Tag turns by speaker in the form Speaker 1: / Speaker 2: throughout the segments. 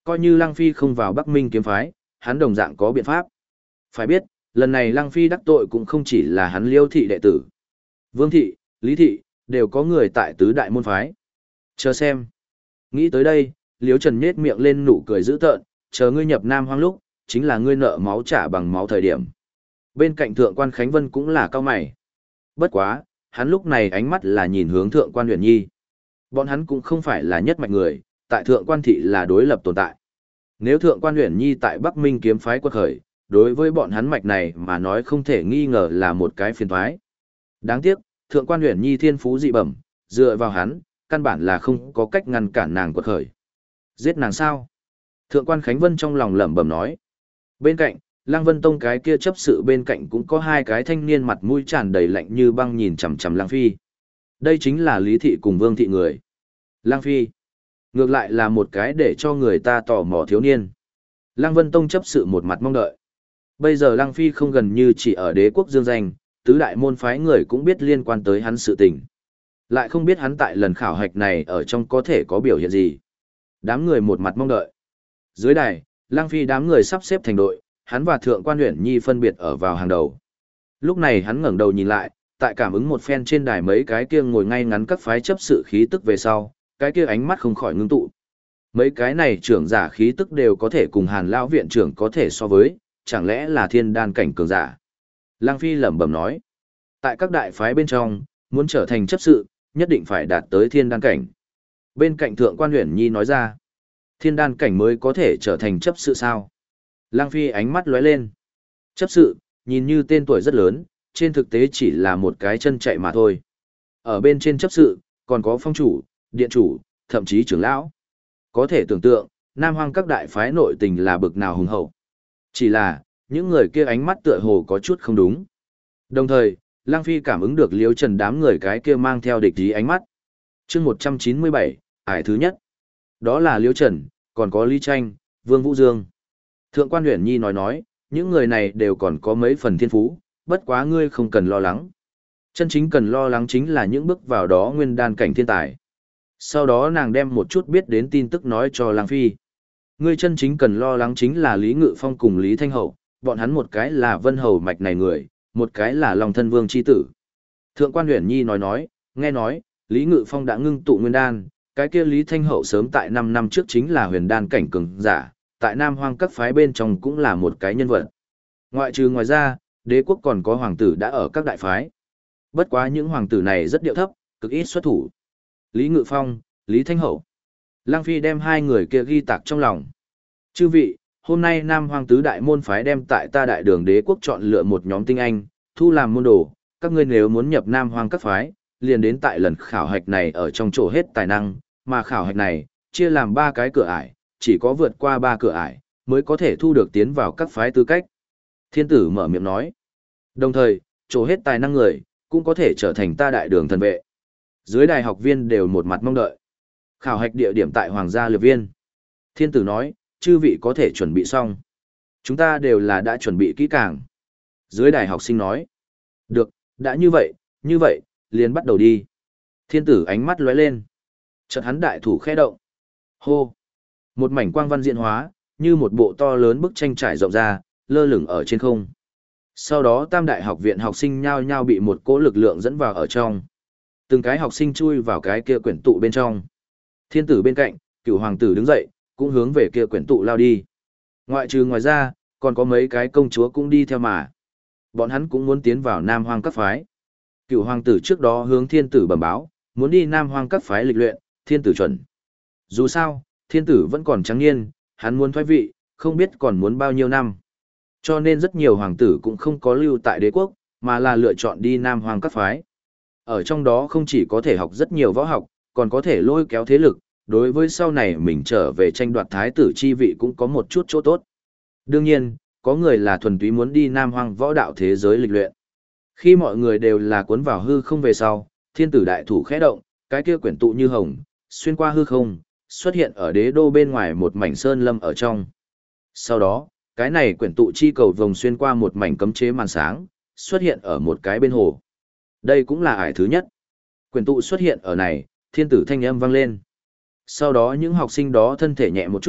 Speaker 1: Coi như Lăng Phi không vào Bắc Minh kiếm phái, hắn đồng dạng có biện pháp. Phải biết, lần này Lăng Phi đắc tội cũng không chỉ là hắn Liêu thị đệ tử. Vương thị, Lý thị, đều có người tại tứ đại môn phái. Chờ xem. Nghĩ tới đây, Liêu Trần nhếch miệng lên nụ cười dữ tợn, chờ ngươi nhập Nam Hoang lúc, chính là ngươi nợ máu trả bằng máu thời điểm. Bên cạnh thượng quan Khánh Vân cũng là cao mày. Bất quá, hắn lúc này ánh mắt là nhìn hướng thượng quan Huyền Nhi. Bọn hắn cũng không phải là nhất mạch người, tại thượng quan thị là đối lập tồn tại. Nếu thượng quan Huyền Nhi tại Bắc Minh kiếm phái quật khởi, đối với bọn hắn mạch này mà nói không thể nghi ngờ là một cái phiền toái. Đáng tiếc, thượng quan Huyền Nhi thiên phú dị bẩm, dựa vào hắn, căn bản là không có cách ngăn cản nàng quật khởi. Giết nàng sao? Thượng quan Khánh Vân trong lòng lẩm bẩm nói. Bên cạnh, Lăng Vân Tông cái kia chấp sự bên cạnh cũng có hai cái thanh niên mặt mũi tràn đầy lạnh như băng nhìn chằm chằm Lăng Phi. Đây chính là Lý thị cùng Vương thị người. Lăng Phi, ngược lại là một cái để cho người ta tò mò thiếu niên. Lăng Vân Tông chấp sự một mặt mong đợi. Bây giờ Lăng Phi không gần như chỉ ở đế quốc dương danh, tứ đại môn phái người cũng biết liên quan tới hắn sự tình. Lại không biết hắn tại lần khảo hạch này ở trong có thể có biểu hiện gì. Đám người một mặt mong đợi. Dưới đài, Lăng Phi đám người sắp xếp thành đội, hắn và Thượng quan Uyển Nhi phân biệt ở vào hàng đầu. Lúc này hắn ngẩng đầu nhìn lại, tại cảm ứng một phen trên đài mấy cái kia ngồi ngay ngắn các phái chấp sự khí tức về sau, cái kia ánh mắt không khỏi ngưng tụ. Mấy cái này trưởng giả khí tức đều có thể cùng Hàn lão viện trưởng có thể so với, chẳng lẽ là thiên đan cảnh cường giả. Lăng Phi lẩm bẩm nói, tại các đại phái bên trong, muốn trở thành chấp sự, nhất định phải đạt tới thiên đan cảnh. Bên cạnh Thượng quan Uyển Nhi nói ra, thiên đan cảnh mới có thể trở thành chấp sự sao? Lăng Phi ánh mắt lóe lên. Chấp sự, nhìn như tên tuổi rất lớn, trên thực tế chỉ là một cái chân chạy mà thôi. Ở bên trên chấp sự, còn có phong chủ, điện chủ, thậm chí trưởng lão. Có thể tưởng tượng, Nam Hoang các đại phái nội tình là bực nào hùng hậu. Chỉ là, những người kia ánh mắt tựa hồ có chút không đúng. Đồng thời, Lăng Phi cảm ứng được Liêu Trần đám người cái kia mang theo địch ý ánh mắt. Chương 197, ải thứ nhất. Đó là Liêu Trần, còn có Lý Tranh, Vương Vũ Dương. Thượng quan Uyển Nhi nói, những người này đều còn có mấy phần thiên phú, bất quá ngươi không cần lo lắng. Chân chính cần lo lắng chính là những bước vào đó nguyên đan cảnh thiên tài. Sau đó nàng đem một chút biết đến tin tức nói cho Lăng Phi. Ngươi chân chính cần lo lắng chính là Lý Ngự Phong cùng Lý Thanh Hậu, bọn hắn một cái là Vân Hầu mạch này người, một cái là Long Thân Vương chi tử. Thượng quan Uyển Nhi nói, nghe nói, Lý Ngự Phong đã ngưng tụ nguyên đan, cái kia Lý Thanh Hậu sớm tại 5 năm trước chính là huyền đan cảnh cường giả, tại Nam Hoang các phái bên trong cũng là một cái nhân vật. Ngoài ra, đế quốc còn có hoàng tử đã ở các đại phái. Bất quá những hoàng tử này rất điệu thấp, cực ít xuất thủ. Lý Ngự Phong, Lý Thanh Hậu. Lăng Phi đem hai người kia ghi tạc trong lòng. Chư vị, hôm nay Nam Hoang tứ đại môn phái đem tại ta đại đường đế quốc chọn lựa một nhóm tinh anh, thu làm môn đồ. Các ngươi nếu muốn nhập Nam Hoang các phái, liền đến tại lần khảo hạch này ở trong chỗ hết tài năng, mà khảo hạch này, chia làm 3 cái cửa ải, chỉ có vượt qua 3 cửa ải, mới có thể thu được tiến vào các phái tư cách. Thiên tử mở miệng nói. Đồng thời, chỗ hết tài năng người, cũng có thể trở thành ta đại đường thần vệ. Dưới đài học viên đều một mặt mong đợi. Khảo hạch địa điểm tại Hoàng gia Liệp Viên. Thiên tử nói, chư vị có thể chuẩn bị xong. Chúng ta đều là đã chuẩn bị kỹ càng. Dưới đài học sinh nói. Được, đã như vậy, liền bắt đầu đi. Thiên tử ánh mắt lóe lên. Chợt hắn đại thủ khẽ động. Hô. Một mảnh quang văn diễn hóa, như một bộ to lớn bức tranh trải rộng ra, lơ lửng ở trên không. Sau đó tam đại học viện học sinh nhao nhao bị một cỗ lực lượng dẫn vào ở trong. Từng cái học sinh chui vào cái kia quyển tụ bên trong. Thiên tử bên cạnh, Cửu hoàng tử đứng dậy, cũng hướng về kia quyển tụ lao đi. Ngoài ra, còn có mấy cái công chúa cũng đi theo mà. Bọn hắn cũng muốn tiến vào Nam Hoang các phái. Cửu hoàng tử trước đó hướng thiên tử bẩm báo, muốn đi Nam Hoang các phái lịch luyện, thiên tử chuẩn. Dù sao, thiên tử vẫn còn trắng niên, hắn muốn thoái vị, không biết còn muốn bao nhiêu năm. Cho nên rất nhiều hoàng tử cũng không có lưu tại đế quốc, mà là lựa chọn đi Nam Hoang các phái. Ở trong đó không chỉ có thể học rất nhiều võ học, còn có thể lôi kéo thế lực, đối với sau này mình trở về tranh đoạt thái tử chi vị cũng có một chút chỗ tốt. Đương nhiên, có người là thuần túy muốn đi Nam Hoang võ đạo thế giới lịch luyện. Khi mọi người đều là cuốn vào hư không về sau, thiên tử đại thủ khẽ động, cái kia quyển tụ như hồng, xuyên qua hư không, xuất hiện ở đế đô bên ngoài một mảnh sơn lâm ở trong. Sau đó, cái này quyển tụ chi cầu vòng xuyên qua một mảnh cấm chế màn sáng, xuất hiện ở một cái bên hồ. Đây cũng là ải thứ nhất. Quyển tụ xuất hiện ở này, thiên tử thanh âm vang lên. Sau đó những học sinh đó thân thể nhẹ một chút,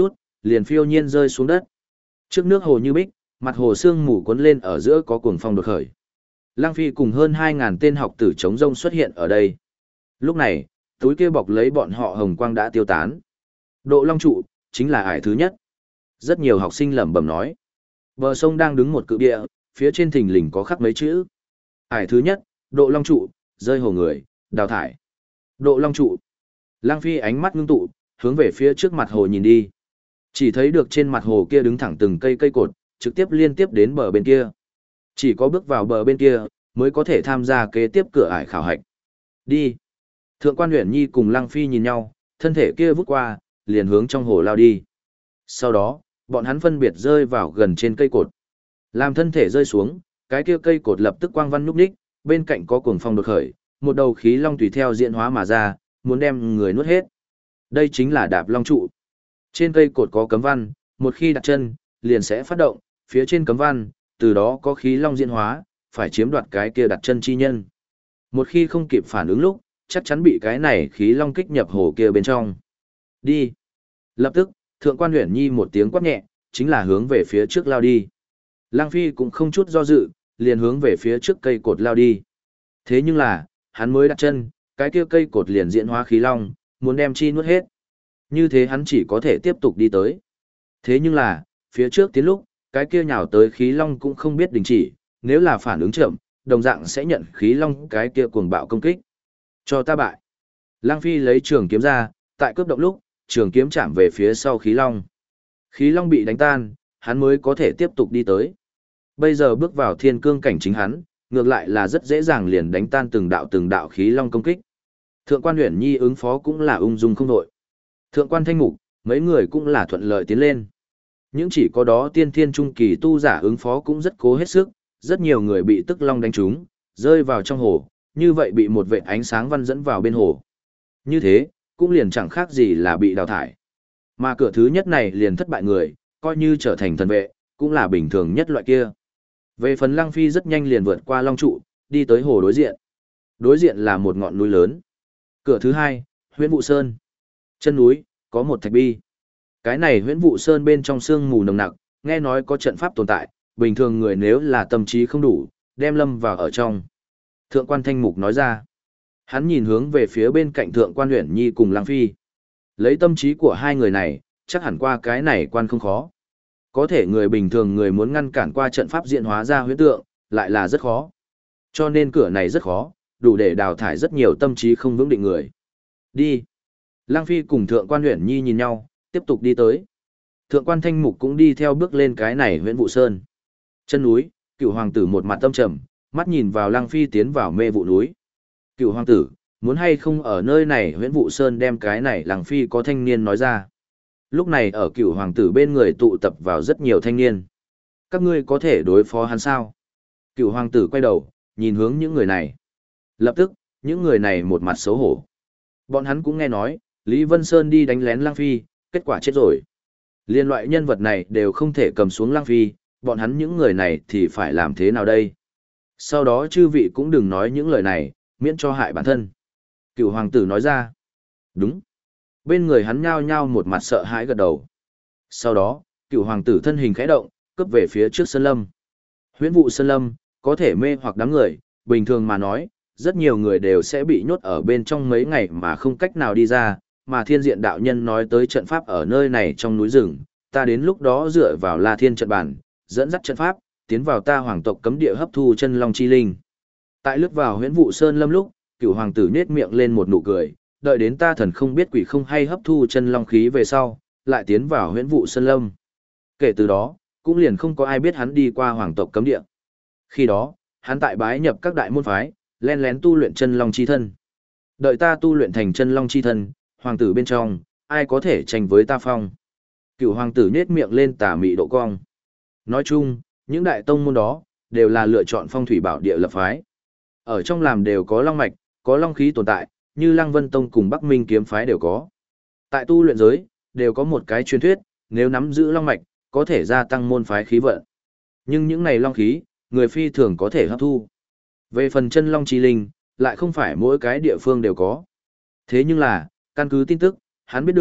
Speaker 1: liền phiêu nhiên rơi xuống đất. Trước nước hồ như bích, mặt hồ sương mù cuốn lên ở giữa có cuồng phong đột khởi. Lăng Phi cùng hơn 2.000 tên học tử chống rông xuất hiện ở đây. Lúc này, túi kia bọc lấy bọn họ hồng quang đã tiêu tán. Độ long trụ, chính là ải thứ nhất. Rất nhiều học sinh lẩm bẩm nói. Bờ sông đang đứng một cự địa, phía trên thình lình có khắc mấy chữ. Ải thứ nhất, độ long trụ, rơi hồ người, đào thải. Độ long trụ. Lăng Phi ánh mắt ngưng tụ, hướng về phía trước mặt hồ nhìn đi. Chỉ thấy được trên mặt hồ kia đứng thẳng từng cây cột, trực tiếp liên tiếp đến bờ bên kia. Chỉ có bước vào bờ bên kia, mới có thể tham gia kế tiếp cửa ải khảo hạch. Đi. Thượng quan Uyển Nhi cùng Lăng Phi nhìn nhau, thân thể kia vút qua, liền hướng trong hồ lao đi. Sau đó, bọn hắn phân biệt rơi vào gần trên cây cột. Làm thân thể rơi xuống, cái kia cây cột lập tức quang văn núp đích, bên cạnh có cuồng phong đột khởi, một đầu khí long tùy theo diễn hóa mà ra, muốn đem người nuốt hết. Đây chính là đạp long trụ. Trên cây cột có cấm văn, một khi đặt chân, liền sẽ phát động, phía trên cấm văn, từ đó có khí long diễn hóa, phải chiếm đoạt cái kia đặt chân chi nhân. Một khi không kịp phản ứng lúc, chắc chắn bị cái này khí long kích nhập hồ kia bên trong. Đi. Lập tức, Thượng quan Uyển Nhi một tiếng quát nhẹ, chính là hướng về phía trước lao đi. Lăng Phi cũng không chút do dự, liền hướng về phía trước cây cột lao đi. Thế nhưng là, hắn mới đặt chân, cái kia cây cột liền diễn hóa khí long, muốn đem chi nuốt hết. Như thế hắn chỉ có thể tiếp tục đi tới. Thế nhưng là, phía trước tiến lúc, cái kia nhào tới khí long cũng không biết đình chỉ, nếu là phản ứng chậm, đồng dạng sẽ nhận khí long cái kia cuồng bạo công kích. Cho ta bại. Lăng Phi lấy trường kiếm ra, tại cướp động lúc, trường kiếm chạm về phía sau khí long. Khí long bị đánh tan, hắn mới có thể tiếp tục đi tới. Bây giờ bước vào thiên cương cảnh chính hắn, ngược lại là rất dễ dàng liền đánh tan từng đạo khí long công kích. Thượng quan Uyển Nhi ứng phó cũng là ung dung không đội. Thượng quan Thanh Mục, mấy người cũng là thuận lợi tiến lên. Những chỉ có đó tiên thiên trung kỳ tu giả ứng phó cũng rất cố hết sức, rất nhiều người bị tức long đánh trúng, rơi vào trong hồ, như vậy bị một vệt ánh sáng văn dẫn vào bên hồ. Như thế, cũng liền chẳng khác gì là bị đào thải. Mà cửa thứ nhất này liền thất bại người, coi như trở thành thần vệ, cũng là bình thường nhất loại kia. Về phần Lăng Phi rất nhanh liền vượt qua long trụ, đi tới hồ đối diện. Đối diện là một ngọn núi lớn. Cửa thứ hai, Huyễn Vụ Sơn. Chân núi, có một thạch bi. Cái này Huyễn Vụ Sơn bên trong sương mù nồng nặc, nghe nói có trận pháp tồn tại, bình thường người nếu là tâm trí không đủ, đem lâm vào ở trong. Thượng quan Thanh Mục nói ra. Hắn nhìn hướng về phía bên cạnh Thượng quan Uyển Nhi cùng Lăng Phi. Lấy tâm trí của hai người này, chắc hẳn qua cái này quan không khó. Có thể người bình thường người muốn ngăn cản qua trận pháp diễn hóa ra huyễn tượng, lại là rất khó. Cho nên cửa này rất khó, đủ để đào thải rất nhiều tâm trí không vững định người. Đi. Lăng Phi cùng Thượng quan Uyển Nhi nhìn nhau, tiếp tục đi tới. Thượng quan Thanh Mục cũng đi theo bước lên cái này Huyễn Vụ Sơn. Chân núi, Cửu hoàng tử một mặt tâm trầm, mắt nhìn vào Lăng Phi tiến vào mê vụ núi. Cửu hoàng tử, muốn hay không ở nơi này Huyễn Vụ Sơn đem cái này Lăng Phi có thanh niên nói ra. Lúc này ở Cửu hoàng tử bên người tụ tập vào rất nhiều thanh niên. Các ngươi có thể đối phó hắn sao? Cửu hoàng tử quay đầu, nhìn hướng những người này. Lập tức, những người này một mặt xấu hổ. Bọn hắn cũng nghe nói, Lý Vân Sơn đi đánh lén Lăng Phi, kết quả chết rồi. Liên loại nhân vật này đều không thể cầm xuống Lăng Phi, bọn hắn những người này thì phải làm thế nào đây? Sau đó chư vị cũng đừng nói những lời này, miễn cho hại bản thân. Cửu hoàng tử nói ra. Đúng. Bên người hắn nhao nhao một mặt sợ hãi gật đầu. Sau đó, Cửu hoàng tử thân hình khẽ động, cướp về phía trước sơn lâm. Huyễn Vụ Sơn lâm, có thể mê hoặc đám người, bình thường mà nói, rất nhiều người đều sẽ bị nhốt ở bên trong mấy ngày mà không cách nào đi ra, mà thiên diện đạo nhân nói tới trận pháp ở nơi này trong núi rừng, ta đến lúc đó dựa vào La Thiên trận bản, dẫn dắt trận pháp, tiến vào ta hoàng tộc cấm địa hấp thu chân long chi linh. Tại lướt vào Huyễn Vụ Sơn lâm lúc, Cửu hoàng tử nhếch miệng lên một nụ cười, đợi đến ta thần không biết quỷ không hay hấp thu chân long khí về sau, lại tiến vào Huyễn Vụ Sơn lâm. Kể từ đó, cũng liền không có ai biết hắn đi qua hoàng tộc cấm địa. Khi đó, hắn tại bái nhập các đại môn phái, len lén tu luyện chân long chi thân. Đợi ta tu luyện thành chân long chi thân, hoàng tử bên trong, ai có thể tranh với ta phong. Cửu hoàng tử nhếch miệng lên tà mị độ cong. Nói chung, những đại tông môn đó, đều là lựa chọn phong thủy bảo địa lập phái. Ở trong làm đều có long mạch, có long khí tồn tại, như Lăng Vân Tông cùng Bắc Minh kiếm phái đều có. Tại tu luyện giới, đều có một cái truyền thuyết, nếu nắm giữ long mạch, có thể gia tăng môn phái khí vận. Nhưng những này long khí, người phi thường có thể hấp thu. Về phần chân long chi linh, lại không phải mỗi cái địa phương đều có. Thế nhưng là, căn cứ tin tức, hắn biết được,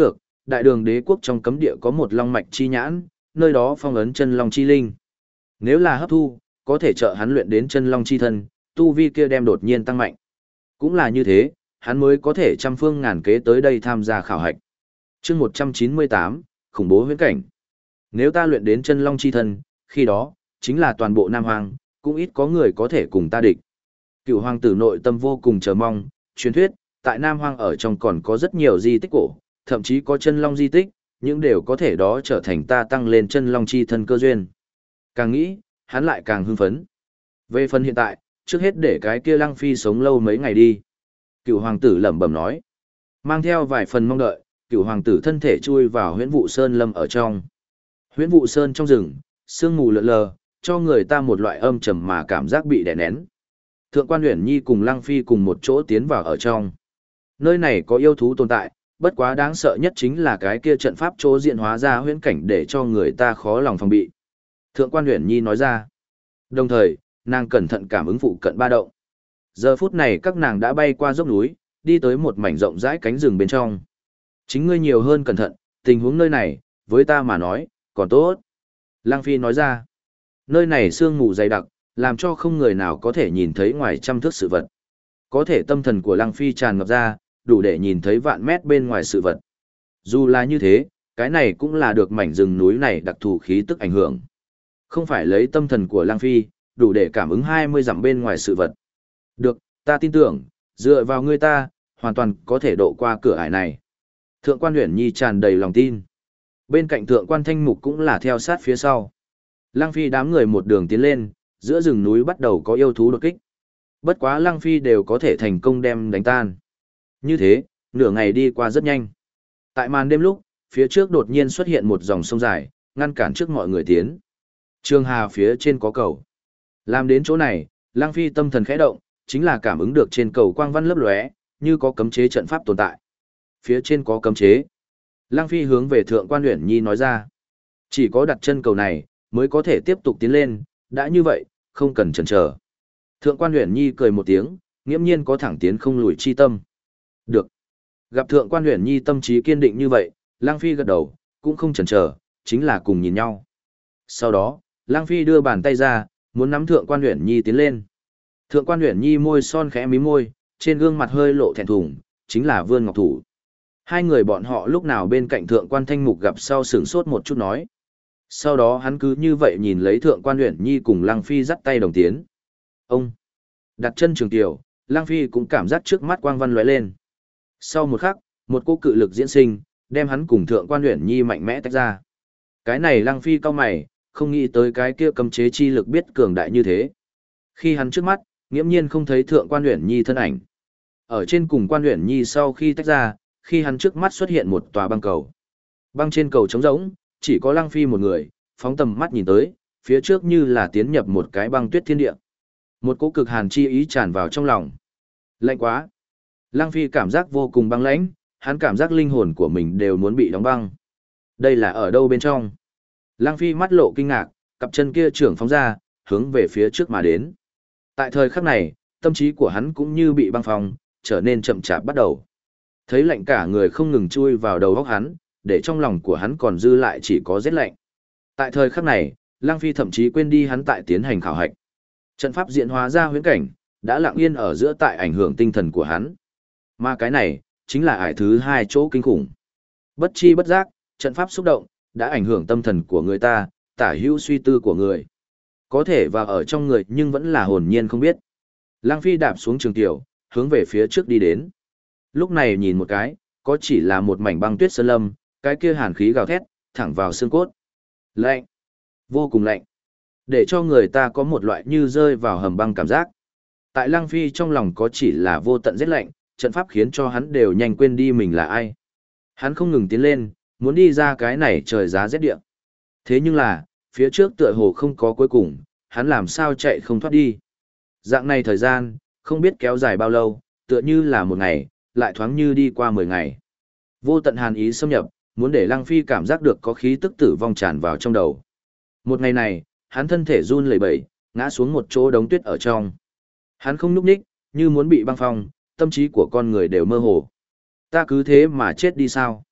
Speaker 1: đại đường đế quốc trong cấm địa có một long mạch chi nhãn, nơi đó phong ấn chân long chi linh. Nếu là hấp thu, có thể trợ hắn luyện đến chân long chi thân, tu vi kia đem đột nhiên tăng mạnh. Cũng là như thế, hắn mới có thể trăm phương ngàn kế tới đây tham gia khảo hạch. Chương 198, khủng bố huyễn cảnh. Nếu ta luyện đến chân long chi thân, khi đó, chính là toàn bộ Nam Hoàng, cũng ít có người có thể cùng ta địch. Cựu hoàng tử nội tâm vô cùng chờ mong, truyền thuyết, tại Nam Hoàng ở trong còn có rất nhiều di tích cổ, thậm chí có chân long di tích, những đều có thể đó trở thành ta tăng lên chân long chi thân cơ duyên. Càng nghĩ, hắn lại càng hưng phấn. Về phần hiện tại, trước hết để cái kia Lăng Phi sống lâu mấy ngày đi. Cựu hoàng tử lẩm bẩm nói. Mang theo vài phần mong đợi, cựu hoàng tử thân thể chui vào huyễn vụ sơn lâm ở trong. Huyễn vụ sơn trong rừng, sương mù lượn lờ, cho người ta một loại âm trầm mà cảm giác bị đè nén. Thượng quan Uyển Nhi cùng Lăng Phi cùng một chỗ tiến vào ở trong. Nơi này có yêu thú tồn tại, bất quá đáng sợ nhất chính là cái kia trận pháp chỗ diện hóa ra huyễn cảnh để cho người ta khó lòng phòng bị. Thượng quan Uyển Nhi nói ra. Đồng thời, nàng cẩn thận cảm ứng phụ cận ba động. Giờ phút này các nàng đã bay qua dốc núi, đi tới một mảnh rộng rãi cánh rừng bên trong. Chính ngươi nhiều hơn cẩn thận, tình huống nơi này, với ta mà nói, còn tốt. Lăng Phi nói ra. Nơi này sương mù dày đặc, làm cho không người nào có thể nhìn thấy ngoài trăm thước sự vật. Có thể tâm thần của Lăng Phi tràn ngập ra, đủ để nhìn thấy vạn mét bên ngoài sự vật. Dù là như thế, cái này cũng là được mảnh rừng núi này đặc thù khí tức ảnh hưởng. Không phải lấy tâm thần của Lăng Phi, đủ để cảm ứng 20 dặm bên ngoài sự vật. Được, ta tin tưởng, dựa vào ngươi ta, hoàn toàn có thể độ qua cửa ải này. Thượng quan Uyển Nhi tràn đầy lòng tin. Bên cạnh thượng quan Thanh Mục cũng là theo sát phía sau. Lăng Phi đám người một đường tiến lên, giữa rừng núi bắt đầu có yêu thú đột kích. Bất quá Lăng Phi đều có thể thành công đem đánh tan. Như thế, nửa ngày đi qua rất nhanh. Tại màn đêm lúc, phía trước đột nhiên xuất hiện một dòng sông dài, ngăn cản trước mọi người tiến. Trường Hà phía trên có cầu. Làm đến chỗ này, Lăng Phi tâm thần khẽ động, chính là cảm ứng được trên cầu quang văn lấp lóe, như có cấm chế trận pháp tồn tại. Phía trên có cấm chế. Lăng Phi hướng về Thượng quan Uyển Nhi nói ra. Chỉ có đặt chân cầu này, mới có thể tiếp tục tiến lên, đã như vậy, không cần chần chờ. Thượng quan Uyển Nhi cười một tiếng, nghiễm nhiên có thẳng tiến không lùi chi tâm. Được. Gặp Thượng quan Uyển Nhi tâm trí kiên định như vậy, Lăng Phi gật đầu, cũng không chần chờ, chính là cùng nhìn nhau. Sau đó, Lăng Phi đưa bàn tay ra, muốn nắm Thượng quan Uyển Nhi tiến lên. Thượng quan Uyển Nhi môi son khẽ mím môi, trên gương mặt hơi lộ thẹn thùng, chính là vươn ngọc thủ. Hai người bọn họ lúc nào bên cạnh Thượng quan Thanh Mục gặp sau sửng sốt một chút nói. Sau đó hắn cứ như vậy nhìn lấy Thượng quan Uyển Nhi cùng Lăng Phi dắt tay đồng tiến. Ông đặt chân trường tiểu, Lăng Phi cũng cảm giác trước mắt quang văn lóe lên. Sau một khắc, một cỗ cự lực diễn sinh, đem hắn cùng Thượng quan Uyển Nhi mạnh mẽ tách ra. Cái này Lăng Phi cau mày, không nghĩ tới cái kia cấm chế chi lực biết cường đại như thế. Khi hắn trước mắt, nghiễm nhiên không thấy Thượng quan Uyển Nhi thân ảnh. Ở trên cùng quan Uyển Nhi sau khi tách ra, khi hắn trước mắt xuất hiện một tòa băng cầu. Băng trên cầu trống rỗng, chỉ có Lăng Phi một người, phóng tầm mắt nhìn tới, phía trước như là tiến nhập một cái băng tuyết thiên địa. Một cỗ cực hàn chi ý tràn vào trong lòng. Lạnh quá. Lăng Phi cảm giác vô cùng băng lãnh, hắn cảm giác linh hồn của mình đều muốn bị đóng băng. Đây là ở đâu bên trong? Lăng Phi mắt lộ kinh ngạc, cặp chân kia trưởng phóng ra, hướng về phía trước mà đến. Tại thời khắc này, tâm trí của hắn cũng như bị băng phong, trở nên chậm chạp bắt đầu. Thấy lạnh cả người không ngừng chui vào đầu óc hắn, để trong lòng của hắn còn dư lại chỉ có rét lạnh. Tại thời khắc này, Lăng Phi thậm chí quên đi hắn tại tiến hành khảo hạch. Trận pháp diễn hóa ra huyễn cảnh, đã lặng yên ở giữa tại ảnh hưởng tinh thần của hắn. Mà cái này, chính là ải thứ hai chỗ kinh khủng. Bất chi bất giác, trận pháp xúc động, đã ảnh hưởng tâm thần của người ta, tả hữu suy tư của người. Có thể vào ở trong người nhưng vẫn là hồn nhiên không biết. Lăng Phi đạp xuống trường tiểu, hướng về phía trước đi đến. Lúc này nhìn một cái, có chỉ là một mảnh băng tuyết sơn lâm, cái kia hàn khí gào thét, thẳng vào xương cốt. Lạnh, vô cùng lạnh, để cho người ta có một loại như rơi vào hầm băng cảm giác. Tại Lăng Phi trong lòng có chỉ là vô tận rét lạnh, trận pháp khiến cho hắn đều nhanh quên đi mình là ai. Hắn không ngừng tiến lên, muốn đi ra cái này trời giá rét địa. Thế nhưng là, phía trước tựa hồ không có cuối cùng, hắn làm sao chạy không thoát đi. Dạng này thời gian, không biết kéo dài bao lâu, tựa như là một ngày, lại thoáng như đi qua 10 ngày. Vô tận hàn ý xâm nhập, muốn để Lăng Phi cảm giác được có khí tức tử vong tràn vào trong đầu. Một ngày này, hắn thân thể run lẩy bẩy, ngã xuống một chỗ đống tuyết ở trong. Hắn không nhúc nhích, như muốn bị băng phong, tâm trí của con người đều mơ hồ. Ta cứ thế mà chết đi sao?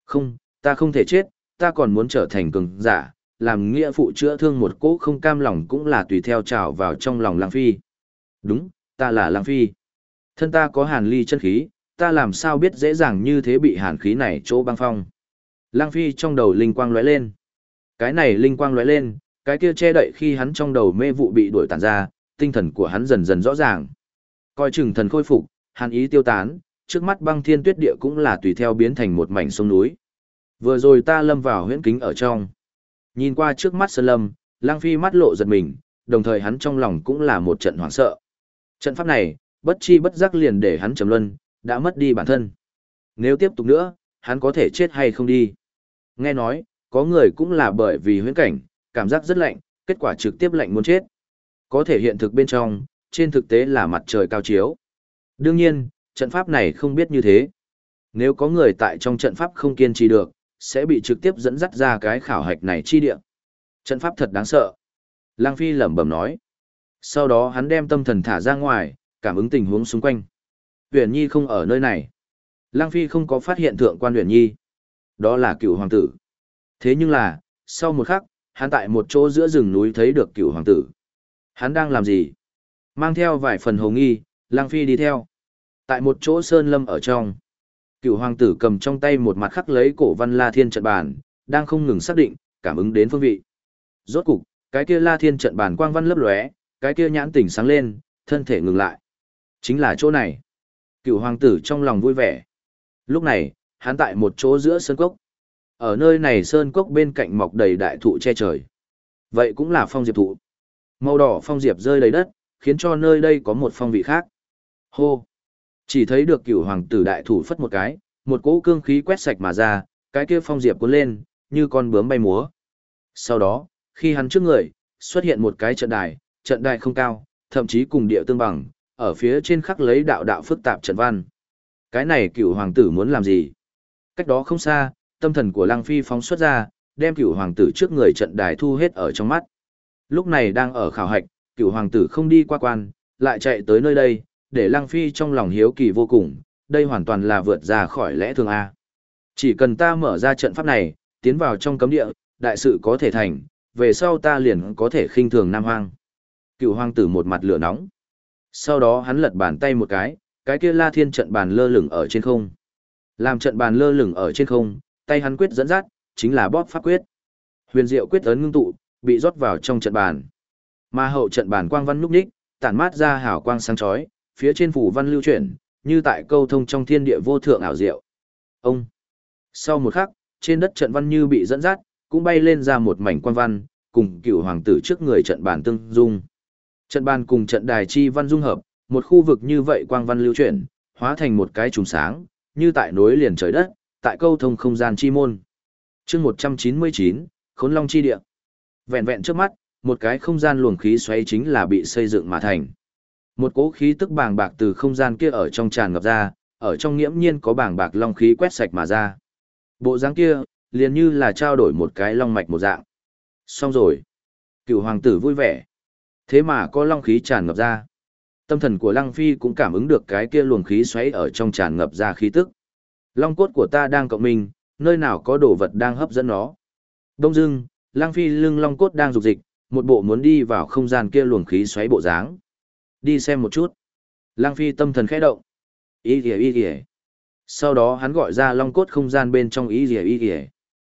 Speaker 1: Không, ta không thể chết, ta còn muốn trở thành cường giả, làm nghĩa phụ chữa thương một cỗ không cam lòng cũng là tùy theo trào vào trong lòng Lăng Phi. Đúng, ta là Lăng Phi. Thân ta có hàn ly chân khí, ta làm sao biết dễ dàng như thế bị hàn khí này chỗ băng phong. Lăng Phi trong đầu linh quang lóe lên. Cái này linh quang lóe lên, cái kia che đậy khi hắn trong đầu mê vụ bị đuổi tàn ra, tinh thần của hắn dần dần rõ ràng. Coi chừng thần khôi phục, hàn ý tiêu tán, trước mắt băng thiên tuyết địa cũng là tùy theo biến thành một mảnh sông núi. Vừa rồi ta lâm vào huyễn kính ở trong. Nhìn qua trước mắt sơn lâm, Lăng Phi mắt lộ giật mình, đồng thời hắn trong lòng cũng là một trận hoảng sợ. Trận pháp này, bất chi bất giác liền để hắn trầm luân, đã mất đi bản thân. Nếu tiếp tục nữa, hắn có thể chết hay không đi. Nghe nói, có người cũng là bởi vì huyễn cảnh, cảm giác rất lạnh, kết quả trực tiếp lạnh muốn chết. Có thể hiện thực bên trong, trên thực tế là mặt trời cao chiếu. Đương nhiên, trận pháp này không biết như thế. Nếu có người tại trong trận pháp không kiên trì được, sẽ bị trực tiếp dẫn dắt ra cái khảo hạch này chi địa. Trận pháp thật đáng sợ. Lăng Phi lẩm bẩm nói. Sau đó hắn đem tâm thần thả ra ngoài, cảm ứng tình huống xung quanh. Huyền Nhi không ở nơi này. Lăng Phi không có phát hiện thượng quan Huyền Nhi. Đó là cựu hoàng tử. Thế nhưng là, sau một khắc, hắn tại một chỗ giữa rừng núi thấy được cựu hoàng tử. Hắn đang làm gì? Mang theo vài phần hồ nghi, Lăng Phi đi theo. Tại một chỗ sơn lâm ở trong, cựu hoàng tử cầm trong tay một mặt khắc lấy cổ văn La Thiên trận bàn, đang không ngừng xác định, cảm ứng đến phương vị. Rốt cục, cái kia La Thiên trận bàn quang văn lấp lóe, cái kia nhãn tỉnh sáng lên, thân thể ngừng lại. Chính là chỗ này. Cựu hoàng tử trong lòng vui vẻ. Lúc này, hắn tại một chỗ giữa sơn cốc. Ở nơi này sơn cốc bên cạnh mọc đầy đại thụ che trời. Vậy cũng là phong diệp thụ. Màu đỏ phong diệp rơi đầy đất, khiến cho nơi đây có một phong vị khác. Hô! Chỉ thấy được cửu hoàng tử đại thủ phất một cái, một cỗ cương khí quét sạch mà ra, cái kia phong diệp cuốn lên, như con bướm bay múa. Sau đó, khi hắn trước người, xuất hiện một cái trận đài không cao, thậm chí cùng địa tương bằng, ở phía trên khắc lấy đạo đạo phức tạp trận văn. Cái này cửu hoàng tử muốn làm gì? Cách đó không xa, tâm thần của Lăng Phi phóng xuất ra, đem cửu hoàng tử trước người trận đài thu hết ở trong mắt. Lúc này đang ở khảo hạch, cửu hoàng tử không đi qua quan, lại chạy tới nơi đây, để Lăng Phi trong lòng hiếu kỳ vô cùng, đây hoàn toàn là vượt ra khỏi lẽ thường A. Chỉ cần ta mở ra trận pháp này, tiến vào trong cấm địa, đại sự có thể thành, về sau ta liền có thể khinh thường Nam Hoang. Cựu hoàng tử một mặt lửa nóng. Sau đó hắn lật bàn tay một cái kia La Thiên trận bàn lơ lửng ở trên không. Làm trận bàn lơ lửng ở trên không, tay hắn quyết dẫn dắt, chính là bóp pháp quyết. Huyền diệu quyết ấn ngưng tụ, bị rót vào trong trận bàn. Mà hậu trận bàn quang văn núp ních, tản mát ra hào quang sáng chói, phía trên phủ văn lưu chuyển, như tại câu thông trong thiên địa vô thượng ảo diệu. Ông. Sau một khắc, trên đất trận văn như bị dẫn dắt, cũng bay lên ra một mảnh quang văn, cùng cựu hoàng tử trước người trận bàn tương dung. Trận bàn cùng trận đài chi văn dung hợp, một khu vực như vậy quang văn lưu chuyển, hóa thành một cái trùng sáng, như tại nối liền trời đất, tại câu thông không gian chi môn. Chương 199, Khốn Long chi địa. Vẹn vẹn trước mắt, một cái không gian luồng khí xoáy chính là bị xây dựng mà thành. Một cỗ khí tức bàng bạc từ không gian kia ở trong tràn ngập ra, ở trong nghiễm nhiên có bàng bạc long khí quét sạch mà ra. Bộ dáng kia, liền như là trao đổi một cái long mạch một dạng. Xong rồi. Cựu hoàng tử vui vẻ. Thế mà có long khí tràn ngập ra. Tâm thần của Lăng Phi cũng cảm ứng được cái kia luồng khí xoáy ở trong tràn ngập ra khí tức. Long cốt của ta đang cộng minh, nơi nào có đồ vật đang hấp dẫn nó. Đông dưng, Lăng Phi lưng long cốt đang dục dịch, một bộ muốn đi vào không gian kia luồng khí xoáy bộ dáng. Đi xem một chút. Lăng Phi tâm thần khẽ động. Ý kìa. Sau đó hắn gọi ra long cốt không gian bên trong ý kìa.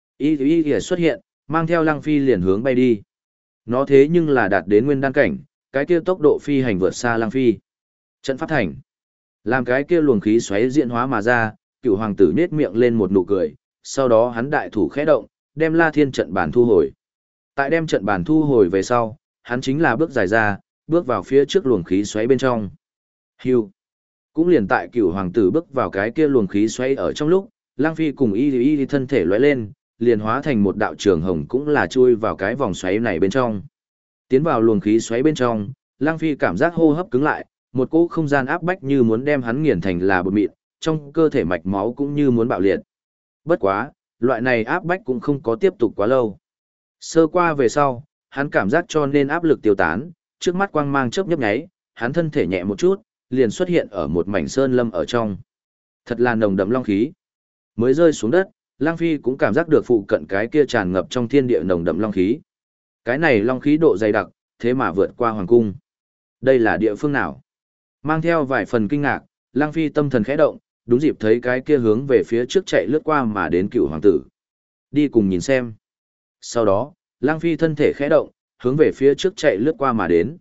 Speaker 1: Ý kìa xuất hiện, mang theo Lăng Phi liền hướng bay đi. Nó thế nhưng là đạt đến nguyên đan cảnh, cái kia tốc độ phi hành vượt xa Lăng Phi. Trận pháp thành. Làm cái kia luồng khí xoáy diễn hóa mà ra, cựu hoàng tử nết miệng lên một nụ cười, sau đó hắn đại thủ khẽ động, đem La Thiên trận bàn thu hồi. Tại đem trận bàn thu hồi về sau, hắn chính là bước dài ra, bước vào phía trước luồng khí xoáy bên trong. Hưu. Cũng liền tại cựu hoàng tử bước vào cái kia luồng khí xoáy ở trong lúc, Lăng Phi cùng y thân thể lóe lên, liền hóa thành một đạo trường hồng cũng là chui vào cái vòng xoáy này bên trong. Tiến vào luồng khí xoáy bên trong, Lăng Phi cảm giác hô hấp cứng lại, một cỗ không gian áp bách như muốn đem hắn nghiền thành là bột mịn, trong cơ thể mạch máu cũng như muốn bạo liệt. Bất quá, loại này áp bách cũng không có tiếp tục quá lâu. Sơ qua về sau, hắn cảm giác cho nên áp lực tiêu tán, trước mắt quang mang chớp nhấp nháy, hắn thân thể nhẹ một chút, liền xuất hiện ở một mảnh sơn lâm ở trong. Thật là nồng đậm long khí. Mới rơi xuống đất, Lang Phi cũng cảm giác được phụ cận cái kia tràn ngập trong thiên địa nồng đậm long khí. Cái này long khí độ dày đặc, thế mà vượt qua hoàng cung. Đây là địa phương nào? Mang theo vài phần kinh ngạc, Lang Phi tâm thần khẽ động, đúng dịp thấy cái kia hướng về phía trước chạy lướt qua mà đến Cửu hoàng tử. Đi cùng nhìn xem. Sau đó, Lang Phi thân thể khẽ động, hướng về phía trước chạy lướt qua mà đến.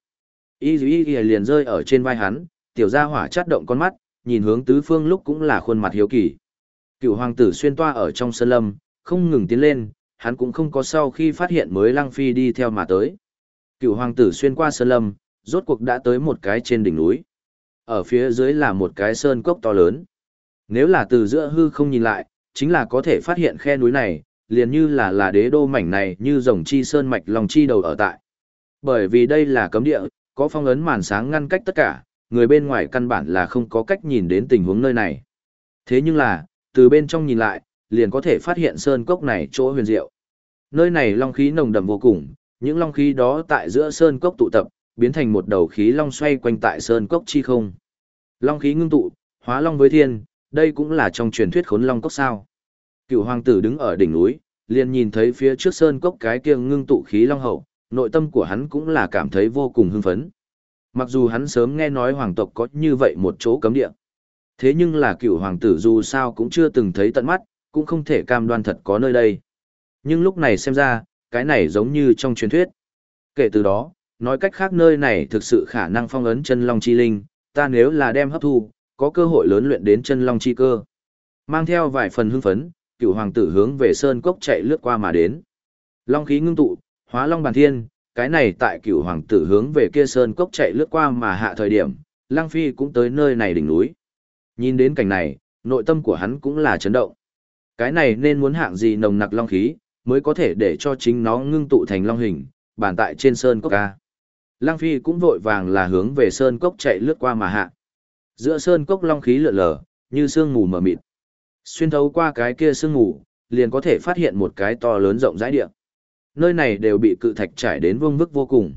Speaker 1: Y liền rơi ở trên vai hắn, tiểu gia hỏa chát động con mắt, nhìn hướng tứ phương lúc cũng là khuôn mặt hiếu kỳ. Cửu hoàng tử xuyên toa ở trong sơn lâm, không ngừng tiến lên, hắn cũng không có sau khi phát hiện mới Lang Phi đi theo mà tới. Cửu hoàng tử xuyên qua sơn lâm, rốt cuộc đã tới một cái trên đỉnh núi. Ở phía dưới là một cái sơn cốc to lớn. Nếu là từ giữa hư không nhìn lại, chính là có thể phát hiện khe núi này, liền như là đế đô mảnh này như rồng chi sơn mạch lòng chi đầu ở tại. Bởi vì đây là cấm địa, có phong ấn màn sáng ngăn cách tất cả, người bên ngoài căn bản là không có cách nhìn đến tình huống nơi này. Thế nhưng là, từ bên trong nhìn lại, liền có thể phát hiện sơn cốc này chỗ huyền diệu. Nơi này long khí nồng đậm vô cùng, những long khí đó tại giữa sơn cốc tụ tập, biến thành một đầu khí long xoay quanh tại sơn cốc chi không. Long khí ngưng tụ, hóa long với thiên, đây cũng là trong truyền thuyết khốn long cốc sao. Cửu hoàng tử đứng ở đỉnh núi, liền nhìn thấy phía trước sơn cốc cái kia ngưng tụ khí long hậu, nội tâm của hắn cũng là cảm thấy vô cùng hưng phấn. Mặc dù hắn sớm nghe nói hoàng tộc có như vậy một chỗ cấm địa. Thế nhưng là Cửu hoàng tử dù sao cũng chưa từng thấy tận mắt, cũng không thể cam đoan thật có nơi đây. Nhưng lúc này xem ra, cái này giống như trong truyền thuyết. Kể từ đó, nói cách khác nơi này thực sự khả năng phong ấn chân long chi linh, ta nếu là đem hấp thu, có cơ hội lớn luyện đến chân long chi cơ. Mang theo vài phần hưng phấn, Cửu hoàng tử hướng về sơn cốc chạy lướt qua mà đến. Long khí ngưng tụ, hóa long bàn thiên, cái này tại Cửu hoàng tử hướng về kia sơn cốc chạy lướt qua mà hạ thời điểm, Lang Phi cũng tới nơi này đỉnh núi. Nhìn đến cảnh này, nội tâm của hắn cũng là chấn động. Cái này nên muốn hạng gì nồng nặc long khí, mới có thể để cho chính nó ngưng tụ thành long hình, bàn tại trên sơn cốc ca. Lang Phi cũng vội vàng là hướng về sơn cốc chạy lướt qua mà hạ. Giữa sơn cốc long khí lượn lờ, như sương mù mờ mịt. Xuyên thấu qua cái kia sương mù, liền có thể phát hiện một cái to lớn rộng rãi địa. Nơi này đều bị cự thạch trải đến vương vức vô cùng.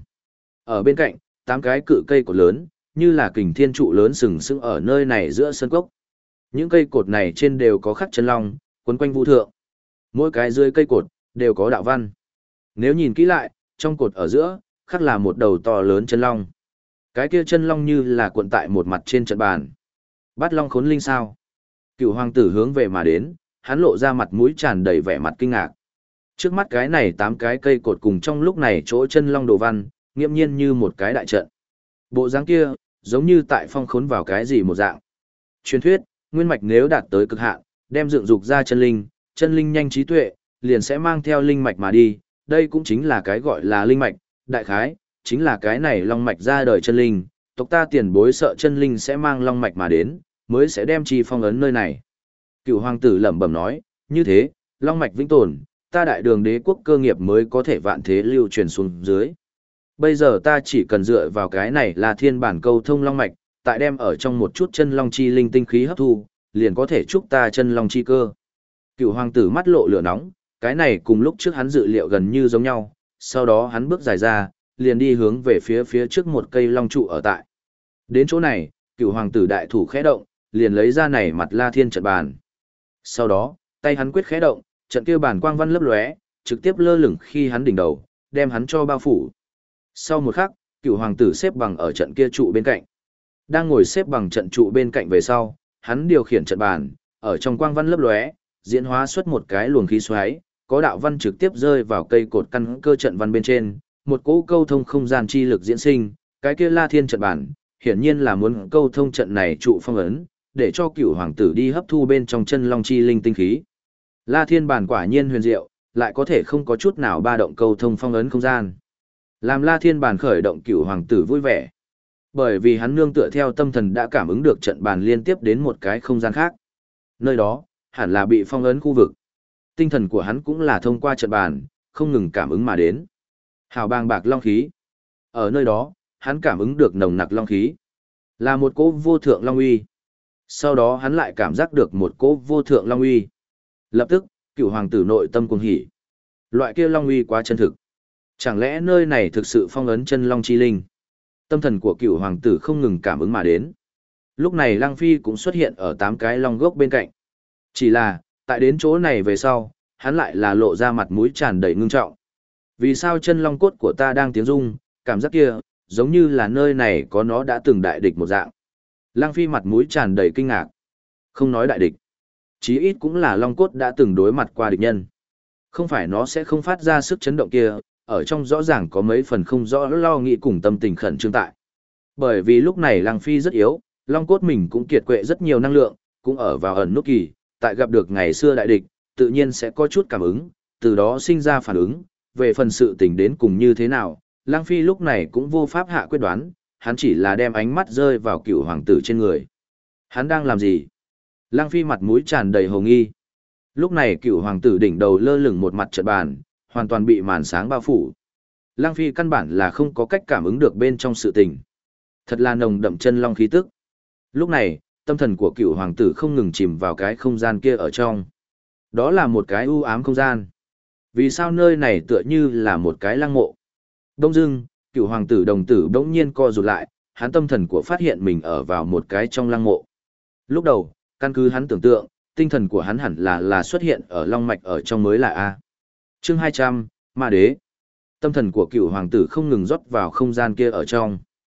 Speaker 1: Ở bên cạnh, 8 cái cự cây cột lớn, như là kình thiên trụ lớn sừng sững ở nơi này giữa sơn cốc. Những cây cột này trên đều có khắc chân long, quấn quanh vũ thượng. Mỗi cái dưới cây cột, đều có đạo văn. Nếu nhìn kỹ lại, trong cột ở giữa, khắc là một đầu to lớn chân long. Cái kia chân long như là cuộn tại một mặt trên trận bàn. Bát long khốn linh sao? Cửu hoàng tử hướng về mà đến, hắn lộ ra mặt mũi tràn đầy vẻ mặt kinh ngạc. Trước mắt cái này 8 cái cây cột cùng trong lúc này chỗ chân long đồ văn, nghiêm nhiên như một cái đại trận. Bộ dáng kia, giống như tại phong khốn vào cái gì một dạng. Truyền thuyết, nguyên mạch nếu đạt tới cực hạn, đem dựng dục ra chân linh nhanh trí tuệ, liền sẽ mang theo linh mạch mà đi, đây cũng chính là cái gọi là linh mạch, đại khái, chính là cái này long mạch ra đời chân linh, tộc ta tiền bối sợ chân linh sẽ mang long mạch mà đến, mới sẽ đem chi phong ấn nơi này. Cửu hoàng tử lẩm bẩm nói, như thế, long mạch vĩnh tồn, ta đại đường đế quốc cơ nghiệp mới có thể vạn thế lưu truyền xuống dưới. Bây giờ ta chỉ cần dựa vào cái này là thiên bản câu thông long mạch, tại đem ở trong một chút chân long chi linh tinh khí hấp thu, liền có thể chúc ta chân long chi cơ. Cửu hoàng tử mắt lộ lửa nóng, cái này cùng lúc trước hắn dự liệu gần như giống nhau, sau đó hắn bước dài ra, liền đi hướng về phía trước một cây long trụ ở tại. Đến chỗ này, Cửu hoàng tử đại thủ khẽ động, liền lấy ra này mặt La Thiên trận bàn. Sau đó, tay hắn quyết khẽ động, trận kia bàn quang văn lấp lóe, trực tiếp lơ lửng khi hắn đỉnh đầu, đem hắn cho bao phủ. Sau một khắc, Cửu hoàng tử xếp bằng ở trận kia trụ bên cạnh. Đang ngồi xếp bằng trận trụ bên cạnh về sau, hắn điều khiển trận bàn, ở trong quang văn lấp lóe, diễn hóa xuất một cái luồng khí xoáy, có đạo văn trực tiếp rơi vào cây cột căn cơ trận văn bên trên, một cỗ câu thông không gian chi lực diễn sinh, cái kia La Thiên trận bản, hiển nhiên là muốn câu thông trận này trụ phong ấn, để cho Cửu hoàng tử đi hấp thu bên trong chân long chi linh tinh khí. La Thiên bản quả nhiên huyền diệu, lại có thể không có chút nào ba động câu thông phong ấn không gian. Làm La Thiên bản khởi động, Cửu hoàng tử vui vẻ. Bởi vì hắn nương tựa theo tâm thần đã cảm ứng được trận bàn liên tiếp đến một cái không gian khác. Nơi đó, hẳn là bị phong ấn khu vực. Tinh thần của hắn cũng là thông qua trận bàn, không ngừng cảm ứng mà đến. Hào bàng bạc long khí. Ở nơi đó, hắn cảm ứng được nồng nặc long khí. Là một cỗ vô thượng long uy. Sau đó hắn lại cảm giác được một cỗ vô thượng long uy. Lập tức, Cửu hoàng tử nội tâm cuồng hỉ. Loại kia long uy quá chân thực. Chẳng lẽ nơi này thực sự phong ấn chân long chi linh? Tâm thần của Cửu hoàng tử không ngừng cảm ứng mà đến. Lúc này Lăng Phi cũng xuất hiện ở 8 cái long gốc bên cạnh. Chỉ là, tại đến chỗ này về sau, hắn lại là lộ ra mặt mũi tràn đầy ngưng trọng. Vì sao chân long cốt của ta đang tiếng rung, cảm giác kia, giống như là nơi này có nó đã từng đại địch một dạng. Lăng Phi mặt mũi tràn đầy kinh ngạc. Không nói đại địch, chí ít cũng là long cốt đã từng đối mặt qua địch nhân. Không phải nó sẽ không phát ra sức chấn động kia, ở trong rõ ràng có mấy phần không rõ lo nghĩ cùng tâm tình khẩn trương tại. Bởi vì lúc này Lăng Phi rất yếu, long cốt mình cũng kiệt quệ rất nhiều năng lượng, cũng ở vào ẩn nút kỳ, tại gặp được ngày xưa đại địch, tự nhiên sẽ có chút cảm ứng, từ đó sinh ra phản ứng, về phần sự tình đến cùng như thế nào, Lăng Phi lúc này cũng vô pháp hạ quyết đoán, hắn chỉ là đem ánh mắt rơi vào cựu hoàng tử trên người. Hắn đang làm gì? Lăng Phi mặt mũi tràn đầy hồ nghi. Lúc này cựu hoàng tử đỉnh đầu lơ lửng một mặt trận bàn, hoàn toàn bị màn sáng bao phủ. Lăng Phi căn bản là không có cách cảm ứng được bên trong sự tình. Thật là nồng đậm chân long khí tức. Lúc này, tâm thần của cựu hoàng tử không ngừng chìm vào cái không gian kia ở trong. Đó là một cái u ám không gian. Vì sao nơi này tựa như là một cái lăng mộ? Đông dưng, cựu hoàng tử đồng tử bỗng nhiên co rụt lại, hắn tâm thần của phát hiện mình ở vào một cái trong lăng mộ. Lúc đầu, căn cứ hắn tưởng tượng, tinh thần của hắn hẳn là xuất hiện ở long mạch ở trong mới là A. Chương 200, Ma Đế. Tâm thần của cựu hoàng tử không ngừng rót vào không gian kia ở trong.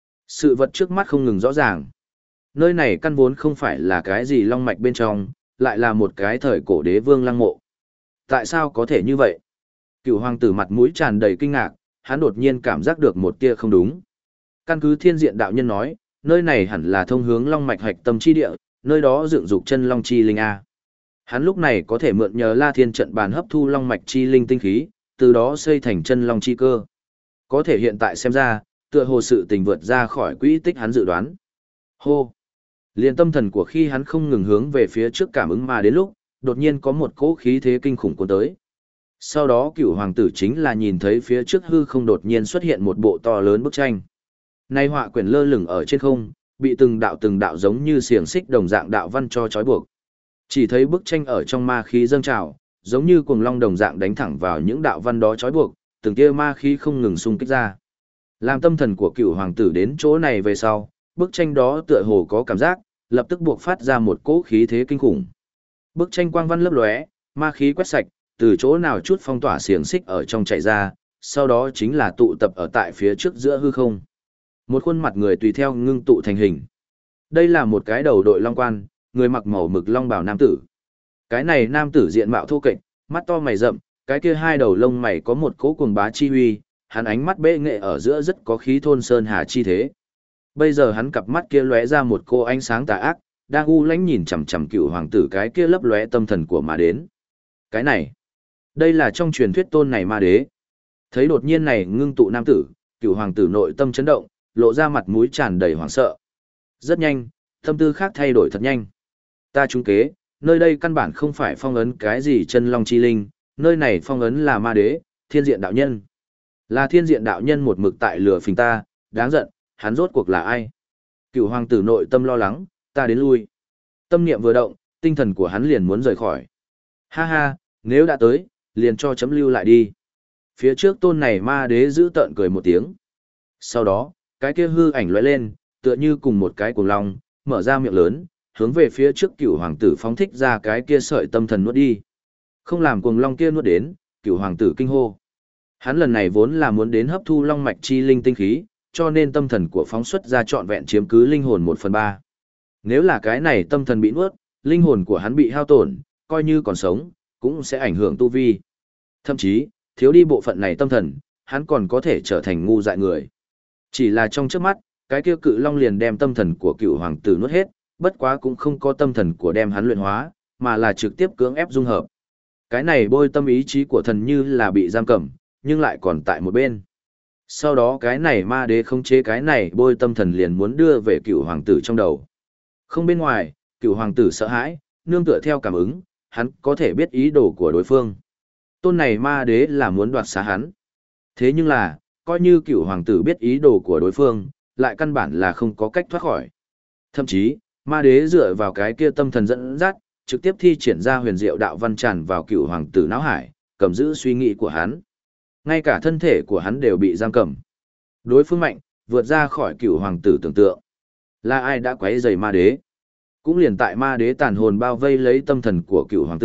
Speaker 1: Sự vật trước mắt không ngừng rõ ràng. Nơi này căn vốn không phải là cái gì long mạch bên trong, lại là một cái thời cổ đế vương lăng mộ. Tại sao có thể như vậy? Cựu hoàng tử mặt mũi tràn đầy kinh ngạc, hắn đột nhiên cảm giác được một tia không đúng. Căn cứ thiên diện đạo nhân nói, nơi này hẳn là thông hướng long mạch hạch tâm chi địa, nơi đó dựng dục chân long chi linh A. Hắn lúc này có thể mượn nhờ La Thiên trận bàn hấp thu long mạch chi linh tinh khí, từ đó xây thành chân long chi cơ. Có thể hiện tại xem ra, tựa hồ sự tình vượt ra khỏi quỹ tích hắn dự đoán. Hô! Liên tâm thần của khi hắn không ngừng hướng về phía trước cảm ứng mà đến lúc, đột nhiên có một cỗ khí thế kinh khủng cuốn tới. Sau đó cựu hoàng tử chính là nhìn thấy phía trước hư không đột nhiên xuất hiện một bộ to lớn bức tranh. Nay họa quyển lơ lửng ở trên không, bị từng đạo giống như xiềng xích đồng dạng đạo văn cho trói buộc. Chỉ thấy bức tranh ở trong ma khí dâng trào, giống như cuồng long đồng dạng đánh thẳng vào những đạo văn đó trói buộc, từng tia ma khí không ngừng xung kích ra. Làm tâm thần của cựu hoàng tử đến chỗ này về sau, bức tranh đó tựa hồ có cảm giác, lập tức buộc phát ra một cỗ khí thế kinh khủng. Bức tranh quang văn lấp lóe, ma khí quét sạch, từ chỗ nào chút phong tỏa xiềng xích ở trong chạy ra, sau đó chính là tụ tập ở tại phía trước giữa hư không. Một khuôn mặt người tùy theo ngưng tụ thành hình. Đây là một cái đầu đội long quan, người mặc màu mực long bào nam tử. Cái này nam tử diện mạo thô kệch, mắt to mày rậm, cái kia hai đầu lông mày có một cỗ cuồng bá chi huy, hắn ánh mắt bệ nghệ ở giữa rất có khí thôn sơn hà chi thế. Bây giờ hắn cặp mắt kia lóe ra một cô ánh sáng tà ác, đang u lãnh nhìn chằm chằm cựu hoàng tử cái kia lấp lóe tâm thần của mà đến. Cái này, đây là trong truyền thuyết tôn này ma đế. Thấy đột nhiên này ngưng tụ nam tử, cựu hoàng tử nội tâm chấn động, lộ ra mặt mũi tràn đầy hoảng sợ. Rất nhanh, tâm tư khác thay đổi thật nhanh. Ta trúng kế, nơi đây căn bản không phải phong ấn cái gì chân long chi linh, nơi này phong ấn là ma đế, thiên diện đạo nhân. Là thiên diện đạo nhân một mực tại lừa phình ta, đáng giận, hắn rốt cuộc là ai? Cựu hoàng tử nội tâm lo lắng, ta đến lui. Tâm niệm vừa động, tinh thần của hắn liền muốn rời khỏi. Ha ha, nếu đã tới, liền cho chấm lưu lại đi. Phía trước tôn này ma đế giữ tợn cười một tiếng. Sau đó, cái kia hư ảnh lóe lên, tựa như cùng một cái cuồng long, mở ra miệng lớn, hướng về phía trước cựu hoàng tử phóng thích ra cái kia sợi tâm thần nuốt đi. Không làm cuồng long kia nuốt đến, cựu hoàng tử kinh hô. Hắn lần này vốn là muốn đến hấp thu long mạch chi linh tinh khí, cho nên tâm thần của phóng xuất ra trọn vẹn chiếm cứ linh hồn 1/3. Nếu là cái này tâm thần bị nuốt, linh hồn của hắn bị hao tổn, coi như còn sống, cũng sẽ ảnh hưởng tu vi. Thậm chí, thiếu đi bộ phận này tâm thần, hắn còn có thể trở thành ngu dại người. Chỉ là trong trước mắt, cái kia cự long liền đem tâm thần của cựu hoàng tử nuốt hết, bất quá cũng không có tâm thần của đem hắn luyện hóa, mà là trực tiếp cưỡng ép dung hợp. Cái này bôi tâm ý chí của thần như là bị giam cầm, nhưng lại còn tại một bên. Sau đó cái này ma đế không chế cái này bôi tâm thần liền muốn đưa về cựu hoàng tử trong đầu. Không bên ngoài, cựu hoàng tử sợ hãi, nương tựa theo cảm ứng, hắn có thể biết ý đồ của đối phương. Tôn này ma đế là muốn đoạt xá hắn. Thế nhưng là, coi như cựu hoàng tử biết ý đồ của đối phương, lại căn bản là không có cách thoát khỏi. Thậm chí, ma đế dựa vào cái kia tâm thần dẫn dắt, trực tiếp thi triển ra huyền diệu đạo văn tràn vào cựu hoàng tử não hải, cầm giữ suy nghĩ của hắn. Ngay cả thân thể của hắn đều bị giam cầm. Đối phương mạnh, vượt ra khỏi cựu hoàng tử tưởng tượng. Là ai đã quấy rầy ma đế? Cũng liền tại ma đế tàn hồn bao vây lấy tâm thần của cựu hoàng tử,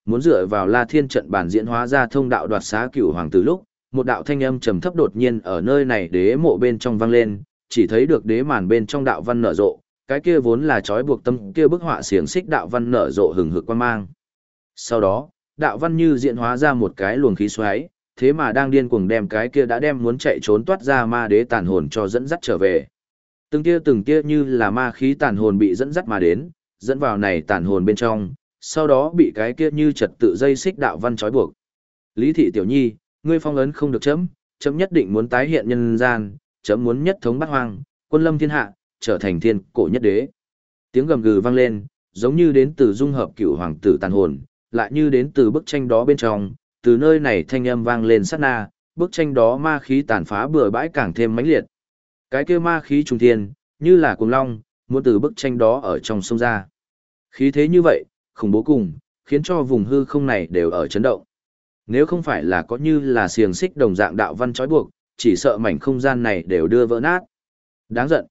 Speaker 1: muốn dựa vào La Thiên trận bản diễn hóa ra thông đạo đoạt xá cửu hoàng tử lúc, một đạo thanh âm trầm thấp đột nhiên ở nơi này đế mộ bên trong vang lên, chỉ thấy được đế màn bên trong đạo văn nở rộ, cái kia vốn là trói buộc tâm kia bức họa xiềng xích đạo văn nở rộ hừng hực quang mang. Sau đó, đạo văn như diễn hóa ra một cái luồng khí xoáy, thế mà đang điên cuồng đem cái kia đã đem muốn chạy trốn toát ra ma đế tàn hồn cho dẫn dắt trở về. Từng tia như là ma khí tàn hồn bị dẫn dắt mà đến, dẫn vào này tàn hồn bên trong, sau đó bị cái kia như trật tự dây xích đạo văn trói buộc. Lý thị tiểu nhi, ngươi phong ấn không được chấm, chấm nhất định muốn tái hiện nhân gian, chấm muốn nhất thống bát hoang, quân lâm thiên hạ, trở thành thiên cổ nhất đế. Tiếng gầm gừ vang lên, giống như đến từ dung hợp cửu hoàng tử tàn hồn, lại như đến từ bức tranh đó bên trong, từ nơi này thanh âm vang lên sát na, bức tranh đó ma khí tàn phá bừa bãi càng thêm mãnh liệt. Cái kia ma khí trùng thiên, như là cuồng long, muốn từ bức tranh đó ở trong sông ra. Khí thế như vậy, khủng bố cùng, khiến cho vùng hư không này đều ở chấn động. Nếu không phải là có như là xiềng xích đồng dạng đạo văn trói buộc, chỉ sợ mảnh không gian này đều đưa vỡ nát. Đáng giận,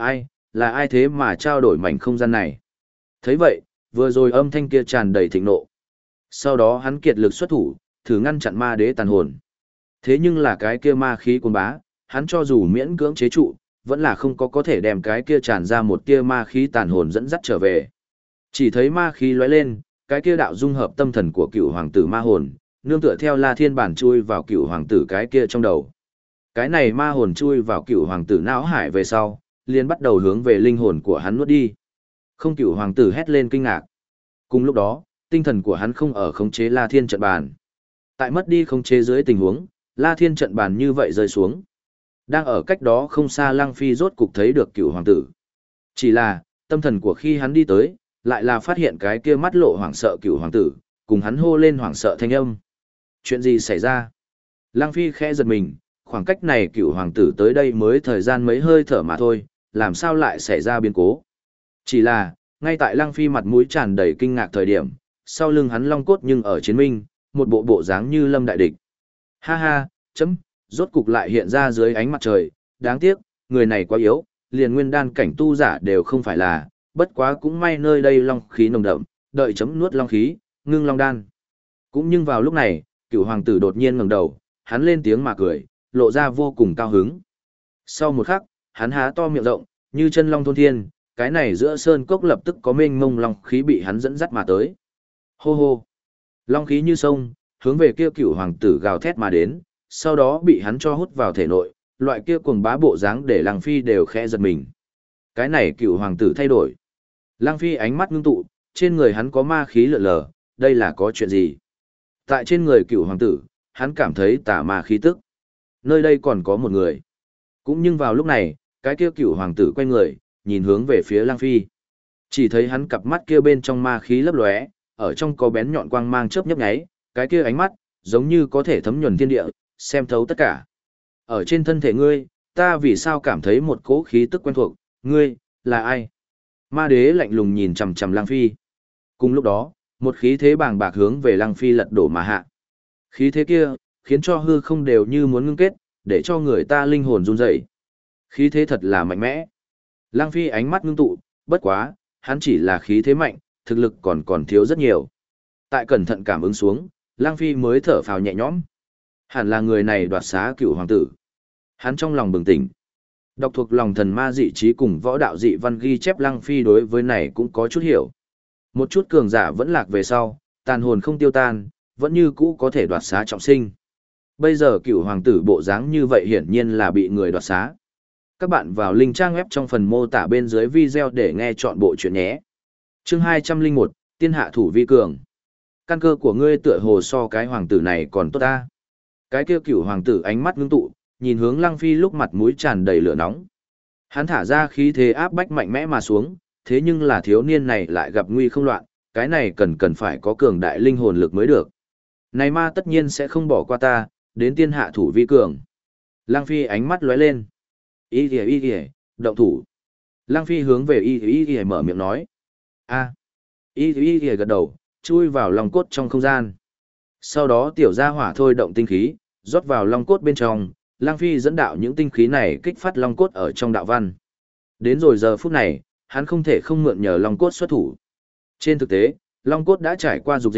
Speaker 1: là ai thế mà trao đổi mảnh không gian này? Thấy vậy, vừa rồi âm thanh kia tràn đầy thịnh nộ. Sau đó hắn kiệt lực xuất thủ, thử ngăn chặn ma đế tàn hồn. Thế nhưng là cái kia ma khí cuồng bá, hắn cho dù miễn cưỡng chế trụ, vẫn là không có thể đem cái kia tràn ra một tia ma khí tàn hồn dẫn dắt trở về. Chỉ thấy ma khí lóe lên, cái kia đạo dung hợp tâm thần của cựu hoàng tử ma hồn, nương tựa theo La Thiên bản chui vào cựu hoàng tử cái kia trong đầu. Cái này ma hồn chui vào cựu hoàng tử não hải về sau, liền bắt đầu hướng về linh hồn của hắn nuốt đi. Không, cựu hoàng tử hét lên kinh ngạc. Cùng lúc đó, tinh thần của hắn không ở khống chế La Thiên trận bàn. Tại mất đi khống chế dưới tình huống, La Thiên trận bàn như vậy rơi xuống. Đang ở cách đó không xa Lăng Phi rốt cục thấy được cựu hoàng tử. Chỉ là, tâm thần của khi hắn đi tới, lại là phát hiện cái kia mắt lộ hoảng sợ cựu hoàng tử, cùng hắn hô lên hoảng sợ thanh âm. Chuyện gì xảy ra? Lăng Phi khẽ giật mình, khoảng cách này cựu hoàng tử tới đây mới thời gian mấy hơi thở mà thôi, làm sao lại xảy ra biến cố? Chỉ là, ngay tại Lăng Phi mặt mũi tràn đầy kinh ngạc thời điểm, sau lưng hắn long cốt nhưng ở chiến minh, một bộ bộ dáng như lâm đại địch. Ha ha, chấm, rốt cục lại hiện ra dưới ánh mặt trời, đáng tiếc, người này quá yếu, liền nguyên đan cảnh tu giả đều không phải là, bất quá cũng may nơi đây long khí nồng đậm, đợi chấm nuốt long khí, ngưng long đan. Cũng nhưng vào lúc này, cựu hoàng tử đột nhiên ngẩng đầu, hắn lên tiếng mà cười, lộ ra vô cùng cao hứng. Sau một khắc, hắn há to miệng rộng, như chân long thôn thiên, cái này giữa sơn cốc lập tức có mênh mông long khí bị hắn dẫn dắt mà tới. Hô hô! Long khí như sông, hướng về kia cựu hoàng tử gào thét mà đến, sau đó bị hắn cho hút vào thể nội, loại kia cuồng bá bộ dáng để Lăng Phi đều khẽ giật mình. Cái này cựu hoàng tử thay đổi. Lăng Phi ánh mắt ngưng tụ, trên người hắn có ma khí lượn lờ, đây là có chuyện gì? Tại trên người cựu hoàng tử, hắn cảm thấy tà ma khí tức. Nơi đây còn có một người. Cũng nhưng vào lúc này, cái kia cựu hoàng tử quay người, nhìn hướng về phía Lăng Phi. Chỉ thấy hắn cặp mắt kia bên trong ma khí lấp lóe, ở trong có bén nhọn quang mang chớp nhấp nháy, cái kia ánh mắt, giống như có thể thấm nhuần thiên địa, xem thấu tất cả. Ở trên thân thể ngươi, ta vì sao cảm thấy một cỗ khí tức quen thuộc, ngươi, là ai? Ma đế lạnh lùng nhìn chằm chằm Lăng Phi. Cùng lúc đó, một khí thế bàng bạc hướng về Lăng Phi lật đổ mà hạ. Khí thế kia, khiến cho hư không đều như muốn ngưng kết, để cho người ta linh hồn run rẩy. Khí thế thật là mạnh mẽ. Lăng Phi ánh mắt ngưng tụ, bất quá, hắn chỉ là khí thế mạnh, thực lực còn thiếu rất nhiều. Tại cẩn thận cảm ứng xuống, Lăng Phi mới thở phào nhẹ nhõm. Hẳn là người này đoạt xá cựu hoàng tử. Hắn trong lòng bừng tỉnh. Đọc thuộc lòng thần ma dị trí cùng võ đạo dị văn ghi chép Lăng Phi đối với này cũng có chút hiểu. Một chút cường giả vẫn lạc về sau, tàn hồn không tiêu tan, vẫn như cũ có thể đoạt xá trọng sinh. Bây giờ cựu hoàng tử bộ dáng như vậy hiển nhiên là bị người đoạt xá. Các bạn vào link trang web trong phần mô tả bên dưới video để nghe chọn bộ chuyện nhé. Chương 201, Tiên hạ thủ vi cường. Căn cơ của ngươi tựa hồ so cái hoàng tử này còn tốt ta. Cái kia cựu hoàng tử ánh mắt ngưng tụ, nhìn hướng Lăng Phi lúc mặt mũi tràn đầy lửa nóng. Hắn thả ra khí thế áp bách mạnh mẽ mà xuống, thế nhưng là thiếu niên này lại gặp nguy không loạn, cái này cần phải có cường đại linh hồn lực mới được. Này ma tất nhiên sẽ không bỏ qua ta, đến tiên hạ thủ vi cường. Lăng Phi ánh mắt lóe lên. Y kìa, động thủ. Lăng Phi hướng về y kìa mở miệng nói. A. Y kìa gật đầu, chui vào lòng cốt trong không gian. Sau đó tiểu gia hỏa thôi động tinh khí, rót vào long cốt bên trong, Lăng Phi dẫn đạo những tinh khí này kích phát long cốt ở trong đạo văn. Đến rồi giờ phút này, hắn không thể không mượn nhờ long cốt xuất thủ. Trên thực tế, long cốt đã trải qua dục dịch,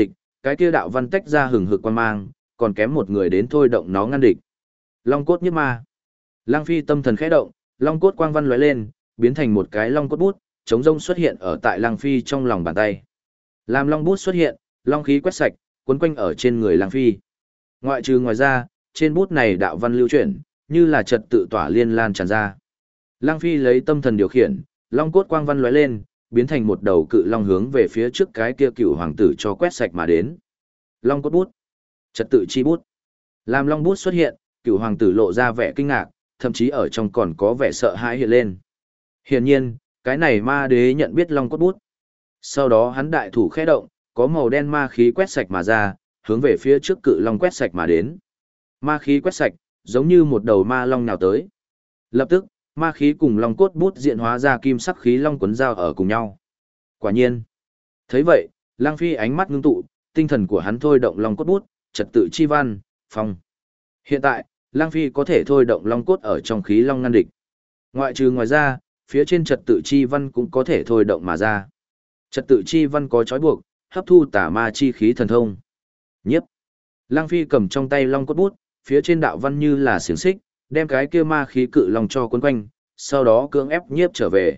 Speaker 1: cái kia đạo văn tách ra hừng hực quan mang, còn kém một người đến thôi động nó ngăn địch. Long cốt nhiếp ma. Lăng Phi tâm thần khẽ động, long cốt quang văn lóe lên, biến thành một cái long cốt bút, chống rông xuất hiện ở tại Lăng Phi trong lòng bàn tay. Làm long bút xuất hiện, long khí quét sạch, quấn quanh ở trên người Lăng Phi. Ngoài ra, trên bút này đạo văn lưu chuyển, như là trật tự tỏa liên lan tràn ra. Lăng Phi lấy tâm thần điều khiển, long cốt quang văn lóe lên, biến thành một đầu cự long hướng về phía trước cái kia cựu hoàng tử cho quét sạch mà đến. Long cốt bút, trật tự chi bút. Làm long bút xuất hiện, cựu hoàng tử lộ ra vẻ kinh ngạc, thậm chí ở trong còn có vẻ sợ hãi hiện lên. Hiển nhiên, cái này ma đế nhận biết long cốt bút. Sau đó hắn đại thủ khẽ động, có màu đen ma khí quét sạch mà ra, hướng về phía trước cự long quét sạch mà đến. Ma khí quét sạch, giống như một đầu ma long nào tới. Lập tức, ma khí cùng long cốt bút diện hóa ra kim sắc khí long quấn giao ở cùng nhau. Quả nhiên. Thấy vậy, Lăng Phi ánh mắt ngưng tụ, tinh thần của hắn thôi động long cốt bút, trật tự chi văn, phong. Hiện tại, Lăng Phi có thể thôi động long cốt ở trong khí long ngăn địch. Ngoài ra, phía trên trật tự chi văn cũng có thể thôi động mà ra. Trật tự chi văn có trói buộc, hấp thu tà ma chi khí thần thông. Nhiếp. Lăng Phi cầm trong tay long cốt bút, phía trên đạo văn như là xiềng xích, đem cái kia ma khí cự long cho quấn quanh, sau đó cưỡng ép nhiếp trở về.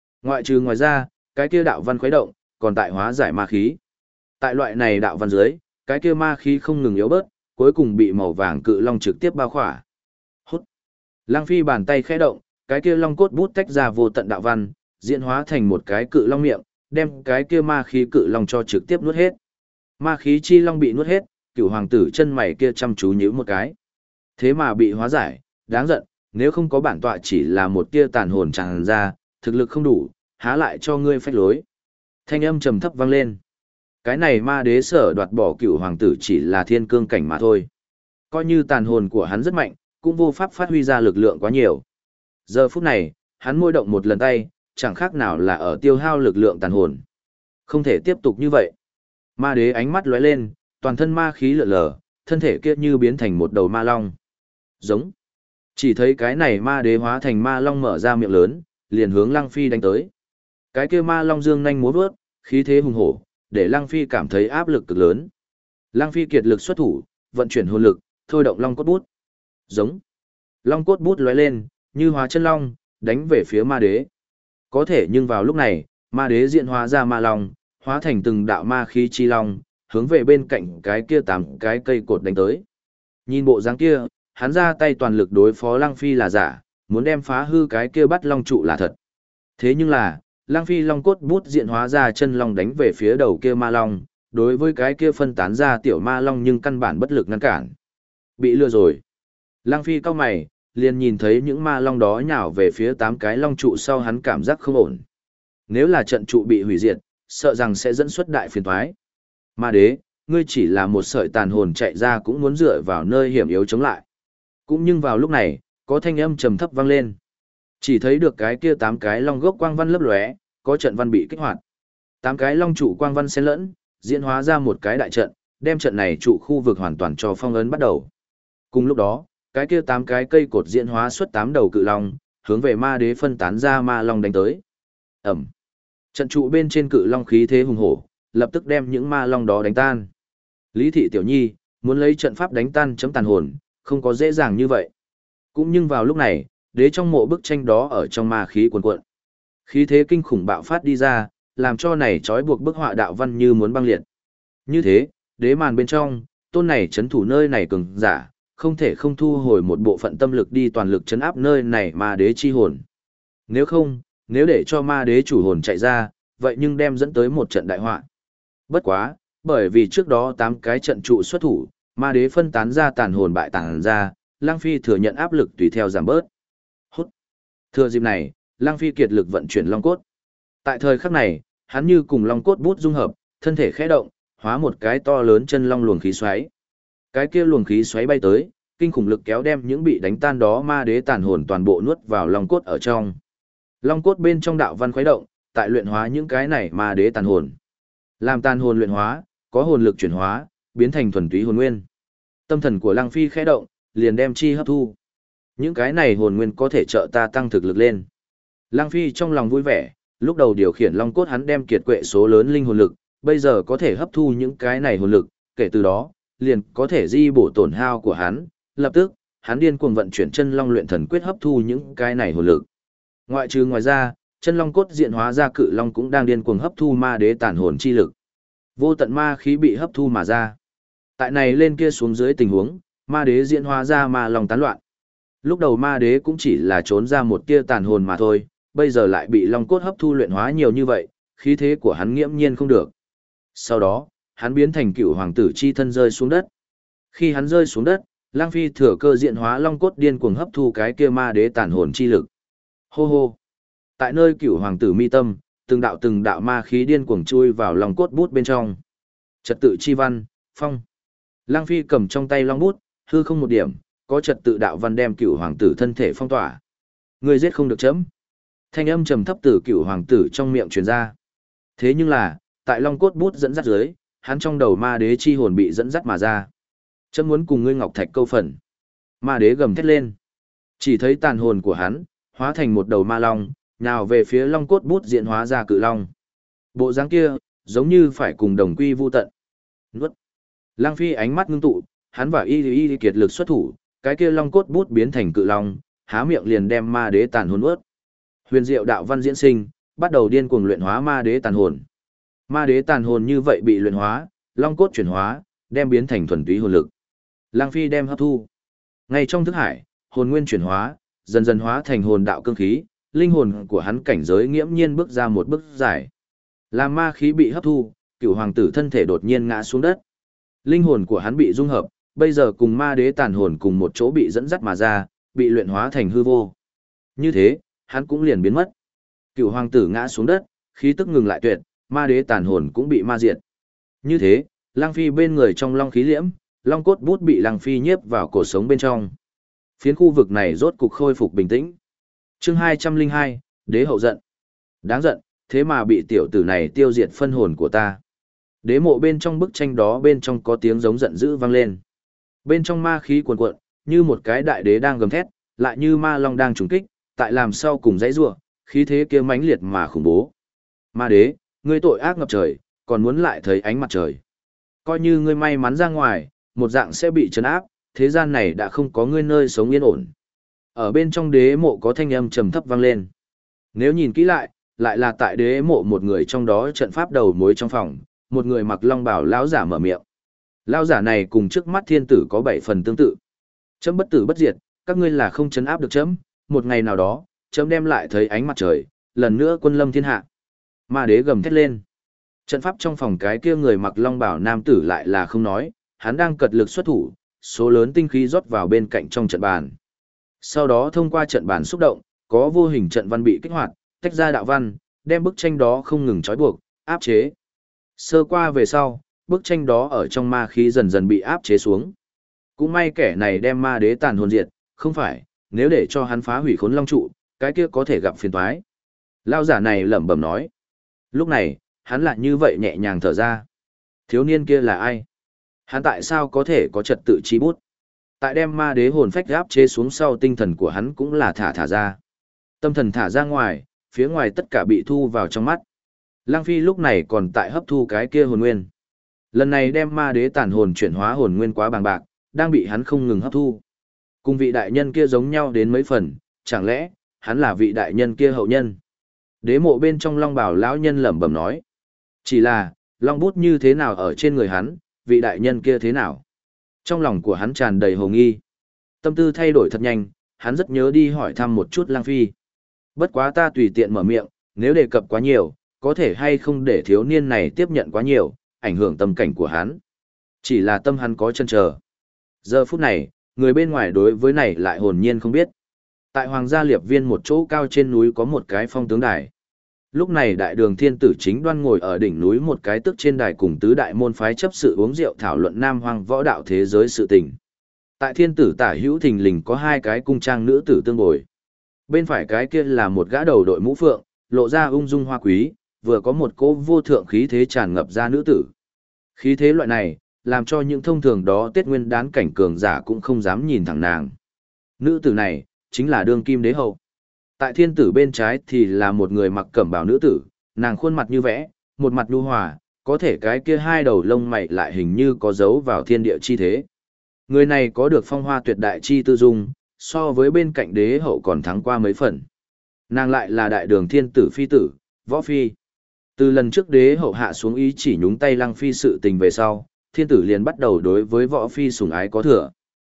Speaker 1: Ngoài ra, cái kia đạo văn khuấy động, còn tại hóa giải ma khí. Tại loại này đạo văn dưới, cái kia ma khí không ngừng yếu bớt, cuối cùng bị màu vàng cự long trực tiếp bao khỏa. Hút. Lăng Phi bàn tay khẽ động, cái kia long cốt bút tách ra vô tận đạo văn, diễn hóa thành một cái cự long miệng, đem cái kia ma khí cự long cho trực tiếp nuốt hết. Ma khí chi long bị nuốt hết, cửu hoàng tử chân mày kia chăm chú nhíu một cái. Thế mà bị hóa giải, đáng giận, nếu không có bản tọa chỉ là một tia tàn hồn tràn ra, thực lực không đủ, há lại cho ngươi phách lối. Thanh âm trầm thấp vang lên. Cái này ma đế sở đoạt bỏ cửu hoàng tử chỉ là thiên cương cảnh mà thôi. Coi như tàn hồn của hắn rất mạnh, cũng vô pháp phát huy ra lực lượng quá nhiều. Giờ phút này, hắn môi động một lần tay, chẳng khác nào là ở tiêu hao lực lượng tàn hồn. Không thể tiếp tục như vậy. Ma đế ánh mắt lóe lên, toàn thân ma khí lượn lờ, thân thể kia như biến thành một đầu ma long. Giống. Chỉ thấy cái này ma đế hóa thành ma long mở ra miệng lớn, liền hướng Lăng Phi đánh tới. Cái kia ma long dương nhanh múa vớt, khí thế hùng hổ, để Lăng Phi cảm thấy áp lực cực lớn. Lăng Phi kiệt lực xuất thủ, vận chuyển hồn lực, thôi động long cốt bút. Giống. Long cốt bút lóe lên, như hóa chân long, đánh về phía ma đế. Có thể nhưng vào lúc này, ma đế diện hóa ra ma long, hóa thành từng đạo ma khí chi long, hướng về bên cạnh cái kia 8 cái cây cột đánh tới. Nhìn bộ dáng kia, hắn ra tay toàn lực đối phó Lăng Phi là giả, muốn đem phá hư cái kia bắt long trụ là thật. Thế nhưng là, Lăng Phi long cốt bút diện hóa ra chân long đánh về phía đầu kia ma long, đối với cái kia phân tán ra tiểu ma long nhưng căn bản bất lực ngăn cản. Bị lừa rồi. Lăng Phi cau mày, liền nhìn thấy những ma long đó nhào về phía 8 cái long trụ sau hắn cảm giác không ổn. Nếu là trận trụ bị hủy diệt, sợ rằng sẽ dẫn xuất đại phiền toái. Ma đế, ngươi chỉ là một sợi tàn hồn chạy ra cũng muốn dựa vào nơi hiểm yếu chống lại. Cũng nhưng vào lúc này, có thanh âm trầm thấp vang lên. Chỉ thấy được cái kia 8 cái long gốc quang văn lấp lóe, có trận văn bị kích hoạt. 8 cái long trụ quang văn xen lẫn, diễn hóa ra một cái đại trận, đem trận này trụ khu vực hoàn toàn cho phong ấn bắt đầu. Cùng lúc đó, cái kia 8 cái cây cột diễn hóa xuất 8 đầu cự long, hướng về ma đế phân tán ra ma long đánh tới. Ẩm. Trận trụ bên trên cự long khí thế hùng hổ, lập tức đem những ma long đó đánh tan. Lý thị tiểu nhi, muốn lấy trận pháp đánh tan chấm tàn hồn, không có dễ dàng như vậy. Cũng nhưng vào lúc này, đế trong mộ bức tranh đó ở trong ma khí cuồn cuộn. Khí thế kinh khủng bạo phát đi ra, làm cho này trói buộc bức họa đạo văn như muốn băng liệt. Như thế, đế màn bên trong, tôn này chấn thủ nơi này cường giả, không thể không thu hồi một bộ phận tâm lực đi toàn lực chấn áp nơi này ma đế chi hồn. Nếu không, nếu để cho ma đế chủ hồn chạy ra, vậy nhưng đem dẫn tới một trận đại họa. Bất quá, bởi vì trước đó 8 cái trận trụ xuất thủ, ma đế phân tán ra tàn hồn bại tàn ra, Lăng Phi thừa nhận áp lực tùy theo giảm bớt. Hút. Thừa dịp này, Lăng Phi kiệt lực vận chuyển long cốt. Tại thời khắc này, hắn như cùng long cốt bút dung hợp, thân thể khẽ động, hóa một cái to lớn chân long luồng khí xoáy. Cái kia luồng khí xoáy bay tới, kinh khủng lực kéo đem những bị đánh tan đó ma đế tàn hồn toàn bộ nuốt vào long cốt ở trong. Long cốt bên trong đạo văn khuấy động, tại luyện hóa những cái này ma đế tàn hồn. Làm tàn hồn luyện hóa, có hồn lực chuyển hóa, biến thành thuần túy hồn nguyên. Tâm thần của Lăng Phi khẽ động, liền đem chi hấp thu. Những cái này hồn nguyên có thể trợ ta tăng thực lực lên. Lăng Phi trong lòng vui vẻ, lúc đầu điều khiển long cốt hắn đem kiệt quệ số lớn linh hồn lực, bây giờ có thể hấp thu những cái này hồn lực, kể từ đó, liền có thể di bổ tổn hao của hắn, lập tức, hắn điên cuồng vận chuyển chân long luyện thần quyết hấp thu những cái này hồn lực. Ngoài ra, chân long cốt diện hóa ra cự long cũng đang điên cuồng hấp thu ma đế tàn hồn chi lực. Vô tận ma khí bị hấp thu mà ra. Tại này lên kia xuống dưới tình huống, ma đế diễn hóa ra ma long tán loạn. Lúc đầu ma đế cũng chỉ là trốn ra một tia tàn hồn mà thôi, bây giờ lại bị long cốt hấp thu luyện hóa nhiều như vậy, khí thế của hắn nghiễm nhiên không được. Sau đó, hắn biến thành cựu hoàng tử chi thân rơi xuống đất. Khi hắn rơi xuống đất, Lang Phi thừa cơ diện hóa long cốt điên cuồng hấp thu cái kia ma đế tàn hồn chi lực. Hô hô. Tại nơi cựu hoàng tử mi tâm, từng đạo ma khí điên cuồng chui vào long cốt bút bên trong. Trật tự chi văn, phong. Lang Phi cầm trong tay long bút, hư không một điểm, có trật tự đạo văn đem cựu hoàng tử thân thể phong tỏa. Người giết không được chấm. Thanh âm trầm thấp từ cựu hoàng tử trong miệng truyền ra. Thế nhưng là, tại long cốt bút dẫn dắt dưới, hắn trong đầu ma đế chi hồn bị dẫn dắt mà ra. Chấm muốn cùng ngươi ngọc thạch câu phần. Ma đế gầm thét lên. Chỉ thấy tàn hồn của hắn, hóa thành một đầu ma long, nào về phía long cốt bút diễn hóa ra cự long. Bộ dáng kia, giống như phải cùng đồng quy vu tận. Nuốt. Lang Phi ánh mắt ngưng tụ, hắn và y kiệt lực xuất thủ, cái kia long cốt bút biến thành cự long, há miệng liền đem ma đế tàn hồn ướt. Huyền diệu đạo văn diễn sinh, bắt đầu điên cuồng luyện hóa ma đế tàn hồn. Ma đế tàn hồn như vậy bị luyện hóa, long cốt chuyển hóa, đem biến thành thuần túy hồn lực. Lang Phi đem hấp thu. Ngay trong thức hải, hồn nguyên chuyển hóa, dần dần hóa thành hồn đạo cương khí, linh hồn của hắn cảnh giới nghiễm nhiên bước ra một bước dài. Làm ma khí bị hấp thu, cựu hoàng tử thân thể đột nhiên ngã xuống đất. Linh hồn của hắn bị dung hợp, bây giờ cùng ma đế tàn hồn cùng một chỗ bị dẫn dắt mà ra, bị luyện hóa thành hư vô. Như thế, hắn cũng liền biến mất. Cựu hoàng tử ngã xuống đất, khí tức ngừng lại tuyệt, ma đế tàn hồn cũng bị ma diệt. Như thế, Lang Phi bên người trong long khí liễm, long cốt bút bị Lang Phi nhiếp vào cổ sống bên trong. Phiến khu vực này rốt cục khôi phục bình tĩnh. Chương 202, Đế hậu giận. Đáng giận, thế mà bị tiểu tử này tiêu diệt phân hồn của ta. Đế mộ bên trong bức tranh đó bên trong có tiếng giống giận dữ vang lên. Bên trong ma khí cuồn cuộn, như một cái đại đế đang gầm thét, lại như ma long đang trùng kích, tại làm sau cùng dãy rủa, khí thế kia mãnh liệt mà khủng bố. Ma đế, ngươi tội ác ngập trời, còn muốn lại thấy ánh mặt trời. Coi như ngươi may mắn ra ngoài, một dạng sẽ bị trấn áp, thế gian này đã không có ngươi nơi sống yên ổn. Ở bên trong đế mộ có thanh âm trầm thấp vang lên. Nếu nhìn kỹ lại là tại đế mộ một người trong đó trận pháp đầu mối trong phòng, một người mặc long bào lão giả mở miệng. Lão giả này cùng trước mắt thiên tử có 7 phần tương tự. Chấm bất tử bất diệt, các ngươi là không trấn áp được chấm, một ngày nào đó, chấm đem lại thấy ánh mặt trời, lần nữa quân lâm thiên hạ. Ma đế gầm thét lên. Trận pháp trong phòng cái kia người mặc long bào nam tử lại là không nói, hắn đang cật lực xuất thủ, số lớn tinh khí rót vào bên cạnh trong trận bàn. Sau đó thông qua trận bàn xúc động, có vô hình trận văn bị kích hoạt, tách ra đạo văn, đem bức tranh đó không ngừng trói buộc, áp chế. Sơ qua về sau, bức tranh đó ở trong ma khí dần dần bị áp chế xuống. Cũng may kẻ này đem ma đế tàn hồn diệt, không phải, nếu để cho hắn phá hủy khốn long trụ, cái kia có thể gặp phiền toái. Lão giả này lẩm bẩm nói. Lúc này, hắn lại như vậy nhẹ nhàng thở ra. Thiếu niên kia là ai? Hắn tại sao có thể có trật tự chi bút? Tại đem ma đế hồn phách áp chế xuống sau, tinh thần của hắn cũng là thả ra. Tâm thần thả ra ngoài, phía ngoài tất cả bị thu vào trong mắt. Lang Phi lúc này còn tại hấp thu cái kia hồn nguyên. Lần này đem ma đế tàn hồn chuyển hóa hồn nguyên quá bàng bạc, đang bị hắn không ngừng hấp thu. Cùng vị đại nhân kia giống nhau đến mấy phần, chẳng lẽ hắn là vị đại nhân kia hậu nhân? Đế mộ bên trong long bào lão nhân lẩm bẩm nói. Chỉ là, long bút như thế nào ở trên người hắn, vị đại nhân kia thế nào? Trong lòng của hắn tràn đầy hồ nghi. Tâm tư thay đổi thật nhanh, hắn rất nhớ đi hỏi thăm một chút Lang Phi. Bất quá ta tùy tiện mở miệng, nếu đề cập quá nhiều, có thể hay không để thiếu niên này tiếp nhận quá nhiều, ảnh hưởng tâm cảnh của hắn. Chỉ là tâm hắn có chân chờ. Giờ phút này, người bên ngoài đối với này lại hồn nhiên không biết. Tại Hoàng gia Liệp Viên một chỗ cao trên núi có một cái phong tướng đài. Lúc này đại đường thiên tử chính đoan ngồi ở đỉnh núi một cái tức trên đài cùng tứ đại môn phái chấp sự uống rượu thảo luận nam hoang võ đạo thế giới sự tình. Tại thiên tử tả hữu thình lình có hai cái cung trang nữ tử tương bồi. Bên phải cái kia là một gã đầu đội mũ phượng, lộ ra ung dung hoa quý, vừa có một cỗ vô thượng khí thế tràn ngập ra nữ tử. Khí thế loại này, làm cho những thông thường đó Tết Nguyên Đán cảnh cường giả cũng không dám nhìn thẳng nàng. Nữ tử này, chính là đương kim đế hậu. Tại thiên tử bên trái thì là một người mặc cẩm bào nữ tử, nàng khuôn mặt như vẽ, một mặt nhu hòa, có thể cái kia hai đầu lông mày lại hình như có dấu vào thiên địa chi thế. Người này có được phong hoa tuyệt đại chi tư dung, so với bên cạnh đế hậu còn thắng qua mấy phần. Nàng lại là đại đường thiên tử phi tử, võ phi. Từ lần trước đế hậu hạ xuống ý chỉ nhúng tay lăng phi sự tình về sau, thiên tử liền bắt đầu đối với võ phi sủng ái có thừa.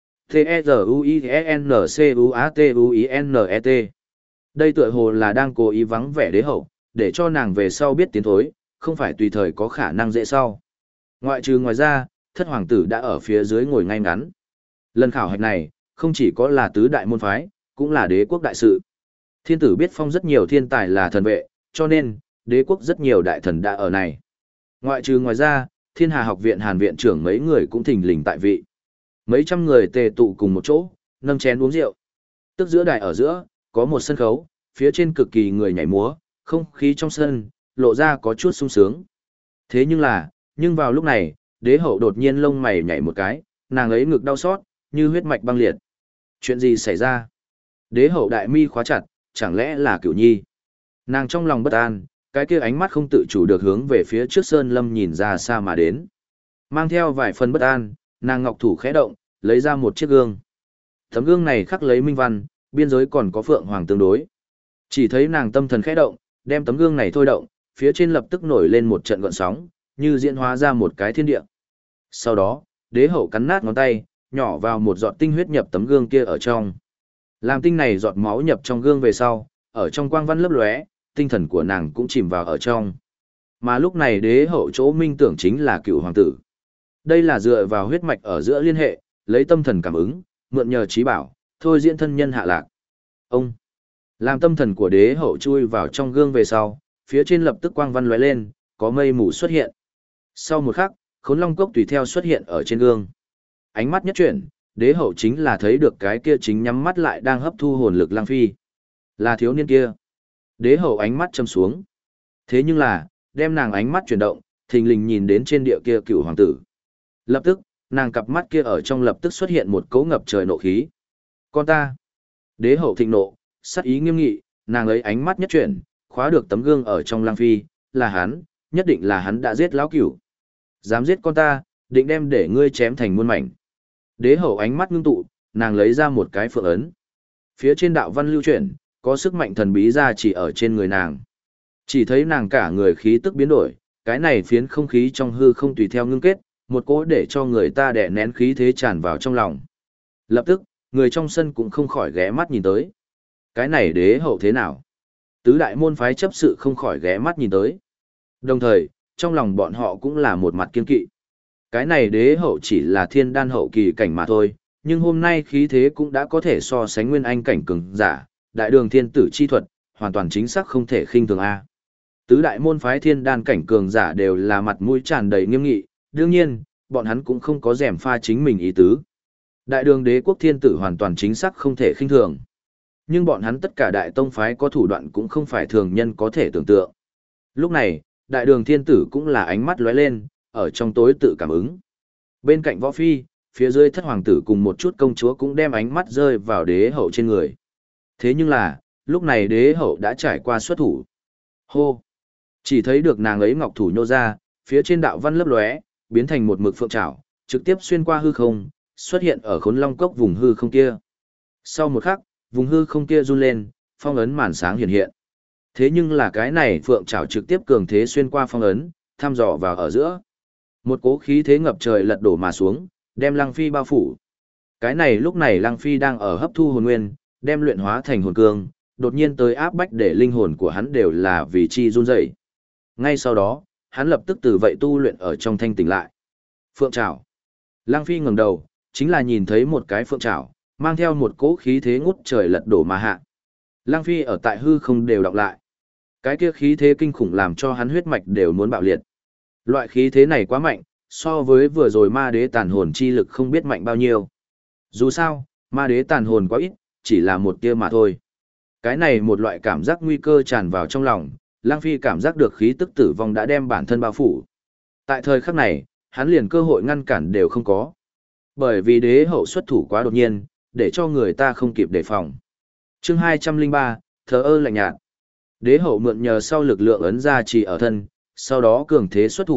Speaker 1: T-E-Z-U-I-N-C-U-A-T-U-I-N-E-T. Đây tựa hồ là đang cố ý vắng vẻ đế hậu, để cho nàng về sau biết tiến thối, không phải tùy thời có khả năng dễ sau. Ngoài ra, thất hoàng tử đã ở phía dưới ngồi ngay ngắn. Lần khảo hạch này, không chỉ có là tứ đại môn phái, cũng là đế quốc đại sự. Thiên tử biết phong rất nhiều thiên tài là thần vệ, cho nên, đế quốc rất nhiều đại thần đã ở này. Ngoài ra, Thiên Hà học viện Hàn viện trưởng mấy người cũng thình lình tại vị. Mấy trăm người tề tụ cùng một chỗ, nâng chén uống rượu. Tức giữa đài ở giữa, có một sân khấu, phía trên cực kỳ người nhảy múa, không khí trong sân, lộ ra có chút sung sướng. Thế nhưng vào lúc này, đế hậu đột nhiên lông mày nhảy một cái, nàng ấy ngực đau xót, như huyết mạch băng liệt. Chuyện gì xảy ra? Đế hậu đại mi khóa chặt, chẳng lẽ là Cửu Nhi? Nàng trong lòng bất an, cái kia ánh mắt không tự chủ được hướng về phía trước sơn lâm nhìn ra xa mà đến. Mang theo vài phần bất an, nàng ngọc thủ khẽ động, lấy ra một chiếc gương. Tấm gương này khắc lấy minh văn, biên giới còn có phượng hoàng tương đối. Chỉ thấy nàng tâm thần khẽ động, đem tấm gương này thôi động, phía trên lập tức nổi lên một trận gợn sóng, như diễn hóa ra một cái thiên địa. Sau đó, đế hậu cắn nát ngón tay, nhỏ vào một giọt tinh huyết nhập tấm gương kia ở trong. Làm tinh này giọt máu nhập trong gương về sau, ở trong quang văn lấp lóe, tinh thần của nàng cũng chìm vào ở trong. Mà lúc này đế hậu chỗ minh tưởng chính là Cựu hoàng tử. Đây là dựa vào huyết mạch ở giữa liên hệ, lấy tâm thần cảm ứng, mượn nhờ trí bảo, thôi diễn thân nhân hạ lạc. Ông, làm tâm thần của đế hậu chui vào trong gương về sau, phía trên lập tức quang văn lóe lên, có mây mù xuất hiện. Sau một khắc, Khốn Long cốc tùy theo xuất hiện ở trên gương. Ánh mắt nhất chuyển, đế hậu chính là thấy được cái kia chính nhắm mắt lại đang hấp thu hồn lực Lang Phi. Là thiếu niên kia. Đế hậu ánh mắt châm xuống. Thế nhưng là, đem nàng ánh mắt chuyển động, thình lình nhìn đến trên địa kia Cựu hoàng tử. Lập tức, nàng cặp mắt kia ở trong lập tức xuất hiện một cấu ngập trời nộ khí. Con ta. Đế hậu thịnh nộ, sắc ý nghiêm nghị, nàng lấy ánh mắt nhất chuyển, khóa được tấm gương ở trong Lang Phi, là hắn, nhất định là hắn đã giết lão Cửu. Dám giết con ta, định đem để ngươi chém thành muôn mảnh. Đế hậu ánh mắt ngưng tụ, nàng lấy ra một cái phượng ấn. Phía trên đạo văn lưu chuyển, có sức mạnh thần bí ra chỉ ở trên người nàng. Chỉ thấy nàng cả người khí tức biến đổi, cái này phiến không khí trong hư không tùy theo ngưng kết, một cỗ để cho người ta đè nén khí thế tràn vào trong lòng. Lập tức, người trong sân cũng không khỏi ghé mắt nhìn tới. Cái này đế hậu thế nào? Tứ đại môn phái chấp sự không khỏi ghé mắt nhìn tới. Đồng thời, trong lòng bọn họ cũng là một mặt kiên kỵ. Cái này đế hậu chỉ là thiên đan hậu kỳ cảnh mà thôi, nhưng hôm nay khí thế cũng đã có thể so sánh nguyên anh cảnh cường giả, đại đường thiên tử chi thuật, hoàn toàn chính xác không thể khinh thường a. Tứ đại môn phái thiên đan cảnh cường giả đều là mặt mũi tràn đầy nghiêm nghị, đương nhiên, bọn hắn cũng không có rèm pha chính mình ý tứ. Đại đường đế quốc thiên tử hoàn toàn chính xác không thể khinh thường. Nhưng bọn hắn tất cả đại tông phái có thủ đoạn cũng không phải thường nhân có thể tưởng tượng. Lúc này, đại đường thiên tử cũng là ánh mắt lóe lên, ở trong tối tự cảm ứng. Bên cạnh võ phi, phía dưới thất hoàng tử cùng một chút công chúa cũng đem ánh mắt rơi vào đế hậu trên người. Thế nhưng là, lúc này đế hậu đã trải qua xuất thủ. Hô! Chỉ thấy được nàng ấy ngọc thủ nhô ra, phía trên đạo văn lấp lóe, biến thành một mực phượng trảo, trực tiếp xuyên qua hư không, xuất hiện ở Khốn Long cốc vùng hư không kia. Sau một khắc, vùng hư không kia run lên, phong ấn màn sáng hiện hiện. Thế nhưng là cái này phượng trảo trực tiếp cường thế xuyên qua phong ấn, thăm dò vào ở giữa. Một cỗ khí thế ngập trời lật đổ mà xuống, đem Lăng Phi bao phủ. Cái này lúc này Lăng Phi đang ở hấp thu hồn nguyên, đem luyện hóa thành hồn cương, đột nhiên tới áp bách để linh hồn của hắn đều là vì chi run rẩy. Ngay sau đó, hắn lập tức từ vậy tu luyện ở trong thanh tỉnh lại. Phượng trảo. Lăng Phi ngẩng đầu, chính là nhìn thấy một cái phượng trảo, mang theo một cỗ khí thế ngút trời lật đổ mà hạ. Lăng Phi ở tại hư không đều đọc lại. Cái kia khí thế kinh khủng làm cho hắn huyết mạch đều muốn bạo liệt. Loại khí thế này quá mạnh, so với vừa rồi ma đế tàn hồn chi lực không biết mạnh bao nhiêu. Dù sao, ma đế tàn hồn quá ít, chỉ là một tia mà thôi. Cái này một loại cảm giác nguy cơ tràn vào trong lòng, Lang Phi cảm giác được khí tức tử vong đã đem bản thân bao phủ. Tại thời khắc này, hắn liền cơ hội ngăn cản đều không có. Bởi vì đế hậu xuất thủ quá đột nhiên, để cho người ta không kịp đề phòng. Chương 203, thờ ơ lạnh nhạt. Đế hậu mượn nhờ sau lực lượng ấn ra chỉ ở thân, sau đó cường thế xuất thủ,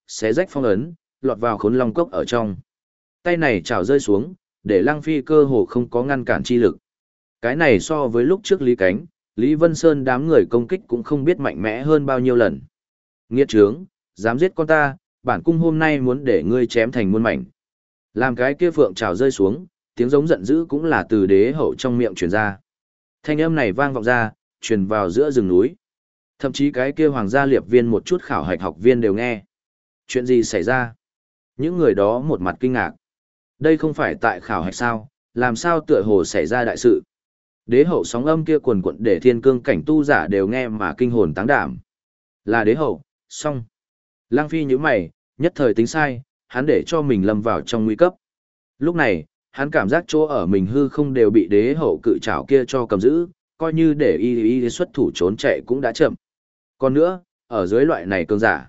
Speaker 1: xé rách phong ấn, lọt vào khốn long cốc ở trong. Tay này chảo rơi xuống, để Lăng Phi cơ hồ không có ngăn cản chi lực. Cái này so với lúc trước Lý Cánh, Lý Vân Sơn đám người công kích cũng không biết mạnh mẽ hơn bao nhiêu lần. Nghiệt trướng, dám giết con ta, bản cung hôm nay muốn để ngươi chém thành muôn mảnh. Làm cái kia phượng trào rơi xuống, tiếng giống giận dữ cũng là từ đế hậu trong miệng truyền ra. Thanh âm này vang vọng ra, truyền vào giữa rừng núi. Thậm chí cái kia hoàng gia liệp viên một chút khảo hạch học viên đều nghe. Chuyện gì xảy ra? Những người đó một mặt kinh ngạc. Đây không phải tại khảo hạch sao, làm sao tựa hồ xảy ra đại sự? Đế hậu sóng âm kia quần quận để thiên cương cảnh tu giả đều nghe mà kinh hồn táng đảm. Là đế hậu, xong. Lang Phi nhíu mày, nhất thời tính sai, hắn để cho mình lâm vào trong nguy cấp. Lúc này, hắn cảm giác chỗ ở mình hư không đều bị đế hậu cự trảo kia cho cầm giữ, coi như để y xuất thủ trốn chạy cũng đã chậm. Còn nữa, ở dưới loại này cường giả,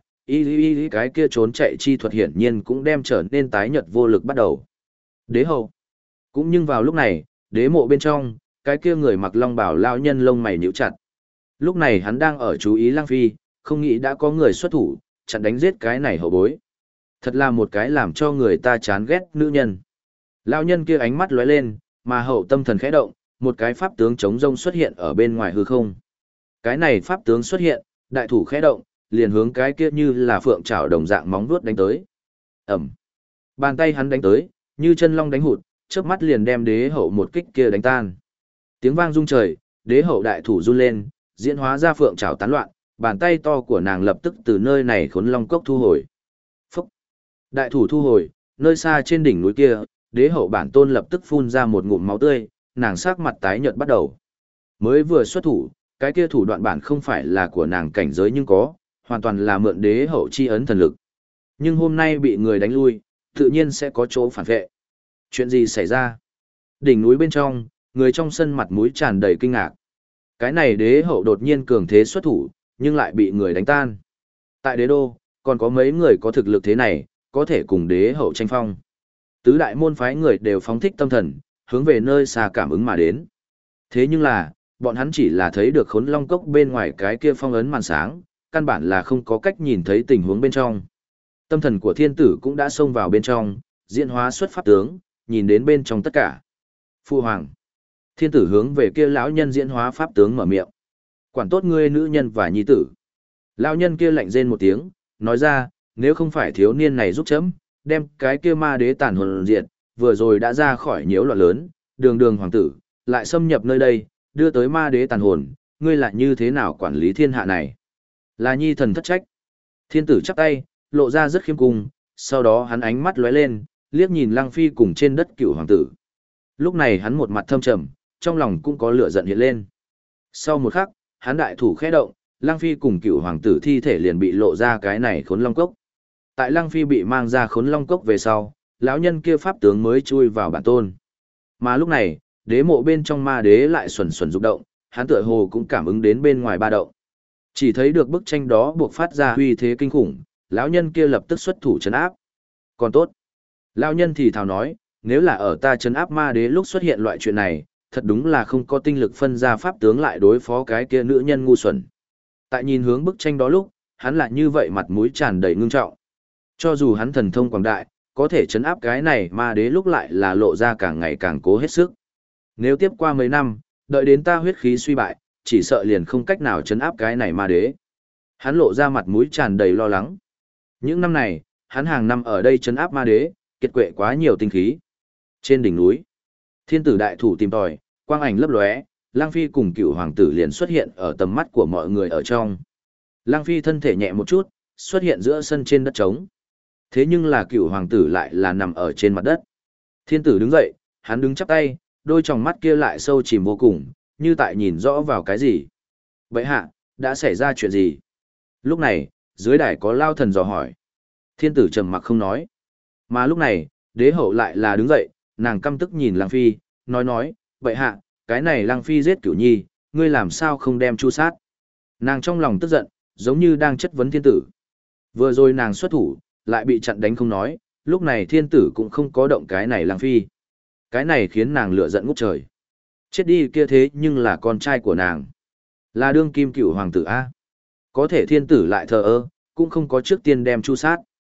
Speaker 1: y cái kia trốn chạy chi thuật hiển nhiên cũng đem trở nên tái nhợt vô lực bắt đầu. Đế hậu. Cũng nhưng vào lúc này, đế mộ bên trong, cái kia người mặc long bào lao nhân lông mày nhíu chặt. Lúc này hắn đang ở chú ý Lang Phi, không nghĩ đã có người xuất thủ, chặn đánh giết cái này hậu bối. Thật là một cái làm cho người ta chán ghét nữ nhân. Lao nhân kia ánh mắt lóe lên, mà hậu tâm thần khẽ động, một cái pháp tướng chống rông xuất hiện ở bên ngoài hư không. Cái này pháp tướng xuất hiện, đại thủ khẽ động, liền hướng cái kia như là phượng trảo đồng dạng móng vuốt đánh tới. Ẩm. Bàn tay hắn đánh tới, như chân long đánh hụt, chớp mắt liền đem đế hậu một kích kia đánh tan. Tiếng vang rung trời, đế hậu đại thủ run lên, diễn hóa ra phượng trảo tán loạn, bàn tay to của nàng lập tức từ nơi này khốn long cốc thu hồi. Phúc! Đại thủ thu hồi, nơi xa trên đỉnh núi kia, đế hậu bản tôn lập tức phun ra một ngụm máu tươi, nàng sắc mặt tái nhợt bắt đầu. Mới vừa xuất thủ, cái kia thủ đoạn bản không phải là của nàng cảnh giới nhưng có, hoàn toàn là mượn đế hậu chi ấn thần lực. Nhưng hôm nay bị người đánh lui, tự nhiên sẽ có chỗ phản vệ. Chuyện gì xảy ra? Đỉnh núi bên trong, người trong sân mặt mũi tràn đầy kinh ngạc. Cái này đế hậu đột nhiên cường thế xuất thủ, nhưng lại bị người đánh tan. Tại đế đô, còn có mấy người có thực lực thế này, có thể cùng đế hậu tranh phong. Tứ đại môn phái người đều phóng thích tâm thần, hướng về nơi xa cảm ứng mà đến. Thế nhưng là, bọn hắn chỉ là thấy được khốn long cốc bên ngoài cái kia phong ấn màn sáng, căn bản là không có cách nhìn thấy tình huống bên trong. Tâm thần của thiên tử cũng đã xông vào bên trong, diễn hóa xuất pháp tướng, nhìn đến bên trong tất cả. Phu hoàng. Thiên tử hướng về kia lão nhân diễn hóa pháp tướng mở miệng. Quản tốt ngươi nữ nhân và nhi tử. Lão nhân kia lạnh rên một tiếng, nói ra, nếu không phải thiếu niên này giúp chấm, đem cái kia ma đế tàn hồn diệt, vừa rồi đã ra khỏi nhiễu loạn lớn, đường đường hoàng tử, lại xâm nhập nơi đây, đưa tới ma đế tàn hồn, ngươi lại như thế nào quản lý thiên hạ này? Là nhi thần thất trách. Thiên tử chắp tay, lộ ra rất khiêm cung, sau đó hắn ánh mắt lóe lên, liếc nhìn Lăng Phi cùng trên đất cựu hoàng tử. Lúc này hắn một mặt thâm trầm, trong lòng cũng có lửa giận hiện lên. Sau một khắc, hắn đại thủ khẽ động, Lăng Phi cùng cựu hoàng tử thi thể liền bị lộ ra cái này khốn long cốc. Tại Lăng Phi bị mang ra khốn long cốc về sau, lão nhân kia pháp tướng mới chui vào bản tôn. Mà lúc này, đế mộ bên trong ma đế lại xuẩn xuẩn rụng động, hắn tựa hồ cũng cảm ứng đến bên ngoài ba động. Chỉ thấy được bức tranh đó buộc phát ra uy thế kinh khủng, lão nhân kia lập tức xuất thủ trấn áp. Còn tốt. Lão nhân thì thào nói, nếu là ở ta trấn áp ma đế lúc xuất hiện loại chuyện này, thật đúng là không có tinh lực phân ra pháp tướng lại đối phó cái kia nữ nhân ngu xuẩn. Tại nhìn hướng bức tranh đó lúc, hắn lại như vậy mặt mũi tràn đầy ngưng trọng. Cho dù hắn thần thông quảng đại, có thể trấn áp cái này ma đế lúc lại là lộ ra càng ngày càng cố hết sức. Nếu tiếp qua mấy năm, đợi đến ta huyết khí suy bại, chỉ sợ liền không cách nào trấn áp cái này ma đế. Hắn lộ ra mặt mũi tràn đầy lo lắng. Những năm này, hắn hàng năm ở đây trấn áp ma đế, kiệt quệ quá nhiều tinh khí. Trên đỉnh núi, thiên tử đại thủ tìm tòi, quang ảnh lấp lóe, Lang Phi cùng cựu hoàng tử liền xuất hiện ở tầm mắt của mọi người ở trong. Lang Phi thân thể nhẹ một chút, xuất hiện giữa sân trên đất trống. Thế nhưng là cựu hoàng tử lại là nằm ở trên mặt đất. Thiên tử đứng dậy, hắn đứng chắp tay, đôi tròng mắt kia lại sâu chìm vô cùng, như tại nhìn rõ vào cái gì. Vậy hạ, đã xảy ra chuyện gì? Lúc này, dưới đài có lao thần dò hỏi. Thiên tử trầm mặc không nói. Mà lúc này, đế hậu lại là đứng dậy, nàng căm tức nhìn Lang Phi, nói, vậy hạ, cái này Lang Phi giết Cửu Nhi, ngươi làm sao không đem chu sát? Nàng trong lòng tức giận, giống như đang chất vấn thiên tử. Vừa rồi nàng xuất thủ, lại bị chặn đánh không nói, lúc này thiên tử cũng không có động cái này Lang Phi. Cái này khiến nàng lửa giận ngút trời. Chết đi kia thế nhưng là con trai của nàng. Là đương kim cửu hoàng tử A. Có thể thiên tử lại thờ ơ, cũng không có trước tiên đem chu sát.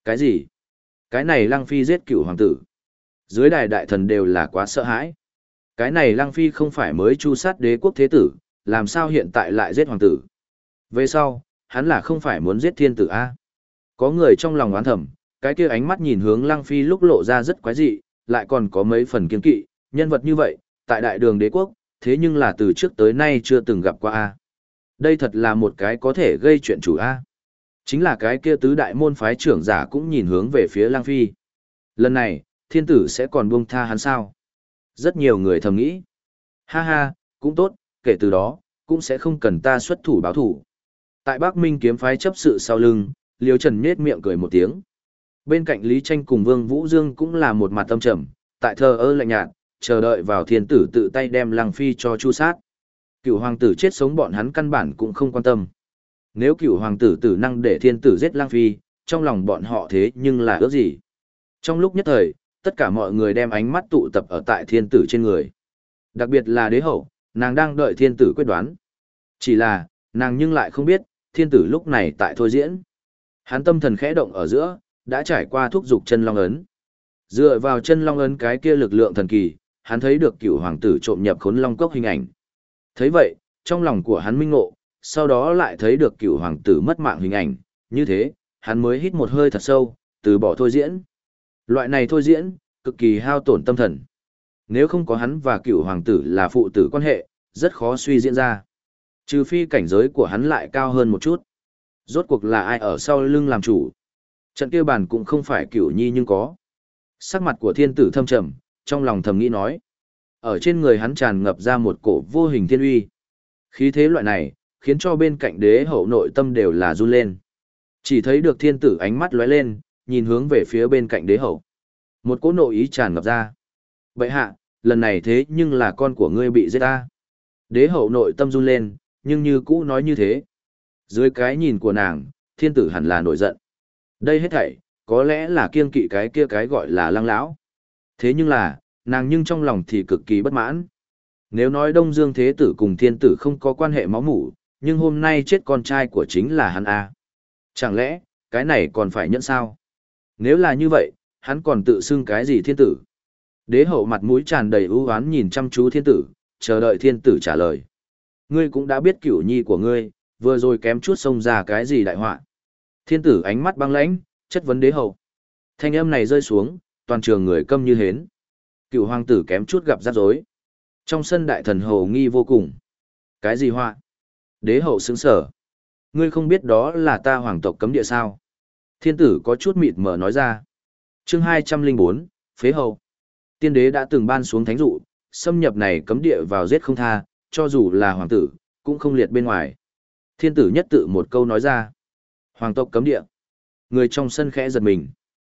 Speaker 1: Cái gì? Cái này Lăng Phi giết cửu hoàng tử. Dưới đài đại thần đều là quá sợ hãi. Cái này Lăng Phi không phải mới chu sát đế quốc thế tử, làm sao hiện tại lại giết hoàng tử? Về sau, hắn là không phải muốn giết thiên tử A. Có người trong lòng oán thầm, cái kia ánh mắt nhìn hướng Lăng Phi lúc lộ ra rất quái dị, lại còn có mấy phần kiên kỵ, nhân vật như vậy, tại đại đường đế quốc, thế nhưng là từ trước tới nay chưa từng gặp qua A. Đây thật là một cái có thể gây chuyện chủ A. Chính là cái kia tứ đại môn phái trưởng giả cũng nhìn hướng về phía Lăng Phi. Lần này, thiên tử sẽ còn buông tha hắn sao? Rất nhiều người thầm nghĩ. Ha ha, cũng tốt, kể từ đó, cũng sẽ không cần ta xuất thủ báo thủ. Tại Bắc Minh kiếm phái chấp sự sau lưng, Liêu Trần nhếch miệng cười một tiếng. Bên cạnh Lý Tranh cùng Vương Vũ Dương cũng là một mặt tâm trầm, tại thờ ơ lạnh nhạt, chờ đợi vào thiên tử tự tay đem Lăng Phi cho chu sát. Cửu hoàng tử chết sống bọn hắn căn bản cũng không quan tâm. Nếu cửu hoàng tử tử năng để thiên tử giết Lăng Phi, trong lòng bọn họ thế nhưng là ước gì? Trong lúc nhất thời, tất cả mọi người đem ánh mắt tụ tập ở tại thiên tử trên người. Đặc biệt là đế hậu, nàng đang đợi thiên tử quyết đoán. Chỉ là, nàng nhưng lại không biết, thiên tử lúc này tại thôi diễn. Hắn tâm thần khẽ động ở giữa, đã trải qua thúc dục chân long ấn. Dựa vào chân long ấn cái kia lực lượng thần kỳ, hắn thấy được cửu hoàng tử trộm nhập khốn long cốc hình ảnh. Thấy vậy, trong lòng của hắn minh ngộ, sau đó lại thấy được cửu hoàng tử mất mạng hình ảnh, như thế, hắn mới hít một hơi thật sâu, từ bỏ thôi diễn. Loại này thôi diễn, cực kỳ hao tổn tâm thần. Nếu không có hắn và cửu hoàng tử là phụ tử quan hệ, rất khó suy diễn ra. Trừ phi cảnh giới của hắn lại cao hơn một chút. Rốt cuộc là ai ở sau lưng làm chủ. Trận kia bàn cũng không phải cửu nhi nhưng có. Sắc mặt của thiên tử thâm trầm, trong lòng thầm nghĩ nói. Ở trên người hắn tràn ngập ra một cổ vô hình thiên uy. Khí thế loại này, khiến cho bên cạnh đế hậu nội tâm đều là run lên. Chỉ thấy được thiên tử ánh mắt lóe lên, nhìn hướng về phía bên cạnh đế hậu. Một cỗ nội ý tràn ngập ra. Bệ hạ, lần này thế nhưng là con của ngươi bị giết ta. Đế hậu nội tâm run lên, nhưng như cũ nói như thế. Dưới cái nhìn của nàng, thiên tử hẳn là nổi giận. Đây hết thảy, có lẽ là kiêng kỵ cái kia cái gọi là Lăng lão. Thế nhưng là, nàng nhưng trong lòng thì cực kỳ bất mãn. Nếu nói Đông Dương Thế Tử cùng thiên tử không có quan hệ máu mủ, nhưng hôm nay chết con trai của chính là hắn A. Chẳng lẽ, cái này còn phải nhận sao? Nếu là như vậy, hắn còn tự xưng cái gì thiên tử? Đế hậu mặt mũi tràn đầy ưu oán nhìn chăm chú thiên tử, chờ đợi thiên tử trả lời. Ngươi cũng đã biết cửu nhi của ngươi, vừa rồi kém chút xông ra cái gì đại họa. Thiên tử ánh mắt băng lãnh, chất vấn đế hậu. Thanh âm này rơi xuống, toàn trường người câm như hến. Cửu hoàng tử kém chút gặp rắc rối. Trong sân đại thần hầu nghi vô cùng. Cái gì họa? Đế hậu sững sờ. Ngươi không biết đó là ta hoàng tộc cấm địa sao? Thiên tử có chút mịt mờ nói ra. Chương 204, Phế hậu. Tiên đế đã từng ban xuống thánh dụ, xâm nhập này cấm địa vào giết không tha, cho dù là hoàng tử, cũng không liệt bên ngoài. Thiên tử nhất tự một câu nói ra. Hoàng tộc cấm địa. Người trong sân khẽ giật mình.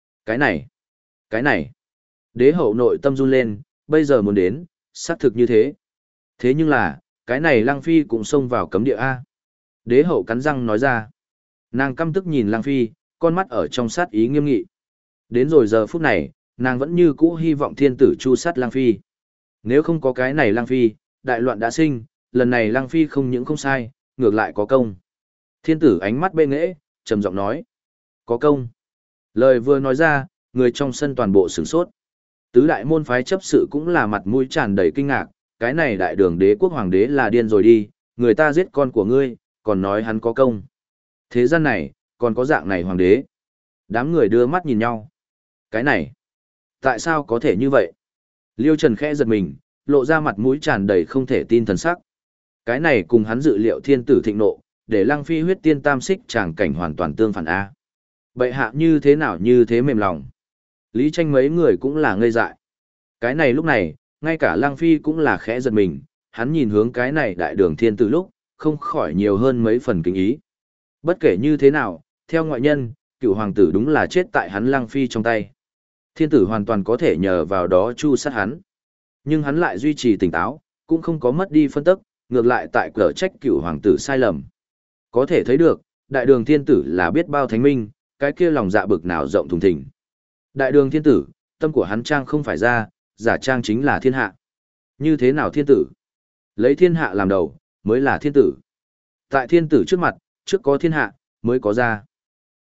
Speaker 1: Cái này. Đế hậu nội tâm run lên, bây giờ muốn đến, xác thực như thế. Thế nhưng là, cái này Lăng Phi cũng xông vào cấm địa A. Đế hậu cắn răng nói ra. Nàng căm tức nhìn Lăng Phi, con mắt ở trong sát ý nghiêm nghị. Đến rồi giờ phút này, nàng vẫn như cũ hy vọng thiên tử chu sát Lăng Phi. Nếu không có cái này Lăng Phi, đại loạn đã sinh, lần này Lăng Phi không những không sai, ngược lại có công. Thiên tử ánh mắt bê nghễ, trầm giọng nói. Có công. Lời vừa nói ra, người trong sân toàn bộ sửng sốt. Tứ đại môn phái chấp sự cũng là mặt mũi tràn đầy kinh ngạc, cái này đại đường đế quốc hoàng đế là điên rồi đi, người ta giết con của ngươi, còn nói hắn có công. Thế gian này, còn có dạng này hoàng đế. Đám người đưa mắt nhìn nhau. Cái này, tại sao có thể như vậy? Liêu Trần khẽ giật mình, lộ ra mặt mũi tràn đầy không thể tin thần sắc. Cái này cùng hắn dự liệu thiên tử thịnh nộ, để Lăng Phi huyết tiên tam xích tràng cảnh hoàn toàn tương phản A. Bệ hạ như thế nào như thế mềm lòng. Lý Tranh mấy người cũng là ngây dại. Cái này lúc này, ngay cả Lăng Phi cũng là khẽ giật mình, hắn nhìn hướng cái này đại đường thiên tử lúc, không khỏi nhiều hơn mấy phần kính ý. Bất kể như thế nào, theo ngoại nhân, cựu hoàng tử đúng là chết tại hắn Lăng Phi trong tay. Thiên tử hoàn toàn có thể nhờ vào đó chu sát hắn. Nhưng hắn lại duy trì tỉnh táo, cũng không có mất đi phân tức, ngược lại tại cờ trách cựu hoàng tử sai lầm. Có thể thấy được, đại đường thiên tử là biết bao thánh minh, cái kia lòng dạ bực nào rộng thùng thình. Đại đường thiên tử, tâm của hắn trang không phải ra, giả trang chính là thiên hạ. Như thế nào thiên tử? Lấy thiên hạ làm đầu, mới là thiên tử. Tại thiên tử trước mặt, trước có thiên hạ, mới có ra.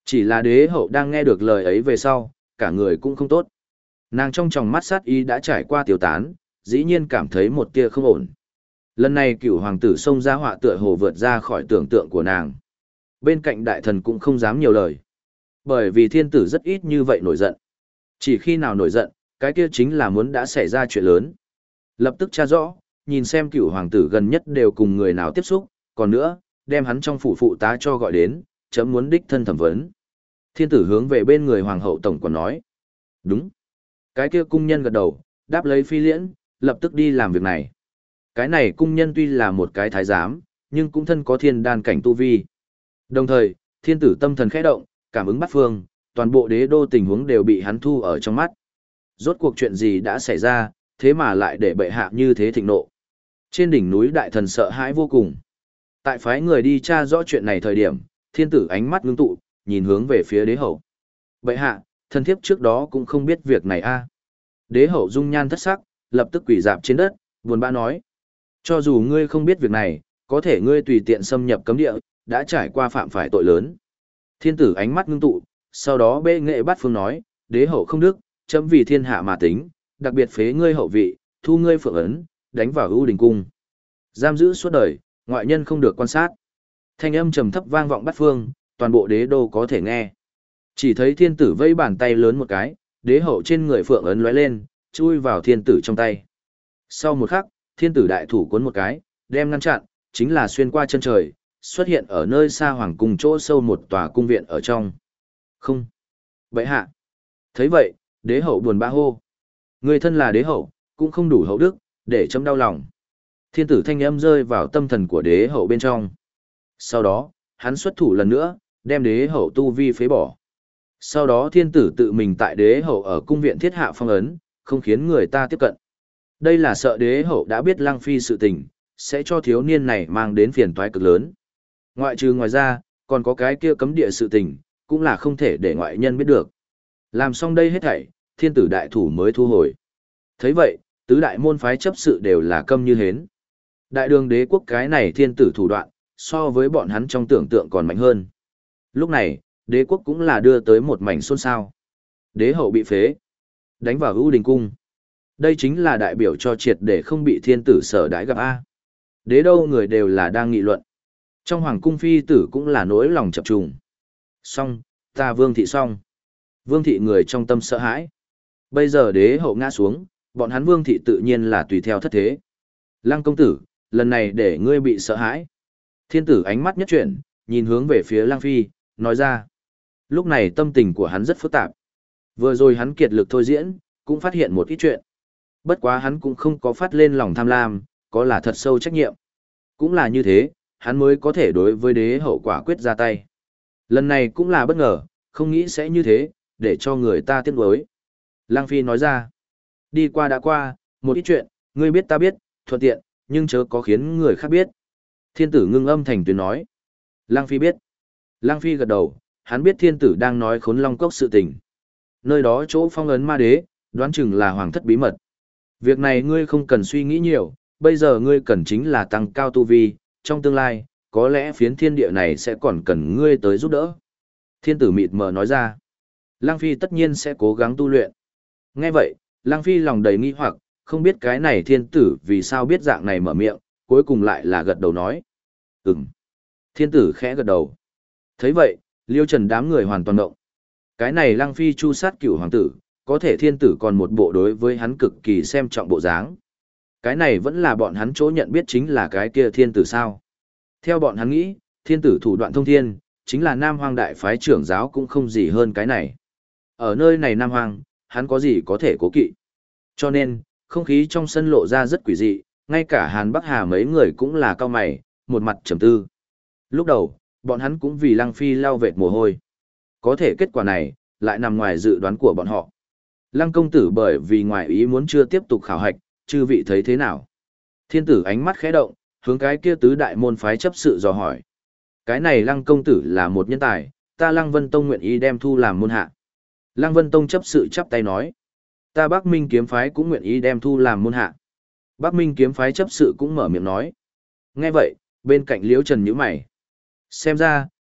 Speaker 1: Chỉ là đế hậu đang nghe được lời ấy về sau, cả người cũng không tốt. Nàng trong tròng mắt sát ý đã trải qua tiêu tán, dĩ nhiên cảm thấy một tia không ổn. Lần này cửu hoàng tử xông ra họa tựa hồ vượt ra khỏi tưởng tượng của nàng. Bên cạnh đại thần cũng không dám nhiều lời. Bởi vì thiên tử rất ít như vậy nổi giận. Chỉ khi nào nổi giận, cái kia chính là muốn đã xảy ra chuyện lớn. Lập tức tra rõ, nhìn xem cửu hoàng tử gần nhất đều cùng người nào tiếp xúc, còn nữa, đem hắn trong phủ phụ tá cho gọi đến, chấm muốn đích thân thẩm vấn. Thiên tử hướng về bên người hoàng hậu tổng quản nói. Đúng. Cái kia cung nhân gật đầu, đáp lấy phi liễn, lập tức đi làm việc này. Cái này cung nhân tuy là một cái thái giám, nhưng cũng thân có thiên đan cảnh tu vi. Đồng thời, thiên tử tâm thần khẽ động, cảm ứng bắt phương, toàn bộ đế đô tình huống đều bị hắn thu ở trong mắt. Rốt cuộc chuyện gì đã xảy ra, thế mà lại để bệ hạ như thế thịnh nộ. Trên đỉnh núi đại thần sợ hãi vô cùng. Tại phái người đi tra rõ chuyện này thời điểm, thiên tử ánh mắt ngưng tụ, nhìn hướng về phía đế hậu. Bệ hạ, thần thiếp trước đó cũng không biết việc này a. Đế hậu dung nhan thất sắc, lập tức quỳ dạp trên đất, buồn bã nói. Cho dù ngươi không biết việc này, có thể ngươi tùy tiện xâm nhập cấm địa, đã trải qua phạm phải tội lớn. Thiên tử ánh mắt ngưng tụ, sau đó bệ nghệ bát phương nói, đế hậu không đức, chấm vì thiên hạ mà tính, đặc biệt phế ngươi hậu vị, thu ngươi phượng ấn, đánh vào ưu đình cung. Giam giữ suốt đời, ngoại nhân không được quan sát. Thanh âm trầm thấp vang vọng bát phương, toàn bộ đế đô có thể nghe. Chỉ thấy thiên tử vây bàn tay lớn một cái, đế hậu trên người phượng ấn lóe lên, chui vào thiên tử trong tay. Sau một khắc, thiên tử đại thủ cuốn một cái, đem ngăn chặn, chính là xuyên qua chân trời, xuất hiện ở nơi xa hoàng cung chỗ sâu một tòa cung viện ở trong. Không. Vậy hạ. Thấy vậy, đế hậu buồn bã hô. Người thân là đế hậu, cũng không đủ hậu đức, để chấm đau lòng. Thiên tử thanh âm rơi vào tâm thần của đế hậu bên trong. Sau đó, hắn xuất thủ lần nữa, đem đế hậu tu vi phế bỏ. Sau đó thiên tử tự mình tại đế hậu ở cung viện thiết hạ phong ấn, không khiến người ta tiếp cận. Đây là sợ đế hậu đã biết Lăng Phi sự tình, sẽ cho thiếu niên này mang đến phiền toái cực lớn. Ngoài ra, còn có cái kia cấm địa sự tình, cũng là không thể để ngoại nhân biết được. Làm xong đây hết thảy, thiên tử đại thủ mới thu hồi. Thấy vậy, tứ đại môn phái chấp sự đều là câm như hến. Đại đường đế quốc cái này thiên tử thủ đoạn, so với bọn hắn trong tưởng tượng còn mạnh hơn. Lúc này, đế quốc cũng là đưa tới một mảnh xôn xao. Đế hậu bị phế, đánh vào ưu đình cung. Đây chính là đại biểu cho triệt để không bị thiên tử sở đãi gặp A. Đế đâu người đều là đang nghị luận. Trong hoàng cung phi tử cũng là nỗi lòng chập trùng. Xong, ta vương thị xong. Vương thị người trong tâm sợ hãi. Bây giờ đế hậu ngã xuống, bọn hắn vương thị tự nhiên là tùy theo thất thế. Lăng công tử, lần này để ngươi bị sợ hãi. Thiên tử ánh mắt nhất chuyển, nhìn hướng về phía Lăng Phi, nói ra. Lúc này tâm tình của hắn rất phức tạp. Vừa rồi hắn kiệt lực thôi diễn, cũng phát hiện một ít chuyện. Bất quá hắn cũng không có phát lên lòng tham lam, có là thật sâu trách nhiệm. Cũng là như thế, hắn mới có thể đối với đế hậu quả quyết ra tay. Lần này cũng là bất ngờ, không nghĩ sẽ như thế, để cho người ta tiếc nuối. Lăng Phi nói ra, đi qua đã qua, một ít chuyện, ngươi biết ta biết, thuận tiện, nhưng chớ có khiến người khác biết. Thiên tử ngưng âm thành tuyến nói. Lăng Phi biết. Lăng Phi gật đầu, hắn biết thiên tử đang nói Khốn Long Cốc sự tình. Nơi đó chỗ phong ấn ma đế, đoán chừng là hoàng thất bí mật. Việc này ngươi không cần suy nghĩ nhiều, bây giờ ngươi cần chính là tăng cao tu vi, trong tương lai, có lẽ phiến thiên địa này sẽ còn cần ngươi tới giúp đỡ. Thiên tử mịt mờ nói ra. Lăng Phi tất nhiên sẽ cố gắng tu luyện. Nghe vậy, Lăng Phi lòng đầy nghi hoặc, không biết cái này thiên tử vì sao biết dạng này mở miệng, cuối cùng lại là gật đầu nói. Ừm. Thiên tử khẽ gật đầu. Thấy vậy, Liêu Trần đám người hoàn toàn động. Cái này Lăng Phi chu sát cửu hoàng tử, có thể thiên tử còn một bộ đối với hắn cực kỳ xem trọng bộ dáng. Cái này vẫn là bọn hắn chỗ nhận biết chính là cái kia thiên tử sao. Theo bọn hắn nghĩ, thiên tử thủ đoạn thông thiên, chính là Nam Hoang đại phái trưởng giáo cũng không gì hơn cái này. Ở nơi này Nam Hoang, hắn có gì có thể cố kỵ. Cho nên, không khí trong sân lộ ra rất quỷ dị, ngay cả Hàn Bắc Hà mấy người cũng là cao mày, một mặt trầm tư. Lúc đầu, bọn hắn cũng vì Lăng Phi lau vệt mồ hôi. Có thể kết quả này, lại nằm ngoài dự đoán của bọn họ. Lăng công tử bởi vì ngoài ý muốn chưa tiếp tục khảo hạch, chư vị thấy thế nào? Thiên tử ánh mắt khẽ động, hướng cái kia tứ đại môn phái chấp sự dò hỏi. Cái này Lăng công tử là một nhân tài, ta Lăng Vân Tông nguyện ý đem thu làm môn hạ. Lăng Vân Tông chấp sự chắp tay nói. Ta Bắc Minh kiếm phái cũng nguyện ý đem thu làm môn hạ. Bắc Minh kiếm phái chấp sự cũng mở miệng nói. Nghe vậy, bên cạnh Liễu Trần nhíu mày. Xem ra,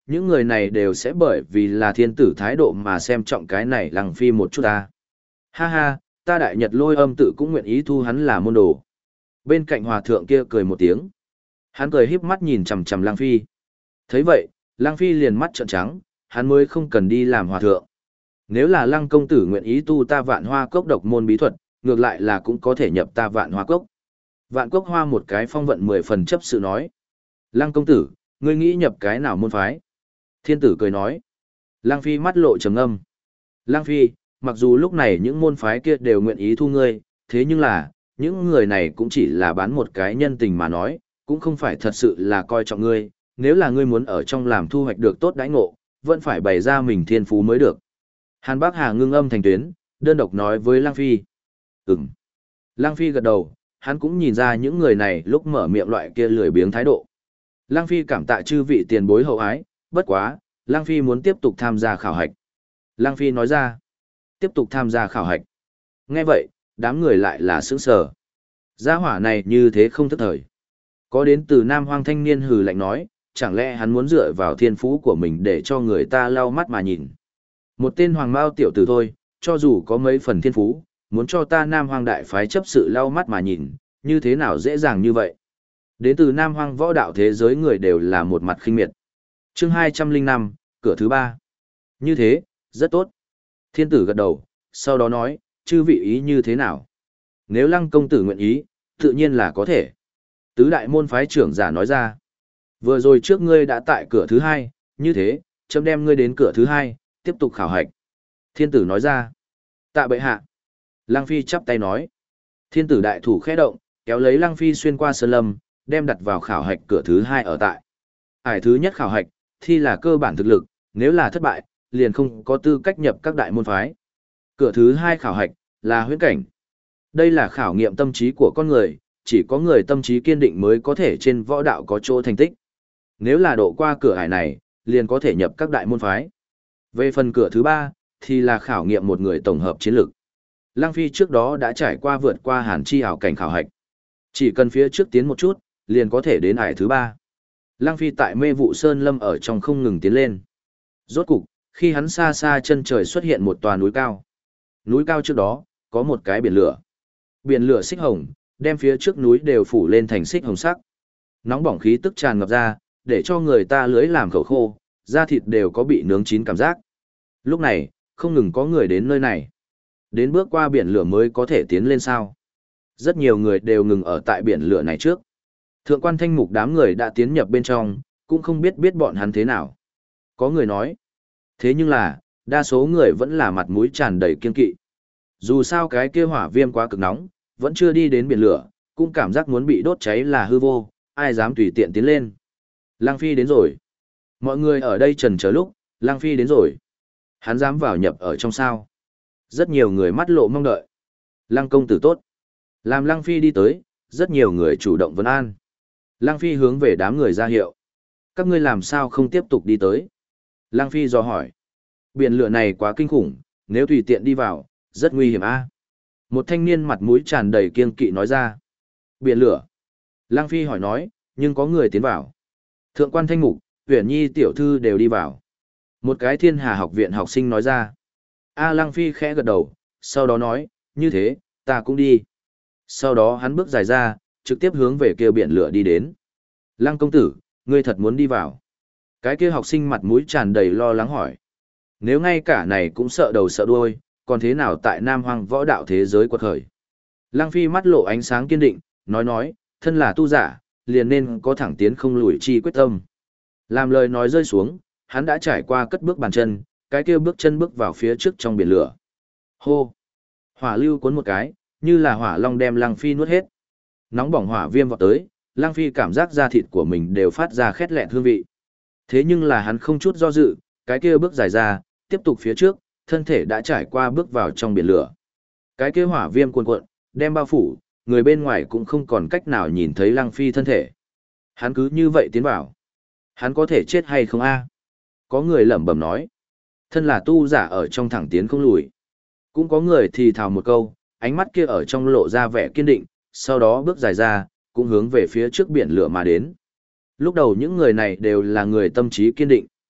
Speaker 1: những người này đều sẽ bởi vì là thiên tử thái độ mà xem trọng cái này Lăng Phi một chút ta. Ha ha, ta Đại Nhật Lôi Âm tự cũng nguyện ý thu hắn là môn đồ. Bên cạnh hòa thượng kia cười một tiếng. Hắn cười híp mắt nhìn chằm chằm Lăng Phi. Thấy vậy, Lăng Phi liền mắt trợn trắng, hắn mới không cần đi làm hòa thượng. Nếu là Lăng công tử nguyện ý tu ta Vạn Hoa Cốc độc môn bí thuật, ngược lại là cũng có thể nhập ta Vạn Hoa Cốc. Vạn Cốc Hoa một cái phong vận 10 phần chấp sự nói. Lăng công tử, ngươi nghĩ nhập cái nào môn phái? Thiên tử cười nói. Lăng Phi mắt lộ trầm ngâm. Lăng Phi, mặc dù lúc này những môn phái kia đều nguyện ý thu ngươi, thế nhưng là, những người này cũng chỉ là bán một cái nhân tình mà nói, cũng không phải thật sự là coi trọng ngươi, nếu là ngươi muốn ở trong làm thu hoạch được tốt đãi ngộ, vẫn phải bày ra mình thiên phú mới được. Hàn Bác Hà ngưng âm thành tuyến, đơn độc nói với Lăng Phi. Ừm. Lăng Phi gật đầu, hắn cũng nhìn ra những người này lúc mở miệng loại kia lười biếng thái độ. Lăng Phi cảm tạ chư vị tiền bối hậu ái, bất quá, Lăng Phi muốn tiếp tục tham gia khảo hạch. Lăng Phi nói ra, tiếp tục tham gia khảo hạch. Nghe vậy, đám người lại là sững sờ. Gia hỏa này như thế không thức thời. Có đến từ Nam Hoang thanh niên hừ lạnh nói, chẳng lẽ hắn muốn dựa vào thiên phú của mình để cho người ta lau mắt mà nhìn. Một tên hoàng mao tiểu tử thôi, cho dù có mấy phần thiên phú, muốn cho ta Nam Hoang đại phái chấp sự lau mắt mà nhìn, như thế nào dễ dàng như vậy. Đến từ Nam Hoang võ đạo thế giới người đều là một mặt khinh miệt. Chương 205, cửa thứ 3. Như thế, rất tốt. Thiên tử gật đầu, sau đó nói, chư vị ý như thế nào? Nếu Lăng công tử nguyện ý, tự nhiên là có thể. Tứ đại môn phái trưởng giả nói ra. Vừa rồi trước ngươi đã tại cửa thứ 2, như thế, chấm đem ngươi đến cửa thứ 2, tiếp tục khảo hạch. Thiên tử nói ra. Tạ bệ hạ. Lăng Phi chắp tay nói. Thiên tử đại thủ khẽ động, kéo lấy Lăng Phi xuyên qua sơn lâm, đem đặt vào khảo hạch cửa thứ 2 ở tại. Ải thứ nhất khảo hạch, thi là cơ bản thực lực, nếu là thất bại, liền không có tư cách nhập các đại môn phái. Cửa thứ 2 khảo hạch, là huyễn cảnh. Đây là khảo nghiệm tâm trí của con người, chỉ có người tâm trí kiên định mới có thể trên võ đạo có chỗ thành tích. Nếu là độ qua cửa ải này, liền có thể nhập các đại môn phái. Về phần cửa thứ 3, thì là khảo nghiệm một người tổng hợp chiến lược. Lăng Phi trước đó đã trải qua vượt qua hàn chi ảo cảnh khảo hạch. Chỉ cần phía trước tiến một chút, liền có thể đến ải thứ 3. Lăng Phi tại mê vụ sơn lâm ở trong không ngừng tiến lên. Rốt cục, khi hắn xa xa chân trời xuất hiện một tòa núi cao. Núi cao trước đó, có một cái biển lửa. Biển lửa xích hồng, đem phía trước núi đều phủ lên thành xích hồng sắc. Nóng bỏng khí tức tràn ngập ra, để cho người ta lưỡi làm khẩu khô, da thịt đều có bị nướng chín cảm giác. Lúc này, không ngừng có người đến nơi này. Đến bước qua biển lửa mới có thể tiến lên sao. Rất nhiều người đều ngừng ở tại biển lửa này trước. Thượng quan Thanh Mục đám người đã tiến nhập bên trong, cũng không biết bọn hắn thế nào. Có người nói. Thế nhưng là, đa số người vẫn là mặt mũi tràn đầy kiên kỵ. Dù sao cái kia hỏa viêm quá cực nóng, vẫn chưa đi đến biển lửa, cũng cảm giác muốn bị đốt cháy là hư vô, ai dám tùy tiện tiến lên. Lăng Phi đến rồi. Mọi người ở đây chần chờ lúc, Lăng Phi đến rồi. Hắn dám vào nhập ở trong sao. Rất nhiều người mắt lộ mong đợi. Lăng công tử tốt. Làm Lăng Phi đi tới, rất nhiều người chủ động vấn an. Lăng Phi hướng về đám người ra hiệu. Các ngươi làm sao không tiếp tục đi tới? Lăng Phi dò hỏi. Biển lửa này quá kinh khủng, nếu tùy tiện đi vào, rất nguy hiểm a. Một thanh niên mặt mũi tràn đầy kiên kỵ nói ra. Biển lửa. Lăng Phi hỏi nói, nhưng có người tiến vào. Thượng quan Thanh Mục, Uyển Nhi tiểu thư đều đi vào. Một cái Thiên Hà học viện học sinh nói ra. Lăng Phi khẽ gật đầu, sau đó nói, như thế, ta cũng đi. Sau đó hắn bước dài ra, trực tiếp hướng về kia biển lửa đi đến. Lăng công tử, ngươi thật muốn đi vào. Cái kia học sinh mặt mũi tràn đầy lo lắng hỏi. Nếu ngay cả này cũng sợ đầu sợ đuôi, còn thế nào tại Nam Hoang võ đạo thế giới quật khởi. Lăng Phi mắt lộ ánh sáng kiên định, nói, thân là tu giả, liền nên có thẳng tiến không lùi chi quyết tâm. Làm lời nói rơi xuống, hắn đã trải qua cất bước bàn chân, cái kia bước chân bước vào phía trước trong biển lửa. Hô! Hỏa lưu cuốn một cái, như là hỏa long đem Lăng Phi nuốt hết. Nóng bỏng hỏa viêm vọt tới, Lăng Phi cảm giác da thịt của mình đều phát ra khét lẹt hương vị. Thế nhưng là hắn không chút do dự, cái kia bước dài ra, tiếp tục phía trước, thân thể đã trải qua bước vào trong biển lửa. Cái kia hỏa viêm cuồn cuộn, đem bao phủ, người bên ngoài cũng không còn cách nào nhìn thấy Lăng Phi thân thể. Hắn cứ như vậy tiến vào. Hắn có thể chết hay không a? Có người lẩm bẩm nói. Thân là tu giả ở trong thẳng tiến không lùi. Cũng có người thì thào một câu, ánh mắt kia ở trong lộ ra vẻ kiên định, sau đó bước dài ra, cũng hướng về phía trước biển lửa mà đến. Lúc đầu những người này đều là người tâm trí kiên định.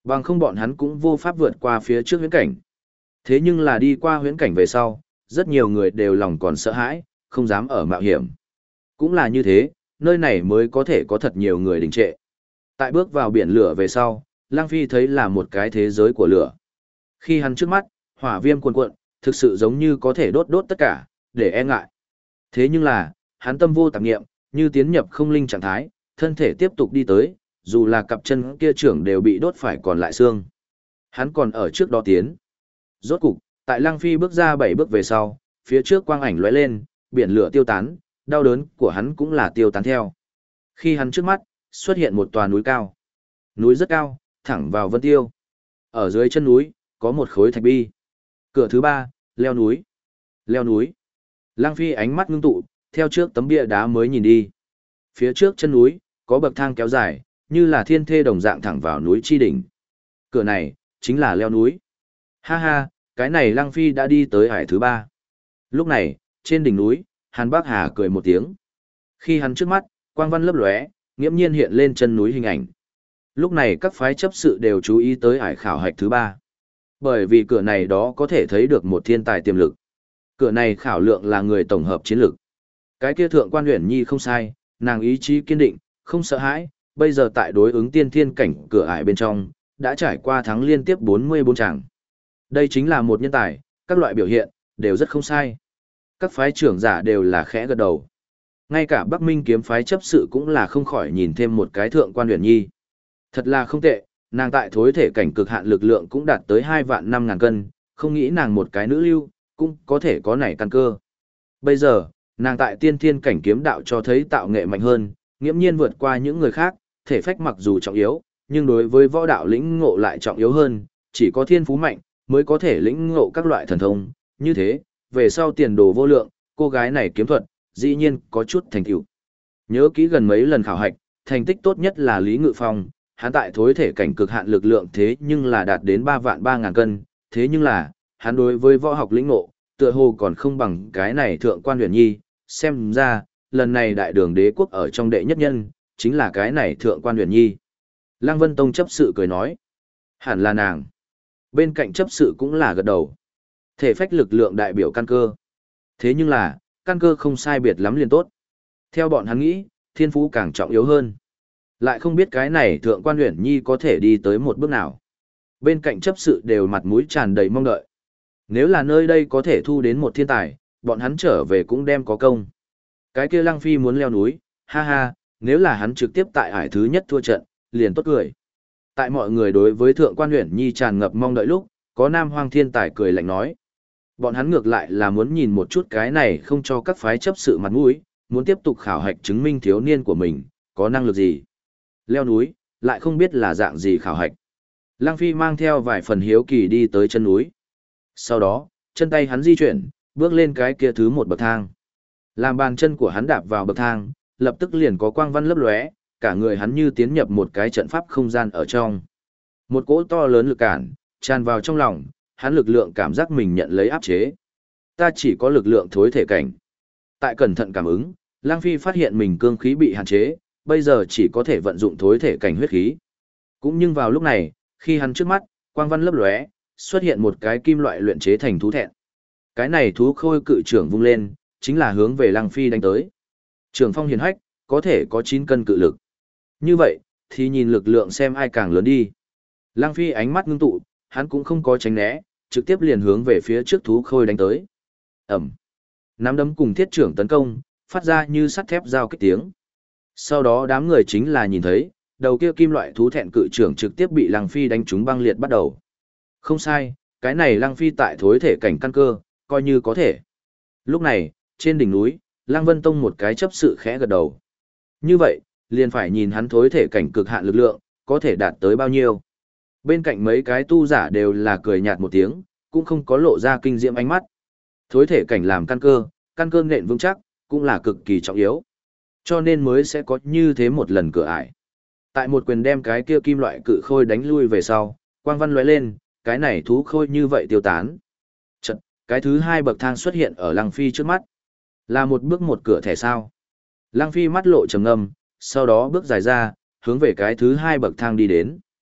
Speaker 1: Bằng không bọn hắn cũng vô pháp vượt qua phía trước huyễn cảnh. Thế nhưng là đi qua huyễn cảnh về sau, rất nhiều người đều lòng còn sợ hãi, không dám ở mạo hiểm. Cũng là như thế, nơi này mới có thể có thật nhiều người đình trệ. Tại bước vào biển lửa về sau, Lang Phi thấy là một cái thế giới của lửa. Khi hắn trước mắt, hỏa viêm cuồn cuộn, thực sự giống như có thể đốt tất cả, để e ngại. Thế nhưng là, hắn tâm vô tạp nghiệm, như tiến nhập không linh trạng thái, thân thể tiếp tục đi tới, dù là cặp chân kia trưởng đều bị đốt phải còn lại xương. Hắn còn ở trước đó tiến. Rốt cục, tại Lăng Phi bước ra 7 bước về sau, phía trước quang ảnh lóe lên, biển lửa tiêu tán, đau đớn của hắn cũng là tiêu tán theo. Khi hắn trước mắt, xuất hiện một tòa núi cao. Núi rất cao, thẳng vào vân tiêu. Ở dưới chân núi, có một khối thạch bi. Cửa thứ 3, leo núi. Leo núi. Lăng Phi ánh mắt ngưng tụ, theo trước tấm bia đá mới nhìn đi. Phía trước chân núi, có bậc thang kéo dài, như là thiên thê đồng dạng thẳng vào núi chi đỉnh. Cửa này, chính là leo núi. Ha ha, cái này Lăng Phi đã đi tới ải thứ 3. Lúc này, trên đỉnh núi, Hàn Bác Hà cười một tiếng. Khi hắn trước mắt, quang văn lấp lóe, nghiễm nhiên hiện lên chân núi hình ảnh. Lúc này các phái chấp sự đều chú ý tới ải khảo hạch thứ 3. Bởi vì cửa này đó có thể thấy được một thiên tài tiềm lực. Cửa này khảo lượng là người tổng hợp chiến lực. Cái kia thượng quan Uyển Nhi không sai, nàng ý chí kiên định, không sợ hãi, bây giờ tại đối ứng tiên thiên cảnh cửa ải bên trong, đã trải qua thắng liên tiếp 44 tràng. Đây chính là một nhân tài, các loại biểu hiện, đều rất không sai. Các phái trưởng giả đều là khẽ gật đầu. Ngay cả Bắc Minh kiếm phái chấp sự cũng là không khỏi nhìn thêm một cái thượng quan Uyển Nhi. Thật là không tệ, nàng tại thối thể cảnh cực hạn lực lượng cũng đạt tới 2 vạn 5 ngàn cân, không nghĩ nàng một cái nữ lưu, cũng có thể có nảy căn cơ. Bây giờ, nàng tại tiên thiên cảnh kiếm đạo cho thấy tạo nghệ mạnh hơn, nghiễm nhiên vượt qua những người khác, thể phách mặc dù trọng yếu, nhưng đối với võ đạo lĩnh ngộ lại trọng yếu hơn, chỉ có thiên phú mạnh, mới có thể lĩnh ngộ các loại thần thông, như thế, về sau tiền đồ vô lượng, cô gái này kiếm thuật, dĩ nhiên có chút thành tựu. Nhớ kỹ gần mấy lần khảo hạch, thành tích tốt nhất là Lý Ngự Phong, hắn tại thối thể cảnh cực hạn lực lượng thế nhưng là đạt đến 3 vạn 3 ngàn cân, thế nhưng là, hắn đối với võ học lĩnh ngộ, tựa hồ còn không bằng cái này thượng quan Uyển Nhi, xem ra, lần này đại đường đế quốc ở trong đệ nhất nhân, chính là cái này thượng quan Uyển Nhi. Lăng Vân Tông chấp sự cười nói, hẳn là nàng. Bên cạnh chấp sự cũng là gật đầu. Thể phách lực lượng đại biểu căn cơ. Thế nhưng là, căn cơ không sai biệt lắm liền tốt. Theo bọn hắn nghĩ, thiên phú càng trọng yếu hơn. Lại không biết cái này thượng quan Uyển Nhi có thể đi tới một bước nào. Bên cạnh chấp sự đều mặt mũi tràn đầy mong đợi. Nếu là nơi đây có thể thu đến một thiên tài, bọn hắn trở về cũng đem có công. Cái kia Lăng Phi muốn leo núi, ha ha, nếu là hắn trực tiếp tại ải thứ nhất thua trận, liền tốt cười. Tại mọi người đối với thượng quan Uyển Nhi tràn ngập mong đợi lúc, có nam hoang thiên tài cười lạnh nói. Bọn hắn ngược lại là muốn nhìn một chút cái này không cho các phái chấp sự mặt mũi, muốn tiếp tục khảo hạch chứng minh thiếu niên của mình, có năng lực gì. Leo núi, lại không biết là dạng gì khảo hạch. Lăng Phi mang theo vài phần hiếu kỳ đi tới chân núi. Sau đó, chân tay hắn di chuyển, bước lên cái kia thứ một bậc thang. Làm bàn chân của hắn đạp vào bậc thang, lập tức liền có quang văn lấp lóe, cả người hắn như tiến nhập một cái trận pháp không gian ở trong. Một cỗ to lớn lực cản, tràn vào trong lòng, hắn lực lượng cảm giác mình nhận lấy áp chế. Ta chỉ có lực lượng thối thể cảnh. Tại cẩn thận cảm ứng, Lang Phi phát hiện mình cương khí bị hạn chế, bây giờ chỉ có thể vận dụng thối thể cảnh huyết khí. Cũng nhưng vào lúc này, khi hắn trước mắt, quang văn lấp lóe, xuất hiện một cái kim loại luyện chế thành thú thẹn. Cái này thú khôi cự trưởng vung lên, chính là hướng về Lang Phi đánh tới. Trường phong hiền hách, có thể có 9 cân cự lực. Như vậy, thì nhìn lực lượng xem ai càng lớn đi. Lang Phi ánh mắt ngưng tụ, hắn cũng không có tránh né, trực tiếp liền hướng về phía trước thú khôi đánh tới. Ẩm. Nắm đấm cùng thiết trưởng tấn công, phát ra như sắt thép giao kích tiếng. Sau đó đám người chính là nhìn thấy, đầu kia kim loại thú thẹn cự trưởng trực tiếp bị Lăng Phi đánh trúng băng liệt bắt đầu. Không sai, cái này Lăng Phi tại thối thể cảnh căn cơ, coi như có thể. Lúc này, trên đỉnh núi, Lăng Vân Tông một cái chấp sự khẽ gật đầu. Như vậy, liền phải nhìn hắn thối thể cảnh cực hạn lực lượng, có thể đạt tới bao nhiêu. Bên cạnh mấy cái tu giả đều là cười nhạt một tiếng, cũng không có lộ ra kinh diệm ánh mắt. Thối thể cảnh làm căn cơ nện vững chắc, cũng là cực kỳ trọng yếu. Cho nên mới sẽ có như thế một lần cửa ải. Tại một quyền đem cái kia kim loại cự khôi đánh lui về sau, quang văn lóe lên, cái này thú khôi như vậy tiêu tán. Chật, cái thứ 2 bậc thang xuất hiện ở Lăng Phi trước mắt. Là một bước một cửa thẻ sao. Lăng Phi mắt lộ trầm ngâm, sau đó bước dài ra, hướng về cái thứ 2 bậc thang đi đến.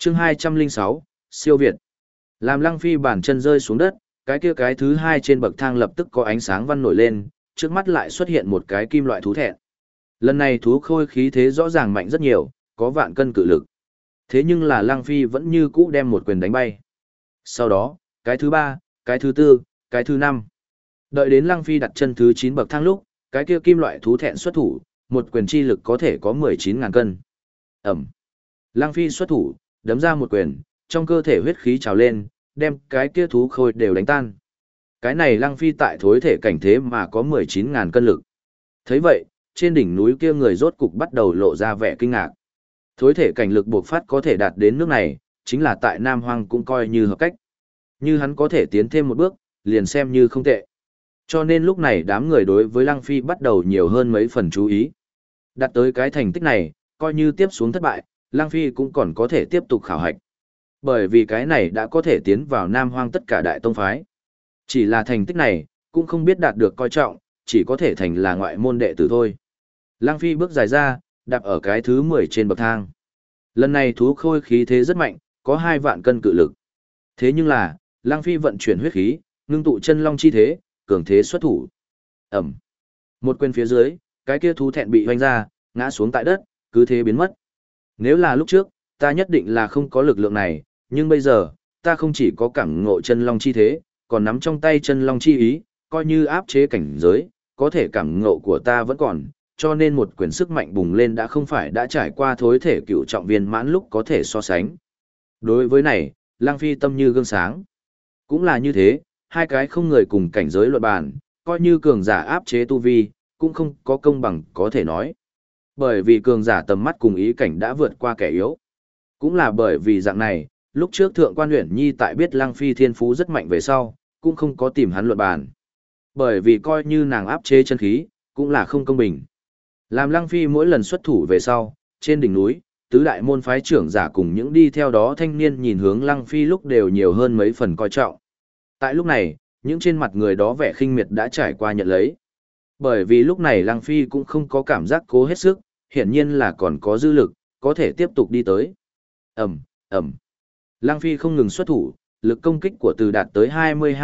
Speaker 1: Chương 206, siêu việt. Làm Lăng Phi bàn chân rơi xuống đất, cái thứ hai trên bậc thang lập tức có ánh sáng văn nổi lên, trước mắt lại xuất hiện một cái kim loại thú thẹn. Lần này thú khôi khí thế rõ ràng mạnh rất nhiều, có vạn cân cự lực. Thế nhưng là Lăng Phi vẫn như cũ đem một quyền đánh bay. Sau đó, cái thứ ba, cái thứ tư, cái thứ năm. Đợi đến Lăng Phi đặt chân thứ 9 bậc thang lúc, cái kia kim loại thú thẹn xuất thủ, một quyền chi lực có thể có 19.000 cân. Ẩm. Lăng Phi xuất thủ, đấm ra một quyền, trong cơ thể huyết khí trào lên, đem cái kia thú khôi đều đánh tan. Cái này Lăng Phi tại thối thể cảnh thế mà có 19.000 cân lực. Thấy vậy, trên đỉnh núi kia người rốt cục bắt đầu lộ ra vẻ kinh ngạc. Thối thể cảnh lực buộc phát có thể đạt đến nước này, chính là tại Nam Hoang cũng coi như hợp cách. Như hắn có thể tiến thêm một bước, liền xem như không tệ. Cho nên lúc này đám người đối với Lăng Phi bắt đầu nhiều hơn mấy phần chú ý. Đạt tới cái thành tích này, coi như tiếp xuống thất bại, Lăng Phi cũng còn có thể tiếp tục khảo hạch. Bởi vì cái này đã có thể tiến vào Nam Hoang tất cả đại tông phái. Chỉ là thành tích này, cũng không biết đạt được coi trọng, chỉ có thể thành là ngoại môn đệ tử thôi. Lăng Phi bước dài ra, đạp ở cái thứ 10 trên bậc thang. Lần này thú khôi khí thế rất mạnh, có 2 vạn cân cự lực. Thế nhưng là, Lăng Phi vận chuyển huyết khí, ngưng tụ chân long chi thế, cường thế xuất thủ. Ẩm. Một quyền phía dưới, cái kia thú thẹn bị hoanh ra, ngã xuống tại đất, cứ thế biến mất. Nếu là lúc trước, ta nhất định là không có lực lượng này, nhưng bây giờ, ta không chỉ có cảm ngộ chân long chi thế, còn nắm trong tay chân long chi ý, coi như áp chế cảnh giới, có thể cảm ngộ của ta vẫn còn, cho nên một quyền sức mạnh bùng lên đã không phải đã trải qua thối thể cựu trọng viên mãn lúc có thể so sánh. Đối với này, Lăng Phi tâm như gương sáng. Cũng là như thế, hai cái không người cùng cảnh giới luận bàn, coi như cường giả áp chế tu vi, cũng không có công bằng có thể nói. Bởi vì cường giả tầm mắt cùng ý cảnh đã vượt qua kẻ yếu. Cũng là bởi vì dạng này, lúc trước Thượng quan Uyển Nhi tại biết Lăng Phi thiên phú rất mạnh về sau, cũng không có tìm hắn luận bàn. Bởi vì coi như nàng áp chế chân khí, cũng là không công bình. Làm Lăng Phi mỗi lần xuất thủ về sau, trên đỉnh núi, tứ đại môn phái trưởng giả cùng những đi theo đó thanh niên nhìn hướng Lăng Phi lúc đều nhiều hơn mấy phần coi trọng. Tại lúc này, những trên mặt người đó vẻ khinh miệt đã trải qua nhận lấy. Bởi vì lúc này Lăng Phi cũng không có cảm giác cố hết sức, hiển nhiên là còn có dư lực, có thể tiếp tục đi tới. Ẩm, Ẩm. Lăng Phi không ngừng xuất thủ, lực công kích của từ đạt tới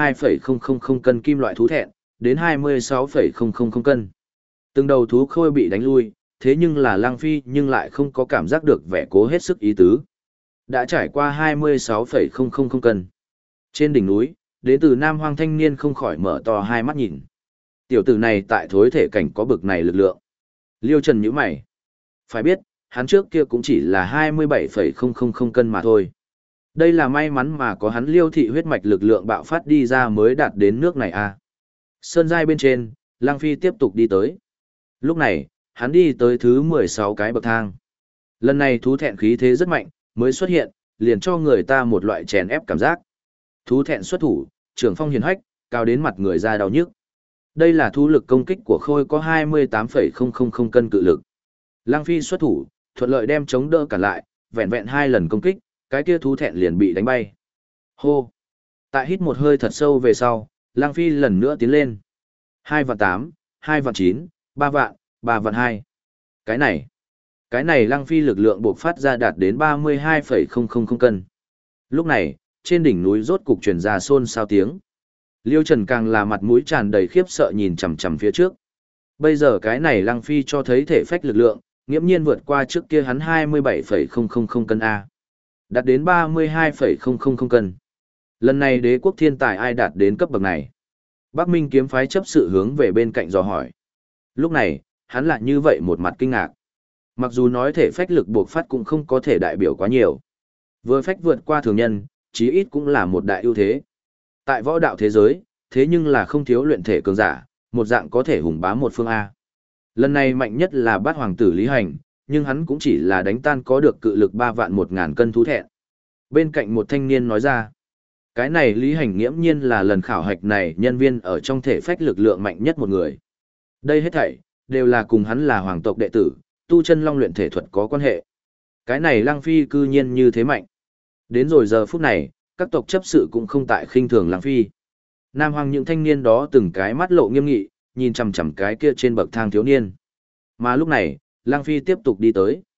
Speaker 1: 22,000 cân kim loại thú thẹn, đến 26,000 cân. Từng đầu thú khôi bị đánh lui, thế nhưng là Lăng Phi nhưng lại không có cảm giác được vẻ cố hết sức ý tứ. Đã trải qua 26,000 cân. Trên đỉnh núi, đến từ Nam Hoang thanh niên không khỏi mở to hai mắt nhìn. Tiểu tử này tại thối thể cảnh có bực này lực lượng. Liêu Trần nhíu mày. Phải biết, hắn trước kia cũng chỉ là 27,000 cân mà thôi. Đây là may mắn mà có hắn Liêu thị huyết mạch lực lượng bạo phát đi ra mới đạt đến nước này à. Sơn giai bên trên, Lăng Phi tiếp tục đi tới. Lúc này, hắn đi tới thứ 16 cái bậc thang. Lần này thú thẹn khí thế rất mạnh, mới xuất hiện, liền cho người ta một loại chèn ép cảm giác. Thú thẹn xuất thủ, trưởng phong hiền hách, cao đến mặt người ra đau nhức. Đây là thú lực công kích của khôi có 28,000 cân cự lực. Lăng Phi xuất thủ, thuận lợi đem chống đỡ cản lại, vẹn vẹn 2 lần công kích, cái kia thú thẹn liền bị đánh bay. Hô! Tại hít một hơi thật sâu về sau, Lăng Phi lần nữa tiến lên. 2 vạn 8, 2 vạn 9, 3 vạn, 3 vạn 2. Cái này Lăng Phi lực lượng buộc phát ra đạt đến 32,000 cân. Lúc này, trên đỉnh núi rốt cục truyền ra xôn xao tiếng. Liêu Trần càng là mặt mũi tràn đầy khiếp sợ nhìn chằm chằm phía trước. Bây giờ cái này Lăng Phi cho thấy thể phách lực lượng, nghiễm nhiên vượt qua trước kia hắn 27,000 cân A. Đạt đến 32,000 cân. Lần này đế quốc thiên tài ai đạt đến cấp bậc này? Bắc Minh kiếm phái chấp sự hướng về bên cạnh dò hỏi. Lúc này, hắn lại như vậy một mặt kinh ngạc. Mặc dù nói thể phách lực buộc phát cũng không có thể đại biểu quá nhiều. Vừa phách vượt qua thường nhân, chí ít cũng là một đại ưu thế. Tại võ đạo thế giới, thế nhưng là không thiếu luyện thể cường giả, một dạng có thể hùng bá một phương A. Lần này mạnh nhất là bát hoàng tử Lý Hành, nhưng hắn cũng chỉ là đánh tan có được cự lực 3 vạn 1.000 cân thú thẹn. Bên cạnh một thanh niên nói ra, cái này Lý Hành nghiễm nhiên là lần khảo hạch này nhân viên ở trong thể phách lực lượng mạnh nhất một người. Đây hết thảy, đều là cùng hắn là hoàng tộc đệ tử, tu chân long luyện thể thuật có quan hệ. Cái này Lăng Phi cư nhiên như thế mạnh. Đến rồi giờ phút này, các tộc chấp sự cũng không tại khinh thường Lăng Phi. Nam Hoang những thanh niên đó từng cái mắt lộ nghiêm nghị, nhìn chằm chằm cái kia trên bậc thang thiếu niên. Mà lúc này, Lăng Phi tiếp tục đi tới.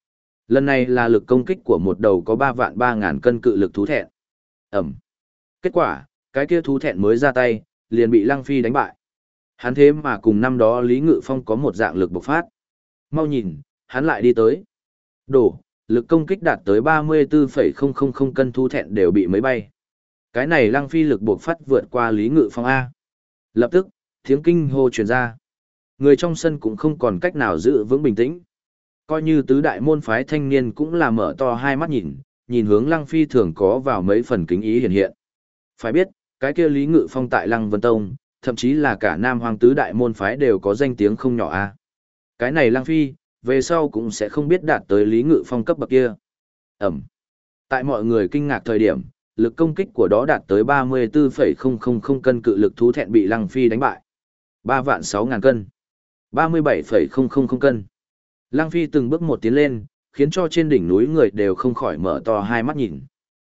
Speaker 1: Lần này là lực công kích của một đầu có 3 vạn 3.000 cân cự lực thú thẹn. Ẩm. Kết quả, cái kia thú thẹn mới ra tay, liền bị Lăng Phi đánh bại. Hắn thế mà cùng năm đó Lý Ngự Phong có một dạng lực bộc phát. Mau nhìn, hắn lại đi tới. Đổ, lực công kích đạt tới 34,000 cân thú thẹn đều bị mấy bay. Cái này Lăng Phi lực bộc phát vượt qua Lý Ngự Phong A. Lập tức, tiếng kinh hô truyền ra. Người trong sân cũng không còn cách nào giữ vững bình tĩnh. Coi như tứ đại môn phái thanh niên cũng là mở to hai mắt nhìn hướng Lăng Phi thường có vào mấy phần kính ý hiện hiện. Phải biết, cái kia Lý Ngự Phong tại Lăng Vân Tông, thậm chí là cả Nam Hoang tứ đại môn phái đều có danh tiếng không nhỏ a. Cái này Lăng Phi, về sau cũng sẽ không biết đạt tới Lý Ngự Phong cấp bậc kia. Ẩm. Tại mọi người kinh ngạc thời điểm, lực công kích của đó đạt tới 34,000 cân cự lực thú thẹn bị Lăng Phi đánh bại. 3.600.000 cân. 37,000 cân. Lăng Phi từng bước một tiến lên, khiến cho trên đỉnh núi người đều không khỏi mở to hai mắt nhìn.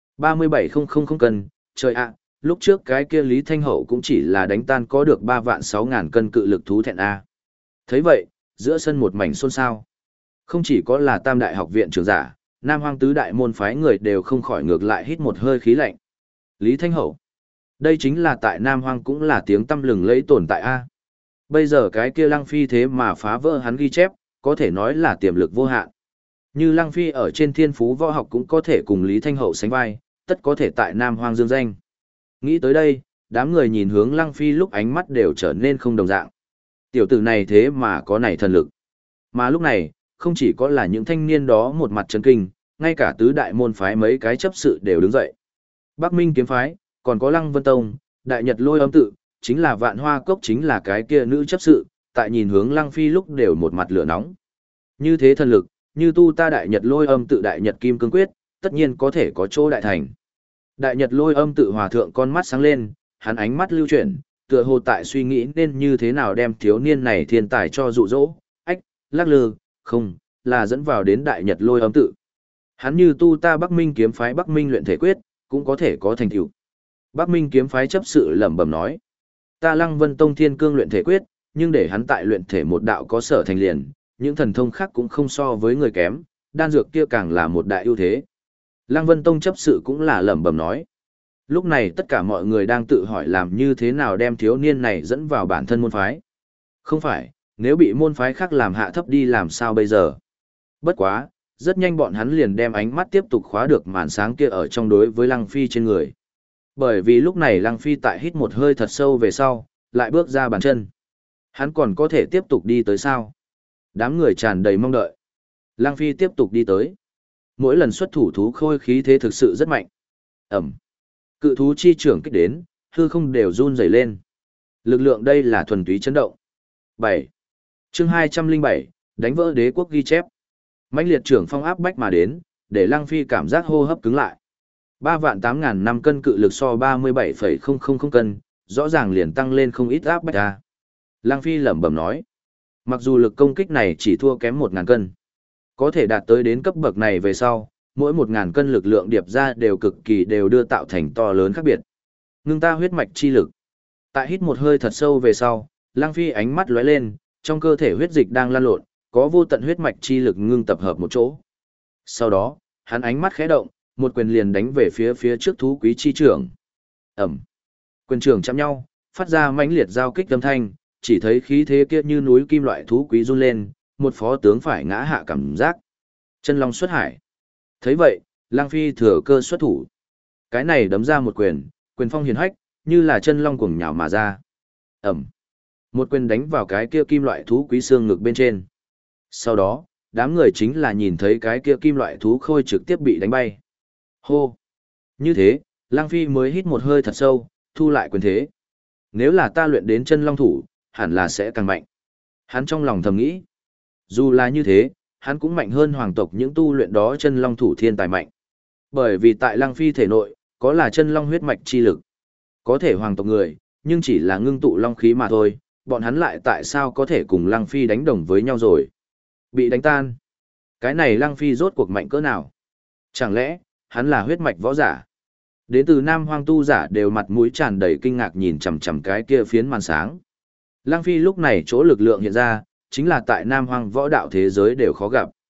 Speaker 1: 37,000 cân, trời ạ, lúc trước cái kia Lý Thanh Hậu cũng chỉ là đánh tan có được 3.600.000 cân cự lực thú thẹn A. Thấy vậy, giữa sân một mảnh xôn xao. Không chỉ có là Tam Đại học viện trưởng giả, Nam Hoang tứ đại môn phái người đều không khỏi ngược lại hít một hơi khí lạnh. Lý Thanh Hậu. Đây chính là tại Nam Hoang cũng là tiếng tăm lừng lẫy tồn tại A. Bây giờ cái kia Lăng Phi thế mà phá vỡ hắn ghi chép, có thể nói là tiềm lực vô hạn. Như Lăng Phi ở trên thiên phú võ học cũng có thể cùng Lý Thanh Hậu sánh vai, tất có thể tại Nam Hoang dương danh. Nghĩ tới đây, đám người nhìn hướng Lăng Phi lúc ánh mắt đều trở nên không đồng dạng. Tiểu tử này thế mà có này thần lực. Mà lúc này, không chỉ có là những thanh niên đó một mặt chấn kinh, ngay cả tứ đại môn phái mấy cái chấp sự đều đứng dậy. Bắc Minh kiếm phái, còn có Lăng Vân Tông, Đại Nhật Lôi Âm tự, chính là Vạn Hoa Cốc chính là cái kia nữ chấp sự, tại nhìn hướng Lăng Phi lúc đều một mặt lửa nóng. Như thế thần lực, như tu ta Đại Nhật Lôi Âm tự Đại Nhật Kim Cương Quyết, tất nhiên có thể có chỗ đại thành. Đại Nhật Lôi Âm tự hòa thượng con mắt sáng lên, hắn ánh mắt lưu chuyển, tựa hồ tại suy nghĩ nên như thế nào đem thiếu niên này thiên tài cho dụ dỗ, ách, lắc lư, không, là dẫn vào đến Đại Nhật Lôi Âm tự. Hắn như tu ta Bắc Minh kiếm phái Bắc Minh luyện thể quyết, cũng có thể có thành tựu. Bắc Minh kiếm phái chấp sự lẩm bẩm nói, ta Lăng Vân Tông Thiên Cương luyện thể quyết, nhưng để hắn tại luyện thể một đạo có sở thành liền, những thần thông khác cũng không so với người kém, đan dược kia càng là một đại ưu thế. Lăng Vân Tông chấp sự cũng là lẩm bẩm nói. Lúc này tất cả mọi người đang tự hỏi làm như thế nào đem thiếu niên này dẫn vào bản thân môn phái. Không phải, nếu bị môn phái khác làm hạ thấp đi làm sao bây giờ? Bất quá, rất nhanh bọn hắn liền đem ánh mắt tiếp tục khóa được màn sáng kia ở trong đối với Lăng Phi trên người. Bởi vì lúc này Lăng Phi tại hít một hơi thật sâu về sau, lại bước ra bàn chân. Hắn còn có thể tiếp tục đi tới sao? Đám người tràn đầy mong đợi. Lăng Phi tiếp tục đi tới. Mỗi lần xuất thủ thú khôi khí thế thực sự rất mạnh. Ẩm. Cự thú chi trưởng kích đến, hư không đều run rẩy lên. Lực lượng đây là thuần túy chấn động. 7. Chương 207, đánh vỡ đế quốc ghi chép. Mãnh liệt trưởng phong áp bách mà đến, để Lăng Phi cảm giác hô hấp cứng lại. 3.800.000 năm cân cự lực so 37,000 cân, rõ ràng liền tăng lên không ít áp bách ra. Lăng Phi lẩm bẩm nói. Mặc dù lực công kích này chỉ thua kém 1.000 cân. Có thể đạt tới đến cấp bậc này về sau, mỗi 1.000 cân lực lượng điệp ra đều cực kỳ đều đưa tạo thành to lớn khác biệt. Ngưng ta huyết mạch chi lực. Tại hít một hơi thật sâu về sau, Lăng Phi ánh mắt lóe lên, trong cơ thể huyết dịch đang lan lộn, có vô tận huyết mạch chi lực ngưng tập hợp một chỗ. Sau đó, hắn ánh mắt khẽ động, một quyền liền đánh về phía trước thú quý chi trưởng. Ẩm. Quyền trưởng chạm nhau, phát ra mãnh liệt giao kích âm thanh, chỉ thấy khí thế kia như núi kim loại thú quý run lên, một phó tướng phải ngã hạ cảm giác. Chân long xuất hải. Thấy vậy, Lăng Phi thừa cơ xuất thủ. Cái này đấm ra một quyền, quyền phong hiền hách, như là chân long cuồng nhào mà ra. Ẩm. Một quyền đánh vào cái kia kim loại thú quý xương ngực bên trên. Sau đó, đám người chính là nhìn thấy cái kia kim loại thú khôi trực tiếp bị đánh bay. Hô. Như thế, Lăng Phi mới hít một hơi thật sâu, thu lại quyền thế. Nếu là ta luyện đến chân long thủ, hẳn là sẽ càng mạnh. Hắn trong lòng thầm nghĩ. Dù là như thế, hắn cũng mạnh hơn hoàng tộc những tu luyện đó chân long thủ thiên tài mạnh. Bởi vì tại Lăng Phi thể nội, có là chân long huyết mạch chi lực. Có thể hoàng tộc người, nhưng chỉ là ngưng tụ long khí mà thôi, bọn hắn lại tại sao có thể cùng Lăng Phi đánh đồng với nhau rồi. Bị đánh tan. Cái này Lăng Phi rốt cuộc mạnh cỡ nào? Chẳng lẽ, hắn là huyết mạch võ giả? Đến từ Nam Hoang tu giả đều mặt mũi tràn đầy kinh ngạc nhìn chằm chằm cái kia phiến màn sáng. Lăng Phi lúc này chỗ lực lượng hiện ra, chính là tại Nam Hoang võ đạo thế giới đều khó gặp.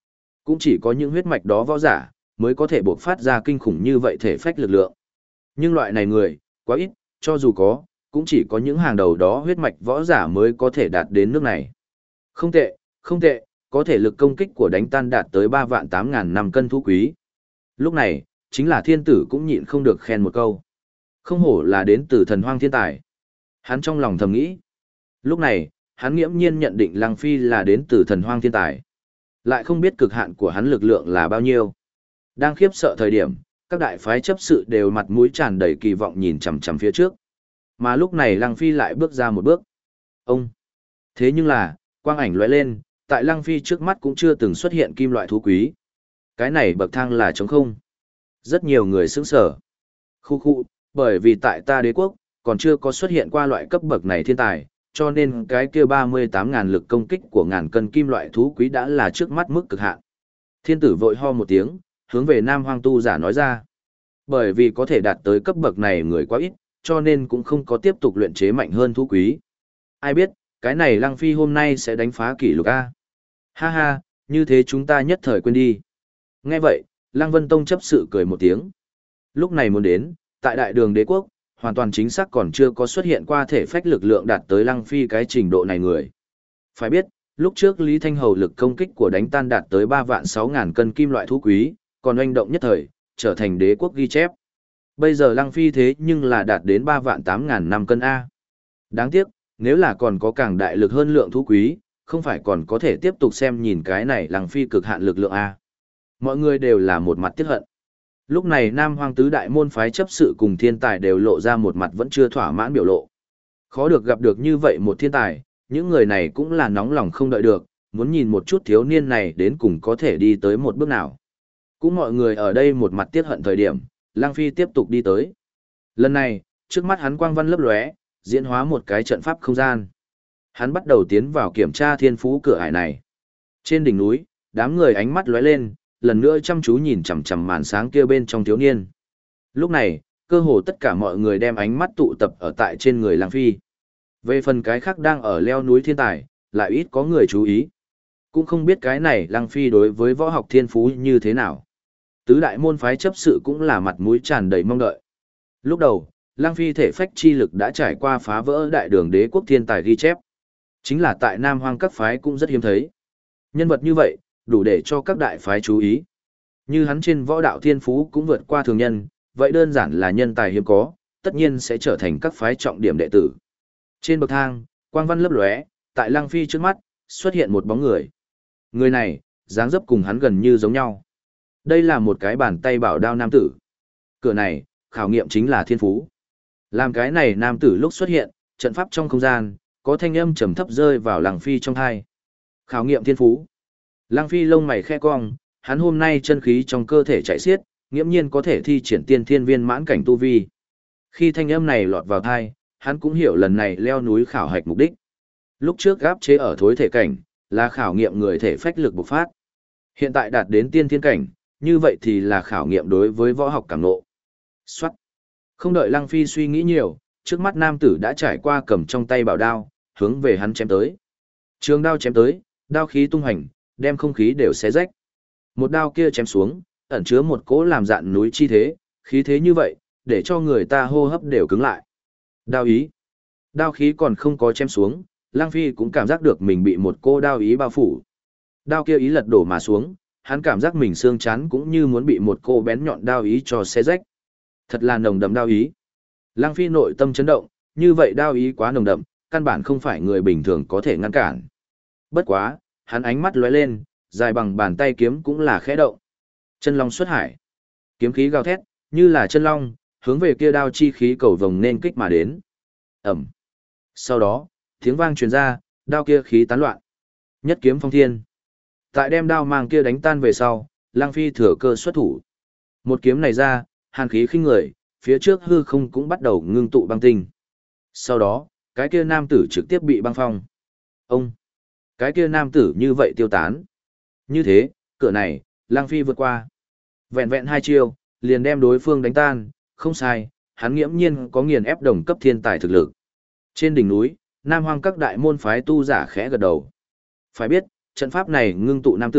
Speaker 1: cũng chỉ có những huyết mạch đó võ giả, mới có thể bộc phát ra kinh khủng như vậy thể phách lực lượng. Nhưng loại này người, quá ít, cho dù có, cũng chỉ có những hàng đầu đó huyết mạch võ giả mới có thể đạt đến nước này. Không tệ, không tệ, có thể lực công kích của đánh tan đạt tới 3.800.000 cân thú quý. Lúc này, chính là thiên tử cũng nhịn không được khen một câu. Không hổ là đến từ thần hoang thiên tài. Hắn trong lòng thầm nghĩ. Lúc này, hắn nghiễm nhiên nhận định Lăng Phi là đến từ thần hoang thiên tài. Lại không biết cực hạn của hắn lực lượng là bao nhiêu. Đang khiếp sợ thời điểm, các đại phái chấp sự đều mặt mũi tràn đầy kỳ vọng nhìn chằm chằm phía trước. Mà lúc này Lăng Phi lại bước ra một bước. Ông! Thế nhưng là, quang ảnh lóe lên, tại Lăng Phi trước mắt cũng chưa từng xuất hiện kim loại thú quý. Cái này bậc thang là trống không. Rất nhiều người sững sờ. Khu, bởi vì tại ta đế quốc, còn chưa có xuất hiện qua loại cấp bậc này thiên tài, cho nên cái kia 38.000 lực công kích của ngàn cân kim loại thú quý đã là trước mắt mức cực hạn. Thiên tử vội ho một tiếng, hướng về Nam Hoang tu giả nói ra. Bởi vì có thể đạt tới cấp bậc này người quá ít, cho nên cũng không có tiếp tục luyện chế mạnh hơn thú quý. Ai biết, cái này Lăng Phi hôm nay sẽ đánh phá kỷ lục A. Ha ha, như thế chúng ta nhất thời quên đi. Nghe vậy, Lăng Vân Tông chấp sự cười một tiếng. Lúc này muốn đến, tại đại đường đế quốc, hoàn toàn chính xác còn chưa có xuất hiện qua thể phách lực lượng đạt tới Lăng Phi cái trình độ này người. Phải biết, lúc trước Lý Thanh Hầu lực công kích của đánh tan đạt tới 3.600.000 cân kim loại thú quý, còn oanh động nhất thời, trở thành đế quốc ghi chép. Bây giờ Lăng Phi thế nhưng là đạt đến 3.800.000 cân A. Đáng tiếc, nếu là còn có càng đại lực hơn lượng thú quý, không phải còn có thể tiếp tục xem nhìn cái này Lăng Phi cực hạn lực lượng A. Mọi người đều là một mặt tiếc hận. Lúc này Nam Hoang tứ đại môn phái chấp sự cùng thiên tài đều lộ ra một mặt vẫn chưa thỏa mãn biểu lộ. Khó được gặp được như vậy một thiên tài, những người này cũng là nóng lòng không đợi được, muốn nhìn một chút thiếu niên này đến cùng có thể đi tới một bước nào. Cũng mọi người ở đây một mặt tiếc hận thời điểm, Lăng Phi tiếp tục đi tới. Lần này, trước mắt hắn quang văn lấp lóe, diễn hóa một cái trận pháp không gian. Hắn bắt đầu tiến vào kiểm tra thiên phú cửa ải này. Trên đỉnh núi, đám người ánh mắt lóe lên, lần nữa chăm chú nhìn chằm chằm màn sáng kia bên trong thiếu niên. Lúc này, cơ hồ tất cả mọi người đem ánh mắt tụ tập ở tại trên người Lăng Phi. Về phần cái khác đang ở leo núi thiên tài, lại ít có người chú ý. Cũng không biết cái này Lăng Phi đối với võ học thiên phú như thế nào. Tứ đại môn phái chấp sự cũng là mặt mũi tràn đầy mong đợi. Lúc đầu, Lăng Phi thể phách chi lực đã trải qua phá vỡ đại đường đế quốc thiên tài ghi chép. Chính là tại Nam Hoang các phái cũng rất hiếm thấy. Nhân vật như vậy, đủ để cho các đại phái chú ý. Như hắn trên võ đạo thiên phú cũng vượt qua thường nhân, vậy đơn giản là nhân tài hiếm có, tất nhiên sẽ trở thành các phái trọng điểm đệ tử. Trên bậc thang, quang văn lấp lóe, tại Lăng Phi trước mắt, xuất hiện một bóng người. Người này, dáng dấp cùng hắn gần như giống nhau. Đây là một cái bàn tay bảo đao nam tử. Cửa này, khảo nghiệm chính là thiên phú. Làm cái này nam tử lúc xuất hiện, trận pháp trong không gian, có thanh âm trầm thấp rơi vào Lăng Phi trong tai. Khảo nghiệm thiên phú. Lăng Phi lông mày khẽ cong, hắn hôm nay chân khí trong cơ thể chạy xiết, nghiễm nhiên có thể thi triển tiên thiên viên mãn cảnh tu vi. Khi thanh âm này lọt vào tai, hắn cũng hiểu lần này leo núi khảo hạch mục đích. Lúc trước gáp chế ở thối thể cảnh, là khảo nghiệm người thể phách lực bộc phát. Hiện tại đạt đến tiên thiên cảnh, như vậy thì là khảo nghiệm đối với võ học cảm ngộ. Soát. Không đợi Lăng Phi suy nghĩ nhiều, trước mắt nam tử đã trải qua cầm trong tay bảo đao, hướng về hắn chém tới. Trường đao chém tới, đao khí tung hành, đem không khí đều xé rách. Một đao kia chém xuống, ẩn chứa một cỗ làm dạn núi chi thế, khí thế như vậy, để cho người ta hô hấp đều cứng lại. Đao ý. Đao khí còn không có chém xuống, Lăng Phi cũng cảm giác được mình bị một cô đao ý bao phủ. Đao kia ý lật đổ mà xuống, hắn cảm giác mình xương chán cũng như muốn bị một cô bén nhọn đao ý cho xé rách. Thật là nồng đậm đao ý. Lăng Phi nội tâm chấn động, như vậy đao ý quá nồng đậm, căn bản không phải người bình thường có thể ngăn cản. Bất quá, hắn ánh mắt lóe lên, dài bằng bàn tay kiếm cũng là khẽ động. Chân long xuất hải. Kiếm khí gào thét, như là chân long, hướng về kia đao chi khí cầu vồng nên kích mà đến. Ẩm. Sau đó, tiếng vang truyền ra, đao kia khí tán loạn. Nhất kiếm phong thiên. Tại đem đao mang kia đánh tan về sau, Lăng Phi thừa cơ xuất thủ. Một kiếm này ra, hàn khí khinh người, phía trước hư không cũng bắt đầu ngưng tụ băng tinh. Sau đó, cái kia nam tử trực tiếp bị băng phong. Ông! Cái kia nam tử như vậy tiêu tán. Như thế, cửa này, Lăng Phi vượt qua. Vẹn vẹn hai chiêu, liền đem đối phương đánh tan, không sai, hắn nghiễm nhiên có nghiền ép đồng cấp thiên tài thực lực. Trên đỉnh núi, Nam Hoang các đại môn phái tu giả khẽ gật đầu. Phải biết, trận pháp này ngưng tụ nam tử,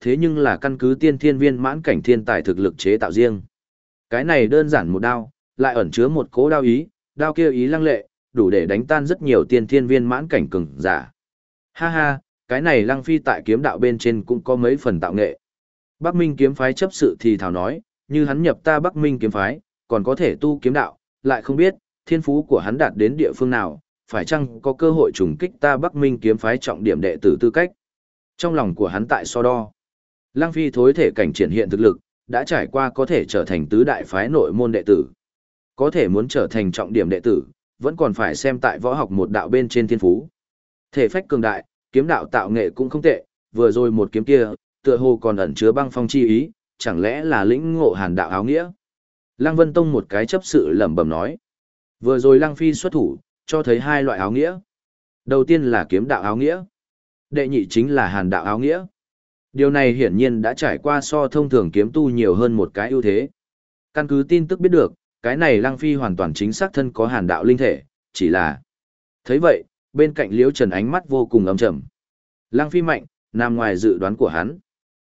Speaker 1: thế nhưng là căn cứ tiên thiên viên mãn cảnh thiên tài thực lực chế tạo riêng. Cái này đơn giản một đao, lại ẩn chứa một cỗ đao ý, đao kia ý lăng lệ, đủ để đánh tan rất nhiều tiên thiên viên mãn cảnh cường giả. Ha ha, cái này Lăng Phi tại kiếm đạo bên trên cũng có mấy phần tạo nghệ. Bắc Minh kiếm phái chấp sự thì thảo nói, như hắn nhập ta Bắc Minh kiếm phái, còn có thể tu kiếm đạo, lại không biết, thiên phú của hắn đạt đến địa phương nào, phải chăng có cơ hội trùng kích ta Bắc Minh kiếm phái trọng điểm đệ tử tư cách. Trong lòng của hắn tại so đo, Lăng Phi thối thể cảnh triển hiện thực lực, đã trải qua có thể trở thành tứ đại phái nội môn đệ tử. Có thể muốn trở thành trọng điểm đệ tử, vẫn còn phải xem tại võ học một đạo bên trên thiên phú. Thể phách cường đại, kiếm đạo tạo nghệ cũng không tệ, vừa rồi một kiếm kia, tựa hồ còn ẩn chứa băng phong chi ý, chẳng lẽ là lĩnh ngộ hàn đạo áo nghĩa. Lăng Vân Tông một cái chấp sự lẩm bẩm nói. Vừa rồi Lăng Phi xuất thủ, cho thấy hai loại áo nghĩa. Đầu tiên là kiếm đạo áo nghĩa. Đệ nhị chính là hàn đạo áo nghĩa. Điều này hiển nhiên đã trải qua so thông thường kiếm tu nhiều hơn một cái ưu thế. Căn cứ tin tức biết được, cái này Lăng Phi hoàn toàn chính xác thân có hàn đạo linh thể, chỉ là... Thấy vậy, bên cạnh Liễu Trần ánh mắt vô cùng ấm trầm. Lăng Phi mạnh, nằm ngoài dự đoán của hắn.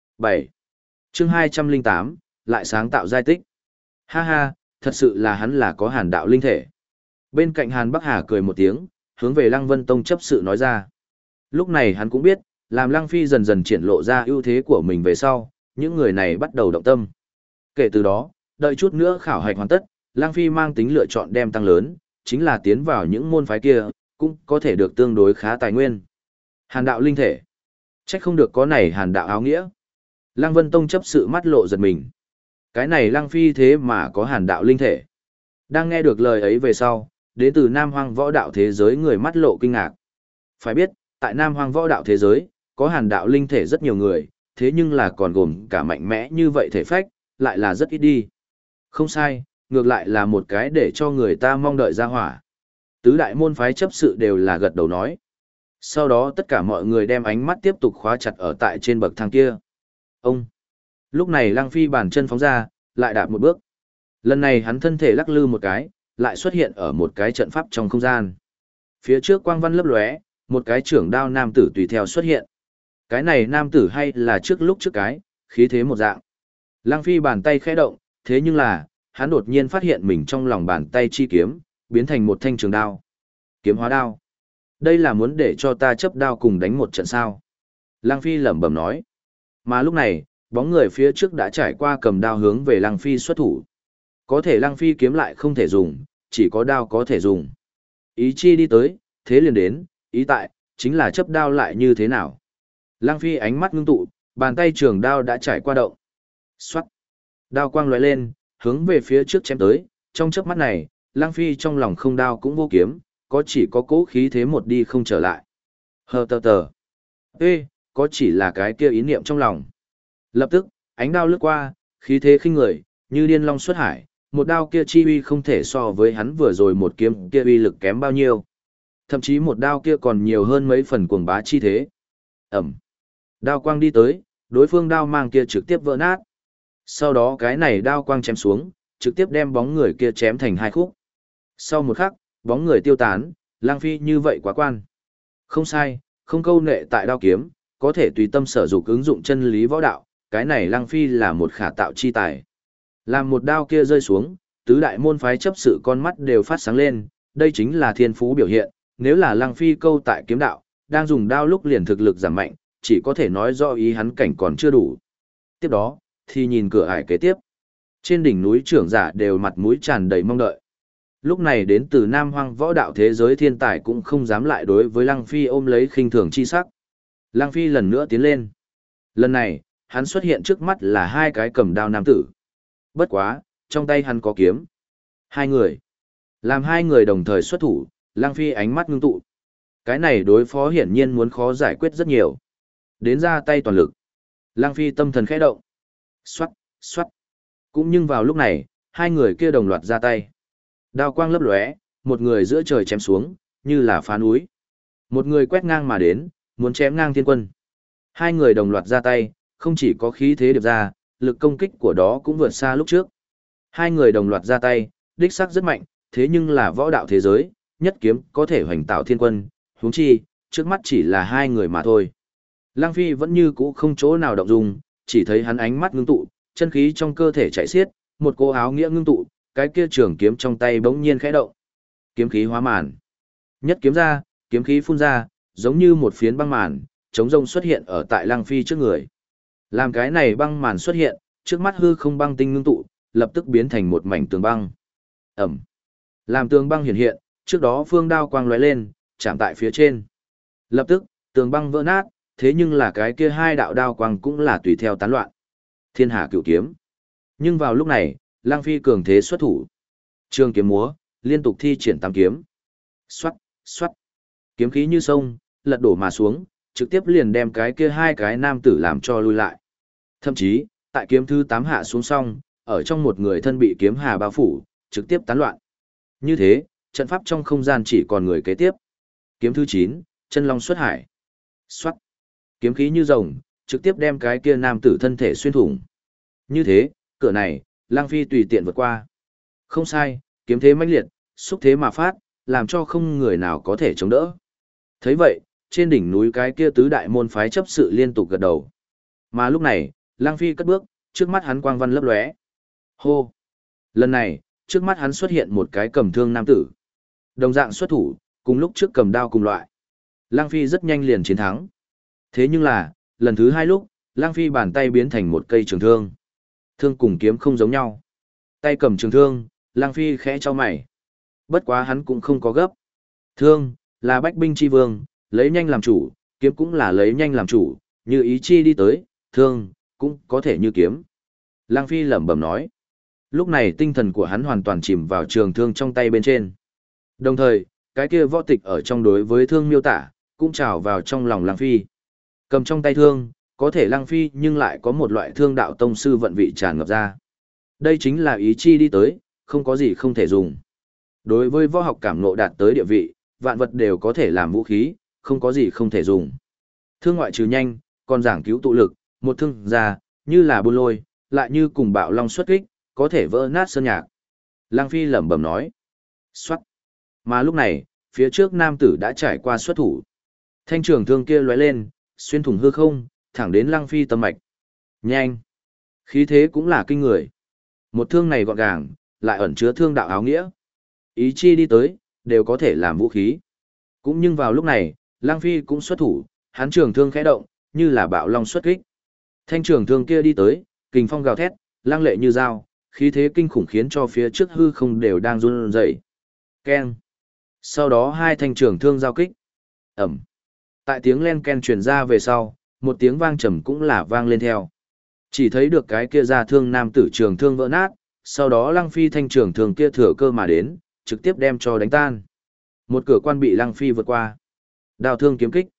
Speaker 1: 7. Chương 208, lại sáng tạo giai tích. Ha ha, thật sự là hắn là có hàn đạo linh thể. Bên cạnh Hàn Bắc Hà cười một tiếng, hướng về Lăng Vân Tông chấp sự nói ra. Lúc này hắn cũng biết, làm Lăng Phi dần dần triển lộ ra ưu thế của mình về sau, những người này bắt đầu động tâm. Kể từ đó, đợi chút nữa khảo hạch hoàn tất, Lăng Phi mang tính lựa chọn đem tăng lớn, chính là tiến vào những môn phái kia, cũng có thể được tương đối khá tài nguyên. Hàn đạo linh thể. Trách không được có này hàn đạo áo nghĩa. Lăng Vân Tông chấp sự mắt lộ giật mình. Cái này Lăng Phi thế mà có hàn đạo linh thể. Đang nghe được lời ấy về sau, đến từ Nam Hoang võ đạo thế giới người mắt lộ kinh ngạc. Phải biết, tại Nam Hoang võ đạo thế giới, có hàn đạo linh thể rất nhiều người, thế nhưng là còn gồm cả mạnh mẽ như vậy thể phách, lại là rất ít đi. Không sai, ngược lại là một cái để cho người ta mong đợi ra hỏa. Tứ đại môn phái chấp sự đều là gật đầu nói. Sau đó tất cả mọi người đem ánh mắt tiếp tục khóa chặt ở tại trên bậc thang kia. Ông! Lúc này Lăng Phi bàn chân phóng ra, lại đạp một bước. Lần này hắn thân thể lắc lư một cái, lại xuất hiện ở một cái trận pháp trong không gian. Phía trước quang văn lấp lóe, một cái trưởng đao nam tử tùy theo xuất hiện. Cái này nam tử hay là trước lúc trước cái, khí thế một dạng. Lăng Phi bàn tay khẽ động, thế nhưng là, hắn đột nhiên phát hiện mình trong lòng bàn tay chi kiếm, biến thành một thanh trường đao. Kiếm hóa đao. Đây là muốn để cho ta chấp đao cùng đánh một trận sao. Lăng Phi lẩm bẩm nói. Mà lúc này, bóng người phía trước đã trải qua cầm đao hướng về Lăng Phi xuất thủ. Có thể Lăng Phi kiếm lại không thể dùng, chỉ có đao có thể dùng. Ý chi đi tới, thế liền đến, ý tại, chính là chấp đao lại như thế nào. Lăng Phi ánh mắt ngưng tụ, bàn tay trường đao đã trải qua động. Xoát. Đao quang lóe lên, hướng về phía trước chém tới, trong chớp mắt này, Lăng Phi trong lòng không đao cũng vô kiếm, có chỉ có cố khí thế một đi không trở lại. Hờ tờ tờ. Ê, có chỉ là cái kia ý niệm trong lòng. Lập tức, ánh đao lướt qua, khí thế khinh người, như điên long xuất hải, một đao kia chi uy không thể so với hắn vừa rồi một kiếm kia uy lực kém bao nhiêu. Thậm chí một đao kia còn nhiều hơn mấy phần cuồng bá chi thế. Ẩm. Đao quang đi tới, đối phương đao mang kia trực tiếp vỡ nát. Sau đó cái này đao quang chém xuống, trực tiếp đem bóng người kia chém thành hai khúc. Sau một khắc, bóng người tiêu tán, Lăng Phi như vậy quá quan. Không sai, không câu nệ tại đao kiếm, có thể tùy tâm sở dục ứng dụng chân lý võ đạo, cái này Lăng Phi là một khả tạo chi tài. Làm một đao kia rơi xuống, tứ đại môn phái chấp sự con mắt đều phát sáng lên, đây chính là thiên phú biểu hiện, nếu là Lăng Phi câu tại kiếm đạo, đang dùng đao lúc liền thực lực giảm mạnh, chỉ có thể nói do ý hắn cảnh còn chưa đủ. Tiếp đó, thì nhìn cửa ải kế tiếp. Trên đỉnh núi trưởng giả đều mặt mũi tràn đầy mong đợi. Lúc này đến từ Nam Hoang võ đạo thế giới thiên tài cũng không dám lại đối với Lăng Phi ôm lấy khinh thường chi sắc. Lăng Phi lần nữa tiến lên. Lần này, hắn xuất hiện trước mắt là hai cái cầm đao nam tử. Bất quá, trong tay hắn có kiếm. Hai người. Làm hai người đồng thời xuất thủ, Lăng Phi ánh mắt ngưng tụ. Cái này đối phó hiển nhiên muốn khó giải quyết rất nhiều. Đến ra tay toàn lực. Lăng Phi tâm thần khẽ động. Xoát, xoát. Cũng nhưng vào lúc này, hai người kia đồng loạt ra tay. Đao quang lấp lóe, một người giữa trời chém xuống, như là phá núi. Một người quét ngang mà đến, muốn chém ngang thiên quân. Hai người đồng loạt ra tay, không chỉ có khí thế điệp ra, lực công kích của đó cũng vượt xa lúc trước. Hai người đồng loạt ra tay, đích xác rất mạnh, thế nhưng là võ đạo thế giới, nhất kiếm có thể hoành tạo thiên quân, huống chi, trước mắt chỉ là hai người mà thôi. Lăng Phi vẫn như cũ không chỗ nào động dung, chỉ thấy hắn ánh mắt ngưng tụ, chân khí trong cơ thể chạy xiết, một cỗ áo nghĩa ngưng tụ, cái kia trường kiếm trong tay bỗng nhiên khẽ động. Kiếm khí hóa màn. Nhất kiếm ra, kiếm khí phun ra, giống như một phiến băng màn, chống rông xuất hiện ở tại Lăng Phi trước người. Làm cái này băng màn xuất hiện, trước mắt hư không băng tinh ngưng tụ, lập tức biến thành một mảnh tường băng. Ẩm. Làm tường băng hiện hiện, trước đó phương đao quang lóe lên, chạm tại phía trên. Lập tức, tường băng vỡ nát, thế nhưng là cái kia hai đạo đao quang cũng là tùy theo tán loạn. Thiên Hà Cửu Kiếm. Nhưng vào lúc này, Lăng Phi cường thế xuất thủ. Trường kiếm múa, liên tục thi triển tám kiếm. Xoát, xoát. Kiếm khí như sông, lật đổ mà xuống, trực tiếp liền đem cái kia hai cái nam tử làm cho lui lại. Thậm chí, tại kiếm thứ 8 hạ xuống xong, ở trong một người thân bị kiếm hà bao phủ, trực tiếp tán loạn. Như thế, trận pháp trong không gian chỉ còn người kế tiếp. Kiếm thứ 9, chân long xuất hải. Xoát. Kiếm khí như rồng, trực tiếp đem cái kia nam tử thân thể xuyên thủng. Như thế, cửa này, Lăng Phi tùy tiện vượt qua. Không sai, kiếm thế mãnh liệt, xúc thế mà phát, làm cho không người nào có thể chống đỡ. Thấy vậy, trên đỉnh núi cái kia tứ đại môn phái chấp sự liên tục gật đầu. Mà lúc này, Lăng Phi cất bước, trước mắt hắn quang văn lấp lóe. Hô! Lần này, trước mắt hắn xuất hiện một cái cầm thương nam tử. Đồng dạng xuất thủ, cùng lúc trước cầm đao cùng loại. Lăng Phi rất nhanh liền chiến thắng. Thế nhưng là, lần thứ hai lúc, Lăng Phi bàn tay biến thành một cây trường thương. Thương cùng kiếm không giống nhau. Tay cầm trường thương, Lăng Phi khẽ chau mày. Bất quá hắn cũng không có gấp. Thương, là bách binh chi vương, lấy nhanh làm chủ, kiếm cũng là lấy nhanh làm chủ, như ý chi đi tới, thương, cũng có thể như kiếm. Lăng Phi lẩm bẩm nói. Lúc này tinh thần của hắn hoàn toàn chìm vào trường thương trong tay bên trên. Đồng thời, cái kia võ tịch ở trong đối với thương miêu tả, cũng trào vào trong lòng Lăng Phi. Cầm trong tay thương, có thể Lăng Phi nhưng lại có một loại thương đạo tông sư vận vị tràn ngập ra. Đây chính là ý chi đi tới, không có gì không thể dùng. Đối với võ học cảm ngộ đạt tới địa vị, vạn vật đều có thể làm vũ khí, không có gì không thể dùng. Thương ngoại trừ nhanh, còn giảng cứu tụ lực, một thương ra, như là buôn lôi, lại như cùng bạo long xuất kích, có thể vỡ nát sơn nhạc. Lăng Phi lẩm bẩm nói. Xoát. Mà lúc này, phía trước nam tử đã trải qua xuất thủ. Thanh trường thương kia lóe lên, xuyên thủng hư không, thẳng đến Lăng Phi tâm mạch. Nhanh. Khí thế cũng là kinh người. Một thương này gọn gàng, lại ẩn chứa thương đạo áo nghĩa. Ý chi đi tới, đều có thể làm vũ khí. Cũng nhưng vào lúc này, Lăng Phi cũng xuất thủ, hắn trường thương khẽ động, như là bạo long xuất kích. Thanh trường thương kia đi tới, kình phong gào thét, lang lệ như dao, khí thế kinh khủng khiến cho phía trước hư không đều đang run rẩy. Keng. Sau đó hai thanh trường thương giao kích. Ẩm. Tại tiếng len ken truyền ra về sau, một tiếng vang trầm cũng là vang lên theo. Chỉ thấy được cái kia ra thương nam tử trường thương vỡ nát, sau đó Lăng Phi thanh trường thương kia thừa cơ mà đến, trực tiếp đem cho đánh tan. Một cửa quan bị Lăng Phi vượt qua. Đao thương kiếm kích.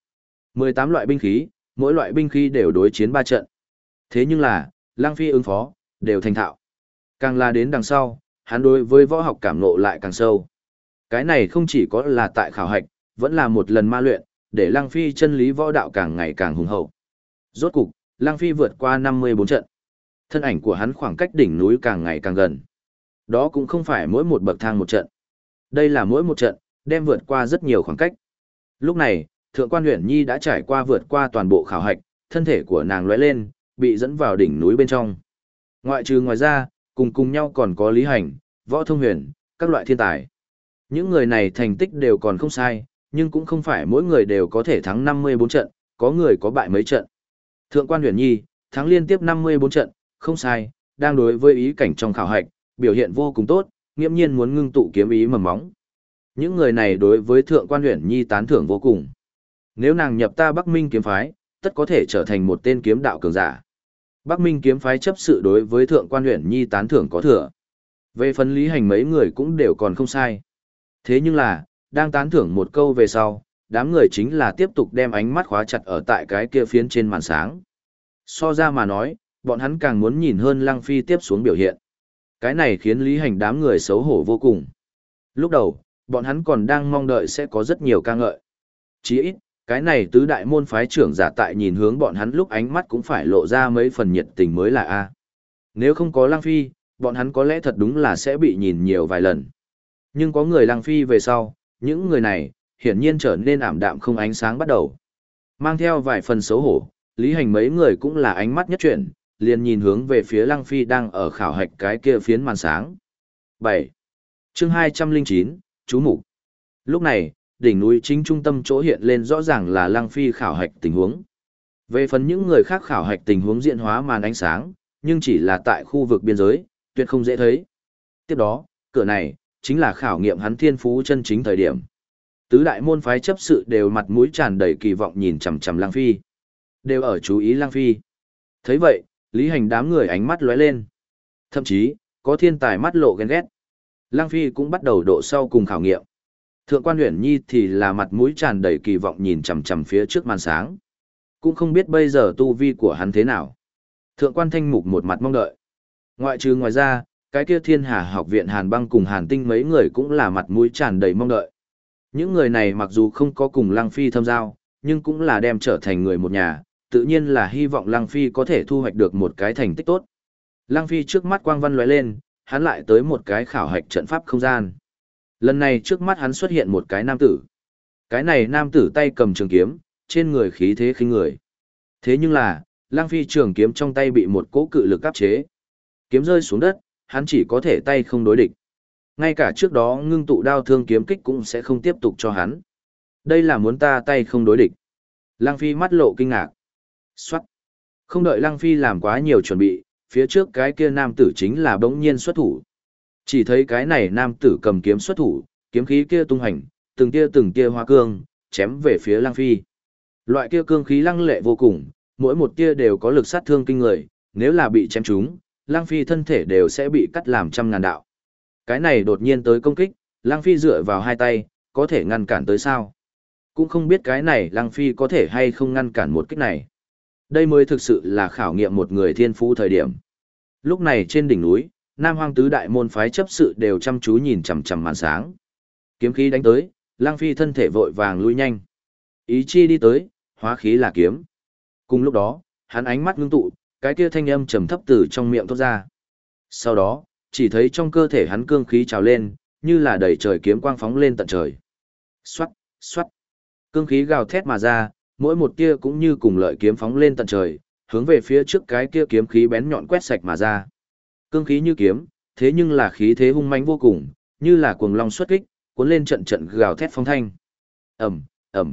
Speaker 1: 18 loại binh khí, mỗi loại binh khí đều đối chiến 3 trận. Thế nhưng là, Lăng Phi ứng phó, đều thành thạo. Càng là đến đằng sau, hắn đối với võ học cảm ngộ lại càng sâu. Cái này không chỉ có là tại khảo hạch, vẫn là một lần ma luyện, để Lăng Phi chân lý võ đạo càng ngày càng hùng hậu. Rốt cục, Lăng Phi vượt qua 54 trận. Thân ảnh của hắn khoảng cách đỉnh núi càng ngày càng gần. Đó cũng không phải mỗi một bậc thang một trận. Đây là mỗi một trận, đem vượt qua rất nhiều khoảng cách. Lúc này, Thượng quan Uyển Nhi đã trải qua vượt qua toàn bộ khảo hạch, thân thể của nàng lóe lên, bị dẫn vào đỉnh núi bên trong. Ngoài ra, cùng nhau còn có Lý Hành, Võ Thông Huyền, các loại thiên tài. Những người này thành tích đều còn không sai, nhưng cũng không phải mỗi người đều có thể thắng 54 trận, có người có bại mấy trận. Thượng quan Uyển Nhi, thắng liên tiếp 54 trận, không sai, đang đối với ý cảnh trong khảo hạch, biểu hiện vô cùng tốt, nghiễm nhiên muốn ngưng tụ kiếm ý mầm móng. Những người này đối với Thượng quan Uyển Nhi tán thưởng vô cùng. Nếu nàng nhập ta Bắc Minh kiếm phái, tất có thể trở thành một tên kiếm đạo cường giả. Bắc Minh kiếm phái chấp sự đối với Thượng quan Uyển Nhi tán thưởng có thừa. Về phần Lý Hành mấy người cũng đều còn không sai. Thế nhưng là, đang tán thưởng một câu về sau, đám người chính là tiếp tục đem ánh mắt khóa chặt ở tại cái kia phiến trên màn sáng. So ra mà nói, bọn hắn càng muốn nhìn hơn Lăng Phi tiếp xuống biểu hiện. Cái này khiến Lý Hành đám người xấu hổ vô cùng. Lúc đầu, bọn hắn còn đang mong đợi sẽ có rất nhiều ca ngợi. Chỉ ít, cái này tứ đại môn phái trưởng giả tại nhìn hướng bọn hắn lúc ánh mắt cũng phải lộ ra mấy phần nhiệt tình mới là A. Nếu không có Lăng Phi, bọn hắn có lẽ thật đúng là sẽ bị nhìn nhiều vài lần. Nhưng có người Lăng Phi về sau, những người này, hiển nhiên trở nên ảm đạm không ánh sáng bắt đầu. Mang theo vài phần xấu hổ, Lý Hành mấy người cũng là ánh mắt nhất chuyển, liền nhìn hướng về phía Lăng Phi đang ở khảo hạch cái kia phiến màn sáng. 7. Chương 209, chú mục. Lúc này, đỉnh núi chính trung tâm chỗ hiện lên rõ ràng là Lăng Phi khảo hạch tình huống. Về phần những người khác khảo hạch tình huống diễn hóa màn ánh sáng, nhưng chỉ là tại khu vực biên giới, tuyệt không dễ thấy. Tiếp đó, cửa này, chính là khảo nghiệm hắn thiên phú chân chính thời điểm. Tứ đại môn phái chấp sự đều mặt mũi tràn đầy kỳ vọng nhìn chằm chằm Lăng Phi. Đều ở chú ý Lăng Phi. Thấy vậy, Lý Hành đám người ánh mắt lóe lên. Thậm chí, có thiên tài mắt lộ ghen ghét. Lăng Phi cũng bắt đầu độ sau cùng khảo nghiệm. Thượng quan Uyển Nhi thì là mặt mũi tràn đầy kỳ vọng nhìn chằm chằm phía trước màn sáng. Cũng không biết bây giờ tu vi của hắn thế nào. Thượng quan Thanh Mục một mặt mong đợi. Ngoài ra, cái kia Thiên Hà học viện Hàn Băng cùng Hàn Tinh mấy người cũng là mặt mũi tràn đầy mong đợi. Những người này mặc dù không có cùng Lăng Phi thâm giao, nhưng cũng là đem trở thành người một nhà, tự nhiên là hy vọng Lăng Phi có thể thu hoạch được một cái thành tích tốt. Lăng Phi trước mắt quang văn lóe lên, hắn lại tới một cái khảo hạch trận pháp không gian. Lần này trước mắt hắn xuất hiện một cái nam tử. Cái này nam tử tay cầm trường kiếm, trên người khí thế khinh người. Thế nhưng là, Lăng Phi trường kiếm trong tay bị một cỗ cự lực áp chế. Kiếm rơi xuống đất, hắn chỉ có thể tay không đối địch. Ngay cả trước đó ngưng tụ đao thương kiếm kích cũng sẽ không tiếp tục cho hắn. Đây là muốn ta tay không đối địch. Lăng Phi mắt lộ kinh ngạc. Xoát. Không đợi Lăng Phi làm quá nhiều chuẩn bị, phía trước cái kia nam tử chính là bỗng nhiên xuất thủ. Chỉ thấy cái này nam tử cầm kiếm xuất thủ, kiếm khí kia tung hành, từng tia hoa cương, chém về phía Lăng Phi. Loại kia cương khí lăng lệ vô cùng, mỗi một tia đều có lực sát thương kinh người, nếu là bị chém trúng, Lăng Phi thân thể đều sẽ bị cắt làm trăm ngàn đạo. Cái này đột nhiên tới công kích, Lăng Phi dựa vào hai tay, có thể ngăn cản tới sao? Cũng không biết cái này Lăng Phi có thể hay không ngăn cản một kích này. Đây mới thực sự là khảo nghiệm một người thiên phú thời điểm. Lúc này trên đỉnh núi, Nam Hoang tứ đại môn phái chấp sự đều chăm chú nhìn chằm chằm màn sáng. Kiếm khí đánh tới, Lăng Phi thân thể vội vàng lui nhanh. Ý chi đi tới, hóa khí là kiếm. Cùng lúc đó, hắn ánh mắt ngưng tụ, cái kia thanh âm trầm thấp từ trong miệng thoát ra. Sau đó, chỉ thấy trong cơ thể hắn cương khí trào lên, như là đầy trời kiếm quang phóng lên tận trời. Xoát, xoát. Cương khí gào thét mà ra, mỗi một tia cũng như cùng lợi kiếm phóng lên tận trời, hướng về phía trước cái kia kiếm khí bén nhọn quét sạch mà ra. Cương khí như kiếm, thế nhưng là khí thế hung mãnh vô cùng, như là cuồng long xuất kích, cuốn lên trận trận gào thét phong thanh. Ầm, ầm.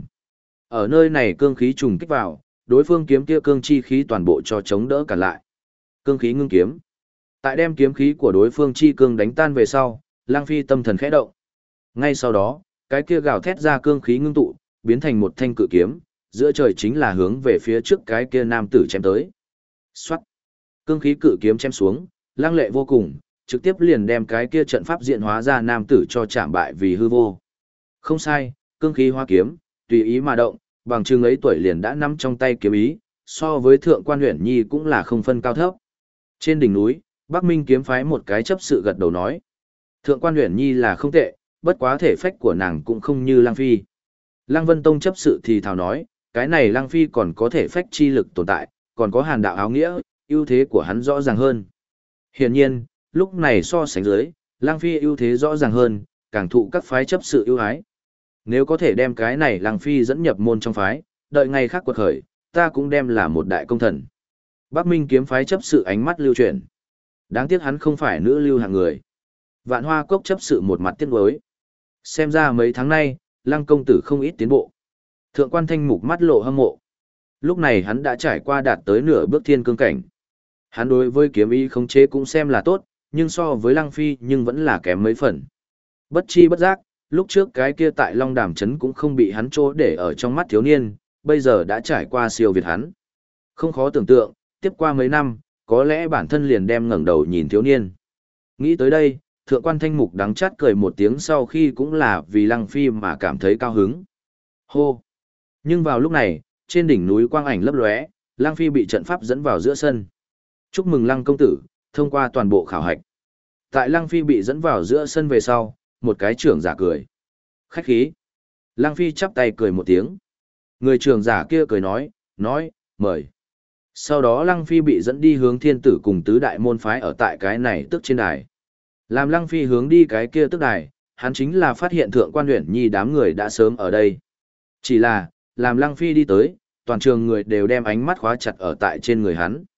Speaker 1: Ở nơi này cương khí trùng kích vào, đối phương kiếm kia cương chi khí toàn bộ cho chống đỡ cản lại. Cương khí ngưng kiếm. Tại đem kiếm khí của đối phương chi cương đánh tan về sau, Lăng Phi tâm thần khẽ động. Ngay sau đó, cái kia gào thét ra cương khí ngưng tụ, biến thành một thanh cự kiếm, giữa trời chính là hướng về phía trước cái kia nam tử chém tới. Xoát. Cương khí cự kiếm chém xuống, lăng lệ vô cùng, trực tiếp liền đem cái kia trận pháp diện hóa ra nam tử cho chạm bại vì hư vô. Không sai, cương khí hóa kiếm, tùy ý mà động, bằng chừng ấy tuổi liền đã nắm trong tay kiếm ý, so với thượng quan Uyển Nhi cũng là không phân cao thấp. Trên đỉnh núi, Bắc Minh kiếm phái một cái chấp sự gật đầu nói. Thượng quan Uyển Nhi là không tệ, bất quá thể phách của nàng cũng không như Lăng Phi. Lăng Vân Tông chấp sự thì thào nói, cái này Lăng Phi còn có thể phách chi lực tồn tại, còn có hàn đạo áo nghĩa, ưu thế của hắn rõ ràng hơn. Hiển nhiên, lúc này so sánh dưới, Lăng Phi ưu thế rõ ràng hơn, càng thụ các phái chấp sự ưu ái. Nếu có thể đem cái này Lăng Phi dẫn nhập môn trong phái, đợi ngày khác quật khởi, ta cũng đem là một đại công thần. Bắc Minh kiếm phái chấp sự ánh mắt lưu chuyển. Đáng tiếc hắn không phải nữ lưu hạng người. Vạn Hoa Cốc chấp sự một mặt tiếc nuối. Xem ra mấy tháng nay, Lăng công tử không ít tiến bộ. Thượng quan Thanh Mục mắt lộ hâm mộ. Lúc này hắn đã trải qua đạt tới nửa bước thiên cương cảnh. Hắn đối với kiếm ý khống chế cũng xem là tốt, nhưng so với Lăng Phi nhưng vẫn là kém mấy phần. Bất chi bất giác, lúc trước cái kia tại Long Đàm Trấn cũng không bị hắn chỗ để ở trong mắt thiếu niên, bây giờ đã trải qua siêu việt hắn. Không khó tưởng tượng, tiếp qua mấy năm, có lẽ bản thân liền đem ngẩng đầu nhìn thiếu niên. Nghĩ tới đây, Thượng quan Thanh Mục đắng chát cười một tiếng sau khi cũng là vì Lăng Phi mà cảm thấy cao hứng. Hô! Nhưng vào lúc này, trên đỉnh núi quang ảnh lấp lóe, Lăng Phi bị trận pháp dẫn vào giữa sân. Chúc mừng Lăng công tử, thông qua toàn bộ khảo hạch. Tại Lăng Phi bị dẫn vào giữa sân về sau, một cái trưởng giả cười. Khách khí. Lăng Phi chắp tay cười một tiếng. Người trưởng giả kia cười nói, mời. Sau đó Lăng Phi bị dẫn đi hướng thiên tử cùng tứ đại môn phái ở tại cái này tức trên đài. Làm Lăng Phi hướng đi cái kia tức đài, hắn chính là phát hiện Thượng quan Uyển Nhi đám người đã sớm ở đây. Chỉ là, làm Lăng Phi đi tới, toàn trường người đều đem ánh mắt khóa chặt ở tại trên người hắn.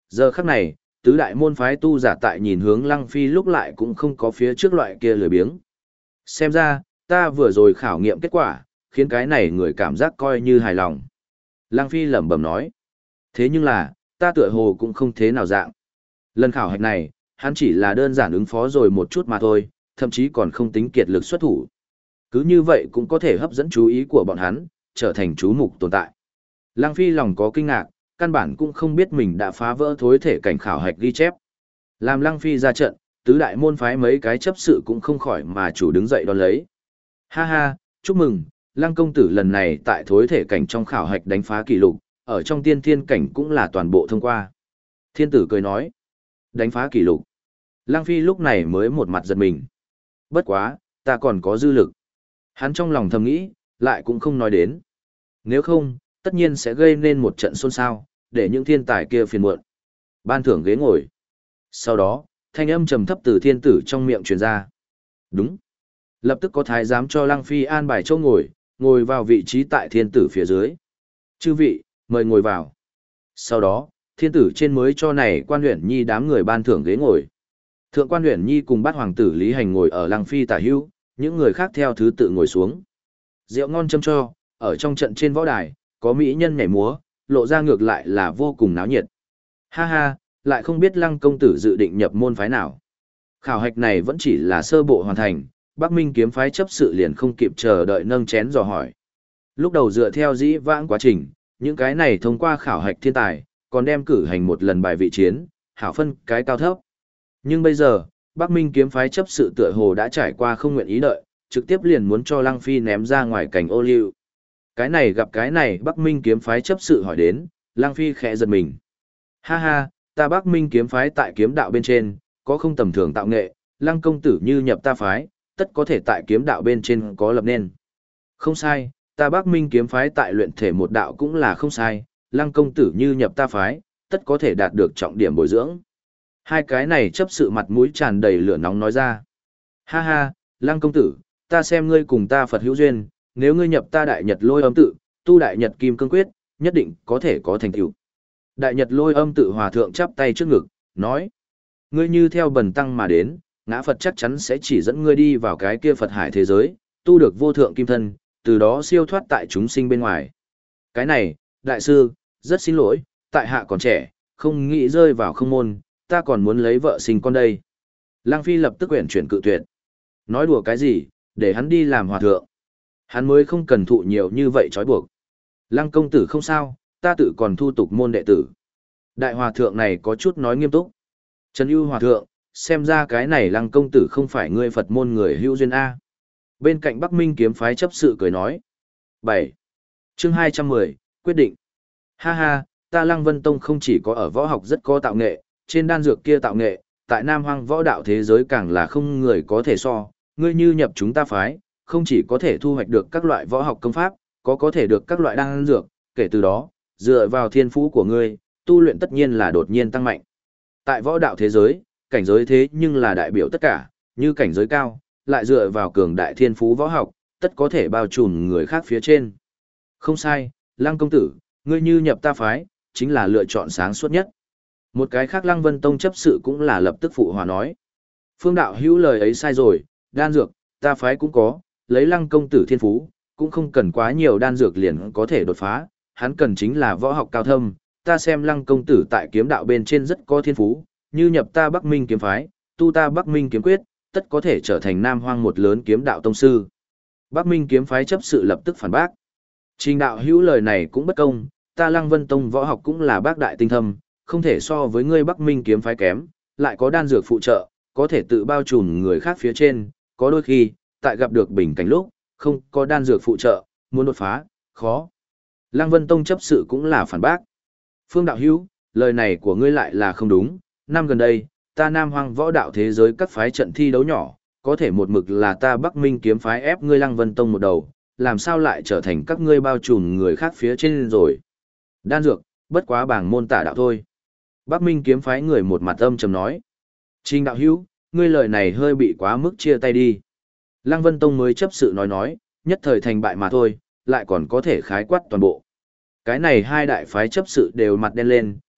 Speaker 1: Giờ khắc này, tứ đại môn phái tu giả tại nhìn hướng Lăng Phi lúc lại cũng không có phía trước loại kia lười biếng. Xem ra, ta vừa rồi khảo nghiệm kết quả, khiến cái này người cảm giác coi như hài lòng. Lăng Phi lẩm bẩm nói. Thế nhưng là, ta tựa hồ cũng không thế nào dạng. Lần khảo hạch này, hắn chỉ là đơn giản ứng phó rồi một chút mà thôi, thậm chí còn không tính kiệt lực xuất thủ. Cứ như vậy cũng có thể hấp dẫn chú ý của bọn hắn, trở thành chú mục tồn tại. Lăng Phi lòng có kinh ngạc, căn bản cũng không biết mình đã phá vỡ thối thể cảnh khảo hạch ghi chép. Làm Lăng Phi ra trận, tứ đại môn phái mấy cái chấp sự cũng không khỏi mà chủ đứng dậy đón lấy. Ha ha, chúc mừng, Lăng công tử lần này tại thối thể cảnh trong khảo hạch đánh phá kỷ lục, ở trong tiên thiên cảnh cũng là toàn bộ thông qua. Thiên tử cười nói, đánh phá kỷ lục. Lăng Phi lúc này mới một mặt giật mình. Bất quá, ta còn có dư lực. Hắn trong lòng thầm nghĩ, lại cũng không nói đến. Nếu không, tất nhiên sẽ gây nên một trận xôn xao, để những thiên tài kia phiền muộn. Ban thưởng ghế ngồi. Sau đó, thanh âm trầm thấp từ thiên tử trong miệng truyền ra. Đúng. Lập tức có thái giám cho Lăng Phi an bài chỗ ngồi, ngồi vào vị trí tại thiên tử phía dưới. Chư vị, mời ngồi vào. Sau đó, thiên tử trên mới cho này quan huyện nhi đám người ban thưởng ghế ngồi. Thượng quan huyện nhi cùng bát hoàng tử Lý Hành ngồi ở Lăng Phi tả hữu, những người khác theo thứ tự ngồi xuống. Rượu ngon châm cho, ở trong trận trên võ đài, có mỹ nhân nhảy múa, lộ ra ngược lại là vô cùng náo nhiệt. Ha ha, lại không biết Lăng công tử dự định nhập môn phái nào. Khảo hạch này vẫn chỉ là sơ bộ hoàn thành, Bắc Minh kiếm phái chấp sự liền không kịp chờ đợi nâng chén dò hỏi. Lúc đầu dựa theo dĩ vãng quá trình, những cái này thông qua khảo hạch thiên tài, còn đem cử hành một lần bài vị chiến, hảo phân cái cao thấp. Nhưng bây giờ, Bắc Minh kiếm phái chấp sự tựa hồ đã trải qua không nguyện ý đợi, trực tiếp liền muốn cho Lăng Phi ném ra ngoài cảnh ô liu. Cái này gặp cái này Bắc Minh kiếm phái chấp sự hỏi đến, Lăng Phi khẽ giật mình. Ha ha, ta Bắc Minh kiếm phái tại kiếm đạo bên trên, có không tầm thường tạo nghệ, Lăng công tử như nhập ta phái, tất có thể tại kiếm đạo bên trên có lập nên. Không sai, ta Bắc Minh kiếm phái tại luyện thể một đạo cũng là không sai, Lăng công tử như nhập ta phái, tất có thể đạt được trọng điểm bồi dưỡng. Hai cái này chấp sự mặt mũi tràn đầy lửa nóng nói ra. Ha ha, Lăng công tử, ta xem ngươi cùng ta Phật hữu duyên, nếu ngươi nhập ta Đại Nhật Lôi Âm tự, tu Đại Nhật Kim Cương Quyết, nhất định có thể có thành tựu. Đại Nhật Lôi Âm tự hòa thượng chắp tay trước ngực, nói: ngươi như theo bần tăng mà đến, ngã Phật chắc chắn sẽ chỉ dẫn ngươi đi vào cái kia Phật hải thế giới, tu được vô thượng kim thân, từ đó siêu thoát tại chúng sinh bên ngoài. Cái này, đại sư, rất xin lỗi, tại hạ còn trẻ, không nghĩ rơi vào không môn, ta còn muốn lấy vợ sinh con đây. Lăng Phi lập tức quyển chuyển cự tuyệt. Nói đùa cái gì, để hắn đi làm hòa thượng. Hắn mới không cần thụ nhiều như vậy trói buộc. Lăng công tử không sao, ta tự còn thu tục môn đệ tử. Đại hòa thượng này có chút nói nghiêm túc. Trần Ưu hòa thượng, xem ra cái này Lăng công tử không phải ngươi Phật môn người hữu duyên A. Bên cạnh Bắc Minh kiếm phái chấp sự cười nói. 7. Chương 210, quyết định. Ha ha, ta Lăng Vân Tông không chỉ có ở võ học rất có tạo nghệ, trên đan dược kia tạo nghệ, tại Nam Hoang võ đạo thế giới càng là không người có thể so, ngươi như nhập chúng ta phái, không chỉ có thể thu hoạch được các loại võ học công pháp, có thể được các loại đan dược, kể từ đó, dựa vào thiên phú của ngươi, tu luyện tất nhiên là đột nhiên tăng mạnh. Tại võ đạo thế giới, cảnh giới thế nhưng là đại biểu tất cả, như cảnh giới cao, lại dựa vào cường đại thiên phú võ học, tất có thể bao trùm người khác phía trên. Không sai, Lăng công tử, ngươi như nhập ta phái, chính là lựa chọn sáng suốt nhất. Một cái khác Lăng Vân Tông chấp sự cũng là lập tức phụ hòa nói. Phương đạo hữu lời ấy sai rồi, đan dược, ta phái cũng có, lấy Lăng công tử thiên phú, cũng không cần quá nhiều đan dược liền có thể đột phá, hắn cần chính là võ học cao thâm, ta xem Lăng công tử tại kiếm đạo bên trên rất có thiên phú, như nhập ta Bắc Minh kiếm phái, tu ta Bắc Minh kiếm quyết, tất có thể trở thành Nam Hoang một lớn kiếm đạo tông sư. Bắc Minh kiếm phái chấp sự lập tức phản bác. Trình đạo hữu lời này cũng bất công, ta Lăng Vân Tông võ học cũng là bác đại tinh thâm, không thể so với ngươi Bắc Minh kiếm phái kém, lại có đan dược phụ trợ, có thể tự bao trùm người khác phía trên, có đôi khi, tại gặp được bình cảnh lúc, không có đan dược phụ trợ, muốn đột phá, khó. Lăng Vân Tông chấp sự cũng là phản bác. Phương đạo hữu, lời này của ngươi lại là không đúng, năm gần đây, ta Nam Hoang võ đạo thế giới các phái trận thi đấu nhỏ, có thể một mực là ta Bắc Minh kiếm phái ép ngươi Lăng Vân Tông một đầu, làm sao lại trở thành các ngươi bao trùm người khác phía trên rồi. Đan dược, bất quá bảng môn tả đạo thôi. Bắc Minh kiếm phái người một mặt âm trầm nói. Trình đạo hữu, ngươi lời này hơi bị quá mức chia tay đi. Lăng Vân Tông mới chấp sự nói, nhất thời thành bại mà thôi, lại còn có thể khái quát toàn bộ. Cái này hai đại phái chấp sự đều mặt đen lên,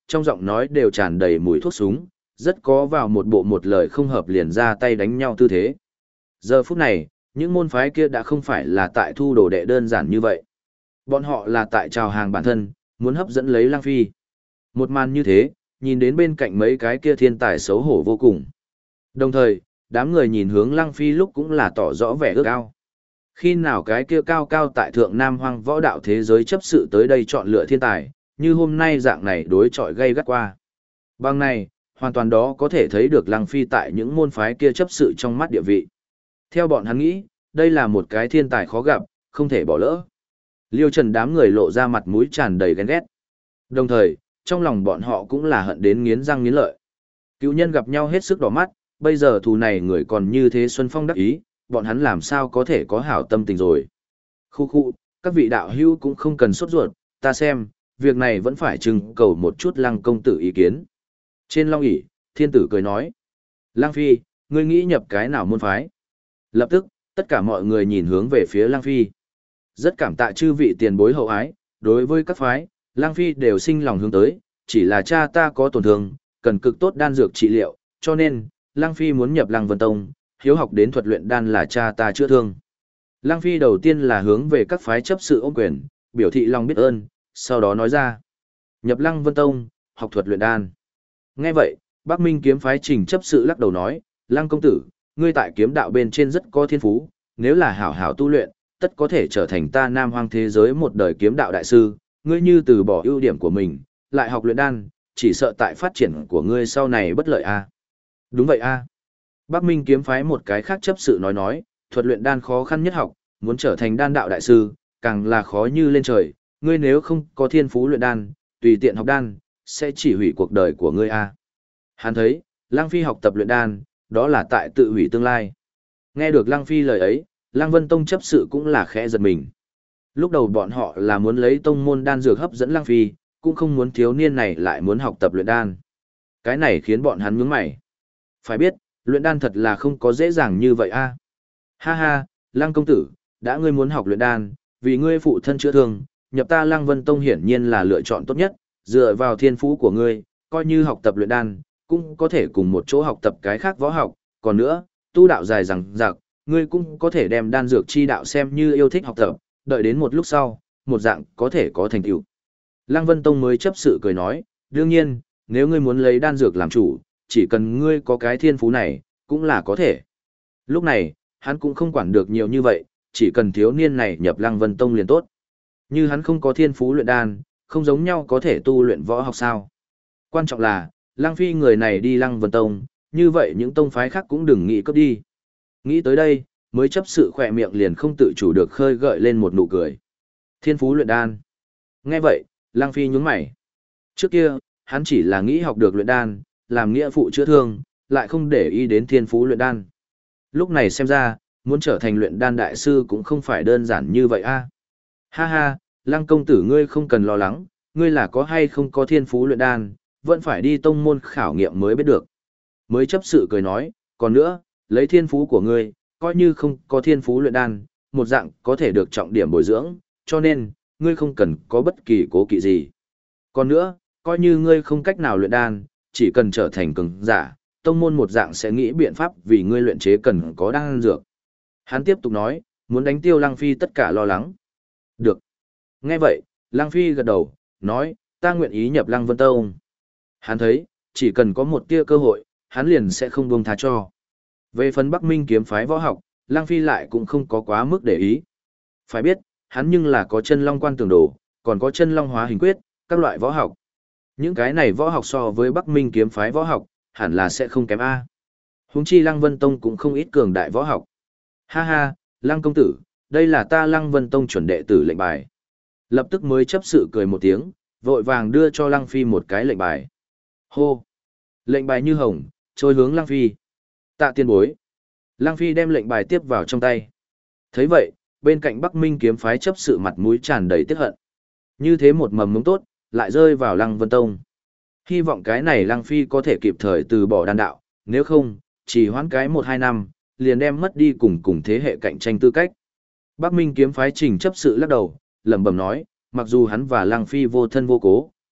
Speaker 1: trong giọng nói đều tràn đầy mùi thuốc súng, rất có vào một bộ một lời không hợp liền ra tay đánh nhau tư thế. Giờ phút này, những môn phái kia đã không phải là tại thu đồ đệ đơn giản như vậy. Bọn họ là tại chào hàng bản thân, muốn hấp dẫn lấy Lăng Phi. Một màn như thế, nhìn đến bên cạnh mấy cái kia thiên tài xấu hổ vô cùng. Đồng thời, đám người nhìn hướng Lăng Phi lúc cũng là tỏ rõ vẻ ước ao. Khi nào cái kia cao cao tại thượng Nam Hoang võ đạo thế giới chấp sự tới đây chọn lựa thiên tài, như hôm nay dạng này đối chọi gây gắt qua. Bằng này, hoàn toàn đó có thể thấy được Lăng Phi tại những môn phái kia chấp sự trong mắt địa vị. Theo bọn hắn nghĩ, đây là một cái thiên tài khó gặp, không thể bỏ lỡ. Liêu Trần đám người lộ ra mặt mũi tràn đầy ghen ghét. Đồng thời, trong lòng bọn họ cũng là hận đến nghiến răng nghiến lợi. Cựu nhân gặp nhau hết sức đỏ mắt, bây giờ thù này người còn như thế Xuân Phong đắc ý, bọn hắn làm sao có thể có hảo tâm tình rồi. Khu khu, các vị đạo hữu cũng không cần sốt ruột, ta xem, việc này vẫn phải trưng cầu một chút Lăng công tử ý kiến. Trên long ỷ, thiên tử cười nói. Lăng Phi, ngươi nghĩ nhập cái nào môn phái? Lập tức, tất cả mọi người nhìn hướng về phía Lăng Phi. Rất cảm tạ chư vị tiền bối hậu ái, đối với các phái, Lăng Phi đều sinh lòng hướng tới, chỉ là cha ta có tổn thương, cần cực tốt đan dược trị liệu, cho nên, Lăng Phi muốn nhập Lăng Vân Tông, hiếu học đến thuật luyện đan là cha ta chữa thương. Lăng Phi đầu tiên là hướng về các phái chấp sự ôm quyền, biểu thị lòng biết ơn, sau đó nói ra. Nhập Lăng Vân Tông, học thuật luyện đan. Nghe vậy, Bắc Minh kiếm phái Trình chấp sự lắc đầu nói, Lăng công tử, ngươi tại kiếm đạo bên trên rất có thiên phú, nếu là hảo hảo tu luyện, tất có thể trở thành ta Nam Hoang thế giới một đời kiếm đạo đại sư, ngươi như từ bỏ ưu điểm của mình, lại học luyện đan, chỉ sợ tại phát triển của ngươi sau này bất lợi a. Đúng vậy a. Bắc Minh kiếm phái một cái khác chấp sự nói, thuật luyện đan khó khăn nhất học, muốn trở thành đan đạo đại sư, càng là khó như lên trời, ngươi nếu không có thiên phú luyện đan, tùy tiện học đan, sẽ chỉ hủy cuộc đời của ngươi a. Hắn thấy, Lăng Phi học tập luyện đan, đó là tại tự hủy tương lai. Nghe được Lăng Phi lời ấy, Lăng Vân Tông chấp sự cũng là khẽ giật mình. Lúc đầu bọn họ là muốn lấy tông môn đan dược hấp dẫn Lăng Phi, cũng không muốn thiếu niên này lại muốn học tập luyện đan. Cái này khiến bọn hắn nhướng mày. Phải biết, luyện đan thật là không có dễ dàng như vậy a. Ha ha, Lăng công tử, đã ngươi muốn học luyện đan, vì ngươi phụ thân chữa thương, nhập ta Lăng Vân Tông hiển nhiên là lựa chọn tốt nhất, dựa vào thiên phú của ngươi, coi như học tập luyện đan, cũng có thể cùng một chỗ học tập cái khác võ học, còn nữa, tu đạo dài dằng dặc, ngươi cũng có thể đem đan dược chi đạo xem như yêu thích học tập, đợi đến một lúc sau, một dạng có thể có thành tựu. Lăng Vân Tông mới chấp sự cười nói, đương nhiên, nếu ngươi muốn lấy đan dược làm chủ, chỉ cần ngươi có cái thiên phú này, cũng là có thể. Lúc này, hắn cũng không quản được nhiều như vậy, chỉ cần thiếu niên này nhập Lăng Vân Tông liền tốt. Như hắn không có thiên phú luyện đan, không giống nhau có thể tu luyện võ học sao. Quan trọng là, Lăng Phi người này đi Lăng Vân Tông, như vậy những tông phái khác cũng đừng nghĩ cướp đi. Nghĩ tới đây, mới chấp sự khỏe miệng liền không tự chủ được khơi gợi lên một nụ cười. Thiên phú luyện đan. Nghe vậy, Lăng Phi nhướng mày. Trước kia, hắn chỉ là nghĩ học được luyện đan, làm nghĩa phụ chữa thương, lại không để ý đến thiên phú luyện đan. Lúc này xem ra, muốn trở thành luyện đan đại sư cũng không phải đơn giản như vậy a. Ha ha, Lăng công tử ngươi không cần lo lắng, ngươi là có hay không có thiên phú luyện đan, vẫn phải đi tông môn khảo nghiệm mới biết được. Mới chấp sự cười nói, còn nữa, lấy thiên phú của ngươi, coi như không có thiên phú luyện đan, một dạng có thể được trọng điểm bồi dưỡng, cho nên, ngươi không cần có bất kỳ cố kỵ gì. Còn nữa, coi như ngươi không cách nào luyện đan, chỉ cần trở thành cường giả, tông môn một dạng sẽ nghĩ biện pháp vì ngươi luyện chế cần có đan dược. Hắn tiếp tục nói, muốn đánh tiêu Lăng Phi tất cả lo lắng. Được. Nghe vậy, Lăng Phi gật đầu, nói, ta nguyện ý nhập Lăng Vân Tông. Hắn thấy, chỉ cần có một tia cơ hội, hắn liền sẽ không buông tha cho. Về phần Bắc Minh kiếm phái võ học, Lăng Phi lại cũng không có quá mức để ý. Phải biết, hắn nhưng là có chân long quan tường đồ, còn có chân long hóa hình quyết, các loại võ học. Những cái này võ học so với Bắc Minh kiếm phái võ học, hẳn là sẽ không kém A. Huống chi Lăng Vân Tông cũng không ít cường đại võ học. Ha ha, Lăng công tử, đây là ta Lăng Vân Tông chuẩn đệ tử lệnh bài. Lập tức mới chấp sự cười một tiếng, vội vàng đưa cho Lăng Phi một cái lệnh bài. Hô! Lệnh bài như hồng, trôi hướng Lăng Phi. Tạ tiên bối. Lăng Phi đem lệnh bài tiếp vào trong tay. Thấy vậy, bên cạnh Bắc Minh kiếm phái chấp sự mặt mũi tràn đầy tiếc hận. Như thế một mầm mống tốt, lại rơi vào Lăng Vân Tông. Hy vọng cái này Lăng Phi có thể kịp thời từ bỏ đan đạo, nếu không, chỉ hoãn cái 1-2 năm, liền đem mất đi cùng thế hệ cạnh tranh tư cách. Bắc Minh kiếm phái Trình chấp sự lắc đầu, lẩm bẩm nói, mặc dù hắn và Lăng Phi vô thân vô cố,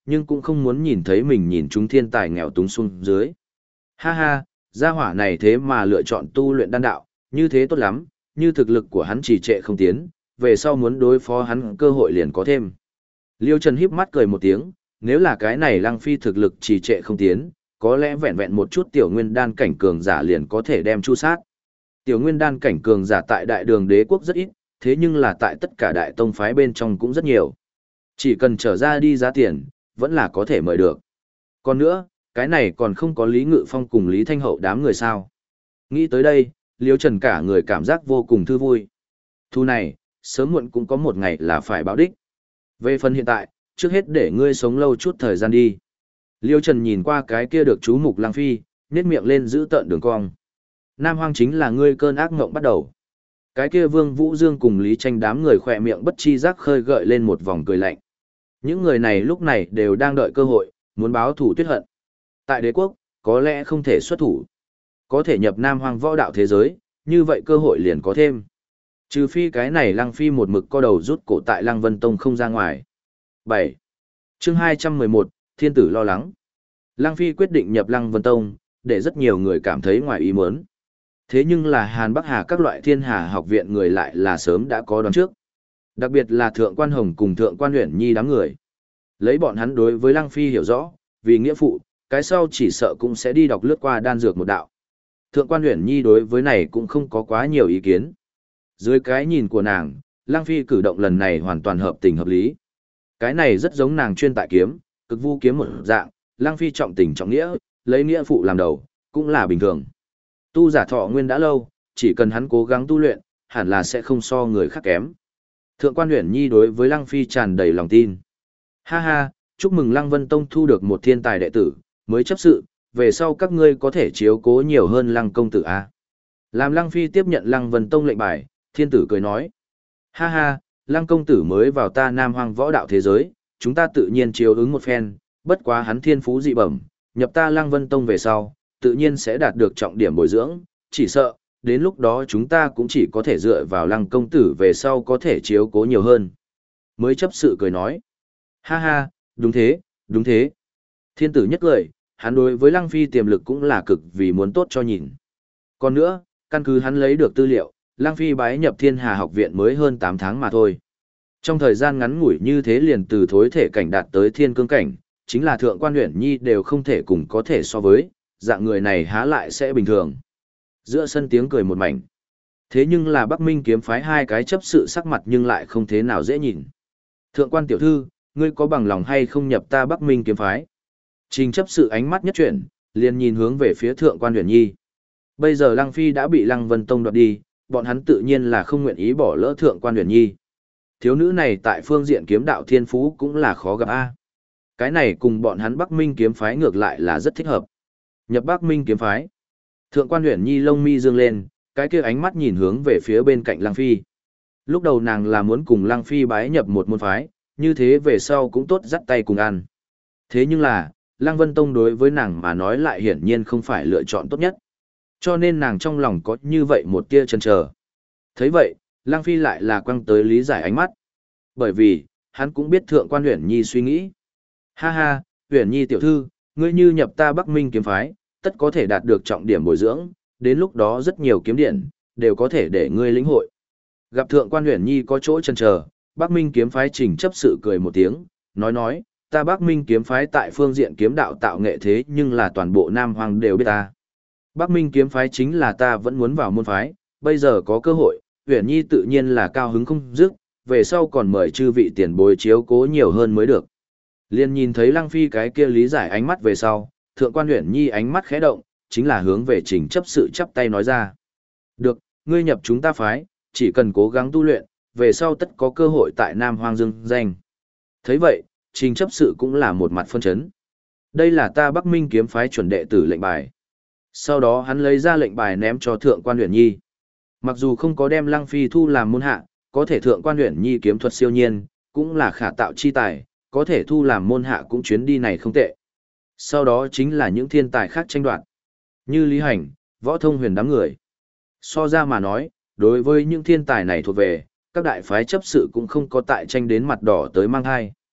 Speaker 1: nhưng cũng không muốn nhìn thấy mình nhìn chúng thiên tài nghèo túng xuống dưới. Ha ha, gia hỏa này thế mà lựa chọn tu luyện đan đạo, như thế tốt lắm, như thực lực của hắn trì trệ không tiến, về sau muốn đối phó hắn cơ hội liền có thêm. Liêu Trần híp mắt cười một tiếng, nếu là cái này Lăng Phi thực lực trì trệ không tiến, có lẽ vẹn vẹn một chút tiểu nguyên đan cảnh cường giả liền có thể đem chu sát. Tiểu nguyên đan cảnh cường giả tại đại đường đế quốc rất ít, thế nhưng là tại tất cả đại tông phái bên trong cũng rất nhiều. Chỉ cần trở ra đi giá tiền, vẫn là có thể mời được. Còn nữa, cái này còn không có Lý Ngự Phong cùng Lý Thanh Hậu đám người sao. Nghĩ tới đây, Liêu Trần cả người cảm giác vô cùng thư vui. Thu này, sớm muộn cũng có một ngày là phải báo đích. Về phần hiện tại, trước hết để ngươi sống lâu chút thời gian đi. Liêu Trần nhìn qua cái kia được chú mục Lăng Phi, nhếch miệng lên giữ tợn đường cong. Nam Hoang chính là ngươi cơn ác ngộng bắt đầu. Cái kia Vương Vũ Dương cùng Lý Tranh đám người khỏe miệng bất chi giác khơi gợi lên một vòng cười lạnh. Những người này lúc này đều đang đợi cơ hội, muốn báo thủ tuyết hận. Tại đế quốc, có lẽ không thể xuất thủ. Có thể nhập Nam Hoang võ đạo thế giới, như vậy cơ hội liền có thêm. Trừ phi cái này Lăng Phi một mực co đầu rút cổ tại Lăng Vân Tông không ra ngoài. 7. Chương 211, Thiên tử lo lắng. Lăng Phi quyết định nhập Lăng Vân Tông, để rất nhiều người cảm thấy ngoài ý muốn. Thế nhưng là Hàn Bắc Hà các loại Thiên Hà học viện người lại là sớm đã có đoán trước. Đặc biệt là Thượng Quan Hồng cùng Thượng Quan Uyển Nhi đám người. Lấy bọn hắn đối với Lăng Phi hiểu rõ, vì nghĩa phụ, cái sau chỉ sợ cũng sẽ đi đọc lướt qua đan dược một đạo. Thượng Quan Uyển Nhi đối với này cũng không có quá nhiều ý kiến. Dưới cái nhìn của nàng, Lăng Phi cử động lần này hoàn toàn hợp tình hợp lý. Cái này rất giống nàng chuyên tại kiếm, cực vu kiếm một dạng, Lăng Phi trọng tình trọng nghĩa, lấy nghĩa phụ làm đầu, cũng là bình thường. Tu giả thọ nguyên đã lâu, chỉ cần hắn cố gắng tu luyện, hẳn là sẽ không so người khác kém. Thượng Quan Uyển Nhi đối với Lăng Phi tràn đầy lòng tin. Ha ha, chúc mừng Lăng Vân Tông thu được một thiên tài đệ tử, mới chấp sự, về sau các ngươi có thể chiếu cố nhiều hơn Lăng công tử a. Làm Lăng Phi tiếp nhận Lăng Vân Tông lệnh bài, thiên tử cười nói. Ha ha, Lăng công tử mới vào ta Nam Hoang võ đạo thế giới, chúng ta tự nhiên chiếu ứng một phen, bất quá hắn thiên phú dị bẩm, nhập ta Lăng Vân Tông về sau, tự nhiên sẽ đạt được trọng điểm bồi dưỡng, chỉ sợ, đến lúc đó chúng ta cũng chỉ có thể dựa vào Lăng công tử về sau có thể chiếu cố nhiều hơn. Mới chấp sự cười nói. Ha ha, đúng thế, đúng thế. Thiên tử nhất cười, hắn đối với Lăng Phi tiềm lực cũng là cực vì muốn tốt cho nhìn. Còn nữa, căn cứ hắn lấy được tư liệu, Lăng Phi bái nhập Thiên Hà học viện mới hơn 8 tháng mà thôi. Trong thời gian ngắn ngủi như thế liền từ thối thể cảnh đạt tới thiên cương cảnh, chính là Thượng Quan Uyển Nhi đều không thể cùng có thể so với, dạng người này há lại sẽ bình thường. Giữa sân tiếng cười một mảnh. Thế nhưng là Bắc Minh kiếm phái hai cái chấp sự sắc mặt nhưng lại không thế nào dễ nhìn. Thượng Quan tiểu thư, ngươi có bằng lòng hay không nhập ta Bắc Minh kiếm phái? Trình chấp sự ánh mắt nhất chuyển, liền nhìn hướng về phía Thượng Quan Uyển Nhi. Bây giờ Lăng Phi đã bị Lăng Vân Tông đoạt đi, bọn hắn tự nhiên là không nguyện ý bỏ lỡ Thượng Quan Uyển Nhi. Thiếu nữ này tại phương diện kiếm đạo thiên phú cũng là khó gặp a. Cái này cùng bọn hắn Bắc Minh kiếm phái ngược lại là rất thích hợp. Nhập Bắc Minh kiếm phái. Thượng Quan Uyển Nhi lông mi dương lên, cái kia ánh mắt nhìn hướng về phía bên cạnh Lăng Phi. Lúc đầu nàng là muốn cùng Lăng Phi bái nhập một môn phái, như thế về sau cũng tốt dắt tay cùng ăn. Thế nhưng là, Lăng Vân Tông đối với nàng mà nói lại hiển nhiên không phải lựa chọn tốt nhất. Cho nên nàng trong lòng có như vậy một tia chần chờ. Thấy vậy, Lăng Phi lại là quăng tới lý giải ánh mắt. Bởi vì, hắn cũng biết Thượng Quan Uyển Nhi suy nghĩ. Ha ha, Uyển Nhi tiểu thư, ngươi như nhập ta Bắc Minh kiếm phái, tất có thể đạt được trọng điểm bồi dưỡng, đến lúc đó rất nhiều kiếm điện, đều có thể để ngươi lĩnh hội. Gặp Thượng Quan Uyển Nhi có chỗ chần chờ, Bắc Minh kiếm phái Trình chấp sự cười một tiếng, nói, ta Bắc Minh kiếm phái tại phương diện kiếm đạo tạo nghệ thế nhưng là toàn bộ Nam Hoang đều biết ta. Bắc Minh kiếm phái chính là ta vẫn muốn vào môn phái, bây giờ có cơ hội, Uyển Nhi tự nhiên là cao hứng không dứt, về sau còn mời chư vị tiền bối chiếu cố nhiều hơn mới được. Liên nhìn thấy Lăng Phi cái kia lý giải ánh mắt về sau, Thượng Quan Uyển Nhi ánh mắt khẽ động, chính là hướng về Trình chấp sự chắp tay nói ra. Được, ngươi nhập chúng ta phái, chỉ cần cố gắng tu luyện, về sau tất có cơ hội tại Nam Hoang dương danh. Thấy vậy, Trình chấp sự cũng là một mặt phân chấn. Đây là ta Bắc Minh kiếm phái chuẩn đệ tử lệnh bài. Sau đó hắn lấy ra lệnh bài ném cho Thượng Quan Uyển Nhi. Mặc dù không có đem Lăng Phi thu làm môn hạ, có thể Thượng Quan Uyển Nhi kiếm thuật siêu nhiên, cũng là khả tạo chi tài, có thể thu làm môn hạ cũng chuyến đi này không tệ. Sau đó chính là những thiên tài khác tranh đoạt, như Lý Hành, Võ Thông Huyền đám người. So ra mà nói, đối với những thiên tài này thuộc về, các đại phái chấp sự cũng không có tại tranh đến mặt đỏ tới mang hai.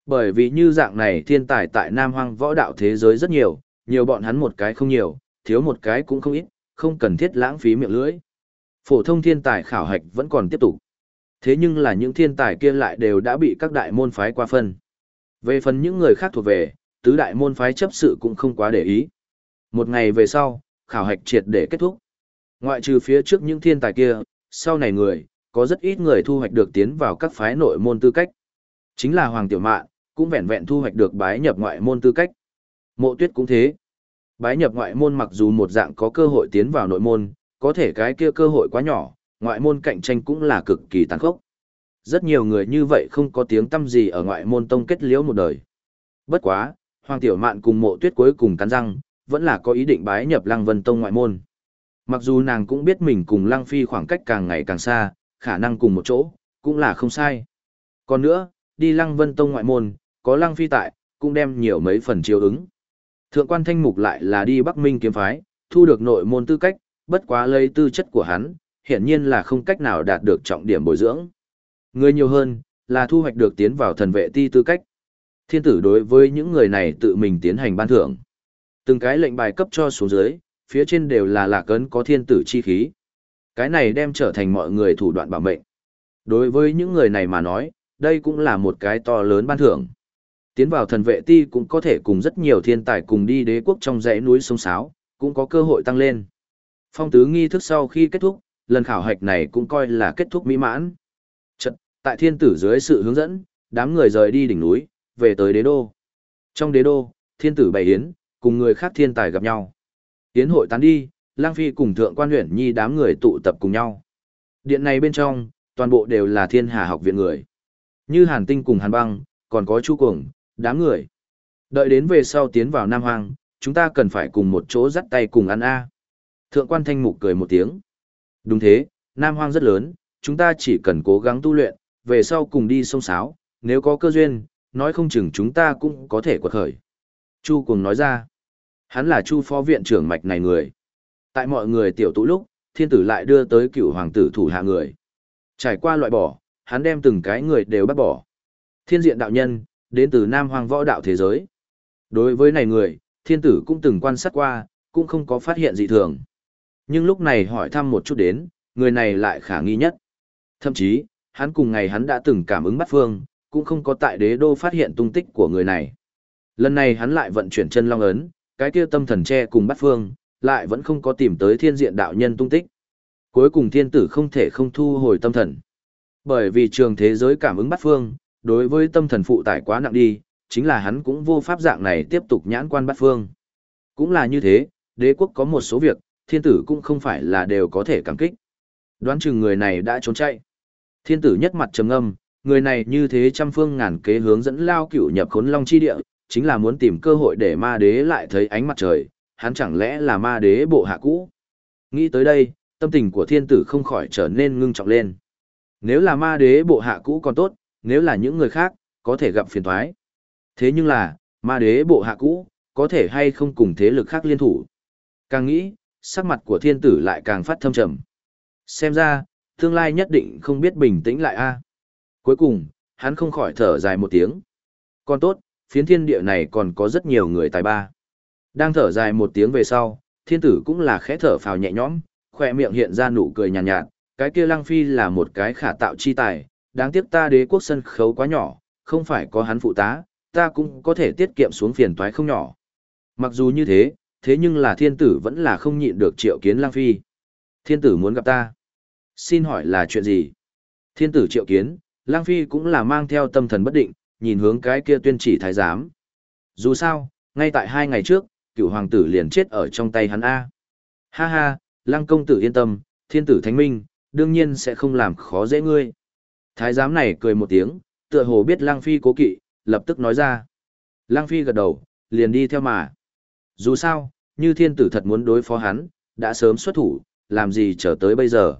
Speaker 1: Bởi vì như dạng này thiên tài tại Nam Hoang võ đạo thế giới rất nhiều, nhiều bọn hắn một cái không nhiều, thiếu một cái cũng không ít, không cần thiết lãng phí miệng lưỡi. Phổ thông thiên tài khảo hạch vẫn còn tiếp tục. Thế nhưng là những thiên tài kia lại đều đã bị các đại môn phái qua phân. Về phần những người khác thuộc về, tứ đại môn phái chấp sự cũng không quá để ý. Một ngày về sau, khảo hạch triệt để kết thúc. Ngoại trừ phía trước những thiên tài kia, sau này người, có rất ít người thu hoạch được tiến vào các phái nội môn tư cách. Chính là Hoàng Tiểu Mạn, cũng vẹn vẹn thu hoạch được bái nhập ngoại môn tư cách. Mộ Tuyết cũng thế. Bái nhập ngoại môn mặc dù một dạng có cơ hội tiến vào nội môn, có thể cái kia cơ hội quá nhỏ, ngoại môn cạnh tranh cũng là cực kỳ tàn khốc. Rất nhiều người như vậy không có tiếng tăm gì ở ngoại môn tông kết liễu một đời. Bất quá, Hoàng Tiểu Mạn cùng Mộ Tuyết cuối cùng cắn răng, vẫn là có ý định bái nhập Lăng Vân Tông ngoại môn. Mặc dù nàng cũng biết mình cùng Lăng Phi khoảng cách càng ngày càng xa, khả năng cùng một chỗ, cũng là không sai. Còn nữa, đi Lăng Vân Tông ngoại môn, có Lăng Phi tại, cũng đem nhiều mấy phần chiếu ứng. Thượng quan Thanh Mục lại là đi Bắc Minh kiếm phái, thu được nội môn tư cách, bất quá lấy tư chất của hắn, hiển nhiên là không cách nào đạt được trọng điểm bồi dưỡng. Người nhiều hơn, là thu hoạch được tiến vào thần vệ ti tư cách. Thiên tử đối với những người này tự mình tiến hành ban thưởng. Từng cái lệnh bài cấp cho xuống dưới, phía trên đều là lạc ấn có thiên tử chi khí. Cái này đem trở thành mọi người thủ đoạn bảo mệnh. Đối với những người này mà nói, đây cũng là một cái to lớn ban thưởng. Tiến vào thần vệ ti cũng có thể cùng rất nhiều thiên tài cùng đi đế quốc trong dãy núi sông Sáo, cũng có cơ hội tăng lên. Phong tứ nghi thức sau khi kết thúc, lần khảo hạch này cũng coi là kết thúc mỹ mãn. Chật, tại thiên tử dưới sự hướng dẫn, đám người rời đi đỉnh núi, về tới đế đô. Trong đế đô, thiên tử bày yến, cùng người khác thiên tài gặp nhau. Yến hội tán đi, Lang Phi cùng Thượng quan Uyển Nhi đám người tụ tập cùng nhau. Điện này bên trong, toàn bộ đều là Thiên Hà học viện người. Như Hàn Tinh cùng Hàn Băng, còn có Chu Cuồng, đám người. Đợi đến về sau tiến vào Nam Hoang, chúng ta cần phải cùng một chỗ dắt tay cùng ăn a. Thượng quan Thanh Mục cười một tiếng. Đúng thế, Nam Hoang rất lớn, chúng ta chỉ cần cố gắng tu luyện, về sau cùng đi sông Sáo, nếu có cơ duyên, nói không chừng chúng ta cũng có thể quật khởi. Chu Cuồng nói ra, hắn là Chu phó viện trưởng mạch này người. Tại mọi người tiểu tụ lúc, thiên tử lại đưa tới cựu hoàng tử thủ hạ người. Trải qua loại bỏ, hắn đem từng cái người đều bắt bỏ. Thiên diện đạo nhân, đến từ Nam Hoang võ đạo thế giới. Đối với này người, thiên tử cũng từng quan sát qua, cũng không có phát hiện dị thường. Nhưng lúc này hỏi thăm một chút đến, người này lại khả nghi nhất. Thậm chí, hắn cùng ngày hắn đã từng cảm ứng bắt phương, cũng không có tại đế đô phát hiện tung tích của người này. Lần này hắn lại vận chuyển chân long ấn, cái kia tâm thần che cùng bắt phương, lại vẫn không có tìm tới thiên diện đạo nhân tung tích. Cuối cùng thiên tử không thể không thu hồi tâm thần. Bởi vì trường thế giới cảm ứng bắt phương, đối với tâm thần phụ tải quá nặng đi, chính là hắn cũng vô pháp dạng này tiếp tục nhãn quan bắt phương. Cũng là như thế, đế quốc có một số việc, thiên tử cũng không phải là đều có thể cảm kích. Đoán chừng người này đã trốn chạy. Thiên tử nhất mặt trầm ngâm, người này như thế trăm phương ngàn kế hướng dẫn Lao Cửu nhập Khốn Long chi địa, chính là muốn tìm cơ hội để ma đế lại thấy ánh mặt trời, hắn chẳng lẽ là ma đế bộ hạ cũ. Nghĩ tới đây, tâm tình của thiên tử không khỏi trở nên ngưng trọng lên. Nếu là ma đế bộ hạ cũ còn tốt, nếu là những người khác, có thể gặp phiền toái. Thế nhưng là, ma đế bộ hạ cũ, có thể hay không cùng thế lực khác liên thủ. Càng nghĩ, sắc mặt của thiên tử lại càng phát thâm trầm. Xem ra, tương lai nhất định không biết bình tĩnh lại a. Cuối cùng, hắn không khỏi thở dài một tiếng. Còn tốt, phiến thiên địa này còn có rất nhiều người tài ba. Đang thở dài một tiếng về sau, thiên tử cũng là khẽ thở phào nhẹ nhõm, khỏe miệng hiện ra nụ cười nhàn nhạt, cái kia Lăng Phi là một cái khả tạo chi tài, đáng tiếc ta đế quốc sân khấu quá nhỏ, không phải có hắn phụ tá, ta cũng có thể tiết kiệm xuống phiền toái không nhỏ. Mặc dù như thế, thế nhưng là thiên tử vẫn là không nhịn được triệu kiến Lăng Phi. Thiên tử muốn gặp ta. Xin hỏi là chuyện gì? Thiên tử triệu kiến, Lăng Phi cũng là mang theo tâm thần bất định, nhìn hướng cái kia tuyên chỉ thái giám. Dù sao, ngay tại 2 ngày trước, cựu hoàng tử liền chết ở trong tay hắn A. Ha ha, Lăng công tử yên tâm, thiên tử thánh minh, đương nhiên sẽ không làm khó dễ ngươi. Thái giám này cười một tiếng, tựa hồ biết Lăng Phi cố kỵ, lập tức nói ra. Lăng Phi gật đầu, liền đi theo mà. Dù sao, như thiên tử thật muốn đối phó hắn, đã sớm xuất thủ, làm gì chờ tới bây giờ.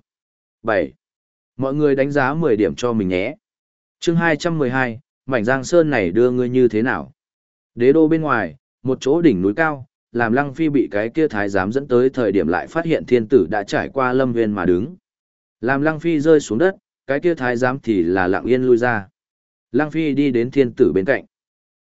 Speaker 1: 7. Mọi người đánh giá 10 điểm cho mình nhé. Chương 212, mảnh Giang Sơn này đưa ngươi như thế nào? Đế đô bên ngoài, một chỗ đỉnh núi cao, làm Lăng Phi bị cái kia thái giám dẫn tới thời điểm lại phát hiện thiên tử đã trải qua lâm viên mà đứng. Làm Lăng Phi rơi xuống đất, cái kia thái giám thì là lặng yên lui ra. Lăng Phi đi đến thiên tử bên cạnh.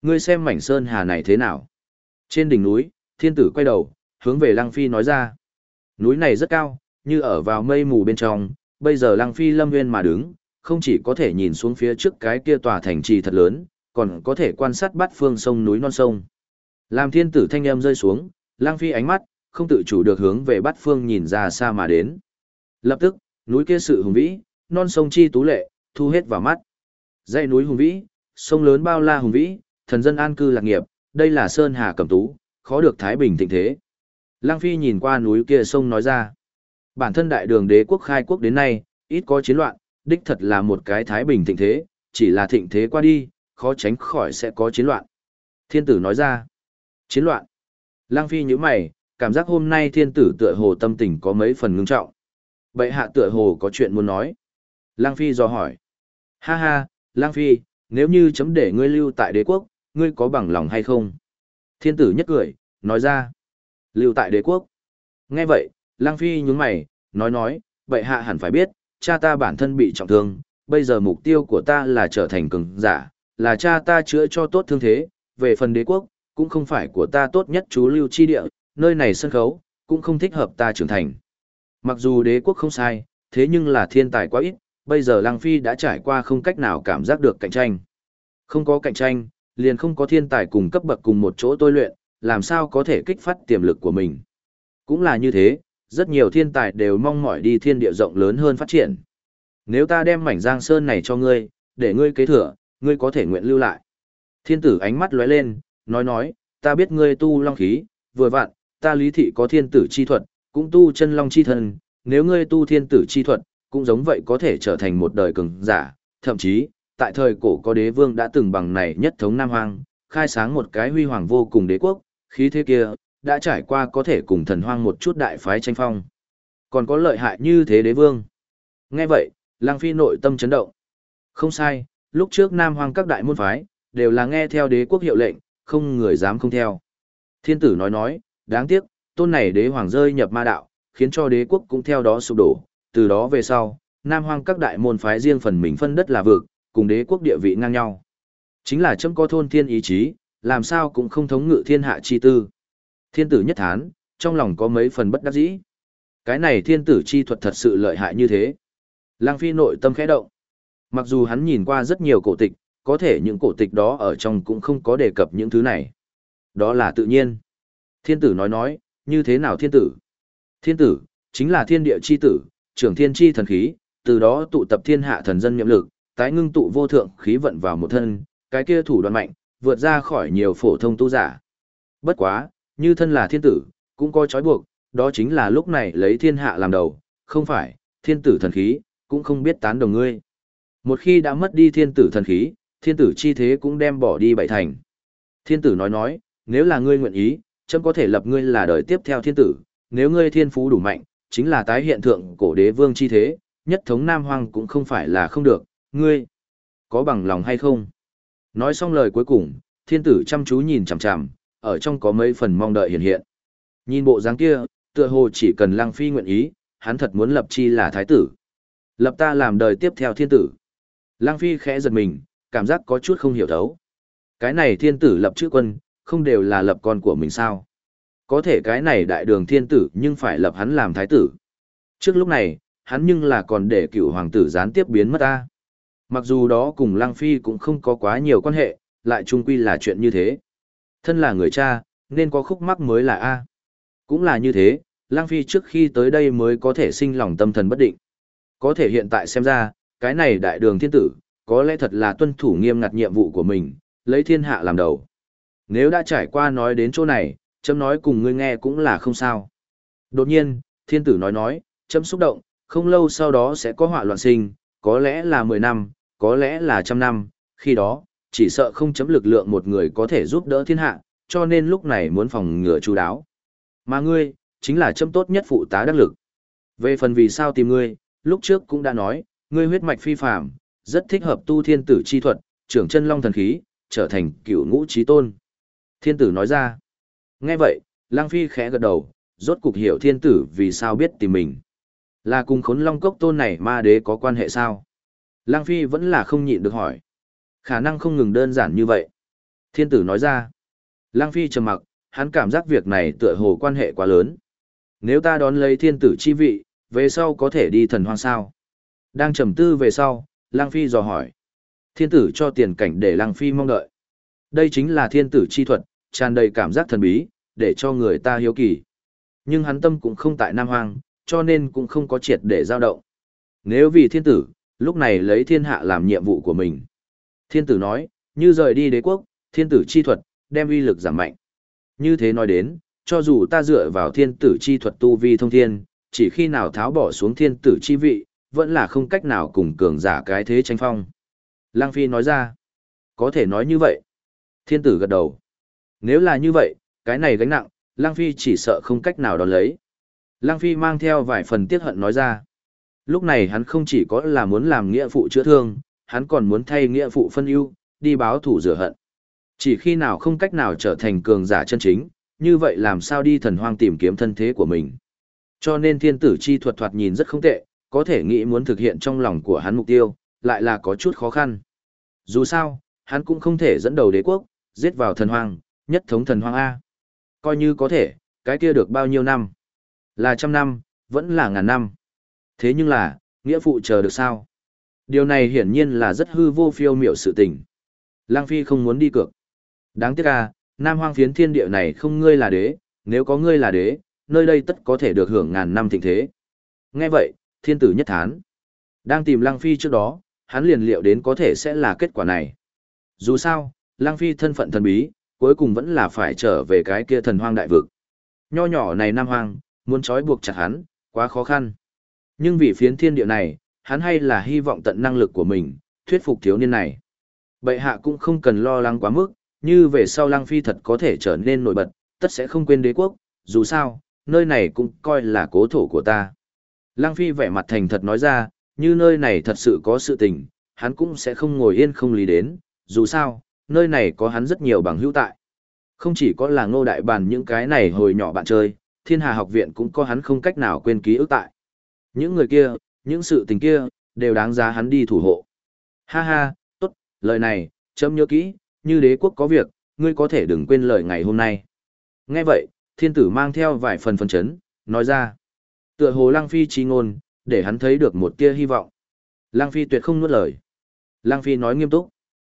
Speaker 1: Ngươi xem mảnh sơn hà này thế nào? Trên đỉnh núi, thiên tử quay đầu, hướng về Lăng Phi nói ra. Núi này rất cao, như ở vào mây mù bên trong, bây giờ Lăng Phi lâm nguyên mà đứng, không chỉ có thể nhìn xuống phía trước cái kia tòa thành trì thật lớn, còn có thể quan sát bát phương sông núi non sông. Làm thiên tử thanh âm rơi xuống, Lăng Phi ánh mắt, không tự chủ được hướng về bát phương nhìn ra xa mà đến. Lập tức, núi kia sự hùng vĩ, non sông chi tú lệ, thu hết vào mắt. Dãy núi hùng vĩ, sông lớn bao la hùng vĩ, thần dân an cư lạc nghiệp, đây là sơn hà cẩm tú, khó được thái bình thịnh thế. Lăng Phi nhìn qua núi kia sông nói ra. Bản thân đại đường đế quốc khai quốc đến nay, ít có chiến loạn, đích thật là một cái thái bình thịnh thế, chỉ là thịnh thế qua đi, khó tránh khỏi sẽ có chiến loạn. Thiên tử nói ra. Chiến loạn. Lăng Phi nhíu mày, cảm giác hôm nay thiên tử tựa hồ tâm tình có mấy phần ngưng trọng. Bệ hạ tựa hồ có chuyện muốn nói. Lăng Phi dò hỏi. Ha ha, Lăng Phi, nếu như chấm để ngươi lưu tại đế quốc, ngươi có bằng lòng hay không? Thiên tử nhất cười, nói ra. Lưu tại đế quốc. Nghe vậy, Lăng Phi nhướng mày, nói, bệ hạ hẳn phải biết, cha ta bản thân bị trọng thương, bây giờ mục tiêu của ta là trở thành cường giả, là cha ta chữa cho tốt thương thế, về phần đế quốc, cũng không phải của ta tốt nhất trú lưu chi địa, nơi này sân khấu, cũng không thích hợp ta trưởng thành. Mặc dù đế quốc không sai, thế nhưng là thiên tài quá ít, bây giờ Lăng Phi đã trải qua không cách nào cảm giác được cạnh tranh. Không có cạnh tranh, liền không có thiên tài cùng cấp bậc cùng một chỗ tôi luyện, làm sao có thể kích phát tiềm lực của mình. Cũng là như thế, rất nhiều thiên tài đều mong mỏi đi thiên địa rộng lớn hơn phát triển. Nếu ta đem mảnh Giang Sơn này cho ngươi, để ngươi kế thừa, ngươi có thể nguyện lưu lại. Thiên tử ánh mắt lóe lên, nói, ta biết ngươi tu long khí, vừa vặn, ta Lý Thị có thiên tử chi thuật, cũng tu chân long chi thân, nếu ngươi tu thiên tử chi thuật, cũng giống vậy có thể trở thành một đời cường giả, thậm chí, tại thời cổ có đế vương đã từng bằng này nhất thống Nam Hoang, khai sáng một cái huy hoàng vô cùng đế quốc, khí thế kia, đã trải qua có thể cùng thần hoang một chút đại phái tranh phong. Còn có lợi hại như thế đế vương. Nghe vậy, Lăng Phi nội tâm chấn động. Không sai, lúc trước Nam Hoang các đại môn phái, đều là nghe theo đế quốc hiệu lệnh, không người dám không theo. Thiên tử nói, đáng tiếc, tôn này đế hoàng rơi nhập ma đạo, khiến cho đế quốc cũng theo đó sụp đổ. Từ đó về sau, Nam Hoang các đại môn phái riêng phần mình phân đất là vực, cùng đế quốc địa vị ngang nhau. Chính là chấm có thôn thiên ý chí, làm sao cũng không thống ngự thiên hạ chi tư. Thiên tử nhất thán, trong lòng có mấy phần bất đắc dĩ. Cái này thiên tử chi thuật thật sự lợi hại như thế. Lăng Phi nội tâm khẽ động. Mặc dù hắn nhìn qua rất nhiều cổ tịch, có thể những cổ tịch đó ở trong cũng không có đề cập những thứ này. Đó là tự nhiên. Thiên tử nói, như thế nào thiên tử? Thiên tử, chính là thiên địa chi tử, trưởng thiên chi thần khí, từ đó tụ tập thiên hạ thần dân nhậm lực, tái ngưng tụ vô thượng khí vận vào một thân, cái kia thủ đoạn mạnh, vượt ra khỏi nhiều phổ thông tu giả. Bất quá, như thân là thiên tử, cũng có trói buộc, đó chính là lúc này lấy thiên hạ làm đầu, không phải, thiên tử thần khí, cũng không biết tán đồng ngươi. Một khi đã mất đi thiên tử thần khí, thiên tử chi thế cũng đem bỏ đi bảy thành. Thiên tử nói, nếu là ngươi nguyện ý, chấm có thể lập ngươi là đời tiếp theo thiên tử, nếu ngươi thiên phú đủ mạnh, chính là tái hiện thượng cổ đế vương chi thế, nhất thống Nam Hoang cũng không phải là không được, ngươi có bằng lòng hay không? Nói xong lời cuối cùng, thiên tử chăm chú nhìn chằm chằm, ở trong có mấy phần mong đợi hiện hiện. Nhìn bộ dáng kia, tựa hồ chỉ cần Lăng Phi nguyện ý, hắn thật muốn lập chi là thái tử. Lập ta làm đời tiếp theo thiên tử. Lăng Phi khẽ giật mình, cảm giác có chút không hiểu thấu. Cái này thiên tử lập chữ quân, không đều là lập con của mình sao? Có thể cái này đại đường thiên tử nhưng phải lập hắn làm thái tử. Trước lúc này, hắn nhưng là còn để cựu hoàng tử gián tiếp biến mất ta. Mặc dù đó cùng Lăng Phi cũng không có quá nhiều quan hệ, lại chung quy là chuyện như thế. Thân là người cha, nên có khúc mắc mới là A. Cũng là như thế, Lăng Phi trước khi tới đây mới có thể sinh lòng tâm thần bất định. Có thể hiện tại xem ra, cái này đại đường thiên tử, có lẽ thật là tuân thủ nghiêm ngặt nhiệm vụ của mình, lấy thiên hạ làm đầu. Nếu đã trải qua nói đến chỗ này, chấm nói cùng ngươi nghe cũng là không sao. Đột nhiên, thiên tử nói, chấm xúc động, không lâu sau đó sẽ có họa loạn sinh, có lẽ là 10 năm, có lẽ là 100 năm, khi đó, chỉ sợ không chấm lực lượng một người có thể giúp đỡ thiên hạ, cho nên lúc này muốn phòng ngừa chú đáo. Mà ngươi, chính là chấm tốt nhất phụ tá đắc lực. Về phần vì sao tìm ngươi, lúc trước cũng đã nói, ngươi huyết mạch phi phàm, rất thích hợp tu thiên tử chi thuật, trưởng chân long thần khí, trở thành cửu ngũ chí tôn. Thiên tử nói ra. Nghe vậy, Lăng Phi khẽ gật đầu, rốt cục hiểu thiên tử vì sao biết tìm mình. Là cùng khốn long cốc tôn này ma đế có quan hệ sao? Lăng Phi vẫn là không nhịn được hỏi. Khả năng không ngừng đơn giản như vậy. Thiên tử nói ra. Lăng Phi trầm mặc, hắn cảm giác việc này tựa hồ quan hệ quá lớn. Nếu ta đón lấy thiên tử chi vị, về sau có thể đi thần hoang sao? Đang trầm tư về sau, Lăng Phi dò hỏi. Thiên tử cho tiền cảnh để Lăng Phi mong đợi. Đây chính là thiên tử chi thuật, tràn đầy cảm giác thần bí, để cho người ta hiếu kỳ. Nhưng hắn tâm cũng không tại Nam Hoang, cho nên cũng không có triệt để dao động. Nếu vì thiên tử, lúc này lấy thiên hạ làm nhiệm vụ của mình. Thiên tử nói, như rời đi đế quốc, thiên tử chi thuật, đem uy lực giảm mạnh. Như thế nói đến, cho dù ta dựa vào thiên tử chi thuật tu vi thông thiên, chỉ khi nào tháo bỏ xuống thiên tử chi vị, vẫn là không cách nào cùng cường giả cái thế tranh phong. Lăng Phi nói ra, có thể nói như vậy. Thiên tử gật đầu. Nếu là như vậy, cái này gánh nặng, Lăng Phi chỉ sợ không cách nào đón lấy. Lăng Phi mang theo vài phần tiếc hận nói ra. Lúc này hắn không chỉ có là muốn làm nghĩa phụ chữa thương, hắn còn muốn thay nghĩa phụ phân ưu, đi báo thủ rửa hận. Chỉ khi nào không cách nào trở thành cường giả chân chính, như vậy làm sao đi thần hoang tìm kiếm thân thế của mình. Cho nên thiên tử chi thuật thoạt nhìn rất không tệ, có thể nghĩ muốn thực hiện trong lòng của hắn mục tiêu, lại là có chút khó khăn. Dù sao, hắn cũng không thể dẫn đầu đế quốc, giết vào thần hoang, nhất thống thần hoang A. Coi như có thể, cái kia được bao nhiêu năm? Là 100 năm, vẫn là ngàn năm. Thế nhưng là, nghĩa phụ chờ được sao? Điều này hiển nhiên là rất hư vô phiêu miểu sự tình. Lăng Phi không muốn đi cược. Đáng tiếc à, Nam Hoang phiến thiên địa này không ngươi là đế, nếu có ngươi là đế, nơi đây tất có thể được hưởng ngàn năm thịnh thế. Nghe vậy, thiên tử nhất thán. Đang tìm Lăng Phi trước đó, hắn liền liệu đến có thể sẽ là kết quả này. Dù sao, Lăng Phi thân phận thần bí, cuối cùng vẫn là phải trở về cái kia thần hoang đại vực. Nho nhỏ này Nam Hoang, muốn trói buộc chặt hắn, quá khó khăn. Nhưng vì phiến thiên địa này, hắn hay là hy vọng tận năng lực của mình, thuyết phục thiếu niên này. Bệ hạ cũng không cần lo lắng quá mức, như về sau Lăng Phi thật có thể trở nên nổi bật, tất sẽ không quên đế quốc, dù sao, nơi này cũng coi là cố thổ của ta. Lăng Phi vẻ mặt thành thật nói ra, như nơi này thật sự có sự tình, hắn cũng sẽ không ngồi yên không lý đến, dù sao, nơi này có hắn rất nhiều bằng hữu tại. Không chỉ có là Ngô Đại Bàn những cái này hồi nhỏ bạn chơi, Thiên Hà học viện cũng có hắn không cách nào quên ký ức tại. Những người kia, những sự tình kia, đều đáng giá hắn đi thủ hộ. Ha ha, tốt, lời này, chấm nhớ kỹ, như đế quốc có việc, ngươi có thể đừng quên lời ngày hôm nay. Nghe vậy, thiên tử mang theo vài phần phấn chấn, nói ra. Tựa hồ Lăng Phi chi ngôn, để hắn thấy được một tia hy vọng. Lăng Phi tuyệt không nuốt lời. Lăng Phi nói nghiêm túc.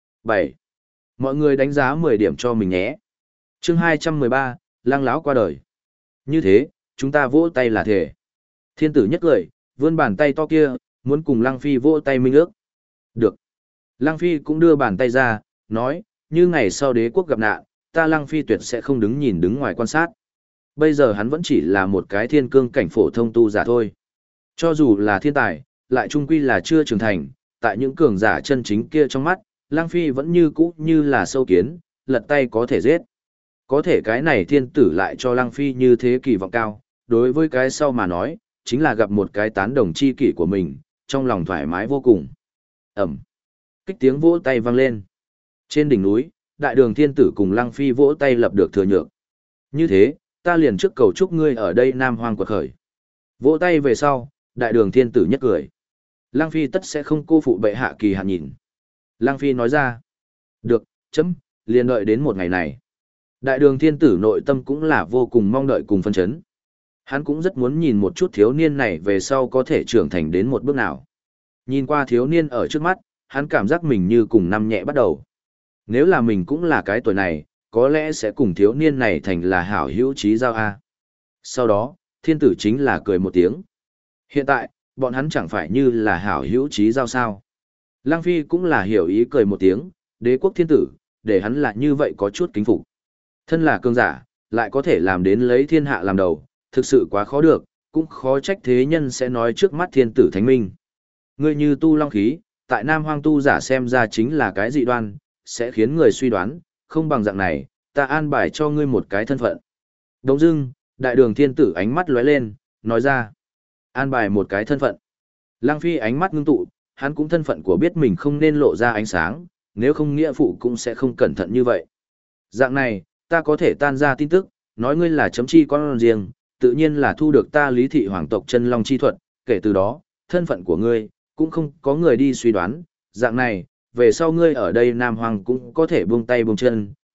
Speaker 1: 7. Mọi người đánh giá 10 điểm cho mình nhé. Chương 213, Lăng lão qua đời. Như thế, chúng ta vỗ tay là thể. Thiên tử nhất cười, vươn bàn tay to kia, muốn cùng Lăng Phi vỗ tay minh ước. Được. Lăng Phi cũng đưa bàn tay ra, nói, như ngày sau đế quốc gặp nạn, ta Lăng Phi tuyệt sẽ không đứng nhìn đứng ngoài quan sát. Bây giờ hắn vẫn chỉ là một cái thiên cương cảnh phổ thông tu giả thôi. Cho dù là thiên tài, lại trung quy là chưa trưởng thành, tại những cường giả chân chính kia trong mắt, Lăng Phi vẫn như cũ như là sâu kiến, lật tay có thể giết. Có thể cái này thiên tử lại cho Lăng Phi như thế kỳ vọng cao, đối với cái sau mà nói, chính là gặp một cái tán đồng chi kỷ của mình, trong lòng thoải mái vô cùng. Ẩm. Kích tiếng vỗ tay vang lên. Trên đỉnh núi, đại đường thiên tử cùng Lăng Phi vỗ tay lập được thừa nhượng. Như thế, ta liền trước cầu chúc ngươi ở đây Nam Hoang quật khởi. Vỗ tay về sau, đại đường thiên tử nhất cười. Lăng Phi tất sẽ không cô phụ bệ hạ kỳ hạn nhìn. Lăng Phi nói ra. Được, chấm, liền đợi đến một ngày này. Đại đường thiên tử nội tâm cũng là vô cùng mong đợi cùng phân chấn. Hắn cũng rất muốn nhìn một chút thiếu niên này về sau có thể trưởng thành đến một bước nào. Nhìn qua thiếu niên ở trước mắt, hắn cảm giác mình như cùng năm nhẹ bắt đầu. Nếu là mình cũng là cái tuổi này, có lẽ sẽ cùng thiếu niên này thành là hảo hữu chí giao A. Sau đó, thiên tử chính là cười một tiếng. Hiện tại, bọn hắn chẳng phải như là hảo hữu chí giao sao. Lăng Phi cũng là hiểu ý cười một tiếng, đế quốc thiên tử, để hắn là như vậy có chút kính phục. Thân là cường giả, lại có thể làm đến lấy thiên hạ làm đầu, thực sự quá khó được, cũng khó trách thế nhân sẽ nói trước mắt thiên tử thánh minh. Ngươi như tu long khí, tại Nam Hoang tu giả xem ra chính là cái dị đoan, sẽ khiến người suy đoán, không bằng dạng này, ta an bài cho ngươi một cái thân phận. Đống dưng, đại đường thiên tử ánh mắt lóe lên, nói ra, an bài một cái thân phận. Lăng Phi ánh mắt ngưng tụ, hắn cũng thân phận của biết mình không nên lộ ra ánh sáng, nếu không nghĩa phụ cũng sẽ không cẩn thận như vậy. Dạng này, ta có thể tan ra tin tức, nói ngươi là chấm chi con riêng, tự nhiên là thu được ta lý thị hoàng tộc chân long chi thuật, kể từ đó, thân phận của ngươi, cũng không có người đi suy đoán, dạng này, về sau ngươi ở đây Nam Hoàng cũng có thể buông tay buông chân,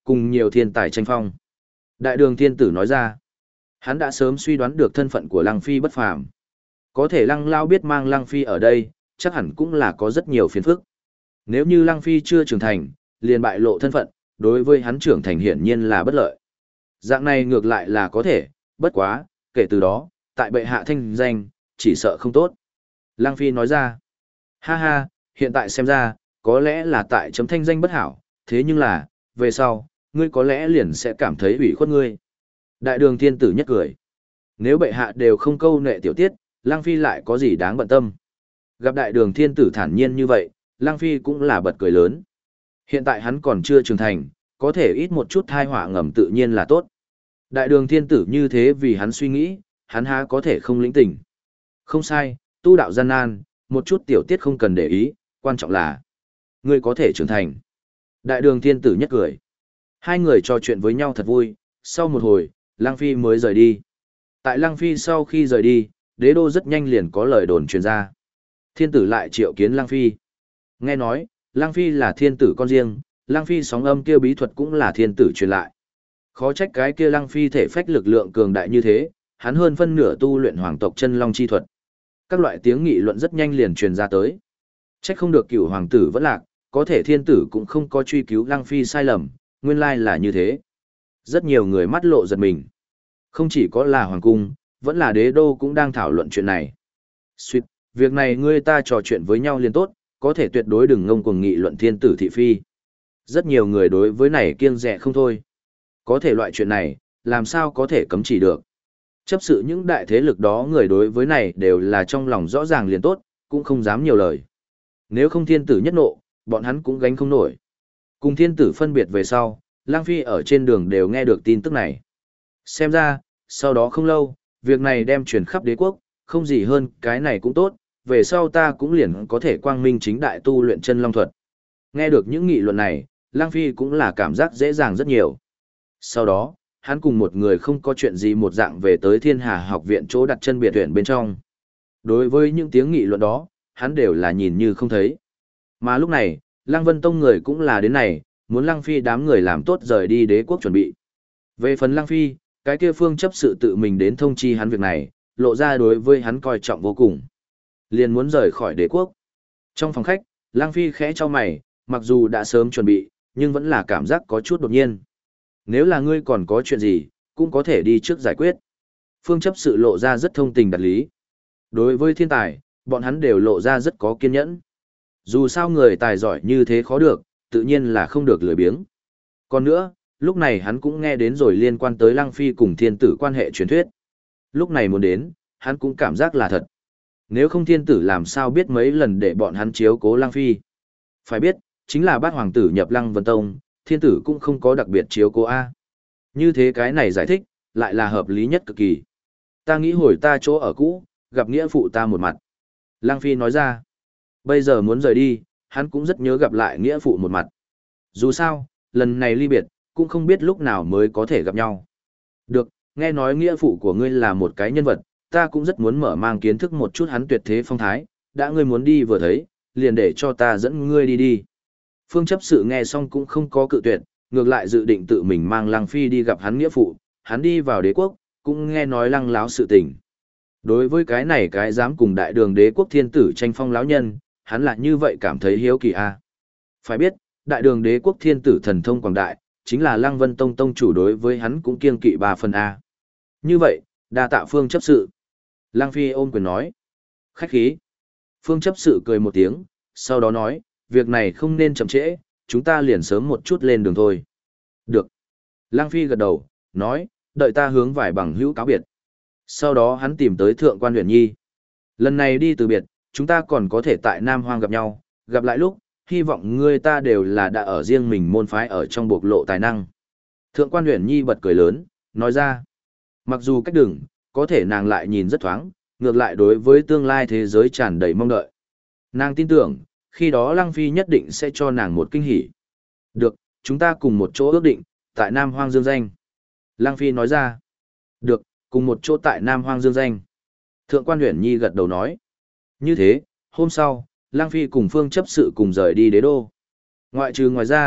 Speaker 1: cùng nhiều thiên tài tranh phong. Đại đường thiên tử nói ra, hắn đã sớm suy đoán được thân phận của Lăng Phi bất phàm. Có thể Lăng Lao biết mang Lăng Phi ở đây, chắc hẳn cũng là có rất nhiều phiền phức. Nếu như Lăng Phi chưa trưởng thành, liền bại lộ thân phận, đối với hắn trưởng thành hiển nhiên là bất lợi. Dạng này ngược lại là có thể, bất quá, kể từ đó, tại bệ hạ thanh danh, chỉ sợ không tốt. Lăng Phi nói ra, ha ha, hiện tại xem ra, có lẽ là tại chấm thanh danh bất hảo, thế nhưng là, về sau, ngươi có lẽ liền sẽ cảm thấy ủy khuất ngươi. Đại đường thiên tử nhất cười. Nếu bệ hạ đều không câu nệ tiểu tiết, Lăng Phi lại có gì đáng bận tâm. Gặp đại đường thiên tử thản nhiên như vậy, Lăng Phi cũng là bật cười lớn. Hiện tại hắn còn chưa trưởng thành, có thể ít một chút thai họa ngầm tự nhiên là tốt. Đại đường thiên tử như thế vì hắn suy nghĩ, hắn há có thể không lĩnh tình. Không sai, tu đạo gian nan, một chút tiểu tiết không cần để ý, quan trọng là ngươi có thể trưởng thành. Đại đường thiên tử nhất cười. Hai người trò chuyện với nhau thật vui, sau một hồi, Lăng Phi mới rời đi. Tại Lăng Phi sau khi rời đi, đế đô rất nhanh liền có lời đồn truyền ra. Thiên tử lại triệu kiến Lăng Phi. Nghe nói, Lăng Phi là thiên tử con riêng, Lăng Phi sóng âm kia bí thuật cũng là thiên tử truyền lại. Khó trách cái kia Lăng Phi thể phách lực lượng cường đại như thế, hắn hơn phân nửa tu luyện hoàng tộc chân long chi thuật. Các loại tiếng nghị luận rất nhanh liền truyền ra tới. Trách không được cửu hoàng tử vẫn lạc, có thể thiên tử cũng không có truy cứu Lăng Phi sai lầm, nguyên lai là như thế. Rất nhiều người mắt lộ giật mình. Không chỉ có là hoàng cung, vẫn là đế đô cũng đang thảo luận chuyện này. Xuyệt, việc này ngươi ta trò chuyện với nhau liền tốt, có thể tuyệt đối đừng ngông cuồng nghị luận thiên tử thị phi. Rất nhiều người đối với này kiêng dè không thôi. Có thể loại chuyện này, làm sao có thể cấm chỉ được. Chấp sự những đại thế lực đó người đối với này đều là trong lòng rõ ràng liền tốt, cũng không dám nhiều lời. Nếu không thiên tử nhất nộ, bọn hắn cũng gánh không nổi. Cùng thiên tử phân biệt về sau, Lang Phi ở trên đường đều nghe được tin tức này. Xem ra, sau đó không lâu, việc này đem truyền khắp đế quốc, không gì hơn cái này cũng tốt, về sau ta cũng liền có thể quang minh chính đại tu luyện chân long thuật. Nghe được những nghị luận này, Lang Phi cũng là cảm giác dễ dàng rất nhiều. Sau đó, hắn cùng một người không có chuyện gì một dạng về tới Thiên Hà học viện chỗ đặt chân biệt viện bên trong. Đối với những tiếng nghị luận đó, hắn đều là nhìn như không thấy. Mà lúc này, Lăng Vân Tông người cũng là đến này, muốn Lăng Phi đám người làm tốt rời đi đế quốc chuẩn bị. Về phần Lăng Phi, cái kia phương chấp sự tự mình đến thông chi hắn việc này, lộ ra đối với hắn coi trọng vô cùng. Liền muốn rời khỏi đế quốc. Trong phòng khách, Lăng Phi khẽ cho mày, mặc dù đã sớm chuẩn bị, nhưng vẫn là cảm giác có chút đột nhiên. Nếu là ngươi còn có chuyện gì, cũng có thể đi trước giải quyết. Phương chấp sự lộ ra rất thông tình đạt lý. Đối với thiên tài, bọn hắn đều lộ ra rất có kiên nhẫn. Dù sao người tài giỏi như thế khó được, tự nhiên là không được lười biếng. Còn nữa, lúc này hắn cũng nghe đến rồi liên quan tới Lăng Phi cùng thiên tử quan hệ truyền thuyết. Lúc này muốn đến, hắn cũng cảm giác là thật. Nếu không thiên tử làm sao biết mấy lần để bọn hắn chiếu cố Lăng Phi. Phải biết, chính là bát hoàng tử nhập Lăng Vân Tông, thiên tử cũng không có đặc biệt chiếu cố A. Như thế cái này giải thích, lại là hợp lý nhất cực kỳ. Ta nghĩ hồi ta chỗ ở cũ, gặp nghĩa phụ ta một mặt. Lăng Phi nói ra, bây giờ muốn rời đi, hắn cũng rất nhớ gặp lại nghĩa phụ một mặt. Dù sao, lần này ly biệt, cũng không biết lúc nào mới có thể gặp nhau. Được, nghe nói nghĩa phụ của ngươi là một cái nhân vật, ta cũng rất muốn mở mang kiến thức một chút hắn tuyệt thế phong thái, đã ngươi muốn đi vừa thấy, liền để cho ta dẫn ngươi đi đi. Phương chấp sự nghe xong cũng không có cự tuyệt, ngược lại dự định tự mình mang Lăng Phi đi gặp hắn nghĩa phụ, hắn đi vào đế quốc, cũng nghe nói lăng láo sự tình. Đối với cái này cái dám cùng đại đường đế quốc thiên tử tranh phong láo nhân, hắn lại như vậy cảm thấy hiếu kỳ a. Phải biết, đại đường đế quốc thiên tử thần thông quảng đại, chính là Lăng Vân Tông tông chủ đối với hắn cũng kiêng kỵ 3 phần a. Như vậy, đa tạ Phương chấp sự. Lăng Phi ôm quyền nói. Khách khí. Phương chấp sự cười một tiếng, sau đó nói, việc này không nên chậm trễ, chúng ta liền sớm một chút lên đường thôi. Được. Lăng Phi gật đầu, nói, đợi ta hướng vài bằng hữu cáo biệt. Sau đó hắn tìm tới Thượng quan Huyền Nhi. Lần này đi từ biệt, chúng ta còn có thể tại Nam Hoang gặp nhau, gặp lại lúc, hy vọng ngươi ta đều là đã ở riêng mình môn phái ở trong bộc lộ tài năng. Thượng quan Huyền Nhi bật cười lớn, nói ra, mặc dù cách đường, có thể nàng lại nhìn rất thoáng, ngược lại đối với tương lai thế giới tràn đầy mong đợi. Nàng tin tưởng, khi đó Lăng Phi nhất định sẽ cho nàng một kinh hỉ. Được, chúng ta cùng một chỗ ước định, tại Nam Hoang Dương Danh. Lăng Phi nói ra, được, cùng một chỗ tại Nam Hoang Dương Danh. Thượng quan Huyền Nhi gật đầu nói. Như thế, hôm sau, Lăng Phi cùng Phương chấp sự cùng rời đi đế đô. Ngoại trừ ngoài ra,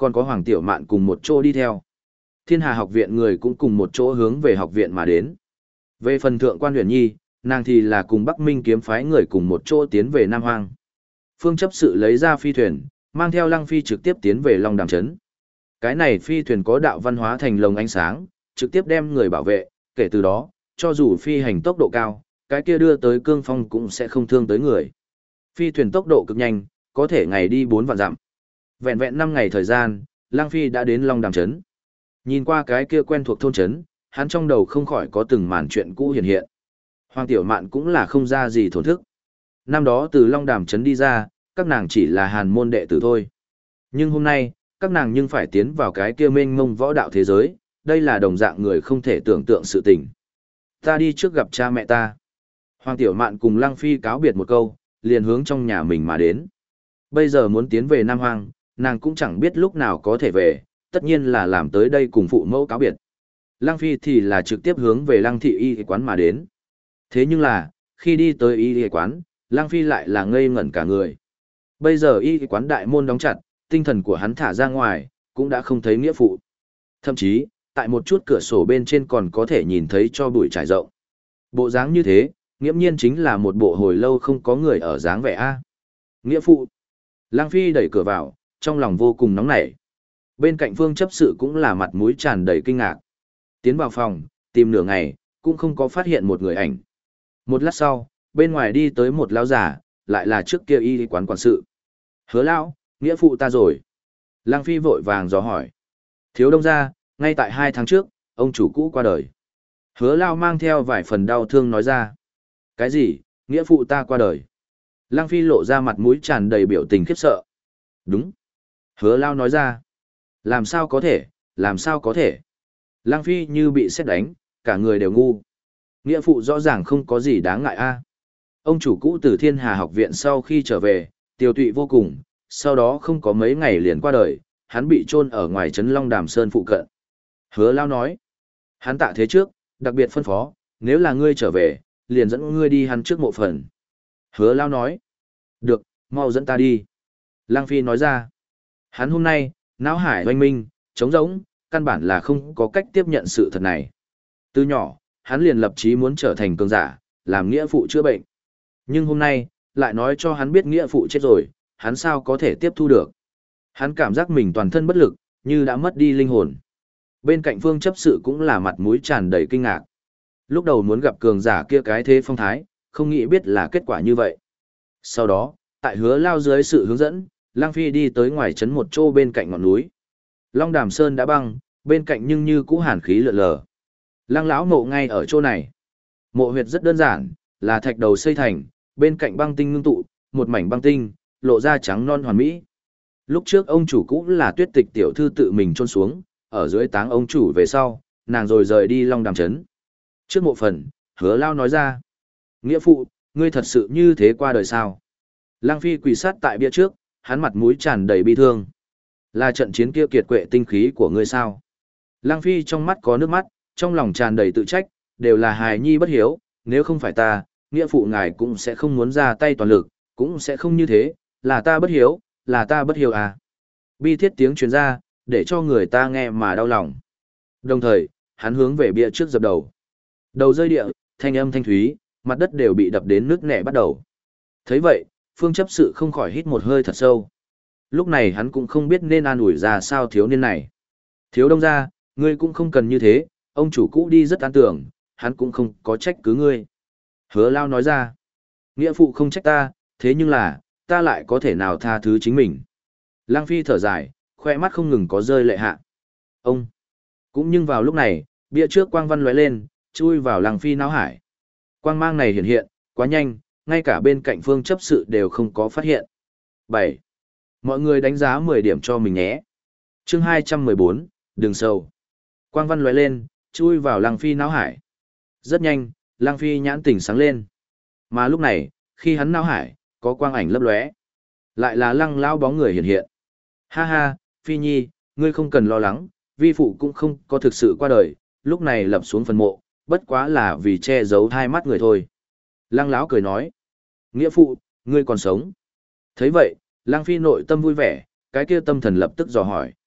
Speaker 1: còn có Hoàng Tiểu Mạn cùng một chỗ đi theo. Thiên Hà học viện người cũng cùng một chỗ hướng về học viện mà đến. Về phần thượng quan Huyền Nhi, nàng thì là cùng Bắc Minh kiếm phái người cùng một chỗ tiến về Nam Hoang. Phương chấp sự lấy ra phi thuyền, mang theo Lăng Phi trực tiếp tiến về Long Đàm Trấn. Cái này phi thuyền có đạo văn hóa thành lồng ánh sáng, trực tiếp đem người bảo vệ, kể từ đó, cho dù phi hành tốc độ cao, cái kia đưa tới cương phong cũng sẽ không thương tới người. Phi thuyền tốc độ cực nhanh, có thể ngày đi 4 vạn dặm. Vẹn vẹn 5 ngày thời gian, Lăng Phi đã đến Long Đàm Trấn. Nhìn qua cái kia quen thuộc thôn trấn, hắn trong đầu không khỏi có từng màn chuyện cũ hiện hiện. Hoàng Tiểu Mạn cũng là không ra gì thổn thức. Năm đó từ Long Đàm Trấn đi ra, các nàng chỉ là hàn môn đệ tử thôi. Nhưng hôm nay, các nàng nhưng phải tiến vào cái kia mênh mông võ đạo thế giới, đây là đồng dạng người không thể tưởng tượng sự tình. Ta đi trước gặp cha mẹ ta. Hoàng Tiểu Mạn cùng Lăng Phi cáo biệt một câu, liền hướng trong nhà mình mà đến. Bây giờ muốn tiến về Nam Hoang, nàng cũng chẳng biết lúc nào có thể về, tất nhiên là làm tới đây cùng phụ mẫu cáo biệt. Lăng Phi thì là trực tiếp hướng về Lăng thị y quán mà đến. Thế nhưng là, khi đi tới y quán, Lăng Phi lại là ngây ngẩn cả người. Bây giờ y quán đại môn đóng chặt, tinh thần của hắn thả ra ngoài, cũng đã không thấy nghĩa phụ. Thậm chí, tại một chút cửa sổ bên trên còn có thể nhìn thấy cho bụi trải rộng. Bộ dáng như thế, nghiễm nhiên chính là một bộ hồi lâu không có người ở dáng vẻ a. Nghĩa phụ. Lăng Phi đẩy cửa vào, trong lòng vô cùng nóng nảy. Bên cạnh Phương chấp sự cũng là mặt mũi tràn đầy kinh ngạc. Tiến vào phòng, tìm nửa ngày, cũng không có phát hiện một người ảnh. Một lát sau, bên ngoài đi tới một lão giả, lại là trước kia y quán quản sự. Hứa lão, nghĩa phụ ta rồi. Lăng Phi vội vàng dò hỏi. Thiếu đông gia, ngay tại 2 tháng trước, ông chủ cũ qua đời. Hứa lão mang theo vài phần đau thương nói ra. Cái gì, nghĩa phụ ta qua đời? Lăng Phi lộ ra mặt mũi tràn đầy biểu tình khiếp sợ. Đúng. Hứa lão nói ra. Làm sao có thể, làm sao có thể? Lăng Phi như bị sét đánh, cả người đều ngu. Nghĩa phụ rõ ràng không có gì đáng ngại a. Ông chủ cũ từ Thiên Hà học viện sau khi trở về, tiêu tụy vô cùng, sau đó không có mấy ngày liền qua đời, hắn bị chôn ở ngoài trấn Long Đàm Sơn phụ cận. Hứa Lao nói, hắn tạ thế trước, đặc biệt phân phó, nếu là ngươi trở về, liền dẫn ngươi đi hắn trước mộ phần. Hứa Lao nói, được, mau dẫn ta đi. Lăng Phi nói ra, hắn hôm nay, não hải oanh minh, trống rỗng, căn bản là không có cách tiếp nhận sự thật này. Từ nhỏ, hắn liền lập chí muốn trở thành cường giả, làm nghĩa phụ chữa bệnh. Nhưng hôm nay, lại nói cho hắn biết nghĩa phụ chết rồi, hắn sao có thể tiếp thu được. Hắn cảm giác mình toàn thân bất lực, như đã mất đi linh hồn. Bên cạnh Phương chấp sự cũng là mặt mũi tràn đầy kinh ngạc. Lúc đầu muốn gặp cường giả kia cái thế phong thái, không nghĩ biết là kết quả như vậy. Sau đó, tại Hứa Lao dưới sự hướng dẫn, Lăng Phi đi tới ngoài trấn một chỗ bên cạnh ngọn núi. Long Đàm Sơn đã băng, bên cạnh nhưng như cũ hàn khí lượn lờ. Lăng lão mộ ngay ở chỗ này. Mộ huyệt rất đơn giản, là thạch đầu xây thành, bên cạnh băng tinh ngưng tụ, một mảnh băng tinh, lộ ra trắng non hoàn mỹ. Lúc trước ông chủ cũ là Tuyết Tịch tiểu thư tự mình chôn xuống, ở dưới táng ông chủ về sau, nàng rồi rời đi Long Đàm trấn. Trước mộ phần, Hứa Lao nói ra: "Nghĩa phụ, ngươi thật sự như thế qua đời sao?" Lăng Phi quỳ sát tại bia trước, hắn mặt mũi tràn đầy bi thương. "Là trận chiến kia kiệt quệ tinh khí của ngươi sao?" Lăng Phi trong mắt có nước mắt, trong lòng tràn đầy tự trách, đều là hài nhi bất hiếu, nếu không phải ta, nghĩa phụ ngài cũng sẽ không muốn ra tay toàn lực, cũng sẽ không như thế, là ta bất hiếu, là ta bất hiếu à. Bi thiết tiếng truyền ra, để cho người ta nghe mà đau lòng. Đồng thời, hắn hướng về bia trước dập đầu. Đầu rơi địa, thanh âm thanh thúy, mặt đất đều bị đập đến nước nẻ bắt đầu. Thấy vậy, Phương chấp sự không khỏi hít một hơi thật sâu. Lúc này hắn cũng không biết nên an ủi ra sao thiếu niên này. Thiếu đông ra, ngươi cũng không cần như thế, ông chủ cũ đi rất an tưởng, hắn cũng không có trách cứ ngươi. Hứa Lao nói ra, nghĩa phụ không trách ta, thế nhưng là, ta lại có thể nào tha thứ chính mình. Lăng Phi thở dài, khoe mắt không ngừng có rơi lệ hạ. Ông, cũng nhưng vào lúc này, bia trước quang văn lóe lên, chui vào Lăng Phi não hải. Quang mang này hiện hiện, quá nhanh, ngay cả bên cạnh Phương chấp sự đều không có phát hiện. 7. Mọi người đánh giá 10 điểm cho mình nhé. Chương 214, đường sâu. Quang văn lóe lên, chui vào Lăng Phi não hải. Rất nhanh, Lăng Phi nhãn tỉnh sáng lên. Mà lúc này, khi hắn não hải, có quang ảnh lấp lóe. Lại là Lăng lão bóng người hiện hiện. Ha ha, Phi Nhi, ngươi không cần lo lắng, vi phụ cũng không có thực sự qua đời, lúc này lập xuống phần mộ, bất quá là vì che giấu hai mắt người thôi. Lăng lão cười nói, nghĩa phụ, ngươi còn sống. Thấy vậy, Lăng Phi nội tâm vui vẻ, cái kia tâm thần lập tức dò hỏi.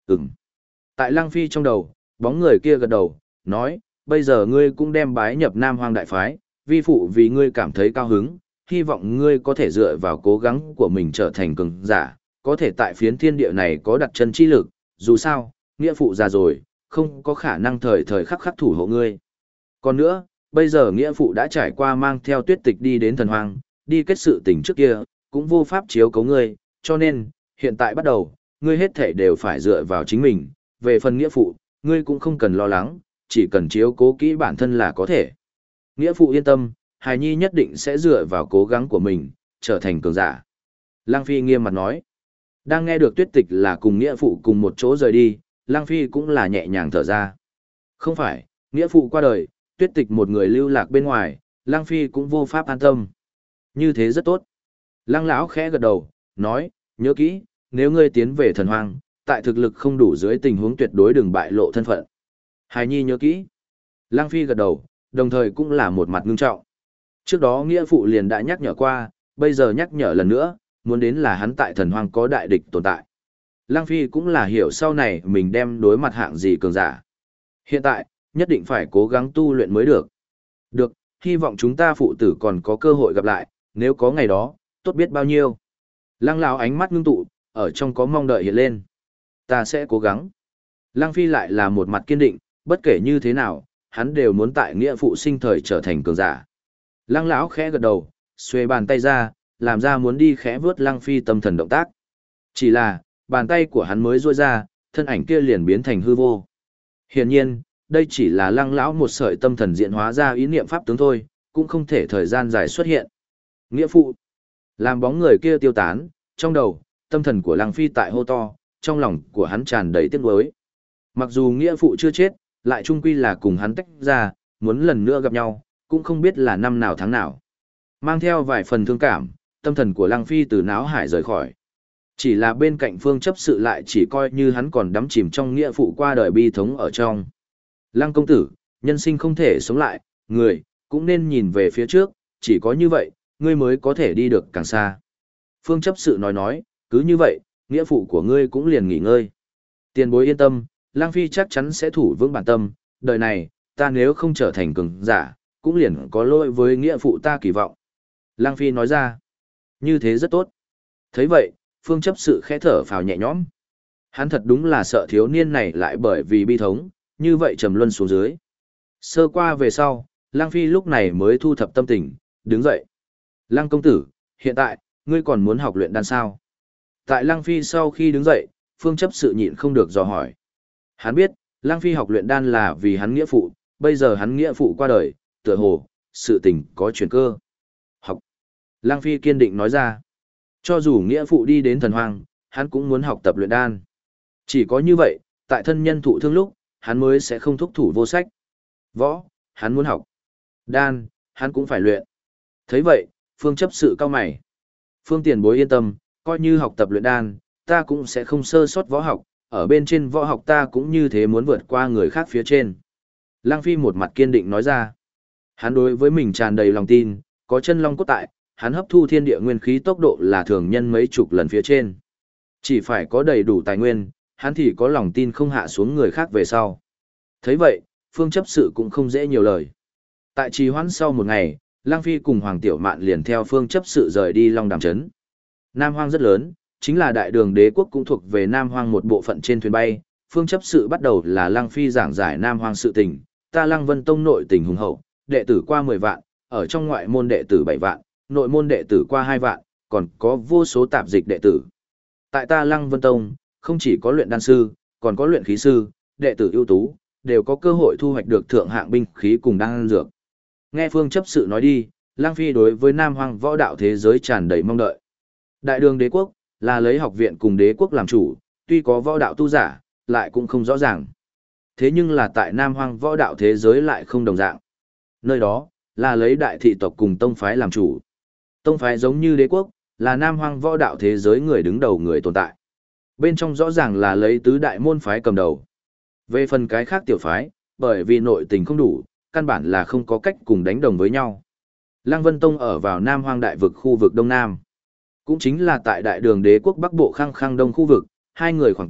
Speaker 1: Ừm. Tại Lăng Phi trong đầu, bóng người kia gật đầu, nói, bây giờ ngươi cũng đem bái nhập Nam Hoang Đại Phái, vi phụ vì ngươi cảm thấy cao hứng, hy vọng ngươi có thể dựa vào cố gắng của mình trở thành cường giả, có thể tại phiến thiên địa này có đặt chân chi lực, dù sao, nghĩa phụ già rồi, không có khả năng thời thời khắc khắc thủ hộ ngươi. Còn nữa, bây giờ nghĩa phụ đã trải qua mang theo Tuyết Tịch đi đến thần hoang, đi kết sự tình trước kia, cũng vô pháp chiếu cấu ngươi, cho nên, hiện tại bắt đầu, ngươi hết thể đều phải dựa vào chính mình, về phần nghĩa phụ, ngươi cũng không cần lo lắng, chỉ cần chiếu cố kỹ bản thân là có thể. Nghĩa phụ yên tâm, hài nhi nhất định sẽ dựa vào cố gắng của mình, trở thành cường giả. Lăng Phi nghiêm mặt nói. Đang nghe được Tuyết Tịch là cùng nghĩa phụ cùng một chỗ rời đi, Lăng Phi cũng là nhẹ nhàng thở ra. Không phải, nghĩa phụ qua đời, Tuyết Tịch một người lưu lạc bên ngoài, Lăng Phi cũng vô pháp an tâm. Như thế rất tốt. Lăng lão khẽ gật đầu, nói, nhớ kỹ, nếu ngươi tiến về thần hoang, tại thực lực không đủ dưới tình huống tuyệt đối đừng bại lộ thân phận. Hài nhi nhớ kỹ. Lăng Phi gật đầu, đồng thời cũng là một mặt ngưng trọng. Trước đó nghĩa phụ liền đã nhắc nhở qua, bây giờ nhắc nhở lần nữa, muốn đến là hắn tại thần hoang có đại địch tồn tại. Lăng Phi cũng là hiểu sau này mình đem đối mặt hạng gì cường giả. Hiện tại, nhất định phải cố gắng tu luyện mới được. Được, hy vọng chúng ta phụ tử còn có cơ hội gặp lại, nếu có ngày đó, tốt biết bao nhiêu. Lăng lão ánh mắt ngưng tụ, ở trong có mong đợi hiện lên. Ta sẽ cố gắng. Lăng Phi lại là một mặt kiên định, bất kể như thế nào, hắn đều muốn tại nghĩa phụ sinh thời trở thành cường giả. Lăng lão khẽ gật đầu, xuề bàn tay ra, làm ra muốn đi khẽ vướt Lăng Phi tâm thần động tác. Chỉ là, bàn tay của hắn mới duỗi ra, thân ảnh kia liền biến thành hư vô. Hiển nhiên, đây chỉ là Lăng lão một sợi tâm thần diễn hóa ra ý niệm pháp tướng thôi, cũng không thể thời gian dài xuất hiện. Nghĩa phụ, làm bóng người kia tiêu tán, trong đầu, tâm thần của Lăng Phi tại hô to, trong lòng của hắn tràn đầy tiếc nuối. Mặc dù nghĩa phụ chưa chết, lại chung quy là cùng hắn tách ra, muốn lần nữa gặp nhau, cũng không biết là năm nào tháng nào. Mang theo vài phần thương cảm, tâm thần của Lăng Phi từ náo hải rời khỏi. Chỉ là bên cạnh Phương chấp sự lại chỉ coi như hắn còn đắm chìm trong nghĩa phụ qua đời bi thống ở trong. Lăng công tử, nhân sinh không thể sống lại, người, cũng nên nhìn về phía trước, chỉ có như vậy, ngươi mới có thể đi được càng xa. Phương chấp sự nói, cứ như vậy, nghĩa phụ của ngươi cũng liền nghỉ ngơi. Tiền bối yên tâm, Lăng Phi chắc chắn sẽ thủ vững bản tâm, đời này, ta nếu không trở thành cường giả, cũng liền có lỗi với nghĩa phụ ta kỳ vọng. Lăng Phi nói ra, như thế rất tốt. Thấy vậy, Phương chấp sự khẽ thở phào nhẹ nhõm. Hắn thật đúng là sợ thiếu niên này lại bởi vì bi thống, như vậy trầm luân xuống dưới. Sơ qua về sau, Lăng Phi lúc này mới thu thập tâm tình, đứng dậy. Lăng công tử, hiện tại, ngươi còn muốn học luyện đan sao? Tại Lăng Phi sau khi đứng dậy, Phương chấp sự nhịn không được dò hỏi. Hắn biết, Lăng Phi học luyện đan là vì hắn nghĩa phụ, bây giờ hắn nghĩa phụ qua đời, tựa hồ, sự tình có chuyển cơ. Học. Lăng Phi kiên định nói ra. Cho dù nghĩa phụ đi đến thần hoang, hắn cũng muốn học tập luyện đan. Chỉ có như vậy, tại thân nhân thụ thương lúc, hắn mới sẽ không thúc thủ vô sách. Võ, hắn muốn học. Đan, hắn cũng phải luyện. Thấy vậy, Phương chấp sự cao mày. Phương tiền bối yên tâm, coi như học tập luyện đan, ta cũng sẽ không sơ sót võ học, ở bên trên võ học ta cũng như thế muốn vượt qua người khác phía trên. Lăng Phi một mặt kiên định nói ra. Hắn đối với mình tràn đầy lòng tin, có chân long cốt tại, hắn hấp thu thiên địa nguyên khí tốc độ là thường nhân mấy chục lần phía trên. Chỉ phải có đầy đủ tài nguyên, hắn thì có lòng tin không hạ xuống người khác về sau. Thấy vậy, Phương chấp sự cũng không dễ nhiều lời. Tại trì hoãn sau một ngày, Lăng Phi cùng Hoàng Tiểu Mạn liền theo Phương chấp sự rời đi Long Đàm Trấn. Nam Hoang rất lớn, chính là đại đường đế quốc cũng thuộc về Nam Hoang một bộ phận trên thuyền bay. Phương chấp sự bắt đầu là Lăng Phi giảng giải Nam Hoang sự tình, ta Lăng Vân Tông nội tình hùng hậu, đệ tử qua 10 vạn, ở trong ngoại môn đệ tử 7 vạn, nội môn đệ tử qua 2 vạn, còn có vô số tạp dịch đệ tử. Tại ta Lăng Vân Tông, không chỉ có luyện đan sư, còn có luyện khí sư, đệ tử ưu tú, đều có cơ hội thu hoạch được thượng hạng binh khí cùng đan dược. Nghe Phương chấp sự nói đi, Lăng Phi đối với Nam Hoang võ đạo thế giới tràn đầy mong đợi. Đại đường đế quốc, là lấy học viện cùng đế quốc làm chủ, tuy có võ đạo tu giả, lại cũng không rõ ràng. Thế nhưng là tại Nam Hoang võ đạo thế giới lại không đồng dạng. Nơi đó, là lấy đại thị tộc cùng tông phái làm chủ. Tông phái giống như đế quốc, là Nam Hoang võ đạo thế giới người đứng đầu người tồn tại. Bên trong rõ ràng là lấy tứ đại môn phái cầm đầu. Về phần cái khác tiểu phái, bởi vì nội tình không đủ, căn bản là không có cách cùng đánh đồng với nhau. Lăng Vân Tông ở vào Nam Hoang đại vực khu vực Đông Nam. Cũng chính là tại đại đường đế quốc Bắc Bộ Khang Khang Đông khu vực, hai người khoảng cách,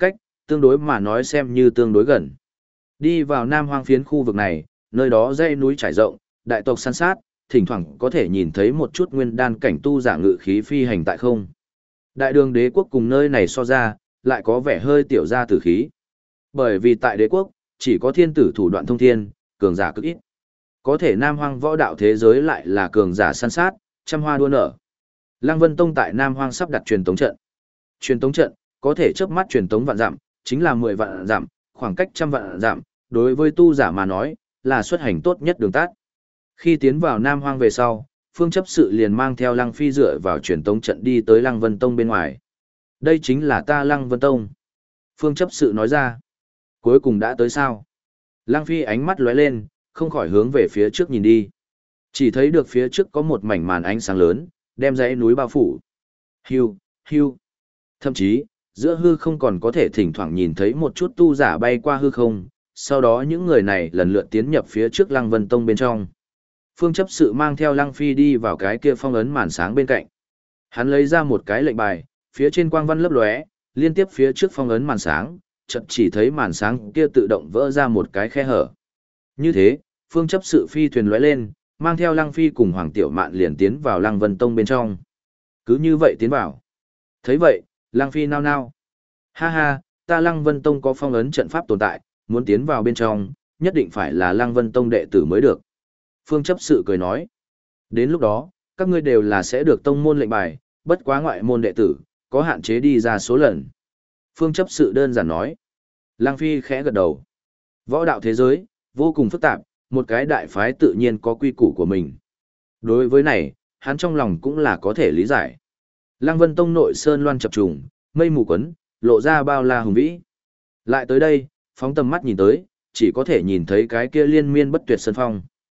Speaker 1: tương đối mà nói xem như tương đối gần. Đi vào Nam Hoang phiến khu vực này, nơi đó dãy núi trải rộng, đại tộc san sát, thỉnh thoảng có thể nhìn thấy một chút nguyên đan cảnh tu giả ngự khí phi hành tại không. Đại đường đế quốc cùng nơi này so ra, lại có vẻ hơi tiểu ra tử khí. Bởi vì tại đế quốc, chỉ có thiên tử thủ đoạn thông thiên, cường giả cực ít. Có thể Nam Hoang võ đạo thế giới lại là cường giả săn sát, trăm hoa đua nở. Lăng Vân Tông tại Nam Hoang sắp đặt truyền tống trận. Truyền tống trận có thể chớp mắt truyền tống vạn dặm, chính là 10 vạn dặm, khoảng cách trăm vạn dặm, đối với tu giả mà nói, là xuất hành tốt nhất đường tắt. Khi tiến vào Nam Hoang về sau, Phương chấp sự liền mang theo Lăng Phi dựa vào truyền tống trận đi tới Lăng Vân Tông bên ngoài. Đây chính là ta Lăng Vân Tông. Phương chấp sự nói ra. Cuối cùng đã tới sao? Lăng Phi ánh mắt lóe lên, không khỏi hướng về phía trước nhìn đi. Chỉ thấy được phía trước có một mảnh màn ánh sáng lớn, đem dãy núi bao phủ. Hiu, hiu. Thậm chí, giữa hư không còn có thể thỉnh thoảng nhìn thấy một chút tu giả bay qua hư không, sau đó những người này lần lượt tiến nhập phía trước Lăng Vân Tông bên trong. Phương chấp sự mang theo Lăng Phi đi vào cái kia phong ấn màn sáng bên cạnh. Hắn lấy ra một cái lệnh bài, phía trên quang văn lấp lóe, liên tiếp phía trước phong ấn màn sáng, chợt chỉ thấy màn sáng kia tự động vỡ ra một cái khe hở. Như thế, Phương chấp sự phi thuyền lóe lên, mang theo Lăng Phi cùng Hoàng Tiểu Mạn liền tiến vào Lăng Vân Tông bên trong. Cứ như vậy tiến vào. Thấy vậy, Lăng Phi nao nao. Ha ha, ta Lăng Vân Tông có phong ấn trận pháp tồn tại, muốn tiến vào bên trong, nhất định phải là Lăng Vân Tông đệ tử mới được. Phương chấp sự cười nói. Đến lúc đó, các ngươi đều là sẽ được tông môn lệnh bài, bất quá ngoại môn đệ tử, có hạn chế đi ra số lần. Phương chấp sự đơn giản nói. Lăng Phi khẽ gật đầu. Võ đạo thế giới, vô cùng phức tạp, một cái đại phái tự nhiên có quy củ của mình. Đối với này, hắn trong lòng cũng là có thể lý giải. Lăng Vân Tông nội sơn loan chập trùng, mây mù quấn, lộ ra bao la hùng vĩ. Lại tới đây, phóng tầm mắt nhìn tới, chỉ có thể nhìn thấy cái kia liên miên bất tuyệt sơn phong.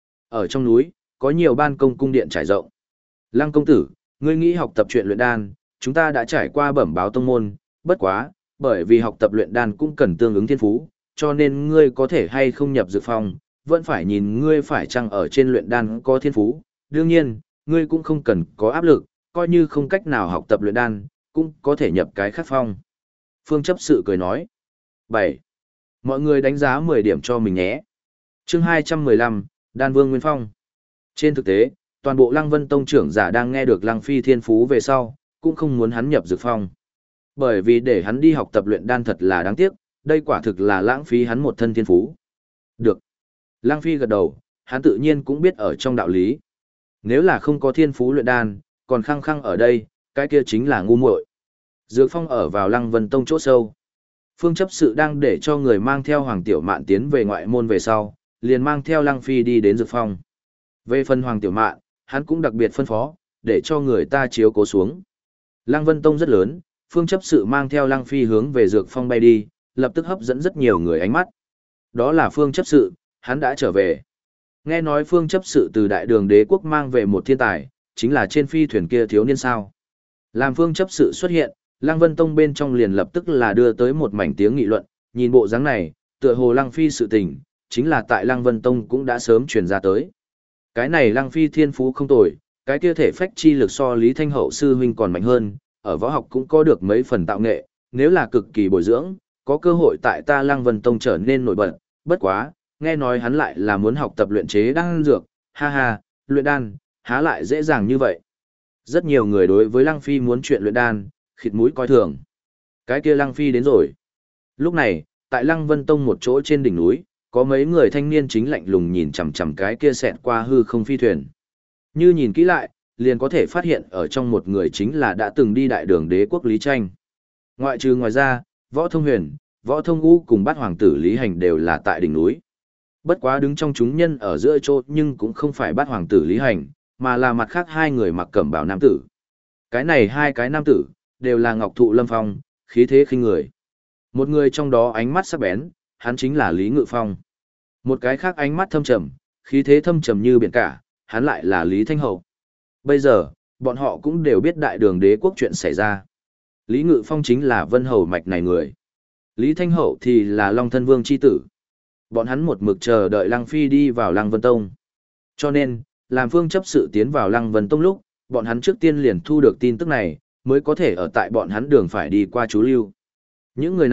Speaker 1: Ở trong núi, có nhiều ban công cung điện trải rộng. Lăng công tử, ngươi nghĩ học tập truyện luyện đan, chúng ta đã trải qua bẩm báo tông môn, bất quá, bởi vì học tập luyện đan cũng cần tương ứng thiên phú, cho nên ngươi có thể hay không nhập dược phòng, vẫn phải nhìn ngươi phải chăng ở trên luyện đan có thiên phú. Đương nhiên, ngươi cũng không cần có áp lực, coi như không cách nào học tập luyện đan, cũng có thể nhập cái khác phong. Phương chấp sự cười nói. 7. Mọi người đánh giá 10 điểm cho mình nhé. Chương 215, Đan Vương Nguyên Phong. Trên thực tế, toàn bộ Lăng Vân Tông trưởng giả đang nghe được Lăng Phi thiên phú về sau, cũng không muốn hắn nhập dược phong. Bởi vì để hắn đi học tập luyện đan thật là đáng tiếc, đây quả thực là lãng phí hắn một thân thiên phú. Được. Lăng Phi gật đầu, hắn tự nhiên cũng biết ở trong đạo lý. Nếu là không có thiên phú luyện đan, còn khăng khăng ở đây, cái kia chính là ngu muội. Dược phong ở vào Lăng Vân Tông chỗ sâu. Phương chấp sự đang để cho người mang theo Hoàng Tiểu Mạn tiến về ngoại môn về sau, liền mang theo Lăng Phi đi đến dược phong. Về phần Hoàng Tiểu Mạn, hắn cũng đặc biệt phân phó, để cho người ta chiếu cố xuống. Lăng Vân Tông rất lớn, Phương chấp sự mang theo Lăng Phi hướng về dược phong bay đi, lập tức hấp dẫn rất nhiều người ánh mắt. Đó là Phương chấp sự, hắn đã trở về. Nghe nói Phương chấp sự từ đại đường đế quốc mang về một thiên tài, chính là trên phi thuyền kia thiếu niên sao. Làm Phương chấp sự xuất hiện, Lăng Vân Tông bên trong liền lập tức là đưa tới một mảnh tiếng nghị luận, nhìn bộ dáng này, tựa hồ Lăng Phi sự tình, chính là tại Lăng Vân Tông cũng đã sớm truyền ra tới. Cái này Lăng Phi thiên phú không tồi, cái kia thể phách chi lực so Lý Thanh Hậu sư huynh còn mạnh hơn, ở võ học cũng có được mấy phần tạo nghệ, nếu là cực kỳ bồi dưỡng, có cơ hội tại ta Lăng Vân Tông trở nên nổi bật, bất quá, nghe nói hắn lại là muốn học tập luyện chế đan dược, ha ha, luyện đan, há lại dễ dàng như vậy. Rất nhiều người đối với Lăng Phi muốn chuyện luyện đan, khịt mũi coi thường. Cái kia Lăng Phi đến rồi. Lúc này, tại Lăng Vân Tông một chỗ trên đỉnh núi, có mấy người thanh niên chính lạnh lùng nhìn chằm chằm cái kia xẹt qua hư không phi thuyền. Như nhìn kỹ lại, liền có thể phát hiện ở trong một người chính là đã từng đi đại đường đế quốc Lý Tranh. Ngoài ra, Võ Thông Huyền, Võ Thông Ngũ cùng Bát Hoàng tử Lý Hành đều là tại đỉnh núi. Bất quá đứng trong chúng nhân ở giữa chỗ nhưng cũng không phải Bát Hoàng tử Lý Hành, mà là mặt khác hai người mặc cẩm bào nam tử. Cái này hai cái nam tử, đều là Ngọc Thụ Lâm Phong, khí thế khinh người. Một người trong đó ánh mắt sắc bén, hắn chính là Lý Ngự Phong. Một cái khác ánh mắt thâm trầm, khí thế thâm trầm như biển cả, hắn lại là Lý Thanh Hậu. Bây giờ, bọn họ cũng đều biết đại đường đế quốc chuyện xảy ra. Lý Ngự Phong chính là Vân Hầu mạch này người. Lý Thanh Hậu thì là Long Thân Vương chi tử. Bọn hắn một mực chờ đợi Lăng Phi đi vào Lăng Vân Tông. Cho nên, làm Phương chấp sự tiến vào Lăng Vân Tông lúc, bọn hắn trước tiên liền thu được tin tức này, mới có thể ở tại bọn hắn đường phải đi qua chú lưu. Những người này,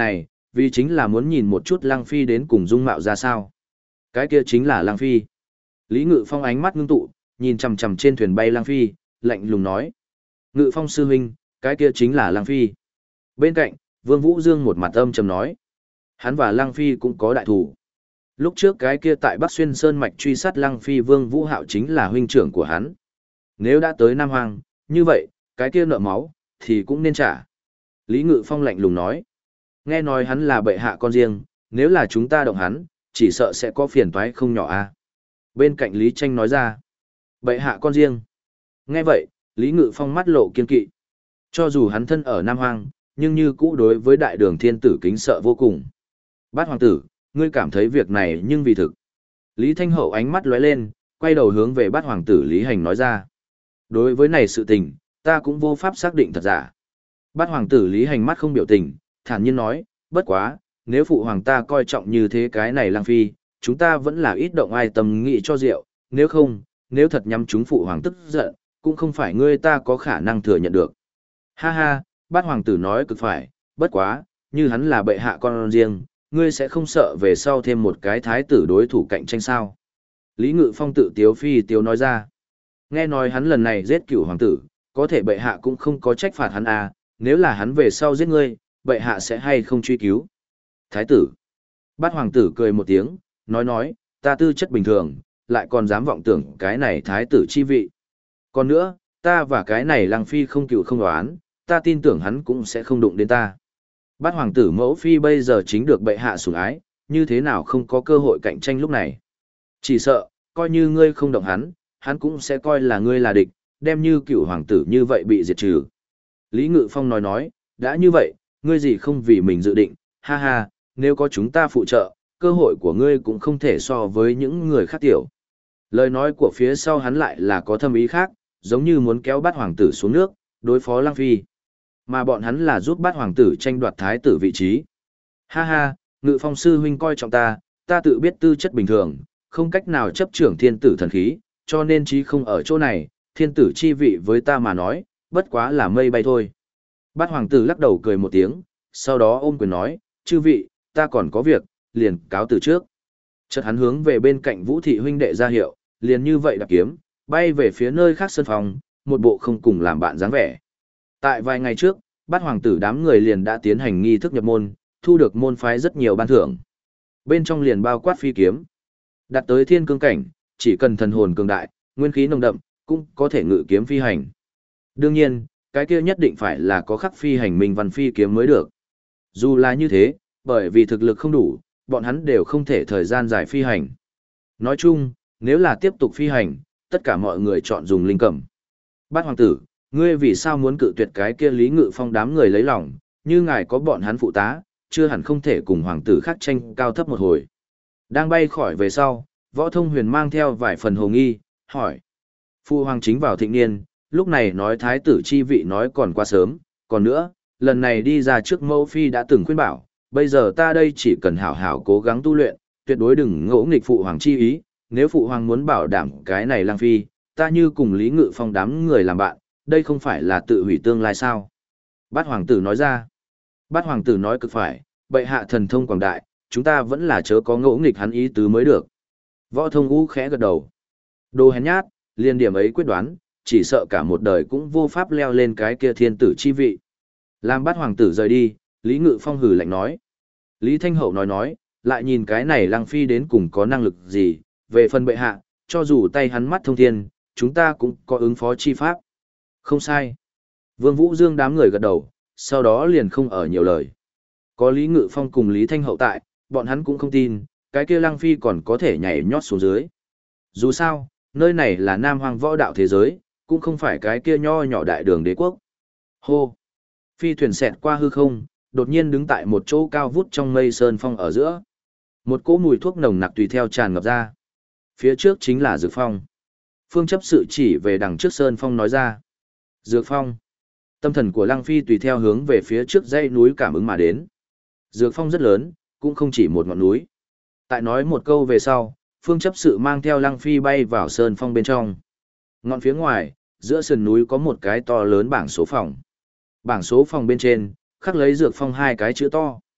Speaker 1: vì chính là muốn nhìn một chút Lăng Phi đến cùng dung mạo ra sao. Cái kia chính là Lăng Phi. Lý Ngự Phong ánh mắt ngưng tụ, nhìn chằm chằm trên thuyền bay Lăng Phi, lạnh lùng nói. Ngự Phong sư huynh, cái kia chính là Lăng Phi. Bên cạnh, Vương Vũ Dương một mặt âm trầm nói. Hắn và Lăng Phi cũng có đại thủ. Lúc trước cái kia tại Bắc Xuyên Sơn Mạch truy sát Lăng Phi Vương Vũ Hạo chính là huynh trưởng của hắn. Nếu đã tới Nam Hoàng, như vậy, cái kia nợ máu, thì cũng nên trả. Lý Ngự Phong lạnh lùng nói. Nghe nói hắn là bệ hạ con riêng, nếu là chúng ta động hắn, chỉ sợ sẽ có phiền toái không nhỏ a. Bên cạnh Lý Tranh nói ra. Bệ hạ con riêng. Nghe vậy, Lý Ngự Phong mắt lộ kiên kỵ. Cho dù hắn thân ở Nam Hoang, nhưng như cũ đối với đại đường thiên tử kính sợ vô cùng. Bát hoàng tử, ngươi cảm thấy việc này nhưng vì thực. Lý Thanh Hậu ánh mắt lóe lên, quay đầu hướng về bát hoàng tử Lý Hành nói ra. Đối với này sự tình, ta cũng vô pháp xác định thật giả. Bát hoàng tử Lý Hành mắt không biểu tình, thản nhiên nói, bất quá, nếu phụ hoàng ta coi trọng như thế cái này Lăng Phi, chúng ta vẫn là ít động ai tâm nghĩ cho rượu, nếu không, nếu thật nhắm chúng phụ hoàng tức giận, cũng không phải ngươi ta có khả năng thừa nhận được. Ha ha, bát hoàng tử nói cực phải, bất quá, như hắn là bệ hạ con riêng, ngươi sẽ không sợ về sau thêm một cái thái tử đối thủ cạnh tranh sao. Lý Ngự Phong tự tiếu phi tiếu nói ra. Nghe nói hắn lần này giết cửu hoàng tử, có thể bệ hạ cũng không có trách phạt hắn à, nếu là hắn về sau giết ngươi, bệ hạ sẽ hay không truy cứu. Thái tử. Bát hoàng tử cười một tiếng, nói, ta tư chất bình thường, lại còn dám vọng tưởng cái này thái tử chi vị. Còn nữa, ta và cái này Lăng Phi không cựu không đoán, ta tin tưởng hắn cũng sẽ không đụng đến ta. Bát hoàng tử mẫu phi bây giờ chính được bệ hạ sủng ái, như thế nào không có cơ hội cạnh tranh lúc này. Chỉ sợ, coi như ngươi không động hắn, hắn cũng sẽ coi là ngươi là địch, đem như cựu hoàng tử như vậy bị diệt trừ. Lý Ngự Phong nói, đã như vậy, ngươi gì không vì mình dự định, ha ha, nếu có chúng ta phụ trợ, cơ hội của ngươi cũng không thể so với những người khác tiểu. Lời nói của phía sau hắn lại là có thâm ý khác, giống như muốn kéo bát hoàng tử xuống nước, đối phó Lăng Phi. Mà bọn hắn là giúp bát hoàng tử tranh đoạt thái tử vị trí. Ha ha, Ngự Phong sư huynh coi trọng ta, ta tự biết tư chất bình thường, không cách nào chấp trưởng thiên tử thần khí, cho nên chí không ở chỗ này, thiên tử chi vị với ta mà nói, bất quá là mây bay thôi. Bát hoàng tử lắc đầu cười một tiếng, sau đó ôm quyền nói, chư vị, ta còn có việc, liền cáo từ trước. Chợt hắn hướng về bên cạnh Vũ thị huynh đệ ra hiệu, liền như vậy đạp kiếm, bay về phía nơi khác sân phòng, một bộ không cùng làm bạn dáng vẻ. Tại vài ngày trước, bát hoàng tử đám người liền đã tiến hành nghi thức nhập môn, thu được môn phái rất nhiều ban thưởng. Bên trong liền bao quát phi kiếm. Đạt tới thiên cương cảnh, chỉ cần thần hồn cường đại, nguyên khí nồng đậm, cũng có thể ngự kiếm phi hành. Đương nhiên, cái kia nhất định phải là có khắc phi hành minh văn phi kiếm mới được. Dù là như thế, bởi vì thực lực không đủ, bọn hắn đều không thể thời gian dài phi hành. Nói chung, nếu là tiếp tục phi hành, tất cả mọi người chọn dùng linh cẩm. Bát hoàng tử, ngươi vì sao muốn cự tuyệt cái kia Lý Ngự Phong đám người lấy lòng, như ngài có bọn hắn phụ tá, chưa hẳn không thể cùng hoàng tử khác tranh cao thấp một hồi. Đang bay khỏi về sau, Võ Thông Huyền mang theo vài phần hồ nghi, hỏi. Phu hoàng chính vào thịnh niên, lúc này nói thái tử chi vị nói còn quá sớm, còn nữa, lần này đi ra trước mẫu phi đã từng khuyên bảo, bây giờ ta đây chỉ cần hảo hảo cố gắng tu luyện, tuyệt đối đừng ngỗ nghịch phụ hoàng chi ý, nếu phụ hoàng muốn bảo đảm cái này Lăng Phi, ta như cùng Lý Ngự Phong đám người làm bạn, đây không phải là tự hủy tương lai sao? Bát hoàng tử nói ra. Bát hoàng tử nói cực phải, bệ hạ thần thông quảng đại, chúng ta vẫn là chớ có ngỗ nghịch hắn ý tứ mới được. Võ Thông Ngũ khẽ gật đầu. Đồ hèn nhát, liên điểm ấy quyết đoán, chỉ sợ cả một đời cũng vô pháp leo lên cái kia thiên tử chi vị. Làm bát hoàng tử rời đi, Lý Ngự Phong hừ lạnh nói. Lý Thanh Hậu nói, lại nhìn cái này Lăng Phi đến cùng có năng lực gì, về phần bệ hạ, cho dù tay hắn mắt thông thiên, chúng ta cũng có ứng phó chi pháp. Không sai. Vương Vũ Dương đám người gật đầu, sau đó liền không ở nhiều lời. Có Lý Ngự Phong cùng Lý Thanh Hậu tại, bọn hắn cũng không tin, cái kia Lăng Phi còn có thể nhảy nhót xuống dưới. Dù sao, nơi này là Nam Hoang võ đạo thế giới, cũng không phải cái kia nho nhỏ đại đường đế quốc. Hô! Phi thuyền xẹt qua hư không, đột nhiên đứng tại một chỗ cao vút trong mây sơn phong ở giữa. Một cỗ mùi thuốc nồng nặc tùy theo tràn ngập ra. Phía trước chính là Dược Phong. Phương chấp sự chỉ về đằng trước sơn phong nói ra. Dược Phong. Tâm thần của Lăng Phi tùy theo hướng về phía trước dãy núi cảm ứng mà đến. Dược Phong rất lớn, cũng không chỉ một ngọn núi. Tại nói một câu về sau, Phương chấp sự mang theo Lăng Phi bay vào sơn phong bên trong. Ngọn phía ngoài, giữa sườn núi có một cái to lớn bảng số phòng. Bảng số phòng bên trên, khắc lấy Dược Phong hai cái chữ to.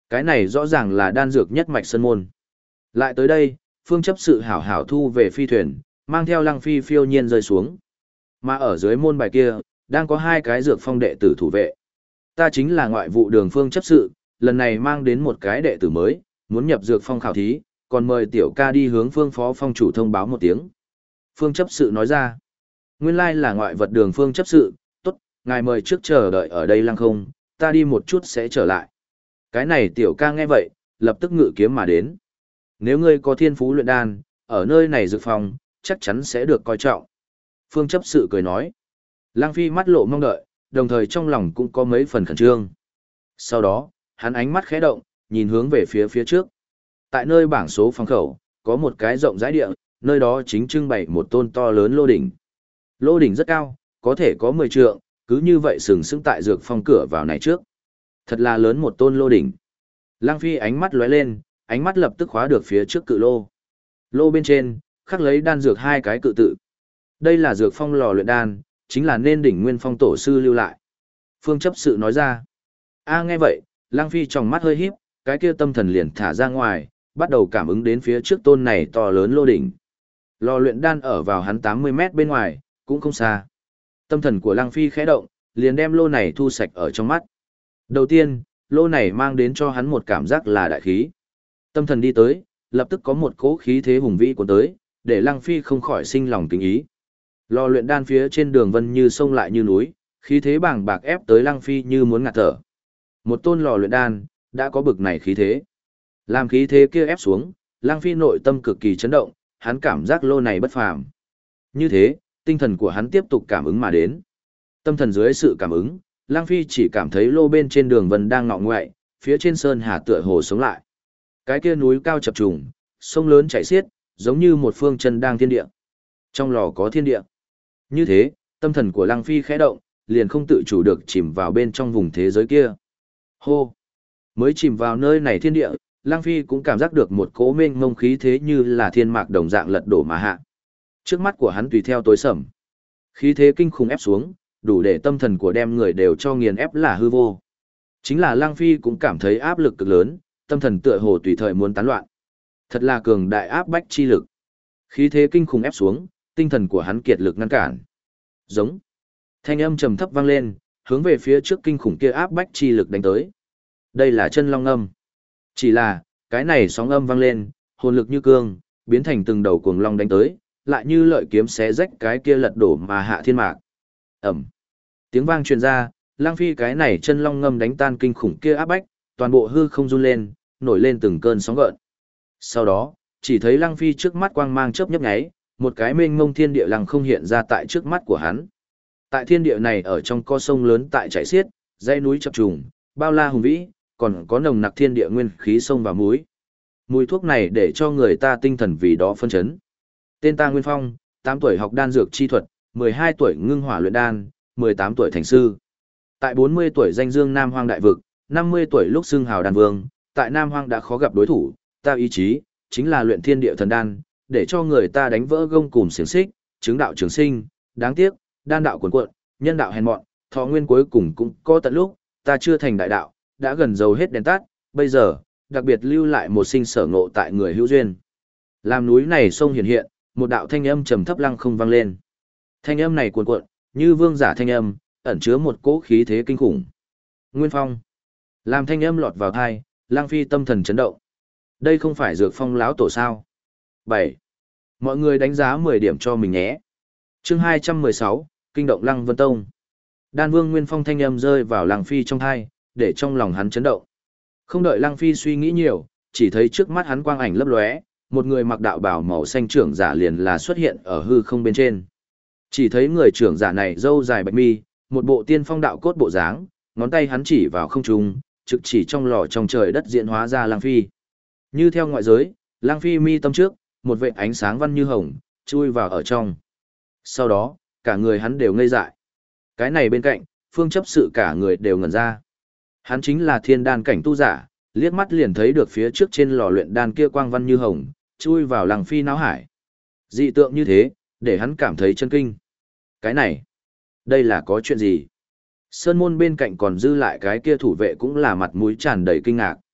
Speaker 1: Cái này rõ ràng là đan dược nhất mạch sơn môn. Lại tới đây, phương chấp sự hảo hảo thu về phi thuyền, mang theo Lăng Phi phiêu nhiên rơi xuống. Mà ở dưới môn bài kia, đang có hai cái dược phong đệ tử thủ vệ. Ta chính là ngoại vụ đường phương chấp sự, lần này mang đến một cái đệ tử mới, muốn nhập dược phong khảo thí, còn mời tiểu ca đi hướng phương phó phong chủ thông báo một tiếng. Phương chấp sự nói ra, nguyên lai là ngoại vật đường phương chấp sự, tốt, ngài mời trước chờ đợi ở đây Lăng không, ta đi một chút sẽ trở lại. Cái này tiểu ca nghe vậy, lập tức ngự kiếm mà đến. Nếu ngươi có thiên phú luyện đan, ở nơi này dược phòng, chắc chắn sẽ được coi trọng. Phương chấp sự cười nói. Lăng Phi mắt lộ mong đợi, đồng thời trong lòng cũng có mấy phần khẩn trương. Sau đó, hắn ánh mắt khẽ động, nhìn hướng về phía trước. Tại nơi bảng số phòng khẩu, có một cái rộng rãi địa, nơi đó chính trưng bày một tôn to lớn lô đỉnh. Lô đỉnh rất cao, có thể có 10 trượng, cứ như vậy sừng sững tại dược phòng cửa vào này trước. Thật là lớn một tôn lô đỉnh. Lăng Phi ánh mắt lóe lên, ánh mắt lập tức khóa được phía trước cự lô. Lô bên trên, khắc lấy đan dược hai cái cự tự. Đây là dược phong lò luyện đan, chính là nên đỉnh nguyên phong tổ sư lưu lại. Phương chấp sự nói ra. Nghe vậy, Lăng Phi trong mắt hơi híp, cái kia tâm thần liền thả ra ngoài, bắt đầu cảm ứng đến phía trước tôn này to lớn lô đỉnh. Lò luyện đan ở vào hắn 80 mét bên ngoài, cũng không xa. Tâm thần của Lăng Phi khẽ động, liền đem lô này thu sạch ở trong mắt. Đầu tiên, lô này mang đến cho hắn một cảm giác là đại khí. Tâm thần đi tới, lập tức có một cỗ khí thế hùng vĩ cuốn tới, để Lăng Phi không khỏi sinh lòng kính ý. Lò luyện đan phía trên đường vân như sông lại như núi, khí thế bàng bạc ép tới Lăng Phi như muốn ngạt thở. Một tôn lò luyện đan, đã có bực này khí thế. Làm khí thế kia ép xuống, Lăng Phi nội tâm cực kỳ chấn động, hắn cảm giác lô này bất phàm. Như thế, tinh thần của hắn tiếp tục cảm ứng mà đến. Tâm thần dưới sự cảm ứng, Lăng Phi chỉ cảm thấy lô bên trên đường vân đang ngọ ngoại, phía trên sơn hà tựa hồ sống lại. Cái kia núi cao chập trùng, sông lớn chảy xiết, giống như một phương chân đang thiên địa. Trong lò có thiên địa. Như thế, tâm thần của Lăng Phi khẽ động, liền không tự chủ được chìm vào bên trong vùng thế giới kia. Hô! Mới chìm vào nơi này thiên địa, Lăng Phi cũng cảm giác được một cỗ mênh mông khí thế như là thiên mạc đồng dạng lật đổ mà hạ. Trước mắt của hắn tùy theo tối sầm. Khí thế kinh khủng ép xuống, đủ để tâm thần của đem người đều cho nghiền ép là hư vô. Chính là Lăng Phi cũng cảm thấy áp lực cực lớn, tâm thần tựa hồ tùy thời muốn tán loạn. Thật là cường đại áp bách chi lực. Khí thế kinh khủng ép xuống, tinh thần của hắn kiệt lực ngăn cản. Giống. Thanh âm trầm thấp vang lên, hướng về phía trước kinh khủng kia áp bách chi lực đánh tới. Đây là chân long âm. Chỉ là, cái này sóng âm vang lên, hồn lực như cương, biến thành từng đầu cuồng long đánh tới, lại như lợi kiếm xé rách cái kia lật đổ mà hạ thiên mạc. Ẩm. Tiếng vang truyền ra, Lăng Phi cái này chân long ngâm đánh tan kinh khủng kia áp bách, toàn bộ hư không run lên, nổi lên từng cơn sóng gợn. Sau đó, chỉ thấy Lăng Phi trước mắt quang mang chớp nhấp nháy, một cái mênh mông thiên địa lăng không hiện ra tại trước mắt của hắn. Tại thiên địa này ở trong co sông lớn tại chảy xiết, dãy núi chập trùng, bao la hùng vĩ, còn có nồng nặc thiên địa nguyên khí sông và muối. Mùi thuốc này để cho người ta tinh thần vì đó phân chấn. Tên ta Nguyên Phong, 8 tuổi học đan dược chi thuật, 12 tuổi ngưng hỏa luyện đan, 18 tuổi thành sư. Tại 40 tuổi danh dương Nam Hoang đại vực, 50 tuổi lúc xưng hào đan vương, tại Nam Hoang đã khó gặp đối thủ, ta ý chí chính là luyện thiên địa thần đan, để cho người ta đánh vỡ gông cùm xiềng xích, chứng đạo trường sinh, đáng tiếc, đan đạo cuồn cuộn, nhân đạo hèn mọn, thọ nguyên cuối cùng cũng có tận lúc, ta chưa thành đại đạo, đã gần dầu hết đèn tắt, bây giờ, đặc biệt lưu lại một sinh sở ngộ tại người hữu duyên. Làm núi này sông hiện hiện, một đạo thanh âm trầm thấp lăng không vang lên. Thanh âm này cuồn cuộn, như vương giả thanh âm, ẩn chứa một cỗ khí thế kinh khủng. Nguyên Phong. Làm thanh âm lọt vào tai, Lăng Phi tâm thần chấn động. Đây không phải Dược Phong láo tổ sao? 7. Mọi người đánh giá 10 điểm cho mình nhé. Chương 216, kinh động Lăng Vân Tông. Đan Vương Nguyên Phong thanh âm rơi vào Lăng Phi trong tai, để trong lòng hắn chấn động. Không đợi Lăng Phi suy nghĩ nhiều, chỉ thấy trước mắt hắn quang ảnh lấp lóe, một người mặc đạo bào màu xanh trưởng giả liền là xuất hiện ở hư không bên trên. Chỉ thấy người trưởng giả này râu dài bạch mi, một bộ tiên phong đạo cốt bộ dáng, ngón tay hắn chỉ vào không trung, trực chỉ trong lò trong trời đất diễn hóa ra Lăng Phi. Như theo ngoại giới, Lăng Phi mi tâm trước, một vệt ánh sáng văn như hồng, chui vào ở trong. Sau đó, cả người hắn đều ngây dại. Cái này bên cạnh, phương chấp sự cả người đều ngẩn ra. Hắn chính là thiên đan cảnh tu giả, liếc mắt liền thấy được phía trước trên lò luyện đan kia quang văn như hồng, chui vào Lăng Phi não hải. Dị tượng như thế, để hắn cảm thấy chân kinh. Cái này, đây là có chuyện gì? Sơn môn bên cạnh còn dư lại cái kia thủ vệ cũng là mặt mũi tràn đầy kinh ngạc.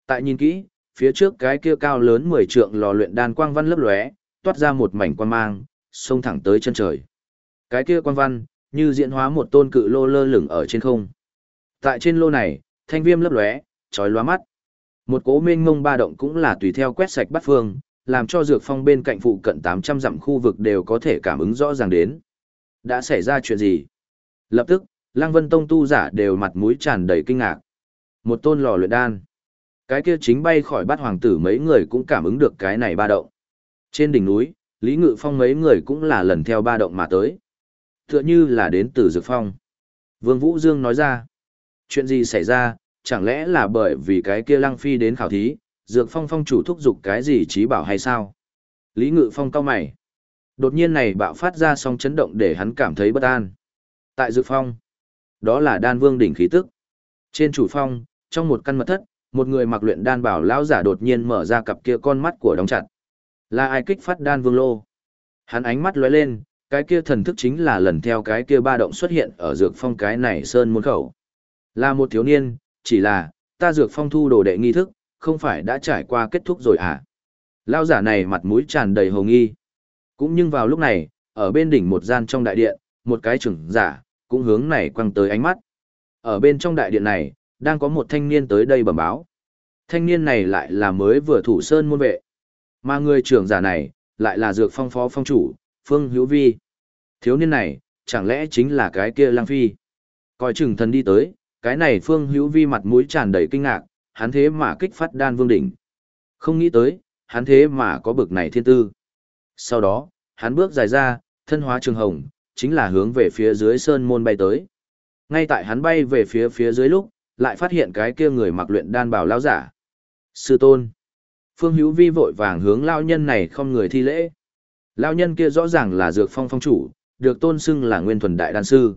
Speaker 1: Tại nhìn kỹ, phía trước cái kia cao lớn 10 trượng lò luyện đan quang văn lấp lóe, toát ra một mảnh quang mang, xông thẳng tới chân trời. Cái kia quang văn, như diễn hóa một tôn cự lô lơ lửng ở trên không. Tại trên lô này, thanh viêm lấp lóe, chói lóa mắt. Một cỗ mênh mông ba động cũng là tùy theo quét sạch bát phương, làm cho dược phong bên cạnh phụ cận 800 dặm khu vực đều có thể cảm ứng rõ ràng đến. Đã xảy ra chuyện gì? Lập tức, Lăng Vân Tông tu giả đều mặt mũi tràn đầy kinh ngạc. Một tôn lò luyện đan. Cái kia chính bay khỏi bát hoàng tử mấy người cũng cảm ứng được cái này ba động. Trên đỉnh núi, Lý Ngự Phong mấy người cũng là lần theo ba động mà tới. Tựa như là đến từ dược phong. Vương Vũ Dương nói ra. Chuyện gì xảy ra, chẳng lẽ là bởi vì cái kia Lăng Phi đến khảo thí, dược phong phong chủ thúc giục cái gì trí bảo hay sao? Lý Ngự Phong cau mày. Đột nhiên này bạo phát ra sóng chấn động để hắn cảm thấy bất an. Tại dược phong, đó là đan vương đỉnh khí tức. Trên chủ phong, trong một căn mật thất, một người mặc luyện đan bảo lão giả đột nhiên mở ra cặp kia con mắt của đóng chặt. Là ai kích phát đan vương lô? Hắn ánh mắt lóe lên, cái kia thần thức chính là lần theo cái kia ba động xuất hiện ở dược phong cái này sơn môn khẩu. Là một thiếu niên, chỉ là, ta dược phong thu đồ đệ nghi thức, không phải đã trải qua kết thúc rồi à? Lão giả này mặt mũi tràn đầy hồ nghi. Cũng nhưng vào lúc này, ở bên đỉnh một gian trong đại điện, một cái trưởng giả, cũng hướng này quăng tới ánh mắt. Ở bên trong đại điện này, đang có một thanh niên tới đây bẩm báo. Thanh niên này lại là mới vừa thủ sơn môn vệ. Mà người trưởng giả này, lại là dược phong phó phong chủ, Phương Hữu Vi. Thiếu niên này, chẳng lẽ chính là cái kia Lăng Phi? Coi chừng thần đi tới, cái này Phương Hữu Vi mặt mũi tràn đầy kinh ngạc, hắn thế mà kích phát đan vương đỉnh. Không nghĩ tới, hắn thế mà có bực này thiên tư. Sau đó, hắn bước dài ra, thân hóa trường hồng, chính là hướng về phía dưới sơn môn bay tới. Ngay tại hắn bay về phía dưới lúc, lại phát hiện cái kia người mặc luyện đan bào lão giả. Sư tôn. Phương Hữu Vi vội vàng hướng lão nhân này không người thi lễ. Lão nhân kia rõ ràng là dược phong phong chủ, được tôn xưng là Nguyên Thuần Đại Đan Sư.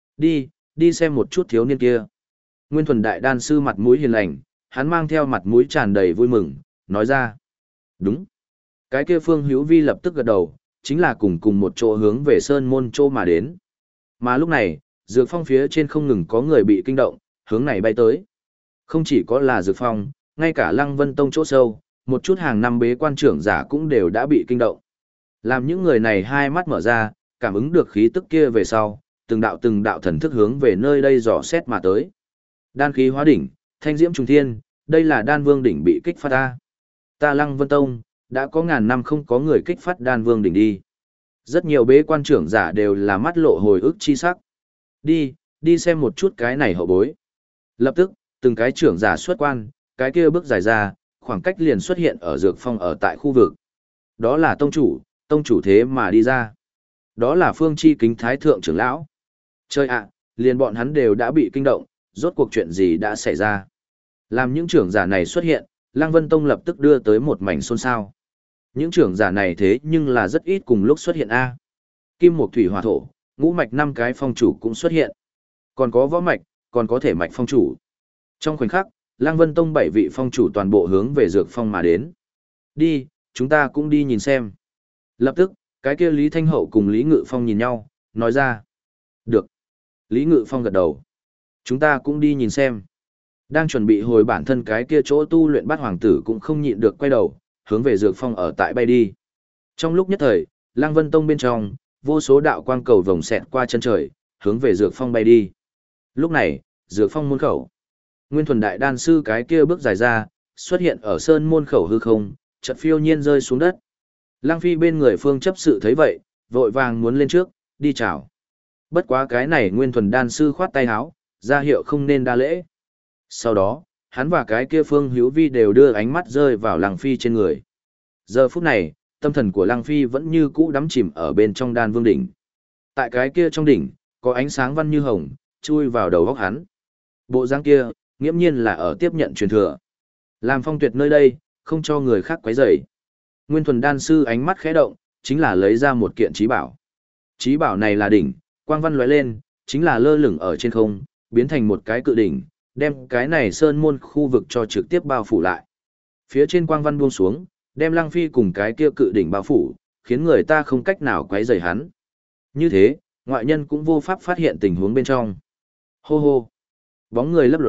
Speaker 1: Đi xem một chút thiếu niên kia. Nguyên Thuần Đại Đan Sư mặt mũi hiền lành, hắn mang theo mặt mũi tràn đầy vui mừng, nói ra. Đúng. Cái kia Phương Hữu Vi lập tức gật đầu, chính là cùng một chỗ hướng về sơn môn chỗ mà đến. Mà lúc này, dược phong phía trên không ngừng có người bị kinh động, hướng này bay tới. Không chỉ có là dược phong, ngay cả Lăng Vân Tông chỗ sâu, một chút hàng năm bế quan trưởng giả cũng đều đã bị kinh động. Làm những người này hai mắt mở ra, cảm ứng được khí tức kia về sau, từng đạo thần thức hướng về nơi đây dò xét mà tới. Đan khí hóa đỉnh, thanh diễm trùng thiên, đây là đan vương đỉnh bị kích phát ta. Ta Lăng Vân Tông, đã có ngàn năm không có người kích phát đan vương đỉnh đi. Rất nhiều bế quan trưởng giả đều là mắt lộ hồi ức chi sắc. Đi xem một chút cái này hậu bối. Lập tức, từng cái trưởng giả xuất quan, cái kia bước dài ra, khoảng cách liền xuất hiện ở dược phong ở tại khu vực. Đó là tông chủ thế mà đi ra. Đó là Phương Chi Kính Thái Thượng trưởng lão. Chơi ạ, liền bọn hắn đều đã bị kinh động, rốt cuộc chuyện gì đã xảy ra. Làm những trưởng giả này xuất hiện, Lăng Vân Tông lập tức đưa tới một mảnh xôn xao. Những trưởng giả này thế nhưng là rất ít cùng lúc xuất hiện A. Kim Mộc Thủy Hỏa Thổ, ngũ mạch 5 cái phong chủ cũng xuất hiện. Còn có võ mạch, còn có thể mạch phong chủ. Trong khoảnh khắc, Lăng Vân Tông 7 vị phong chủ toàn bộ hướng về dược phong mà đến. Đi, chúng ta cũng đi nhìn xem. Lập tức, cái kia Lý Thanh Hậu cùng Lý Ngự Phong nhìn nhau, nói ra. Được. Lý Ngự Phong gật đầu. Chúng ta cũng đi nhìn xem. Đang chuẩn bị hồi bản thân cái kia chỗ tu luyện bát hoàng tử cũng không nhịn được quay đầu, hướng về dược phong ở tại bay đi. Trong lúc nhất thời, Lăng Vân Tông bên trong, vô số đạo quang cầu vồng xẹt qua chân trời, hướng về dược phong bay đi. Lúc này, dược phong môn khẩu. Nguyên Thuần Đại Đan Sư cái kia bước dài ra, xuất hiện ở sơn môn khẩu hư không, chợt phiêu nhiên rơi xuống đất. Lăng Phi bên người Phương chấp sự thấy vậy, vội vàng muốn lên trước, đi chào. Bất quá cái này Nguyên Thuần Đan Sư khoát tay áo, ra hiệu không nên đa lễ. Sau đó, hắn và cái kia Phương Hữu Vi đều đưa ánh mắt rơi vào Lăng Phi trên người. Giờ phút này, tâm thần của Lăng Phi vẫn như cũ đắm chìm ở bên trong đan vương đỉnh. Tại cái kia trong đỉnh, có ánh sáng văn như hồng, chui vào đầu óc hắn. Bộ dáng kia, nghiễm nhiên là ở tiếp nhận truyền thừa. Làm phong tuyệt nơi đây, không cho người khác quấy rầy. Nguyên Thuần Đan Sư ánh mắt khẽ động, chính là lấy ra một kiện trí bảo. Trí bảo này là đỉnh, quang văn lóe lên, chính là lơ lửng ở trên không, biến thành một cái cự đỉnh, đem cái này sơn môn khu vực cho trực tiếp bao phủ lại. Phía trên quang văn buông xuống, đem Lăng Phi cùng cái kia cự đỉnh bao phủ, khiến người ta không cách nào quấy rầy hắn. Như thế, ngoại nhân cũng vô pháp phát hiện tình huống bên trong. Hô hô. Bóng người lấp lóe,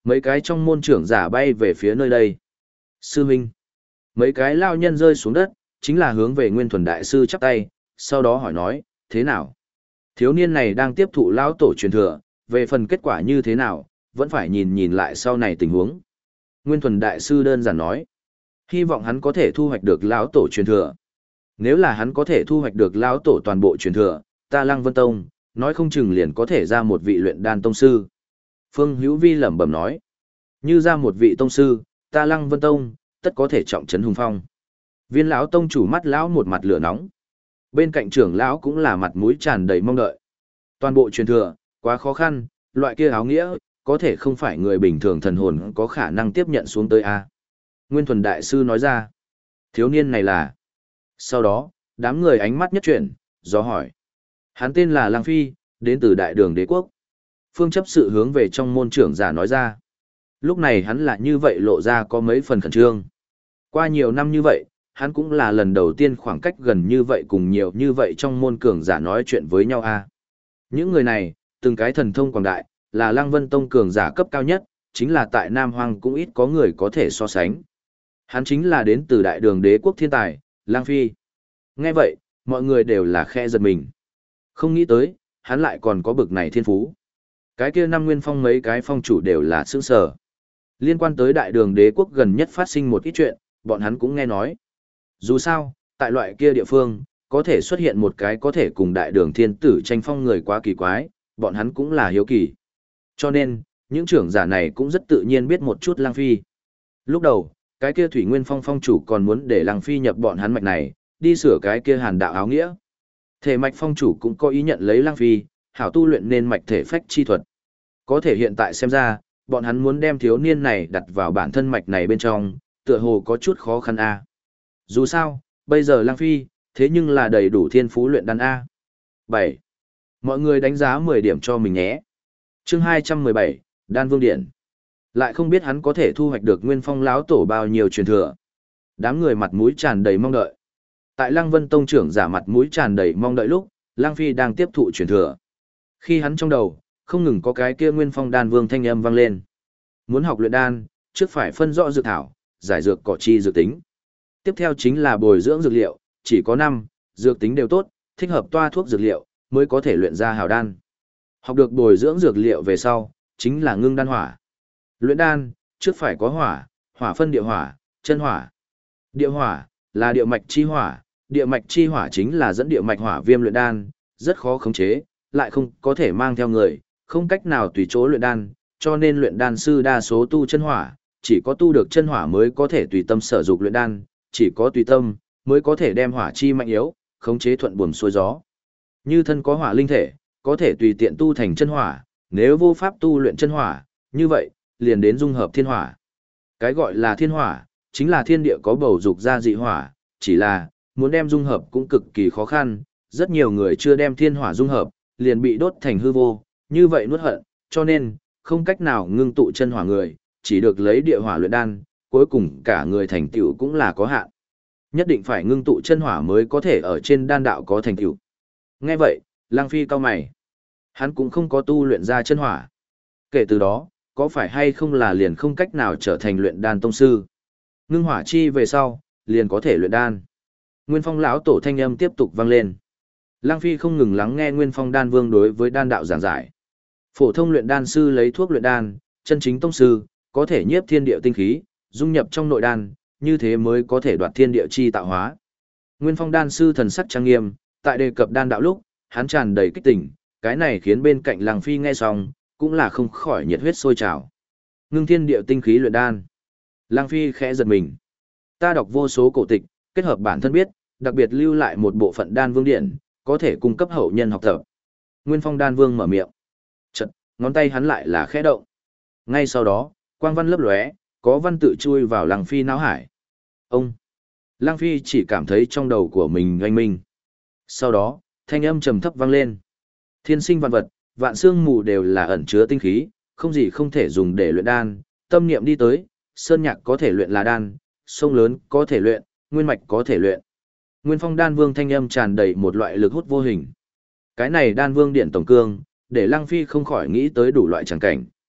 Speaker 1: mấy cái trong môn trưởng giả bay về phía nơi đây. Sư huynh. Mấy cái lao nhân rơi xuống đất, chính là hướng về Nguyên Thuần Đại Sư chắp tay, sau đó hỏi nói, thế nào? Thiếu niên này đang tiếp thụ lão tổ truyền thừa, về phần kết quả như thế nào, vẫn phải nhìn nhìn lại sau này tình huống. Nguyên Thuần Đại Sư đơn giản nói, hy vọng hắn có thể thu hoạch được lão tổ truyền thừa. Nếu là hắn có thể thu hoạch được lão tổ toàn bộ truyền thừa, ta Lăng Vân Tông, nói không chừng liền có thể ra một vị luyện đan tông sư. Phương Hữu Vi lẩm bẩm nói, như ra một vị tông sư, ta Lăng Vân Tông, tất có thể trọng trấn hùng phong. Viên lão tông chủ mắt lão một mặt lửa nóng. Bên cạnh trưởng lão cũng là mặt mũi tràn đầy mong đợi. Toàn bộ truyền thừa, quá khó khăn, loại kia áo nghĩa, có thể không phải người bình thường thần hồn có khả năng tiếp nhận xuống tới a. Nguyên Thuần Đại Sư nói ra, thiếu niên này là. Sau đó, đám người ánh mắt nhất chuyển, do hỏi. Hắn tên là Lăng Phi, đến từ Đại Đường Đế Quốc. Phương chấp sự hướng về trong môn trưởng giả nói ra. Lúc này hắn là như vậy lộ ra có mấy phần khẩn trương. Qua nhiều năm như vậy, hắn cũng là lần đầu tiên khoảng cách gần như vậy cùng nhiều như vậy trong môn cường giả nói chuyện với nhau a. Những người này, từng cái thần thông quảng đại, là Lăng Vân Tông cường giả cấp cao nhất, chính là tại Nam Hoang cũng ít có người có thể so sánh. Hắn chính là đến từ Đại Đường Đế Quốc thiên tài, Lăng Phi. Nghe vậy, mọi người đều là khe giật mình. Không nghĩ tới, hắn lại còn có bực này thiên phú. Cái kia năm nguyên phong mấy cái phong chủ đều là sướng sở. Liên quan tới Đại Đường Đế Quốc gần nhất phát sinh một ít chuyện, bọn hắn cũng nghe nói. Dù sao, tại loại kia địa phương, có thể xuất hiện một cái có thể cùng Đại Đường Thiên Tử tranh phong người quá kỳ quái, bọn hắn cũng là hiếu kỳ. Cho nên, những trưởng giả này cũng rất tự nhiên biết một chút Lăng Phi. Lúc đầu, cái kia Thủy Nguyên Phong phong chủ còn muốn để Lăng Phi nhập bọn hắn mạch này, đi sửa cái kia hàn đạo áo nghĩa. Thể mạch phong chủ cũng có ý nhận lấy Lăng Phi, hảo tu luyện nên mạch thể phách chi thuật. Có thể hiện tại xem ra, bọn hắn muốn đem thiếu niên này đặt vào bản thân mạch này bên trong, tựa hồ có chút khó khăn a. Dù sao, bây giờ Lăng Phi, thế nhưng là đầy đủ thiên phú luyện đan a. 7. Mọi người đánh giá 10 điểm cho mình nhé. Chương 217, Đan Vương Điện. Lại không biết hắn có thể thu hoạch được Nguyên Phong lão tổ bao nhiêu truyền thừa. Đám người mặt mũi tràn đầy mong đợi. Tại Lăng Vân Tông trưởng giả mặt mũi tràn đầy mong đợi lúc, Lăng Phi đang tiếp thụ truyền thừa. Khi hắn trong đầu, không ngừng có cái kia Nguyên Phong Đan Vương thanh âm vang lên. Muốn học luyện đan, trước phải phân rõ dược thảo, giải dược cỏ chi dược tính. Tiếp theo chính là bồi dưỡng dược liệu, chỉ có 5, dược tính đều tốt, thích hợp toa thuốc dược liệu, mới có thể luyện ra hào đan. Học được bồi dưỡng dược liệu về sau, chính là ngưng đan hỏa. Luyện đan, trước phải có hỏa, hỏa phân địa hỏa, chân hỏa. Địa hỏa, là địa mạch chi hỏa, địa mạch chi hỏa chính là dẫn địa mạch hỏa viêm luyện đan, rất khó khống chế, lại không có thể mang theo người, không cách nào tùy chỗ luyện đan, cho nên luyện đan sư đa số tu chân hỏa, chỉ có tu được chân hỏa mới có thể tùy tâm sở dục luyện đan, chỉ có tùy tâm mới có thể đem hỏa chi mạnh yếu, khống chế thuận buồm xuôi gió. Như thân có hỏa linh thể, có thể tùy tiện tu thành chân hỏa, nếu vô pháp tu luyện chân hỏa, như vậy, liền đến dung hợp thiên hỏa. Cái gọi là thiên hỏa, chính là thiên địa có bầu dục ra dị hỏa, chỉ là, muốn đem dung hợp cũng cực kỳ khó khăn, rất nhiều người chưa đem thiên hỏa dung hợp, liền bị đốt thành hư vô, như vậy nuốt hận, cho nên, không cách nào ngưng tụ chân hỏa người, chỉ được lấy địa hỏa luyện đan, cuối cùng cả người thành tựu cũng là có hạn. Nhất định phải ngưng tụ chân hỏa mới có thể ở trên đan đạo có thành tựu. Nghe vậy, Lăng Phi cau mày. Hắn cũng không có tu luyện ra chân hỏa. Kể từ đó, có phải hay không là liền không cách nào trở thành luyện đan tông sư. Ngưng hỏa chi về sau, liền có thể luyện đan. Nguyên Phong lão tổ thanh âm tiếp tục vang lên. Lăng Phi không ngừng lắng nghe Nguyên Phong đan vương đối với đan đạo giảng giải. Phổ thông luyện đan sư lấy thuốc luyện đan, chân chính tông sư, có thể nhiếp thiên địa tinh khí, dung nhập trong nội đan, như thế mới có thể đoạt thiên địa chi tạo hóa. Nguyên Phong đan sư thần sắc trang nghiêm, tại đề cập đan đạo lúc, hắn tràn đầy kích tỉnh, cái này khiến bên cạnh Lăng Phi nghe xong, cũng là không khỏi nhiệt huyết sôi trào. Ngưng thiên địa tinh khí luyện đan. Lăng Phi khẽ giật mình. Ta đọc vô số cổ tịch, kết hợp bản thân biết, đặc biệt lưu lại một bộ phận đan vương điện, có thể cung cấp hậu nhân học tập. Nguyên Phong đan vương mở miệng. Chật, ngón tay hắn lại là khẽ động. Ngay sau đó, quang văn lấp lóe, có văn tự chui vào Lăng Phi não hải. Ông. Lăng Phi chỉ cảm thấy trong đầu của mình oanh minh. Sau đó, thanh âm trầm thấp vang lên. Thiên sinh vạn vật, vạn xương mù đều là ẩn chứa tinh khí, không gì không thể dùng để luyện đan, tâm niệm đi tới, sơn nhạc có thể luyện là đan, sông lớn có thể luyện, nguyên mạch có thể luyện. Nguyên Phong đan vương thanh âm tràn đầy một loại lực hút vô hình. Cái này đan vương điện tổng cương, để Lăng Phi không khỏi nghĩ tới đủ loại chẳng cảnh.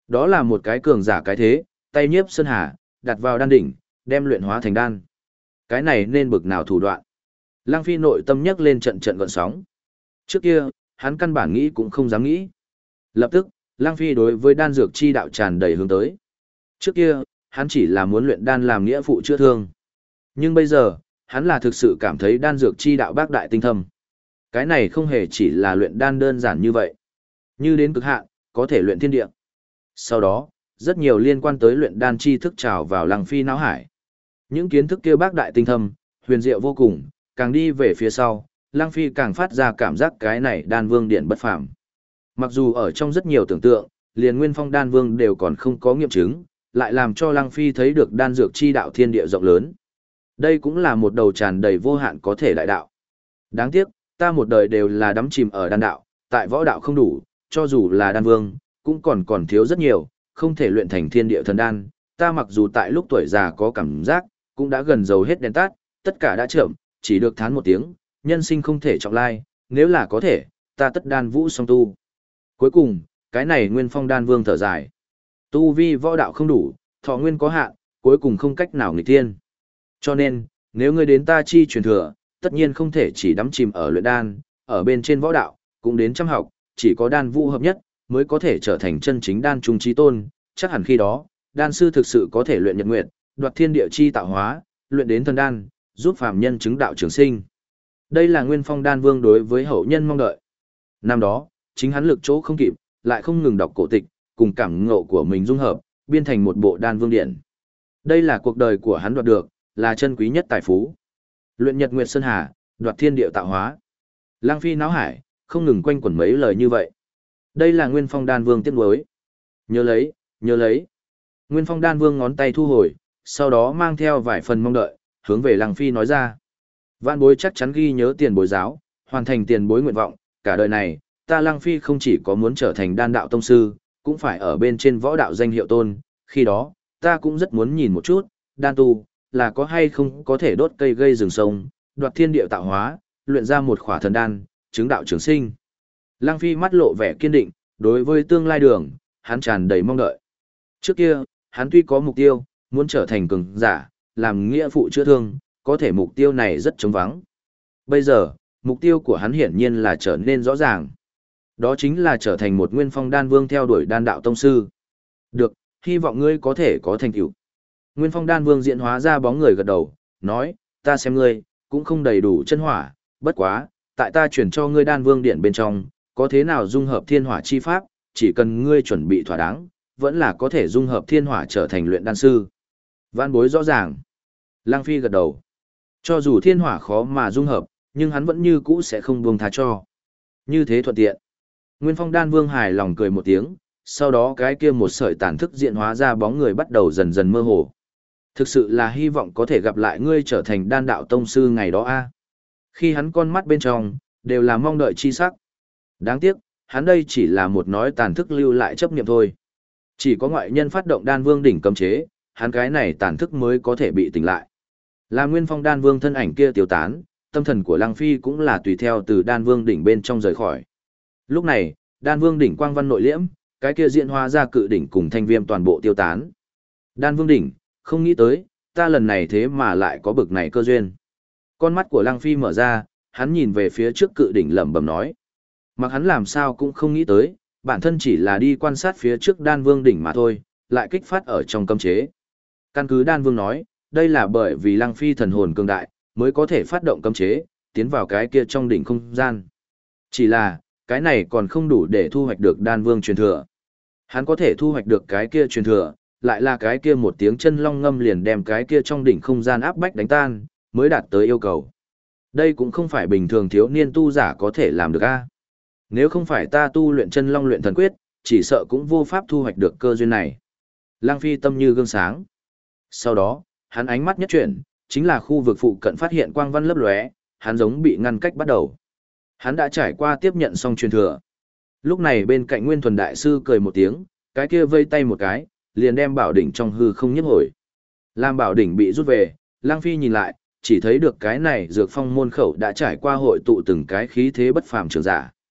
Speaker 1: Đó là một cái cường giả cái thế, tay nhiếp sơn hà, đặt vào đan đỉnh, đem luyện hóa thành đan. Cái này nên bực nào thủ đoạn. Lăng Phi nội tâm nhấc lên trận trận gợn sóng. Trước kia, hắn căn bản nghĩ cũng không dám nghĩ. Lập tức, Lăng Phi đối với đan dược chi đạo tràn đầy hướng tới. Trước kia, hắn chỉ là muốn luyện đan làm nghĩa phụ chữa thương. Nhưng bây giờ, hắn là thực sự cảm thấy đan dược chi đạo bác đại tinh thâm. Cái này không hề chỉ là luyện đan đơn giản như vậy. Như đến cực hạn, có thể luyện thiên địa. Sau đó, rất nhiều liên quan tới luyện đan chi thức trào vào Lăng Phi não hải. Những kiến thức kia bác đại tinh thâm, huyền diệu vô cùng, càng đi về phía sau, Lăng Phi càng phát ra cảm giác cái này đan vương điện bất phàm. Mặc dù ở trong rất nhiều tưởng tượng, liền Nguyên Phong đan vương đều còn không có nghiệm chứng, lại làm cho Lăng Phi thấy được đan dược chi đạo thiên địa rộng lớn. Đây cũng là một đầu tràn đầy vô hạn có thể đại đạo. Đáng tiếc, ta một đời đều là đắm chìm ở đan đạo, tại võ đạo không đủ, cho dù là đan vương, cũng còn thiếu rất nhiều, không thể luyện thành thiên địa thần đan. Ta mặc dù tại lúc tuổi già có cảm giác, cũng đã gần dầu hết đèn tắt, tất cả đã chậm, chỉ được thán một tiếng, nhân sinh không thể trọng lai, nếu là có thể, ta tất đan vũ song tu. Cuối cùng, cái này Nguyên Phong đan vương thở dài. Tu vi võ đạo không đủ, thọ nguyên có hạn, cuối cùng không cách nào nghịch thiên. Cho nên, nếu ngươi đến ta chi truyền thừa, tất nhiên không thể chỉ đắm chìm ở luyện đan, ở bên trên võ đạo, cũng đến chăm học, chỉ có đan vũ hợp nhất, mới có thể trở thành chân chính đan trung chí tôn, chắc hẳn khi đó, đan sư thực sự có thể luyện nhật nguyệt, đoạt thiên địa chi tạo hóa, luyện đến thần đan, giúp phàm nhân chứng đạo trường sinh. Đây là Nguyên Phong đan vương đối với hậu nhân mong đợi. Năm đó, chính hắn lực chỗ không kịp, lại không ngừng đọc cổ tịch, cùng cảm ngộ của mình dung hợp, biên thành một bộ đan vương điện. Đây là cuộc đời của hắn đoạt được, là chân quý nhất tài phú. Luyện nhật nguyệt sơn hà, đoạt thiên địa tạo hóa. Lăng Phi náo hải, không ngừng quanh quẩn mấy lời như vậy. Đây là Nguyên Phong đan vương tiếc nuối. Nhớ lấy, nhớ lấy. Nguyên Phong đan vương ngón tay thu hồi, sau đó mang theo vài phần mong đợi, hướng về Lăng Phi nói ra. Vạn bối chắc chắn ghi nhớ tiền bối giáo, hoàn thành tiền bối nguyện vọng, cả đời này, ta Lăng Phi không chỉ có muốn trở thành đan đạo tông sư, cũng phải ở bên trên võ đạo danh hiệu tôn, khi đó, ta cũng rất muốn nhìn một chút, đan tu, là có hay không có thể đốt cây gây rừng sông, đoạt thiên địa tạo hóa, luyện ra một khỏa thần đan, chứng đạo trường sinh. Lăng Phi mắt lộ vẻ kiên định, đối với tương lai đường, hắn tràn đầy mong đợi. Trước kia, hắn tuy có mục tiêu, muốn trở thành cường giả, làm nghĩa phụ chữa thương, có thể mục tiêu này rất trống vắng. Bây giờ, mục tiêu của hắn hiển nhiên là trở nên rõ ràng. Đó chính là trở thành một Nguyên Phong đan vương theo đuổi đan đạo tông sư. Được, hy vọng ngươi có thể có thành tựu. Nguyên Phong đan vương diễn hóa ra bóng người gật đầu, nói, ta xem ngươi, cũng không đầy đủ chân hỏa, bất quá, tại ta chuyển cho ngươi đan vương điện bên trong, có thế nào dung hợp thiên hỏa chi pháp, chỉ cần ngươi chuẩn bị thỏa đáng, vẫn là có thể dung hợp thiên hỏa trở thành luyện đan sư. Vạn bối rõ ràng. Lăng Phi gật đầu. Cho dù thiên hỏa khó mà dung hợp, nhưng hắn vẫn như cũ sẽ không buông tha cho. Như thế thuận tiện. Nguyên Phong đan vương hài lòng cười một tiếng, sau đó cái kia một sợi tàn thức diện hóa ra bóng người bắt đầu dần dần mơ hồ. Thực sự là hy vọng có thể gặp lại ngươi trở thành đan đạo tông sư ngày đó a. Khi hắn con mắt bên trong, đều là mong đợi chi sắc. Đáng tiếc, hắn đây chỉ là một nói tàn thức lưu lại chấp niệm thôi. Chỉ có ngoại nhân phát động đan vương đỉnh cấm chế, hắn cái này tàn thức mới có thể bị tỉnh lại. Là Nguyên Phong đan vương thân ảnh kia tiêu tán, tâm thần của Lăng Phi cũng là tùy theo từ đan vương đỉnh bên trong rời khỏi. Lúc này, đan vương đỉnh quang văn nội liễm, cái kia diễn hóa ra cự đỉnh cùng thanh viêm toàn bộ tiêu tán. Đan vương đỉnh, không nghĩ tới, ta lần này thế mà lại có bực này cơ duyên. Con mắt của Lăng Phi mở ra, hắn nhìn về phía trước cự đỉnh lẩm bẩm nói. Mặc hắn làm sao cũng không nghĩ tới, bản thân chỉ là đi quan sát phía trước đan vương đỉnh mà thôi, lại kích phát ở trong cấm chế. Căn cứ đan vương nói, đây là bởi vì Lăng Phi thần hồn cường đại, mới có thể phát động cấm chế, tiến vào cái kia trong đỉnh không gian. Chỉ là, cái này còn không đủ để thu hoạch được đan vương truyền thừa. Hắn có thể thu hoạch được cái kia truyền thừa, lại là cái kia một tiếng chân long ngâm liền đem cái kia trong đỉnh không gian áp bách đánh tan, mới đạt tới yêu cầu. Đây cũng không phải bình thường thiếu niên tu giả có thể làm được a. Nếu không phải ta tu luyện chân long luyện thần quyết, chỉ sợ cũng vô pháp thu hoạch được cơ duyên này. Lăng Phi tâm như gương sáng. Sau đó, hắn ánh mắt nhất chuyển, chính là khu vực phụ cận phát hiện quang văn lấp lóe, hắn giống bị ngăn cách bắt đầu. Hắn đã trải qua tiếp nhận xong truyền thừa. Lúc này bên cạnh Nguyên Thuần đại sư cười một tiếng, cái kia vây tay một cái, liền đem bảo đỉnh trong hư không nhấc hồi. Làm bảo đỉnh bị rút về, Lăng Phi nhìn lại, chỉ thấy được cái này dược phong môn khẩu đã trải qua hội tụ từng cái khí thế bất phàm trường giả.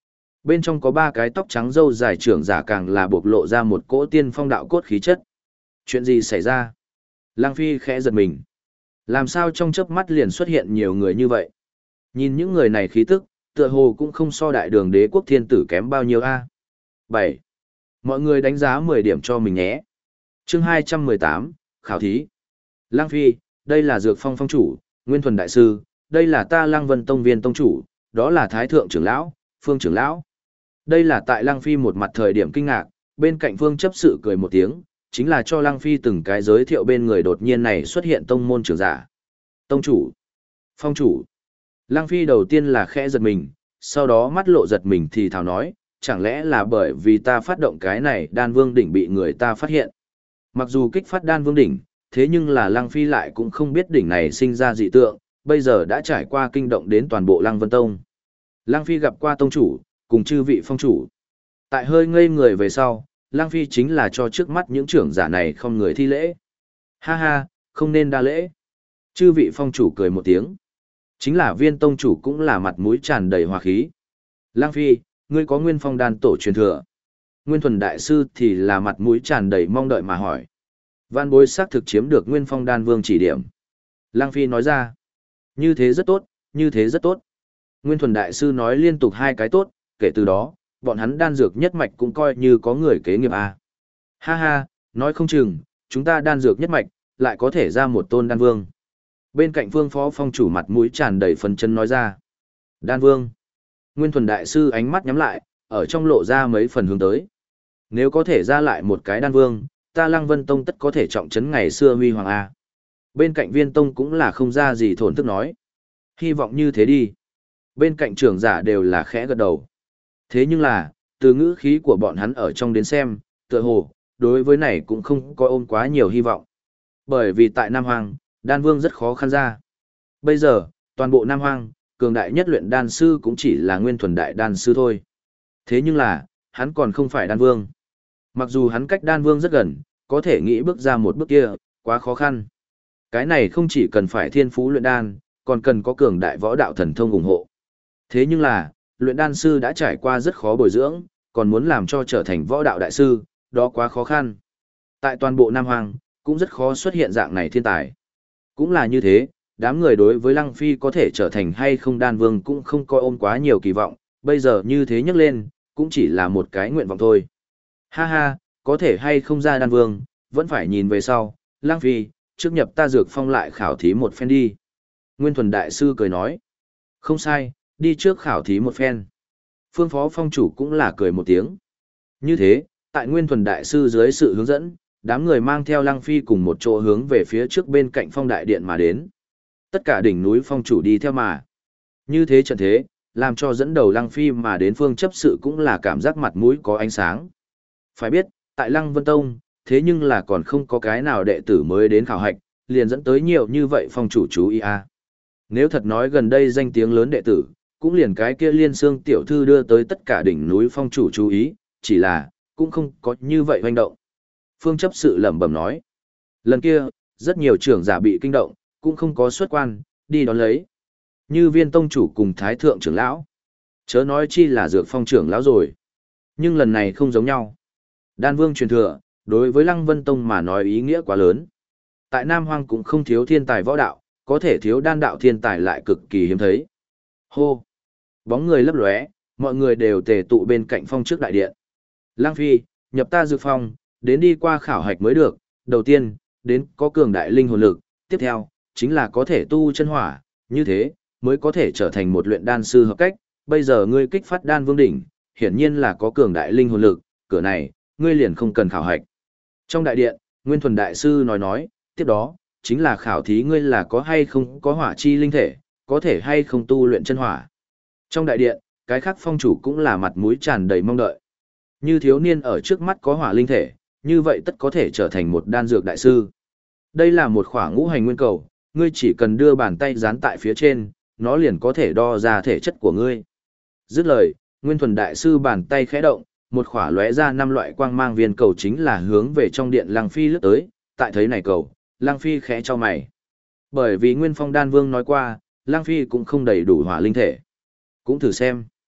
Speaker 1: Bên trong có ba cái tóc trắng râu dài trưởng giả càng là bộc lộ ra một cỗ tiên phong đạo cốt khí chất. Chuyện gì xảy ra? Lăng Phi khẽ giật mình. Làm sao trong chớp mắt liền xuất hiện nhiều người như vậy? Nhìn những người này khí tức, tựa hồ cũng không so đại đường đế quốc thiên tử kém bao nhiêu a. 7. Mọi người đánh giá 10 điểm cho mình nhé. Chương 218, khảo thí. Lăng Phi, đây là Dược Phong phong chủ, Nguyên Thuần đại sư, đây là ta Lăng Vân Tông viên tông chủ, đó là Thái thượng trưởng lão, Phương trưởng lão. Đây là tại Lăng Phi một mặt thời điểm kinh ngạc, bên cạnh Phương chấp sự cười một tiếng, chính là cho Lăng Phi từng cái giới thiệu bên người đột nhiên này xuất hiện tông môn trưởng giả. Tông chủ, phong chủ. Lăng Phi đầu tiên là khẽ giật mình, sau đó mắt lộ giật mình thì thào nói, chẳng lẽ là bởi vì ta phát động cái này đan vương đỉnh bị người ta phát hiện. Mặc dù kích phát đan vương đỉnh, thế nhưng là Lăng Phi lại cũng không biết đỉnh này sinh ra dị tượng, bây giờ đã trải qua kinh động đến toàn bộ Lăng Vân Tông. Lăng Phi gặp qua tông chủ, cùng chư vị phong chủ. Tại hơi ngây người về sau, Lăng Phi chính là cho trước mắt những trưởng giả này không người thi lễ. Ha ha, không nên đa lễ. Chư vị phong chủ cười một tiếng. Chính là viên tông chủ cũng là mặt mũi tràn đầy hòa khí. Lăng Phi, ngươi có nguyên phong đan tổ truyền thừa. Nguyên Thuần đại sư thì là mặt mũi tràn đầy mong đợi mà hỏi. Văn bối xác thực chiếm được nguyên phong đan vương chỉ điểm. Lăng Phi nói ra. Như thế rất tốt, như thế rất tốt. Nguyên Thuần đại sư nói liên tục hai cái tốt, kể từ đó, bọn hắn đan dược nhất mạch cũng coi như có người kế nghiệp a. Ha ha, nói không chừng, chúng ta đan dược nhất mạch, lại có thể ra một tôn đan vương. Bên cạnh Phương phó phong chủ mặt mũi tràn đầy phấn chấn nói ra. Đan vương. Nguyên Thuần đại sư ánh mắt nhắm lại, ở trong lộ ra mấy phần hướng tới. Nếu có thể ra lại một cái đan vương, ta Lăng Vân Tông tất có thể trọng trấn ngày xưa huy hoàng a. Bên cạnh Viên Tông cũng là không ra gì thổn thức nói. Hy vọng như thế đi. Bên cạnh trưởng giả đều là khẽ gật đầu. Thế nhưng là, từ ngữ khí của bọn hắn ở trong đến xem, tựa hồ, đối với này cũng không có ôm quá nhiều hy vọng. Bởi vì tại Nam Hoang, đan vương rất khó khăn ra. Bây giờ, toàn bộ Nam Hoang, cường đại nhất luyện đan sư cũng chỉ là Nguyên Thuần đại đan sư thôi. Thế nhưng là, hắn còn không phải đan vương. Mặc dù hắn cách đan vương rất gần, có thể nghĩ bước ra một bước kia, quá khó khăn. Cái này không chỉ cần phải thiên phú luyện đan, còn cần có cường đại võ đạo thần thông ủng hộ. Thế nhưng là, luyện đan sư đã trải qua rất khó bồi dưỡng, còn muốn làm cho trở thành võ đạo đại sư, đó quá khó khăn. Tại toàn bộ Nam Hoàng, cũng rất khó xuất hiện dạng này thiên tài. Cũng là như thế, đám người đối với Lăng Phi có thể trở thành hay không đan vương cũng không coi ôm quá nhiều kỳ vọng, bây giờ như thế nhắc lên, cũng chỉ là một cái nguyện vọng thôi. Ha ha, có thể hay không ra đan vương, vẫn phải nhìn về sau, Lăng Phi, trước nhập ta Dược Phong lại khảo thí một phen đi. Nguyên Thuần đại sư cười nói, không sai, đi trước khảo thí một phen. Phương phó phong chủ cũng là cười một tiếng. Như thế, tại Nguyên Thuần đại sư dưới sự hướng dẫn, đám người mang theo Lăng Phi cùng một chỗ hướng về phía trước bên cạnh phong đại điện mà đến. Tất cả đỉnh núi phong chủ đi theo mà. Như thế trận thế, làm cho dẫn đầu Lăng Phi mà đến phương chấp sự cũng là cảm giác mặt mũi có ánh sáng. Phải biết, tại Lăng Vân Tông, thế nhưng là còn không có cái nào đệ tử mới đến khảo hạch, liền dẫn tới nhiều như vậy phong chủ chú ý a. Nếu thật nói gần đây danh tiếng lớn đệ tử, cũng liền cái kia Liên Xương tiểu thư đưa tới tất cả đỉnh núi phong chủ chú ý, chỉ là, cũng không có như vậy hoành động. Phương chấp sự lẩm bẩm nói. Lần kia, rất nhiều trưởng giả bị kinh động, cũng không có xuất quan, đi đón lấy. Như Viên tông chủ cùng Thái thượng trưởng lão. Chớ nói chi là Dược Phong trưởng lão rồi. Nhưng lần này không giống nhau. Đan vương truyền thừa, đối với Lăng Vân Tông mà nói ý nghĩa quá lớn. Tại Nam Hoang cũng không thiếu thiên tài võ đạo, có thể thiếu đan đạo thiên tài lại cực kỳ hiếm thấy. Hô! Bóng người lấp lóe, mọi người đều tề tụ bên cạnh phong trước đại điện. Lăng Phi, nhập ta Dược Phong, đến đi qua khảo hạch mới được. Đầu tiên, đến có cường đại linh hồn lực, tiếp theo, chính là có thể tu chân hỏa, như thế, mới có thể trở thành một luyện đan sư hợp cách. Bây giờ ngươi kích phát đan vương đỉnh, hiển nhiên là có cường đại linh hồn lực, cửa này, ngươi liền không cần khảo hạch. Trong đại điện, Nguyên Thuần đại sư nói, tiếp đó, chính là khảo thí ngươi là có hay không có hỏa chi linh thể, có thể hay không tu luyện chân hỏa. Trong đại điện, cái khác phong chủ cũng là mặt mũi tràn đầy mong đợi. Như thiếu niên ở trước mắt có hỏa linh thể, như vậy tất có thể trở thành một đan dược đại sư. Đây là một khỏa ngũ hành nguyên cầu, ngươi chỉ cần đưa bàn tay dán tại phía trên, nó liền có thể đo ra thể chất của ngươi. Dứt lời, Nguyên Thuần đại sư bàn tay khẽ động, một khỏa lóe ra 5 loại quang mang viên cầu chính là hướng về trong điện Lăng Phi lướt tới, tại thấy này cầu, Lăng Phi khẽ cho mày. Bởi vì Nguyên Phong Đan Vương nói qua, Lăng Phi cũng không đầy đủ hỏa linh thể. Cũng thử xem.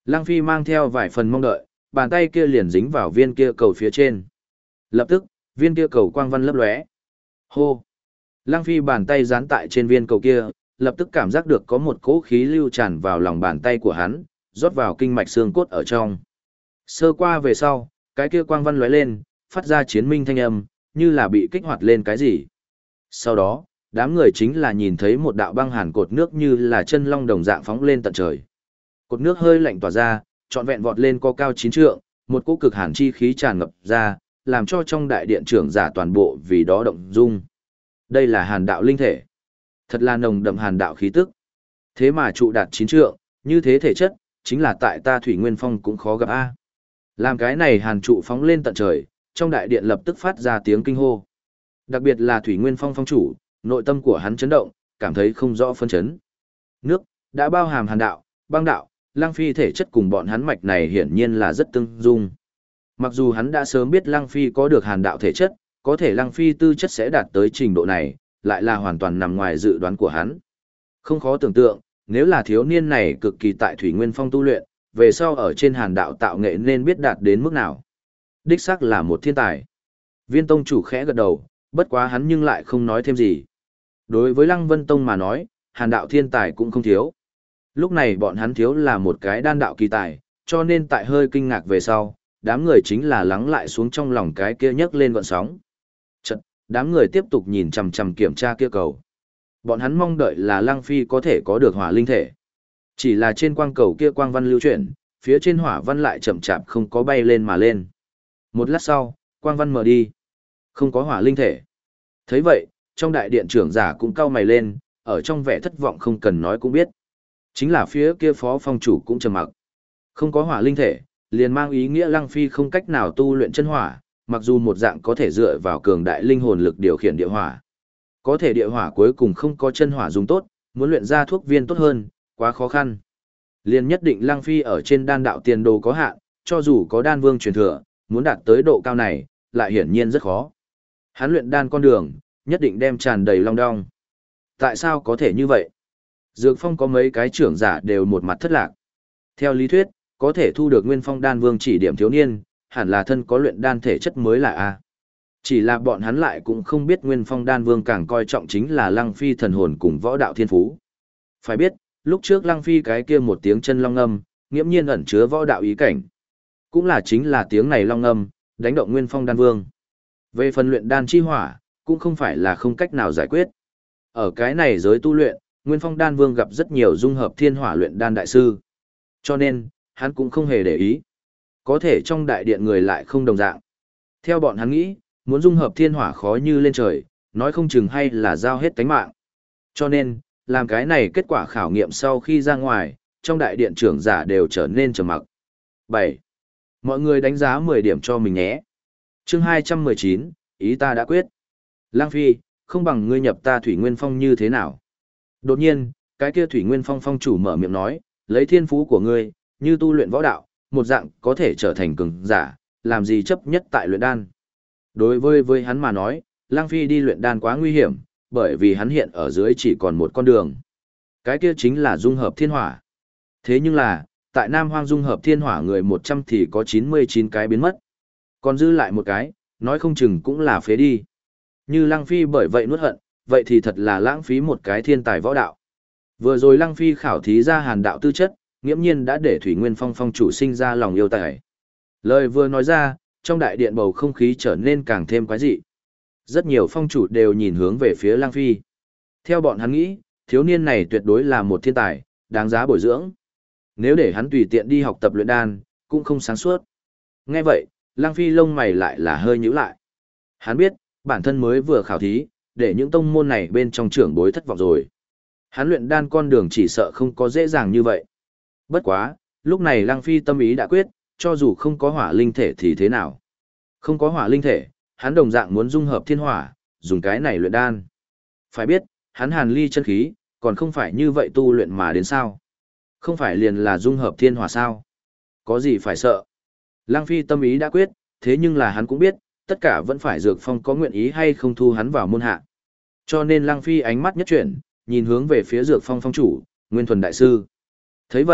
Speaker 1: Lăng Phi mang theo vài phần mong đợi, bàn tay kia liền dính vào viên kia cầu phía trên. Lập tức, viên kia cầu quang văn lấp lóe. Hô! Lăng Phi bàn tay dán tại trên viên cầu kia, lập tức cảm giác được có một cỗ khí lưu tràn vào lòng bàn tay của hắn, rót vào kinh mạch xương cốt ở trong. Sơ qua về sau, cái kia quang văn lóe lên, phát ra chiến minh thanh âm, như là bị kích hoạt lên cái gì. Sau đó, đám người chính là nhìn thấy một đạo băng hàn cột nước như là chân long đồng dạng phóng lên tận trời. Cột nước hơi lạnh tỏa ra, trọn vẹn vọt lên có cao 9 trượng, một cỗ cực hàn chi khí tràn ngập ra, làm cho trong đại điện trưởng giả toàn bộ vì đó động dung. Đây là hàn đạo linh thể. Thật là nồng đậm hàn đạo khí tức. Thế mà trụ đạt 9 trượng, như thế thể chất, chính là tại ta Thủy Nguyên Phong cũng khó gặp a. Làm cái này hàn trụ phóng lên tận trời, trong đại điện lập tức phát ra tiếng kinh hô. Đặc biệt là Thủy Nguyên Phong phong chủ, nội tâm của hắn chấn động, cảm thấy không rõ phân chấn. Nước đã bao hàm hàn đạo, băng đạo, Lăng Phi thể chất cùng bọn hắn mạch này hiển nhiên là rất tương dung. Mặc dù hắn đã sớm biết Lăng Phi có được hàn đạo thể chất, có thể Lăng Phi tư chất sẽ đạt tới trình độ này, lại là hoàn toàn nằm ngoài dự đoán của hắn. Không khó tưởng tượng, nếu là thiếu niên này cực kỳ tại Thủy Nguyên Phong tu luyện, về sau ở trên hàn đạo tạo nghệ nên biết đạt đến mức nào. Đích xác là một thiên tài. Viên tông chủ khẽ gật đầu, bất quá hắn nhưng lại không nói thêm gì. Đối với Lăng Vân Tông mà nói, hàn đạo thiên tài cũng không thiếu. Lúc này bọn hắn thiếu là một cái đan đạo kỳ tài, cho nên tại hơi kinh ngạc về sau, đám người chính là lắng lại xuống trong lòng cái kia nhấc lên gọn sóng. Chật, đám người tiếp tục nhìn chằm chằm kiểm tra kia cầu. Bọn hắn mong đợi là Lăng Phi có thể có được hỏa linh thể. Chỉ là trên quang cầu kia quang văn lưu chuyển, phía trên hỏa văn lại chậm chạp không có bay lên mà lên. Một lát sau, quang văn mở đi. Không có hỏa linh thể. Thấy vậy, trong đại điện trưởng giả cũng cau mày lên, ở trong vẻ thất vọng không cần nói cũng biết. Chính là phía kia phó phong chủ cũng trầm mặc. Không có hỏa linh thể, liền mang ý nghĩa Lăng Phi không cách nào tu luyện chân hỏa, mặc dù một dạng có thể dựa vào cường đại linh hồn lực điều khiển địa hỏa. Có thể địa hỏa cuối cùng không có chân hỏa dùng tốt, muốn luyện ra thuốc viên tốt hơn, quá khó khăn. Liền nhất định Lăng Phi ở trên đan đạo tiền đồ có hạn, cho dù có đan vương truyền thừa, muốn đạt tới độ cao này, lại hiển nhiên rất khó. Hắn luyện đan con đường, nhất định đem tràn đầy long đong. Tại sao có thể như vậy? Dược Phong có mấy cái trưởng giả đều một mặt thất lạc. Theo lý thuyết, có thể thu được Nguyên Phong đan vương chỉ điểm thiếu niên, hẳn là thân có luyện đan thể chất mới là A. Chỉ là bọn hắn lại cũng không biết Nguyên Phong đan vương càng coi trọng chính là Lăng Phi thần hồn cùng võ đạo thiên phú. Phải biết, lúc trước Lăng Phi cái kia một tiếng chân long âm, nghiễm nhiên ẩn chứa võ đạo ý cảnh. Cũng là chính là tiếng này long âm, đánh động Nguyên Phong đan vương. Về phần luyện đan chi hỏa, cũng không phải là không cách nào giải quyết. Ở cái này giới tu luyện, Nguyên Phong đan vương gặp rất nhiều dung hợp thiên hỏa luyện đan đại sư. Cho nên, hắn cũng không hề để ý. Có thể trong đại điện người lại không đồng dạng. Theo bọn hắn nghĩ, muốn dung hợp thiên hỏa khó như lên trời, nói không chừng hay là giao hết tánh mạng. Cho nên, làm cái này kết quả khảo nghiệm sau khi ra ngoài, trong đại điện trưởng giả đều trở nên trầm mặc. 7. Mọi người đánh giá 10 điểm cho mình nhé. Chương 219, ý ta đã quyết. Lang Phi, không bằng ngươi nhập ta Thủy Nguyên Phong như thế nào? Đột nhiên, cái kia Thủy Nguyên Phong phong chủ mở miệng nói, lấy thiên phú của ngươi, như tu luyện võ đạo, một dạng có thể trở thành cường giả, làm gì chấp nhất tại luyện đan. Đối với hắn mà nói, Lang Phi đi luyện đan quá nguy hiểm, bởi vì hắn hiện ở dưới chỉ còn một con đường. Cái kia chính là dung hợp thiên hỏa. Thế nhưng là, tại Nam Hoang dung hợp thiên hỏa người 100 thì có 99 cái biến mất. Còn dư lại một cái, nói không chừng cũng là phế đi. Như Lăng Phi bởi vậy nuốt hận, vậy thì thật là lãng phí một cái thiên tài võ đạo. Vừa rồi Lăng Phi khảo thí ra hàn đạo tư chất, nghiễm nhiên đã để Thủy Nguyên Phong phong chủ sinh ra lòng yêu tài. Lời vừa nói ra, trong đại điện bầu không khí trở nên càng thêm quái dị. Rất nhiều phong chủ đều nhìn hướng về phía Lăng Phi. Theo bọn hắn nghĩ, thiếu niên này tuyệt đối là một thiên tài, đáng giá bồi dưỡng. Nếu để hắn tùy tiện đi học tập luyện đan, cũng không sáng suốt. Nghe vậy, Lăng Phi lông mày lại là hơi nhíu lại. Hắn biết, bản thân mới vừa khảo thí, để những tông môn này bên trong trưởng bối thất vọng rồi. Hắn luyện đan con đường chỉ sợ không có dễ dàng như vậy. Bất quá, lúc này Lăng Phi tâm ý đã quyết, cho dù không có hỏa linh thể thì thế nào. Không có hỏa linh thể, hắn đồng dạng muốn dung hợp thiên hỏa, dùng cái này luyện đan. Phải biết, hắn hàn ly chân khí, còn không phải như vậy tu luyện mà đến sao. Không phải liền là dung hợp thiên hỏa sao. Có gì phải sợ. Lăng Phi tâm ý đã quyết, thế nhưng là hắn cũng biết, tất cả vẫn phải Dược Phong có nguyện ý hay không thu hắn vào môn hạ. Cho nên Lăng Phi ánh mắt nhất chuyển, nhìn hướng về phía Dược Phong phong chủ, Nguyên Thuần đại sư. Thấy vậy,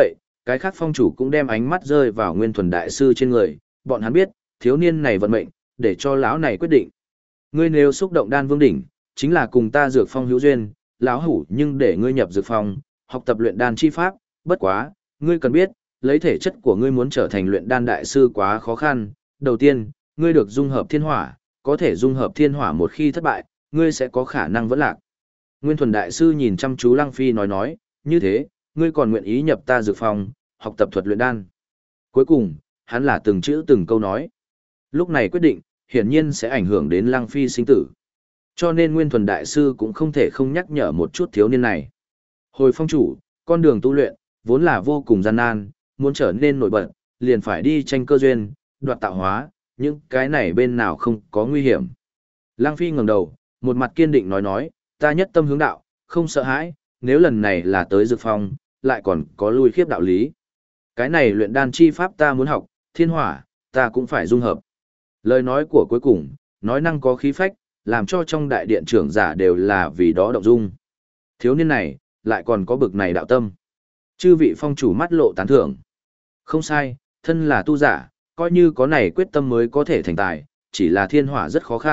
Speaker 1: cái khác phong chủ cũng đem ánh mắt rơi vào Nguyên Thuần đại sư trên người, bọn hắn biết, thiếu niên này vận mệnh, để cho lão này quyết định. Ngươi nếu xúc động đan vương đỉnh, chính là cùng ta dược phong hữu duyên, lão hủ nhưng để ngươi nhập dược phong, học tập luyện đan chi pháp, bất quá, ngươi cần biết, lấy thể chất của ngươi muốn trở thành luyện đan đại sư quá khó khăn. Đầu tiên, ngươi được dung hợp thiên hỏa, có thể dung hợp thiên hỏa một khi thất bại, ngươi sẽ có khả năng vẫn lạc. Nguyên Thuần đại sư nhìn chăm chú Lăng Phi nói, như thế, ngươi còn nguyện ý nhập ta dược phòng, học tập thuật luyện đan. Cuối cùng, hắn là từng chữ từng câu nói. Lúc này quyết định, hiển nhiên sẽ ảnh hưởng đến Lăng Phi sinh tử. Cho nên Nguyên Thuần đại sư cũng không thể không nhắc nhở một chút thiếu niên này. Hồi phong chủ, con đường tu luyện, vốn là vô cùng gian nan, muốn trở nên nổi bật, liền phải đi tranh cơ duyên, đoạt tạo hóa, những cái này bên nào không có nguy hiểm. Lăng Phi ngẩng đầu, một mặt kiên định nói, ta nhất tâm hướng đạo, không sợ hãi, nếu lần này là tới dược phong, lại còn có lui khiếp đạo lý. Cái này luyện đan chi pháp ta muốn học, thiên hỏa, ta cũng phải dung hợp. Lời nói của cuối cùng, nói năng có khí phách, làm cho trong đại điện trưởng giả đều là vì đó động dung. Thiếu niên này, lại còn có bực này đạo tâm. Chư vị phong chủ mắt lộ tán thưởng. Không sai, thân là tu giả, coi như có này quyết tâm mới có thể thành tài, chỉ là thiên hỏa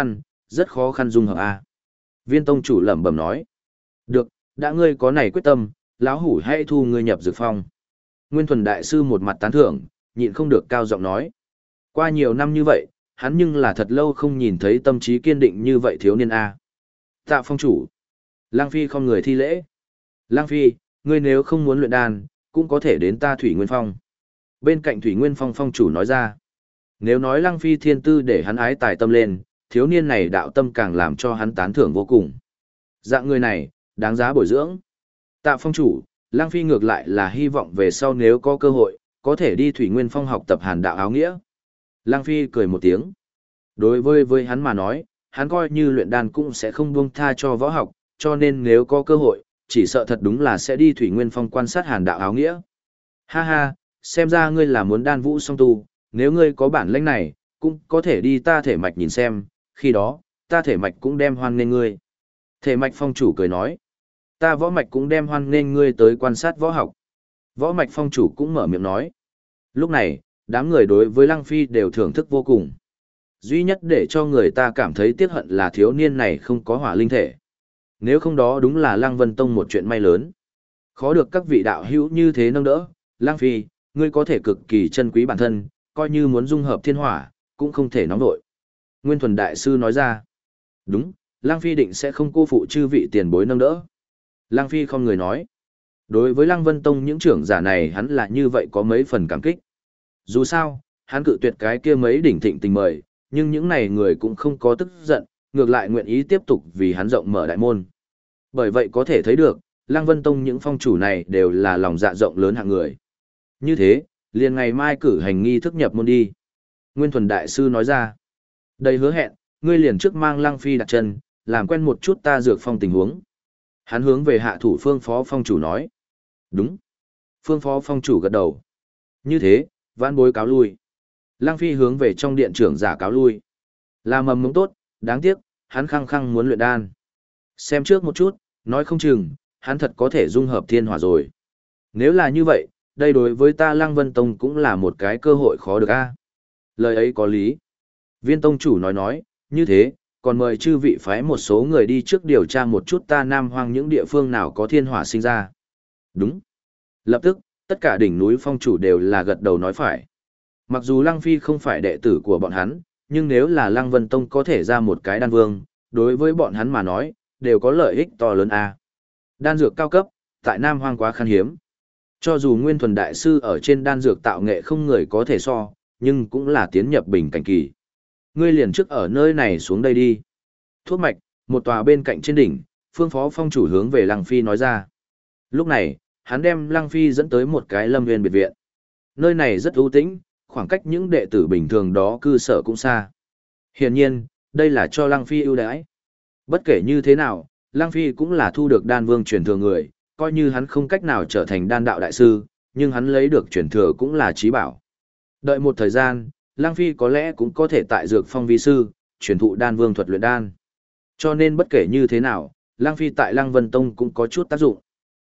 Speaker 1: rất khó khăn dung hợp a. Viên tông chủ lẩm bẩm nói. Được, đã ngươi có này quyết tâm, lão hủ hãy thu ngươi nhập dược phong. Nguyên Thuần đại sư một mặt tán thưởng, nhịn không được cao giọng nói. Qua nhiều năm như vậy, hắn nhưng là thật lâu không nhìn thấy tâm trí kiên định như vậy thiếu niên a. Tạ phong chủ. Lăng Phi không người thi lễ. Lăng Phi, ngươi nếu không muốn luyện đan, cũng có thể đến ta Thủy Nguyên Phong. Bên cạnh Thủy Nguyên Phong phong chủ nói ra. Nếu nói Lăng Phi thiên tư để hắn ái tài tâm lên, thiếu niên này đạo tâm càng làm cho hắn tán thưởng vô cùng. Dạng người này, đáng giá bồi dưỡng. Tạ phong chủ, Lăng Phi ngược lại là hy vọng về sau nếu có cơ hội, có thể đi Thủy Nguyên Phong học tập hàn đạo áo nghĩa. Lăng Phi cười một tiếng. Đối với hắn mà nói, hắn coi như luyện đan cũng sẽ không buông tha cho võ học, cho nên nếu có cơ hội, chỉ sợ thật đúng là sẽ đi Thủy Nguyên Phong quan sát hàn đạo áo nghĩa. Ha ha, xem ra ngươi là muốn đan vũ song tu, nếu ngươi có bản lĩnh này, cũng có thể đi ta thể mạch nhìn xem, khi đó, ta thể mạch cũng đem hoan nghênh ngươi. Thể mạch phong chủ cười nói, ta võ mạch cũng đem hoan nghênh ngươi tới quan sát võ học. Võ mạch phong chủ cũng mở miệng nói. Lúc này, đám người đối với Lăng Phi đều thưởng thức vô cùng. Duy nhất để cho người ta cảm thấy tiếc hận là thiếu niên này không có hỏa linh thể. Nếu không đó đúng là Lăng Vân Tông một chuyện may lớn. Khó được các vị đạo hữu như thế nâng đỡ, Lăng Phi, ngươi có thể cực kỳ trân quý bản thân, coi như muốn dung hợp thiên hỏa, cũng không thể nóng nổi. Nguyên Thuần đại sư nói ra. Đúng, Lăng Phi định sẽ không cô phụ chư vị tiền bối nâng đỡ. Lăng Phi không người nói. Đối với Lăng Vân Tông những trưởng giả này hắn là như vậy có mấy phần cảm kích. Dù sao, hắn cự tuyệt cái kia mấy đỉnh thịnh tình mời, nhưng những này người cũng không có tức giận, ngược lại nguyện ý tiếp tục vì hắn rộng mở đại môn. Bởi vậy có thể thấy được, Lăng Vân Tông những phong chủ này đều là lòng dạ rộng lớn hạng người. Như thế, liền ngày mai cử hành nghi thức nhập môn đi. Nguyên Thuần đại sư nói ra. Đầy hứa hẹn, ngươi liền trước mang Lăng Phi đặt chân, làm quen một chút ta dược phong tình huống. Hắn hướng về hạ thủ phương phó phong chủ nói. Đúng. Phương phó phong chủ gật đầu. Như thế, vãn bối cáo lui. Lăng Phi hướng về trong điện trưởng giả cáo lui. Là mầm mống tốt, đáng tiếc, hắn khăng khăng muốn luyện đan. Xem trước một chút, nói không chừng, hắn thật có thể dung hợp thiên hỏa rồi. Nếu là như vậy, đây đối với ta Lăng Vân Tông cũng là một cái cơ hội khó được a. Lời ấy có lý. Viên tông chủ nói, như thế, còn mời chư vị phái một số người đi trước điều tra một chút ta Nam Hoang những địa phương nào có thiên hỏa sinh ra. Đúng. Lập tức, tất cả đỉnh núi phong chủ đều là gật đầu nói phải. Mặc dù Lăng Phi không phải đệ tử của bọn hắn, nhưng nếu là Lăng Vân Tông có thể ra một cái đan vương, đối với bọn hắn mà nói, đều có lợi ích to lớn a. Đan dược cao cấp, tại Nam Hoang quá khan hiếm. Cho dù Nguyên Thuần đại sư ở trên đan dược tạo nghệ không người có thể so, nhưng cũng là tiến nhập bình cảnh kỳ. Ngươi liền trước ở nơi này xuống đây đi. Thuốc mạch, một tòa bên cạnh trên đỉnh, phương phó phong chủ hướng về Lăng Phi nói ra. Lúc này, hắn đem Lăng Phi dẫn tới một cái lâm viên biệt viện. Nơi này rất ưu tĩnh, khoảng cách những đệ tử bình thường đó cư sở cũng xa. Hiển nhiên, đây là cho Lăng Phi ưu đãi. Bất kể như thế nào, Lăng Phi cũng là thu được đan vương truyền thừa người, coi như hắn không cách nào trở thành đan đạo đại sư, nhưng hắn lấy được truyền thừa cũng là trí bảo. Đợi một thời gian, Lăng Phi có lẽ cũng có thể tại dược phong vi sư, truyền thụ đan vương thuật luyện đan. Cho nên bất kể như thế nào, Lăng Phi tại Lăng Vân Tông cũng có chút tác dụng.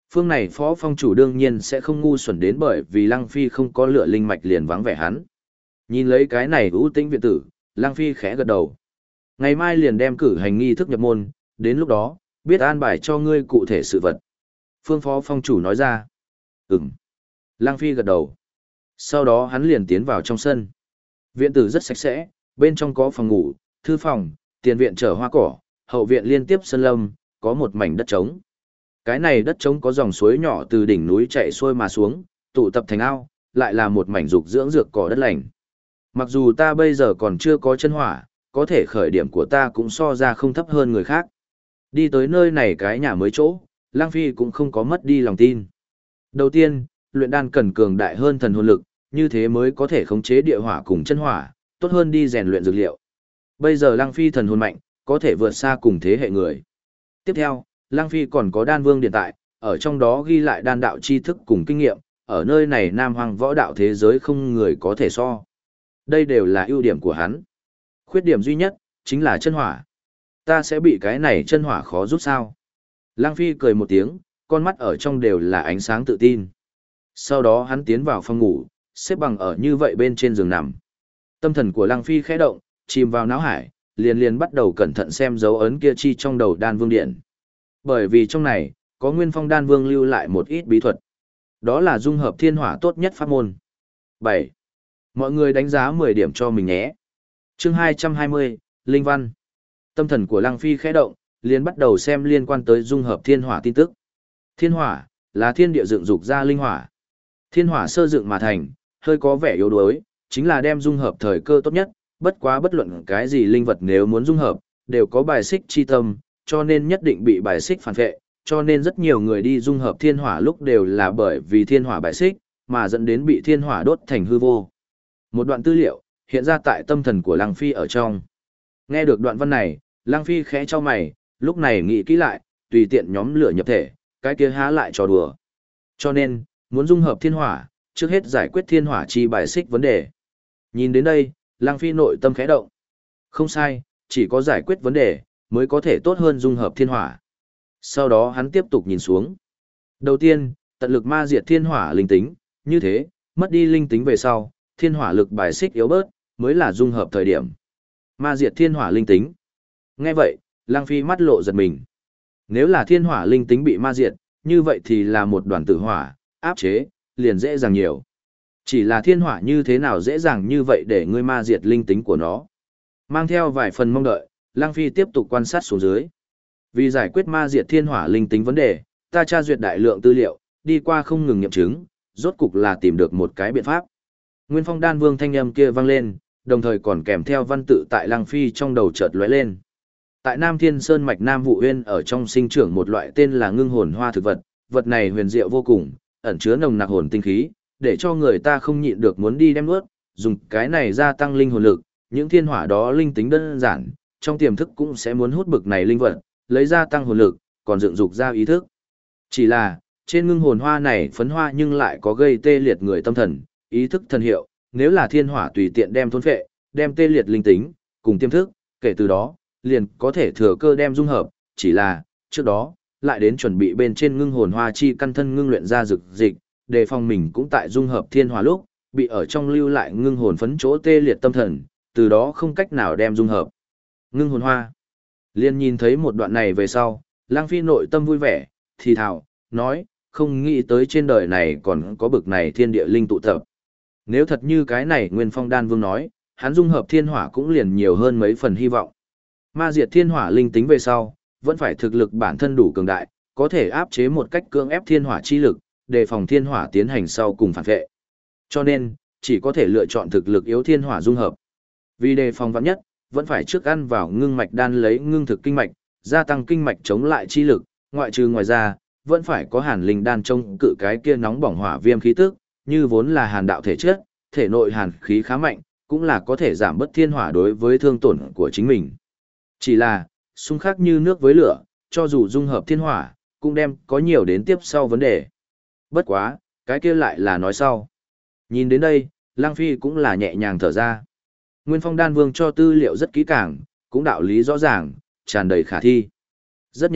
Speaker 1: Phương này phó phong chủ đương nhiên sẽ không ngu xuẩn đến bởi vì Lăng Phi không có lửa linh mạch liền vắng vẻ hắn. Nhìn lấy cái này ưu tĩnh viện tử, Lăng Phi khẽ gật đầu. Ngày mai liền đem cử hành nghi thức nhập môn, đến lúc đó, biết an bài cho ngươi cụ thể sự vật. Phương phó phong chủ nói ra. Ừm. Lăng Phi gật đầu. Sau đó hắn liền tiến vào trong sân. Viện tử rất sạch sẽ, bên trong có phòng ngủ, thư phòng, tiền viện chở hoa cỏ, hậu viện liên tiếp sân lâm, có một mảnh đất trống. Cái này đất trống có dòng suối nhỏ từ đỉnh núi chạy xuôi mà xuống, tụ tập thành ao, lại là một mảnh dục dưỡng dược cỏ đất lành. Mặc dù ta bây giờ còn chưa có chân hỏa, có thể khởi điểm của ta cũng so ra không thấp hơn người khác. Đi tới nơi này cái nhà mới chỗ, Lang Phi cũng không có mất đi lòng tin. Đầu tiên, luyện đan cần cường đại hơn thần hồn lực, như thế mới có thể khống chế địa hỏa cùng chân hỏa, tốt hơn đi rèn luyện dược liệu. Bây giờ Lang Phi thần hồn mạnh, có thể vượt xa cùng thế hệ người. Tiếp theo, Lang Phi còn có đan vương điện tại, ở trong đó ghi lại đan đạo tri thức cùng kinh nghiệm, ở nơi này Nam Hoang võ đạo thế giới không người có thể so. Đây đều là ưu điểm của hắn. Khuyết điểm duy nhất, chính là chân hỏa. Ta sẽ bị cái này chân hỏa khó giúp sao? Lang Phi cười một tiếng, con mắt ở trong đều là ánh sáng tự tin. Sau đó hắn tiến vào phòng ngủ, xếp bằng ở như vậy bên trên giường nằm. Tâm thần của Lang Phi khẽ động, chìm vào não hải, liền bắt đầu cẩn thận xem dấu ấn kia chi trong đầu đan vương điện. Bởi vì trong này, có Nguyên Phong đan vương lưu lại một ít bí thuật. Đó là dung hợp thiên hỏa tốt nhất pháp môn. 7. Mọi người đánh giá 10 điểm cho mình nhé. Chương 220, Linh Văn. Tâm thần của Lăng Phi khẽ động, liền bắt đầu xem liên quan tới dung hợp thiên hỏa tin tức. Thiên hỏa là thiên địa dựng dục ra linh hỏa. Thiên hỏa sơ dựng mà thành, hơi có vẻ yếu đuối, chính là đem dung hợp thời cơ tốt nhất, bất quá bất luận cái gì linh vật nếu muốn dung hợp, đều có bài xích chi tâm, cho nên nhất định bị bài xích phản vệ, cho nên rất nhiều người đi dung hợp thiên hỏa lúc đều là bởi vì thiên hỏa bài xích, mà dẫn đến bị thiên hỏa đốt thành hư vô. Một đoạn tư liệu, hiện ra tại tâm thần của Lăng Phi ở trong. Nghe được đoạn văn này, Lăng Phi khẽ cho mày, lúc này nghĩ kỹ lại, tùy tiện nhóm lửa nhập thể, cái kia há lại trò đùa. Cho nên, muốn dung hợp thiên hỏa, trước hết giải quyết thiên hỏa chi bài xích vấn đề. Nhìn đến đây, Lăng Phi nội tâm khẽ động. Không sai, chỉ có giải quyết vấn đề, mới có thể tốt hơn dung hợp thiên hỏa. Sau đó hắn tiếp tục nhìn xuống. Đầu tiên, tận lực ma diệt thiên hỏa linh tính, như thế, mất đi linh tính về sau, thiên hỏa lực bài xích yếu bớt, mới là dung hợp thời điểm. Ma diệt thiên hỏa linh tính. Nghe vậy, Lăng Phi mắt lộ giật mình. Nếu là thiên hỏa linh tính bị ma diệt, như vậy thì là một đoàn tử hỏa, áp chế, liền dễ dàng nhiều. Chỉ là thiên hỏa như thế nào dễ dàng như vậy để ngươi ma diệt linh tính của nó. Mang theo vài phần mong đợi, Lăng Phi tiếp tục quan sát xuống dưới. Vì giải quyết ma diệt thiên hỏa linh tính vấn đề, ta tra duyệt đại lượng tư liệu, đi qua không ngừng nghiệm chứng, rốt cục là tìm được một cái biện pháp. Nguyên Phong đan vương thanh âm kia vang lên, đồng thời còn kèm theo văn tự tại Lăng Phi trong đầu chợt lóe lên. Tại Nam Thiên Sơn mạch Nam Vụ Uyên ở trong sinh trưởng một loại tên là ngưng hồn hoa thực vật, vật này huyền diệu vô cùng, ẩn chứa nồng nặc hồn tinh khí, để cho người ta không nhịn được muốn đi đem nuốt, dùng cái này gia tăng linh hồn lực, những thiên hỏa đó linh tính đơn giản, trong tiềm thức cũng sẽ muốn hút bực này linh vật, lấy ra tăng hồn lực, còn dựng dục ra ý thức. Chỉ là, trên ngưng hồn hoa này phấn hoa nhưng lại có gây tê liệt người tâm thần, ý thức thần hiệu, nếu là thiên hỏa tùy tiện đem thôn phệ, đem tê liệt linh tính, cùng tiềm thức, kể từ đó, liền có thể thừa cơ đem dung hợp, chỉ là, trước đó, lại đến chuẩn bị bên trên ngưng hồn hoa chi căn thân ngưng luyện ra dược dịch, đề phòng mình cũng tại dung hợp thiên hỏa lúc, bị ở trong lưu lại ngưng hồn phấn chỗ tê liệt tâm thần, từ đó không cách nào đem dung hợp. Ngưng hồn hoa. Liên nhìn thấy một đoạn này về sau, Lang Phi nội tâm vui vẻ, thì thào, nói, không nghĩ tới trên đời này còn có bực này thiên địa linh tụ tập. Nếu thật như cái này Nguyên Phong đan vương nói, hắn dung hợp thiên hỏa cũng liền nhiều hơn mấy phần hy vọng. Ma diệt thiên hỏa linh tính về sau, vẫn phải thực lực bản thân đủ cường đại, có thể áp chế một cách cưỡng ép thiên hỏa chi lực, đề phòng thiên hỏa tiến hành sau cùng phản vệ. Cho nên, chỉ có thể lựa chọn thực lực yếu thiên hỏa dung hợp. Vì đề phòng vạn nhất, vẫn phải trước ăn vào ngưng mạch đan lấy ngưng thực kinh mạch, gia tăng kinh mạch chống lại chi lực, ngoại trừ ngoài ra, vẫn phải có hàn linh đan chống cự cái kia nóng bỏng hỏa viêm khí tức, như vốn là hàn đạo thể chất, thể nội hàn khí khá mạnh, cũng là có thể giảm bớt thiên hỏa đối với thương tổn của chính mình. Chỉ là, xung khắc như nước với lửa, cho dù dung hợp thiên hỏa, cũng đem có nhiều đến tiếp sau vấn đề. Bất quá, cái kia lại là nói sau. Nhìn đến đây, Lăng Phi cũng là nhẹ nhàng thở ra. Nguyên Phong đan vương cho tư liệu rất kỹ càng, cũng đạo lý rõ ràng, tràn đầy khả thi. Rất nhanh,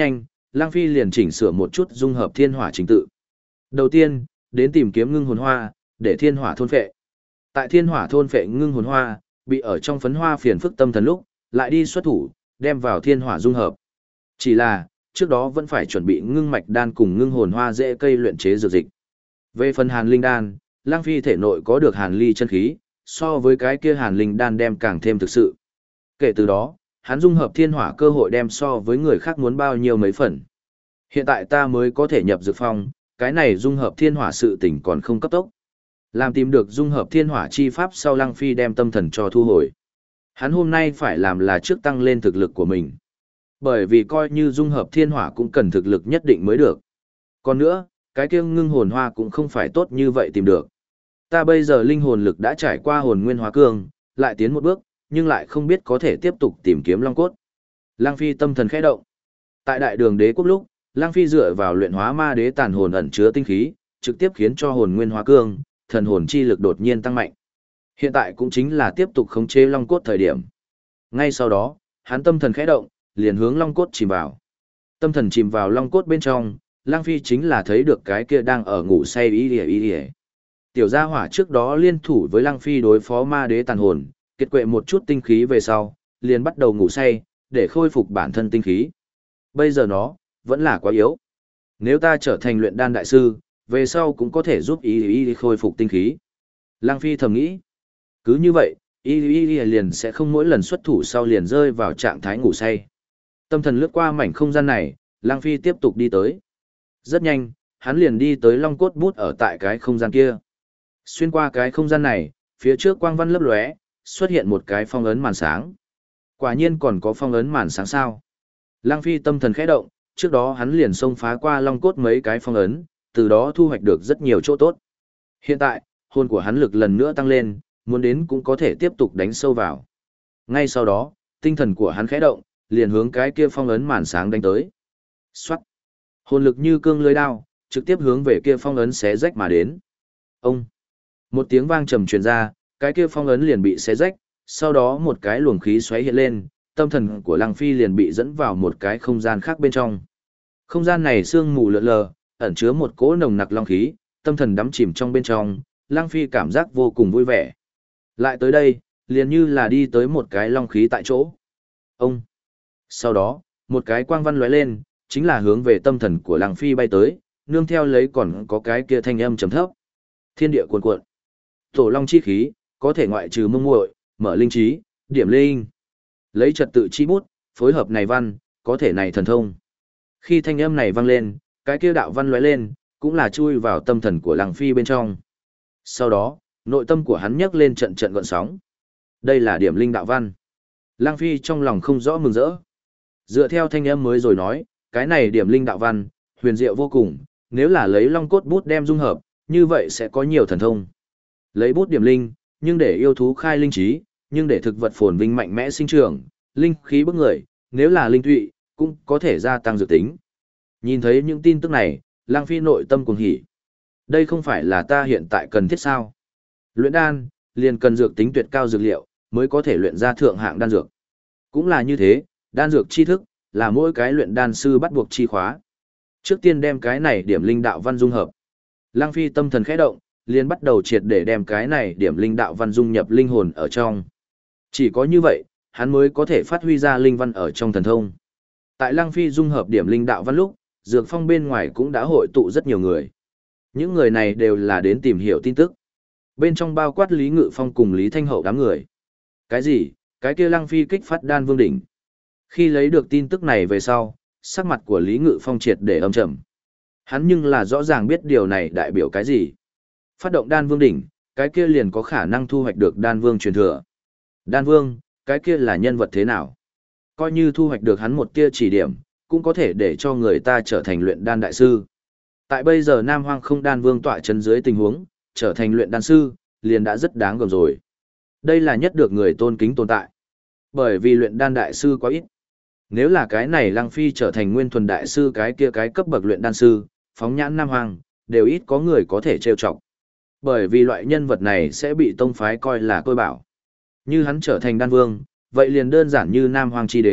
Speaker 1: Lang Phi liền chỉnh sửa một chút dung hợp thiên hỏa trình tự. Đầu tiên, đến tìm kiếm ngưng hồn hoa, để thiên hỏa thôn phệ. Tại thiên hỏa thôn phệ ngưng hồn hoa, bị ở trong phấn hoa phiền phức tâm thần lúc, lại đi xuất thủ, đem vào thiên hỏa dung hợp. Chỉ là, trước đó vẫn phải chuẩn bị ngưng mạch đan cùng ngưng hồn hoa dễ cây luyện chế dược dịch. Về phần hàn linh đan, Lang Phi thể nội có được hàn ly chân khí, so với cái kia hàn linh đan đem càng thêm thực sự. Kể từ đó, hắn dung hợp thiên hỏa cơ hội đem so với người khác muốn bao nhiêu mấy phần. Hiện tại ta mới có thể nhập dược phong, cái này dung hợp thiên hỏa sự tỉnh còn không cấp tốc. Làm tìm được dung hợp thiên hỏa chi pháp sau Lăng Phi đem tâm thần cho thu hồi. Hắn hôm nay phải làm là trước tăng lên thực lực của mình. Bởi vì coi như dung hợp thiên hỏa cũng cần thực lực nhất định mới được. Còn nữa, cái kia ngưng hồn hoa cũng không phải tốt như vậy tìm được. Ta bây giờ linh hồn lực đã trải qua hồn nguyên hóa cương, lại tiến một bước, nhưng lại không biết có thể tiếp tục tìm kiếm long cốt. Lăng Phi tâm thần khẽ động. Tại đại đường đế quốc lúc, Lăng Phi dựa vào luyện hóa ma đế tàn hồn ẩn chứa tinh khí, trực tiếp khiến cho hồn nguyên hóa cương, thần hồn chi lực đột nhiên tăng mạnh. Hiện tại cũng chính là tiếp tục khống chế long cốt thời điểm. Ngay sau đó, hắn tâm thần khẽ động, liền hướng long cốt chìm vào. Tâm thần chìm vào long cốt bên trong, Lăng Phi chính là thấy được cái kia đang ở ngủ say ý. Tiểu gia hỏa trước đó liên thủ với Lăng Phi đối phó ma đế tàn hồn, kết quệ một chút tinh khí về sau, liền bắt đầu ngủ say, để khôi phục bản thân tinh khí. Bây giờ nó, vẫn là quá yếu. Nếu ta trở thành luyện đan đại sư, về sau cũng có thể giúp ý khôi phục tinh khí. Lăng Phi thầm nghĩ. Cứ như vậy, ý liền sẽ không mỗi lần xuất thủ sau liền rơi vào trạng thái ngủ say. Tâm thần lướt qua mảnh không gian này, Lăng Phi tiếp tục đi tới. Rất nhanh, hắn liền đi tới long cốt bút ở tại cái không gian kia. Xuyên qua cái không gian này, phía trước quang văn lấp lóe, xuất hiện một cái phong ấn màn sáng. Quả nhiên còn có phong ấn màn sáng sao. Lăng Phi tâm thần khẽ động, trước đó hắn liền xông phá qua long cốt mấy cái phong ấn, từ đó thu hoạch được rất nhiều chỗ tốt. Hiện tại, hồn của hắn lực lần nữa tăng lên, muốn đến cũng có thể tiếp tục đánh sâu vào. Ngay sau đó, tinh thần của hắn khẽ động, liền hướng cái kia phong ấn màn sáng đánh tới. Xoát! Hồn lực như cương lưới đao, trực tiếp hướng về kia phong ấn xé rách mà đến. Ông! Một tiếng vang trầm truyền ra, cái kia phong ấn liền bị xé rách, sau đó một cái luồng khí xoáy hiện lên, tâm thần của Lăng Phi liền bị dẫn vào một cái không gian khác bên trong. Không gian này sương mù lượn lờ, ẩn chứa một cỗ nồng nặc long khí, tâm thần đắm chìm trong bên trong, Lăng Phi cảm giác vô cùng vui vẻ. Lại tới đây, liền như là đi tới một cái long khí tại chỗ. Ông! Sau đó, một cái quang văn lóe lên, chính là hướng về tâm thần của Lăng Phi bay tới, nương theo lấy còn có cái kia thanh âm trầm thấp. Thiên địa cuồn cuộn. Tổ long chi khí, có thể ngoại trừ mông muội, mở linh trí, điểm linh. Lấy trật tự chi bút, phối hợp này văn, có thể này thần thông. Khi thanh âm này vang lên, cái kia đạo văn lóe lên, cũng là chui vào tâm thần của Lăng Phi bên trong. Sau đó, nội tâm của hắn nhấc lên trận trận gợn sóng. Đây là điểm linh đạo văn. Lăng Phi trong lòng không rõ mừng rỡ. Dựa theo thanh âm mới rồi nói, cái này điểm linh đạo văn, huyền diệu vô cùng, nếu là lấy long cốt bút đem dung hợp, như vậy sẽ có nhiều thần thông. Lấy bút điểm linh, nhưng để yêu thú khai linh trí, nhưng để thực vật phồn vinh mạnh mẽ sinh trưởng, linh khí bức người, nếu là linh tụy, cũng có thể gia tăng dược tính. Nhìn thấy những tin tức này, Lăng Phi nội tâm cuồng hỉ. Đây không phải là ta hiện tại cần thiết sao? Luyện đan, liền cần dược tính tuyệt cao dược liệu, mới có thể luyện ra thượng hạng đan dược. Cũng là như thế, đan dược tri thức, là mỗi cái luyện đan sư bắt buộc chi khóa. Trước tiên đem cái này điểm linh đạo văn dung hợp. Lăng Phi tâm thần khẽ động, liền bắt đầu triệt để đem cái này điểm linh đạo văn dung nhập linh hồn ở trong. Chỉ có như vậy, hắn mới có thể phát huy ra linh văn ở trong thần thông. Tại Lăng Phi dung hợp điểm linh đạo văn lúc, dược phong bên ngoài cũng đã hội tụ rất nhiều người. Những người này đều là đến tìm hiểu tin tức. Bên trong bao quát Lý Ngự Phong cùng Lý Thanh Hậu đám người. Cái gì? Cái kia Lăng Phi kích phát đan vương đỉnh. Khi lấy được tin tức này về sau, sắc mặt của Lý Ngự Phong triệt để âm trầm. Hắn nhưng là rõ ràng biết điều này đại biểu cái gì. Phát động đan vương đỉnh, cái kia liền có khả năng thu hoạch được đan vương truyền thừa. Đan vương, cái kia là nhân vật thế nào? Coi như thu hoạch được hắn một tia chỉ điểm, cũng có thể để cho người ta trở thành luyện đan đại sư. Tại bây giờ Nam Hoang không đan vương tọa chân dưới tình huống, trở thành luyện đan sư, liền đã rất đáng gờm rồi. Đây là nhất được người tôn kính tồn tại. Bởi vì luyện đan đại sư quá ít. Nếu là cái này Lăng Phi trở thành nguyên thuần đại sư cái kia cái cấp bậc luyện đan sư, phóng nhãn Nam Hoang, đều ít có người có thể trêu chọc. Bởi vì loại nhân vật này sẽ bị tông phái coi là tôi bảo. Như hắn trở thành đan vương, vậy liền đơn giản như Nam Hoang chi đế,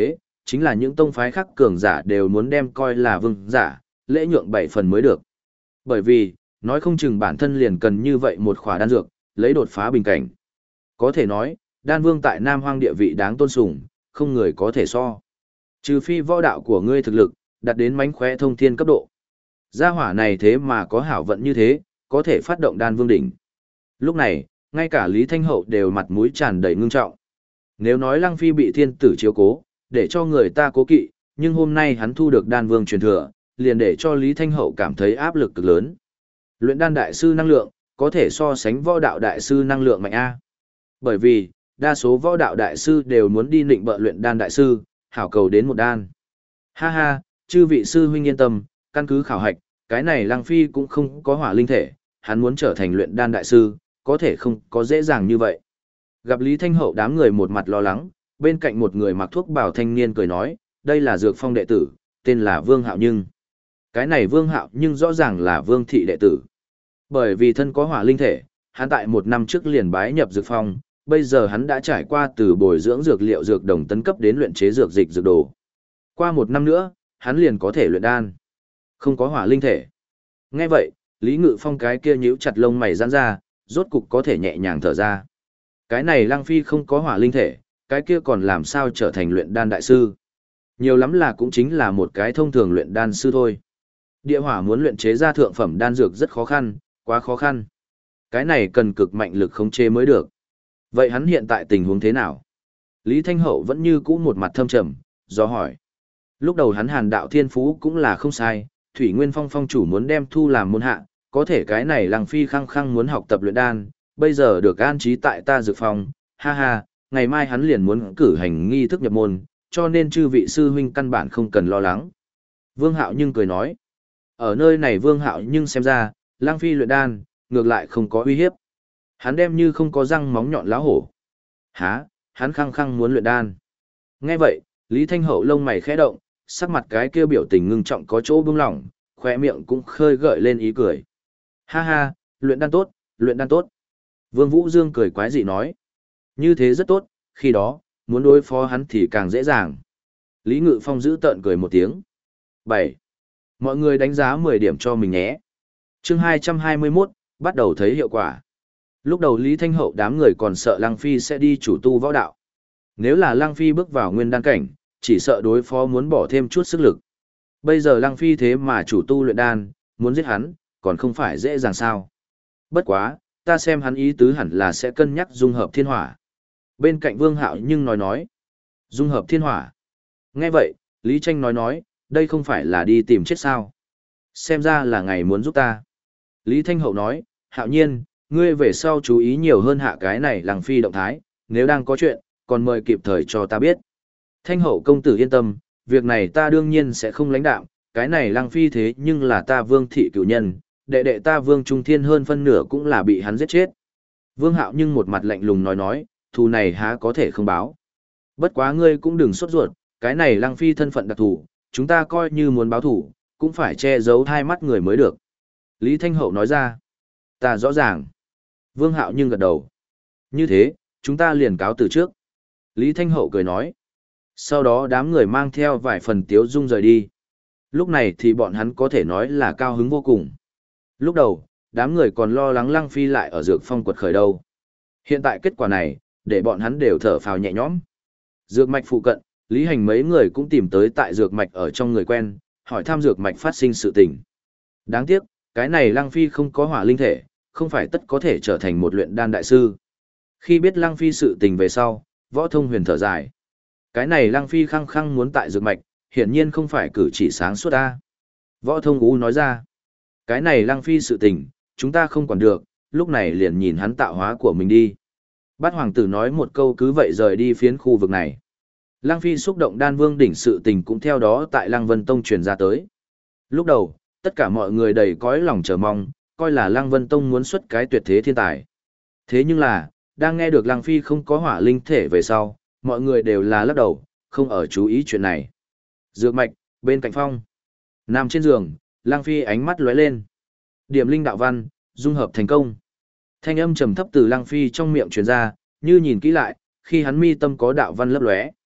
Speaker 1: chính là những tông phái khác cường giả đều muốn đem coi là vương giả, lễ nhượng 7 phần mới được. Bởi vì, nói không chừng bản thân liền cần như vậy một khỏa đan dược, lấy đột phá bình cảnh. Có thể nói, đan vương tại Nam Hoang địa vị đáng tôn sùng, không người có thể so. Trừ phi võ đạo của ngươi thực lực, đạt đến mánh khóe thông thiên cấp độ. Gia hỏa này thế mà có hảo vận như thế, có thể phát động đan vương đỉnh. Lúc này, ngay cả Lý Thanh Hậu đều mặt mũi tràn đầy ngưng trọng. Nếu nói Lăng Phi bị thiên tử chiếu cố, để cho người ta cố kỵ, nhưng hôm nay hắn thu được đan vương truyền thừa, liền để cho Lý Thanh Hậu cảm thấy áp lực cực lớn. Luyện đan đại sư năng lượng, có thể so sánh võ đạo đại sư năng lượng mạnh A. Bởi vì, đa số võ đạo đại sư đều muốn đi nịnh bợ luyện đan đại sư, hảo cầu đến một đan. Ha ha, chư vị sư huynh yên tâm, căn cứ khảo hạch, cái này Lăng Phi cũng không có hỏa linh thể, hắn muốn trở thành luyện đan đại sư, có thể không có dễ dàng như vậy. Gặp Lý Thanh Hậu đám người một mặt lo lắng, bên cạnh một người mặc thuốc bào thanh niên cười nói, đây là Dược Phong đệ tử, tên là Vương Hạo Nhưng. Cái này Vương Hạo Nhưng rõ ràng là Vương thị đệ tử. Bởi vì thân có hỏa linh thể, hắn tại 1 năm trước liền bái nhập Dược Phong, bây giờ hắn đã trải qua từ bồi dưỡng dược liệu dược đồng tấn cấp đến luyện chế dược dịch dược đồ. Qua 1 năm nữa, hắn liền có thể luyện đan. Không có hỏa linh thể. Nghe vậy, Lý Ngự Phong cái kia nhíu chặt lông mày giãn ra, rốt cục có thể nhẹ nhàng thở ra. Cái này Lăng Phi không có hỏa linh thể, cái kia còn làm sao trở thành luyện đan đại sư. Nhiều lắm là cũng chính là một cái thông thường luyện đan sư thôi. Địa hỏa muốn luyện chế ra thượng phẩm đan dược rất khó khăn, quá khó khăn. Cái này cần cực mạnh lực khống chế mới được. Vậy hắn hiện tại tình huống thế nào? Lý Thanh Hậu vẫn như cũ một mặt thâm trầm, do hỏi. Lúc đầu hắn Hàn đạo thiên phú cũng là không sai, Thủy Nguyên Phong phong chủ muốn đem thu làm môn hạ, có thể cái này Lăng Phi khăng khăng muốn học tập luyện đan, bây giờ được an trí tại ta dược phòng, ha ha, ngày mai hắn liền muốn cử hành nghi thức nhập môn, cho nên chư vị sư huynh căn bản không cần lo lắng. Vương Hạo Nhưng cười nói, ở nơi này Vương Hạo Nhưng xem ra, Lăng Phi luyện đan, ngược lại không có uy hiếp. Hắn đem như không có răng móng nhọn lá hổ. Hả, hắn khăng khăng muốn luyện đan. Nghe vậy, Lý Thanh Hậu lông mày khẽ động, sắc mặt cái kia biểu tình ngưng trọng có chỗ bưng lỏng, khóe miệng cũng khơi gợi lên ý cười. Ha ha, luyện đan tốt, luyện đan tốt. Vương Vũ Dương cười quái dị nói. Như thế rất tốt, khi đó, muốn đối phó hắn thì càng dễ dàng. Lý Ngự Phong giữ tợn cười một tiếng. 7. Mọi người đánh giá 10 điểm cho mình nhé. Chương 221, bắt đầu thấy hiệu quả. Lúc đầu Lý Thanh Hậu đám người còn sợ Lăng Phi sẽ đi chủ tu võ đạo. Nếu là Lăng Phi bước vào nguyên đan cảnh, chỉ sợ đối phó muốn bỏ thêm chút sức lực. Bây giờ Lăng Phi thế mà chủ tu luyện đan, muốn giết hắn, còn không phải dễ dàng sao. Bất quá, ta xem hắn ý tứ hẳn là sẽ cân nhắc dung hợp thiên hỏa. Bên cạnh Vương Hạo Nhưng nói, dung hợp thiên hỏa. Nghe vậy, Lý Tranh nói, đây không phải là đi tìm chết sao. Xem ra là ngày muốn giúp ta. Lý Thanh Hậu nói, Hạo Nhiên, ngươi về sau chú ý nhiều hơn hạ cái này Lăng Phi động thái, nếu đang có chuyện, còn mời kịp thời cho ta biết. Thanh Hậu công tử yên tâm, việc này ta đương nhiên sẽ không lãnh đạm, cái này Lăng Phi thế nhưng là ta Vương thị cửu nhân, đệ đệ ta Vương Trung Thiên hơn phân nửa cũng là bị hắn giết chết. Vương Hạo Nhưng một mặt lạnh lùng nói, thù này há có thể không báo. Bất quá ngươi cũng đừng sốt ruột, cái này Lăng Phi thân phận đặc thù, chúng ta coi như muốn báo thù, cũng phải che giấu hai mắt người mới được. Lý Thanh Hậu nói ra, ta rõ ràng. Vương Hạo Nhưng gật đầu. Như thế, chúng ta liền cáo từ trước. Lý Thanh Hậu cười nói. Sau đó đám người mang theo vài phần tiếu dung rời đi. Lúc này thì bọn hắn có thể nói là cao hứng vô cùng. Lúc đầu, đám người còn lo lắng Lăng Phi lại ở Dược Phong quật khởi đâu. Hiện tại kết quả này, để bọn hắn đều thở phào nhẹ nhõm. Dược mạch phụ cận, Lý Hành mấy người cũng tìm tới tại dược mạch ở trong người quen, hỏi thăm dược mạch phát sinh sự tình. Đáng tiếc, cái này Lăng Phi không có hỏa linh thể, không phải tất có thể trở thành một luyện đan đại sư. Khi biết Lăng Phi sự tình về sau, Võ Thông Huyền thở dài. Cái này Lăng Phi khăng khăng muốn tại dược mạch, hiển nhiên không phải cử chỉ sáng suốt ta. Võ Thông Ú nói ra, cái này Lăng Phi sự tình, chúng ta không quản được, lúc này liền nhìn hắn tạo hóa của mình đi. Bát Hoàng tử nói một câu cứ vậy rời đi phiến khu vực này. Lăng Phi xúc động đan vương đỉnh sự tình cũng theo đó tại Lăng Vân Tông truyền ra tới. Lúc đầu, tất cả mọi người đầy cõi lòng chờ mong, coi là Lăng Vân Tông muốn xuất cái tuyệt thế thiên tài. Thế nhưng là, đang nghe được Lăng Phi không có hỏa linh thể về sau, mọi người đều là lắc đầu, không ở chú ý chuyện này. Dược mạch, bên cạnh phong. Nằm trên giường, Lăng Phi ánh mắt lóe lên. Điểm linh đạo văn, dung hợp thành công. Thanh âm trầm thấp từ Lăng Phi trong miệng truyền ra, như nhìn kỹ lại, khi hắn mi tâm có đạo văn lấp lóe.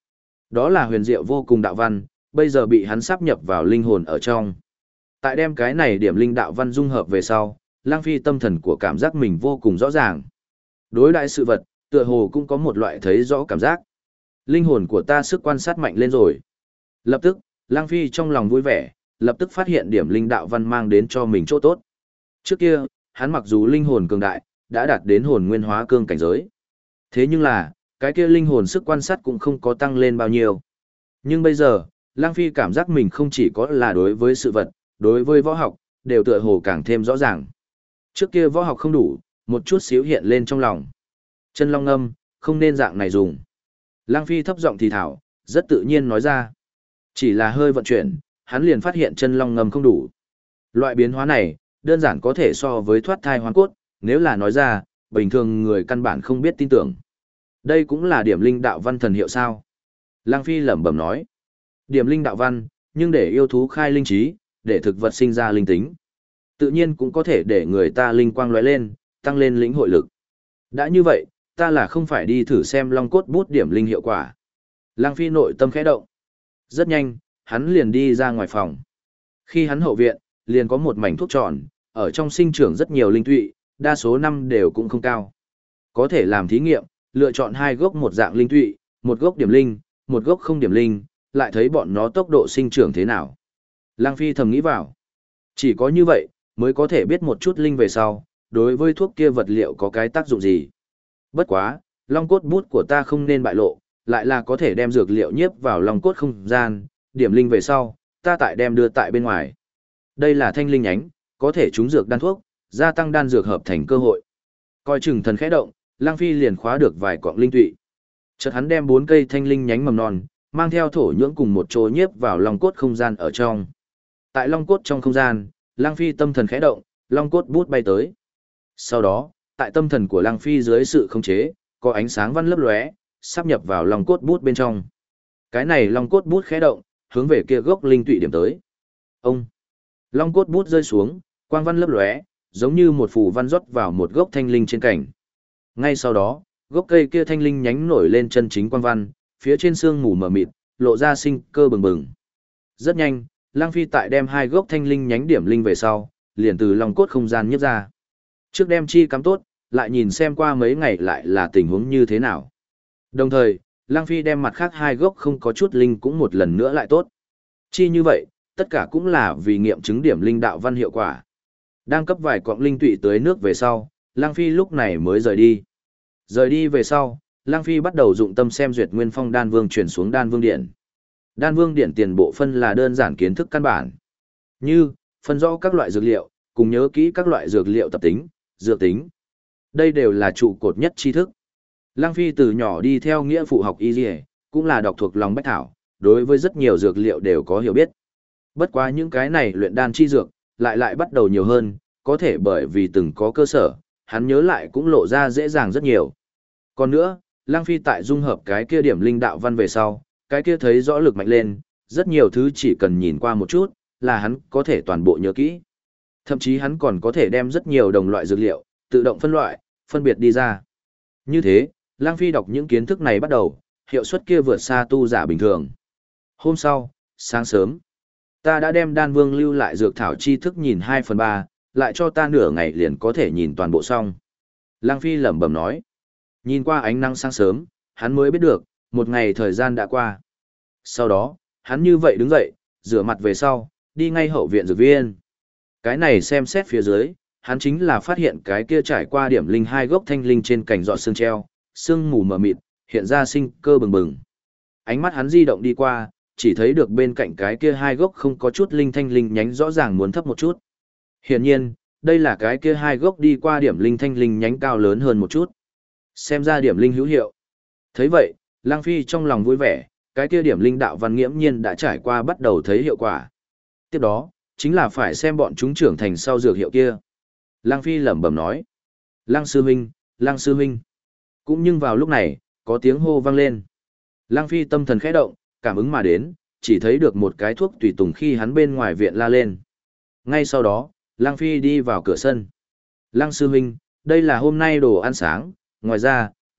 Speaker 1: Đó là huyền diệu vô cùng đạo văn, bây giờ bị hắn sáp nhập vào linh hồn ở trong. Tại đem cái này điểm linh đạo văn dung hợp về sau, Lang Phi tâm thần của cảm giác mình vô cùng rõ ràng. Đối đại sự vật, tựa hồ cũng có một loại thấy rõ cảm giác. Linh hồn của ta sức quan sát mạnh lên rồi. Lập tức, Lang Phi trong lòng vui vẻ, lập tức phát hiện điểm linh đạo văn mang đến cho mình chỗ tốt. Trước kia, hắn mặc dù linh hồn cường đại, đã đạt đến hồn nguyên hóa cương cảnh giới. Thế nhưng là, cái kia linh hồn sức quan sát cũng không có tăng lên bao nhiêu. Nhưng bây giờ, Lang Phi cảm giác mình không chỉ có là đối với sự vật, đối với võ học, đều tựa hồ càng thêm rõ ràng. Trước kia võ học không đủ, một chút xíu hiện lên trong lòng. Chân long ngâm, không nên dạng này dùng. Lang Phi thấp giọng thì thảo, rất tự nhiên nói ra. Chỉ là hơi vận chuyển, hắn liền phát hiện chân long ngâm không đủ. Loại biến hóa này, đơn giản có thể so với thoát thai hoán cốt, nếu là nói ra, bình thường người căn bản không biết tin tưởng. Đây cũng là điểm linh đạo văn thần hiệu sao? Lang Phi lẩm bẩm nói. Điểm linh đạo văn, nhưng để yêu thú khai linh trí, để thực vật sinh ra linh tính. Tự nhiên cũng có thể để người ta linh quang lóe lên, tăng lên lĩnh hội lực. Đã như vậy, ta là không phải đi thử xem long cốt bút điểm linh hiệu quả. Lang Phi nội tâm khẽ động. Rất nhanh, hắn liền đi ra ngoài phòng. Khi hắn hậu viện, liền có một mảnh thuốc tròn, ở trong sinh trưởng rất nhiều linh tụy, đa số năm đều cũng không cao. Có thể làm thí nghiệm, lựa chọn 2 gốc một dạng linh tụy, một gốc điểm linh, một gốc không điểm linh, lại thấy bọn nó tốc độ sinh trưởng thế nào. Lang Phi thầm nghĩ vào. Chỉ có như vậy, mới có thể biết một chút linh về sau, đối với thuốc kia vật liệu có cái tác dụng gì. Bất quá, long cốt bút của ta không nên bại lộ, lại là có thể đem dược liệu nhiếp vào long cốt không gian, điểm linh về sau, ta tại đem đưa tại bên ngoài. Đây là thanh linh nhánh, có thể trúng dược đan thuốc, gia tăng đan dược hợp thành cơ hội. Coi chừng thần khẽ động, Lang Phi liền khóa được vài cọng linh tụy. Chợt hắn đem 4 cây thanh linh nhánh mầm non, mang theo thổ nhưỡng cùng một chỗ nhiếp vào long cốt không gian ở trong. Tại long cốt trong không gian, Lang Phi tâm thần khẽ động, long cốt bút bay tới. Sau đó, tại tâm thần của Lang Phi dưới sự khống chế, có ánh sáng văn lấp lóe, sáp nhập vào long cốt bút bên trong. Cái này long cốt bút khẽ động, hướng về kia gốc linh tụy điểm tới. Ông! Long cốt bút rơi xuống, quang văn lấp lóe, giống như một phù văn rót vào một gốc thanh linh trên cành. Ngay sau đó, gốc cây kia thanh linh nhánh nổi lên chân chính quang văn, phía trên xương mù mờ mịt, lộ ra sinh cơ bừng bừng. Rất nhanh, Lang Phi tại đem 2 gốc thanh linh nhánh điểm linh về sau, liền từ long cốt không gian nhấp ra. Trước đem chi cắm tốt, lại nhìn xem qua mấy ngày lại là tình huống như thế nào. Đồng thời, Lang Phi đem mặt khác 2 gốc không có chút linh cũng một lần nữa lại tốt. Chi như vậy, tất cả cũng là vì nghiệm chứng điểm linh đạo văn hiệu quả. Đang cấp vài quặng linh tụy tới nước về sau, Lang Phi lúc này mới rời đi. Rời đi về sau, Lang Phi bắt đầu dụng tâm xem duyệt Nguyên Phong Đan Vương chuyển xuống Đan Vương Điện. Đan Vương Điện tiền bộ phân là đơn giản kiến thức căn bản. Như, phân rõ các loại dược liệu, cùng nhớ kỹ các loại dược liệu tập tính, dược tính. Đây đều là trụ cột nhất tri thức. Lang Phi từ nhỏ đi theo nghĩa phụ học y dì, cũng là đọc thuộc lòng bách thảo, đối với rất nhiều dược liệu đều có hiểu biết. Bất quá những cái này luyện đan chi dược, lại bắt đầu nhiều hơn, có thể bởi vì từng có cơ sở, hắn nhớ lại cũng lộ ra dễ dàng rất nhiều. Còn nữa, Lang Phi tại dung hợp cái kia điểm linh đạo văn về sau, cái kia thấy rõ lực mạnh lên, rất nhiều thứ chỉ cần nhìn qua một chút, là hắn có thể toàn bộ nhớ kỹ. Thậm chí hắn còn có thể đem rất nhiều đồng loại dược liệu, tự động phân loại, phân biệt đi ra. Như thế, Lang Phi đọc những kiến thức này bắt đầu, hiệu suất kia vượt xa tu giả bình thường. Hôm sau, sáng sớm, ta đã đem Đan Vương lưu lại dược thảo chi thức nhìn 2/3, lại cho ta nửa ngày liền có thể nhìn toàn bộ xong. Lang Phi lẩm bẩm nói. Nhìn qua ánh nắng sáng sớm, hắn mới biết được, một ngày thời gian đã qua. Sau đó, hắn như vậy đứng dậy, rửa mặt về sau, đi ngay hậu viện dược viên. Cái này xem xét phía dưới, hắn chính là phát hiện cái kia trải qua điểm linh 2 gốc thanh linh trên cành giọt xương treo, xương mù mờ mịt, hiện ra sinh cơ bừng bừng. Ánh mắt hắn di động đi qua, chỉ thấy được bên cạnh cái kia 2 gốc không có chút linh thanh linh nhánh rõ ràng muốn thấp một chút. Hiển nhiên, đây là cái kia 2 gốc đi qua điểm linh thanh linh nhánh cao lớn hơn một chút. Xem ra điểm linh hữu hiệu. Thấy vậy, Lang Phi trong lòng vui vẻ, cái kia điểm linh đạo văn nghiễm nhiên đã trải qua bắt đầu thấy hiệu quả. Tiếp đó, chính là phải xem bọn chúng trưởng thành sau dược hiệu kia. Lang Phi lẩm bẩm nói. Lang sư huynh, Lang sư huynh. Cũng nhưng vào lúc này, có tiếng hô vang lên. Lang Phi tâm thần khẽ động, cảm ứng mà đến, chỉ thấy được một cái thuốc tùy tùng khi hắn bên ngoài viện la lên. Ngay sau đó, Lang Phi đi vào cửa sân. Lang sư huynh, đây là hôm nay đồ ăn sáng, ngoài ra,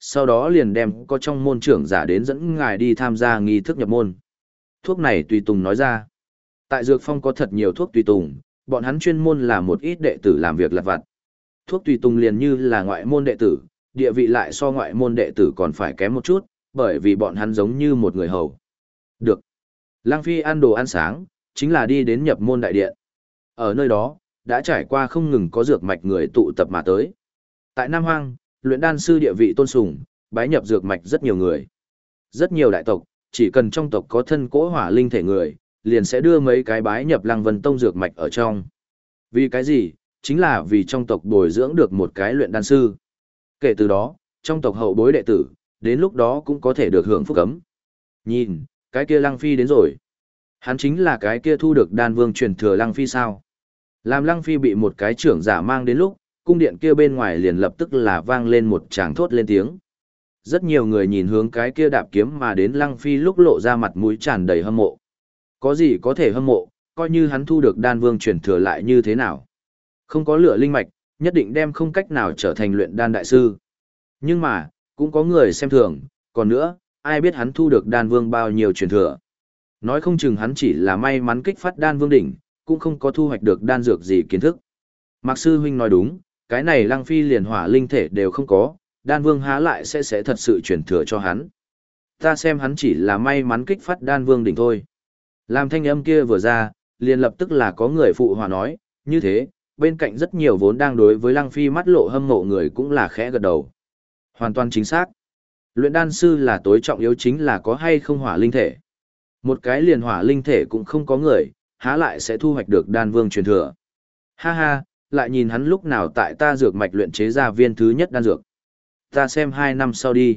Speaker 1: sau đó liền đem có trong môn trưởng giả đến dẫn ngài đi tham gia nghi thức nhập môn. Thuốc này tùy tùng nói ra. Tại Dược Phong có thật nhiều thuốc tùy tùng, bọn hắn chuyên môn là một ít đệ tử làm việc lặt vặt. Thuốc tùy tùng liền như là ngoại môn đệ tử, địa vị lại so ngoại môn đệ tử còn phải kém một chút, bởi vì bọn hắn giống như một người hầu. Được. Lăng Phi ăn đồ ăn sáng, chính là đi đến nhập môn đại điện. Ở nơi đó, đã trải qua không ngừng có dược mạch người tụ tập mà tới. Tại Nam Hoang, luyện đan sư địa vị tôn sùng, bái nhập dược mạch rất nhiều người. Rất nhiều đại tộc, chỉ cần trong tộc có thân cỗ hỏa linh thể người, liền sẽ đưa mấy cái bái nhập Lăng Vân Tông dược mạch ở trong. Vì cái gì? Chính là vì trong tộc bồi dưỡng được một cái luyện đan sư. Kể từ đó, trong tộc hậu bối đệ tử, đến lúc đó cũng có thể được hưởng phúc cấm. Nhìn, cái kia Lăng Phi đến rồi. Hắn chính là cái kia thu được đan vương truyền thừa Lăng Phi sao. Làm Lăng Phi bị một cái trưởng giả mang đến lúc, cung điện kia bên ngoài liền lập tức là vang lên một tràng thốt lên tiếng. Rất nhiều người nhìn hướng cái kia đạp kiếm mà đến Lăng Phi lúc lộ ra mặt mũi tràn đầy hâm mộ. Có gì có thể hâm mộ, coi như hắn thu được đan vương truyền thừa lại như thế nào. Không có lửa linh mạch, nhất định đem không cách nào trở thành luyện đan đại sư. Nhưng mà, cũng có người xem thường, còn nữa, ai biết hắn thu được đan vương bao nhiêu truyền thừa. Nói không chừng hắn chỉ là may mắn kích phát đan vương đỉnh, cũng không có thu hoạch được đan dược gì kiến thức. Mạc sư huynh nói đúng, cái này Lăng Phi liền hỏa linh thể đều không có, đan vương há lại sẽ thật sự truyền thừa cho hắn. Ta xem hắn chỉ là may mắn kích phát đan vương đỉnh thôi. Làm thanh âm kia vừa ra, liền lập tức là có người phụ hòa nói, như thế, bên cạnh rất nhiều vốn đang đối với Lăng Phi mắt lộ hâm mộ người cũng là khẽ gật đầu. Hoàn toàn chính xác. Luyện đan sư là tối trọng yếu chính là có hay không hỏa linh thể. Một cái liền hỏa linh thể cũng không có người, há lại sẽ thu hoạch được đan vương truyền thừa. Ha ha, lại nhìn hắn lúc nào tại ta dược mạch luyện chế ra viên thứ nhất đan dược. Ta xem 2 năm sau đi.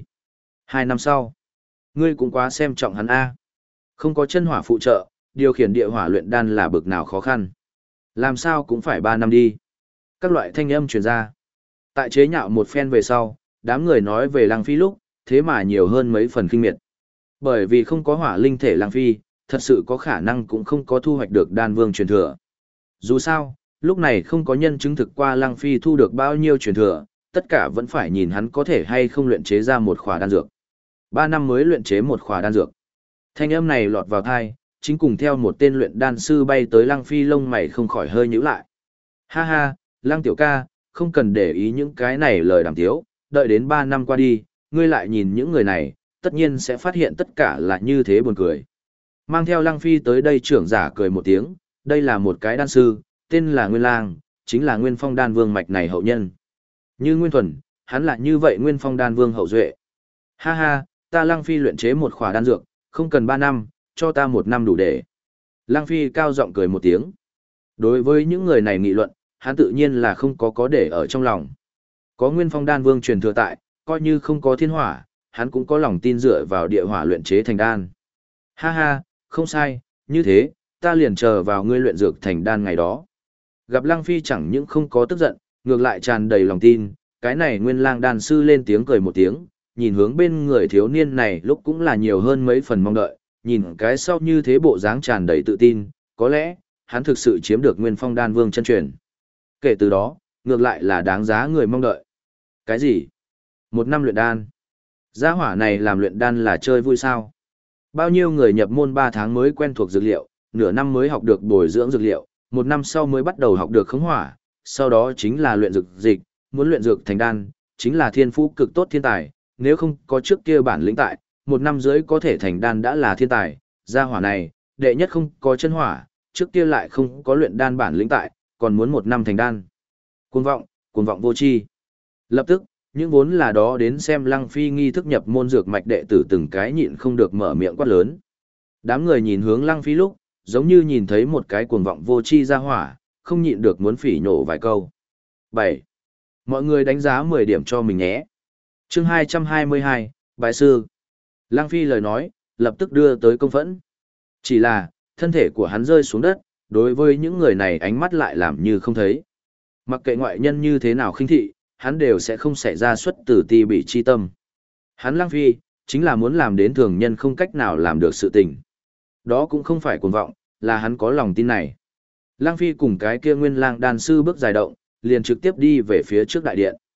Speaker 1: 2 năm sau. Ngươi cũng quá xem trọng hắn A. Không có chân hỏa phụ trợ, điều khiển địa hỏa luyện đan là bực nào khó khăn. Làm sao cũng phải 3 năm đi. Các loại thanh âm truyền ra. Tại chế nhạo một phen về sau, đám người nói về Lăng Phi lúc, thế mà nhiều hơn mấy phần kinh miệt. Bởi vì không có hỏa linh thể Lăng Phi, thật sự có khả năng cũng không có thu hoạch được đan vương truyền thừa. Dù sao, lúc này không có nhân chứng thực qua Lăng Phi thu được bao nhiêu truyền thừa, tất cả vẫn phải nhìn hắn có thể hay không luyện chế ra một khỏa đan dược. 3 năm mới luyện chế một khỏa đan dược. Thanh âm này lọt vào tai, chính cùng theo một tên luyện đan sư bay tới Lăng Phi lông mày không khỏi hơi nhíu lại. Ha ha, Lăng tiểu ca, không cần để ý những cái này lời đàm tiếu, đợi đến 3 năm qua đi, ngươi lại nhìn những người này, tất nhiên sẽ phát hiện tất cả là như thế buồn cười. Mang theo Lăng Phi tới đây trưởng giả cười một tiếng, đây là một cái đan sư, tên là Nguyên Lang, chính là Nguyên Phong đan vương mạch này hậu nhân. Như Nguyên Thuần, hắn là như vậy Nguyên Phong đan vương hậu duệ. Ha ha, ta Lăng Phi luyện chế một khỏa đan dược, không cần 3 năm, cho ta 1 năm đủ để. Lăng Phi cao giọng cười một tiếng. Đối với những người này nghị luận, hắn tự nhiên là không có để ở trong lòng. Có Nguyên Phong đan vương truyền thừa tại, coi như không có thiên hỏa, hắn cũng có lòng tin dựa vào địa hỏa luyện chế thành đan. Ha ha, không sai, như thế, ta liền chờ vào ngươi luyện dược thành đan ngày đó. Gặp Lăng Phi chẳng những không có tức giận, ngược lại tràn đầy lòng tin, cái này Nguyên Lang đan sư lên tiếng cười một tiếng, nhìn hướng bên người thiếu niên này lúc cũng là nhiều hơn mấy phần mong đợi, nhìn cái sau như thế bộ dáng tràn đầy tự tin, có lẽ, hắn thực sự chiếm được Nguyên Phong đan vương chân truyền. Kể từ đó, ngược lại là đáng giá người mong đợi. Cái gì? 1 năm luyện đan. Gia hỏa này làm luyện đan là chơi vui sao? Bao nhiêu người nhập môn 3 tháng mới quen thuộc dược liệu, nửa năm mới học được bồi dưỡng dược liệu, 1 năm sau mới bắt đầu học được khống hỏa, sau đó chính là luyện dược dịch, muốn luyện dược thành đan, chính là thiên phú cực tốt thiên tài, nếu không có trước kia bản lĩnh tại, 1 năm rưỡi có thể thành đan đã là thiên tài. Gia hỏa này, đệ nhất không có chân hỏa, trước kia lại không có luyện đan bản lĩnh tại, còn muốn 1 năm thành đan. Cuồng vọng vô tri. Lập tức, những vốn là đó đến xem Lăng Phi nghi thức nhập môn dược mạch đệ tử từng cái nhịn không được mở miệng quát lớn. Đám người nhìn hướng Lăng Phi lúc, giống như nhìn thấy một cái cuồng vọng vô tri ra hỏa, không nhịn được muốn phỉ nhổ vài câu. 7. Mọi người đánh giá 10 điểm cho mình nhé. Chương 222, Bái sư. Lăng Phi lời nói, lập tức đưa tới công phẫn. Chỉ là, thân thể của hắn rơi xuống đất, đối với những người này ánh mắt lại làm như không thấy. Mặc kệ ngoại nhân như thế nào khinh thị, hắn đều sẽ không xảy ra xuất từ ti bị chi tâm. Hắn Lăng Phi, chính là muốn làm đến thường nhân không cách nào làm được sự tình. Đó cũng không phải cuồng vọng, là hắn có lòng tin này. Lăng Phi cùng cái kia Nguyên Lang đan sư bước dài động, liền trực tiếp đi về phía trước đại điện.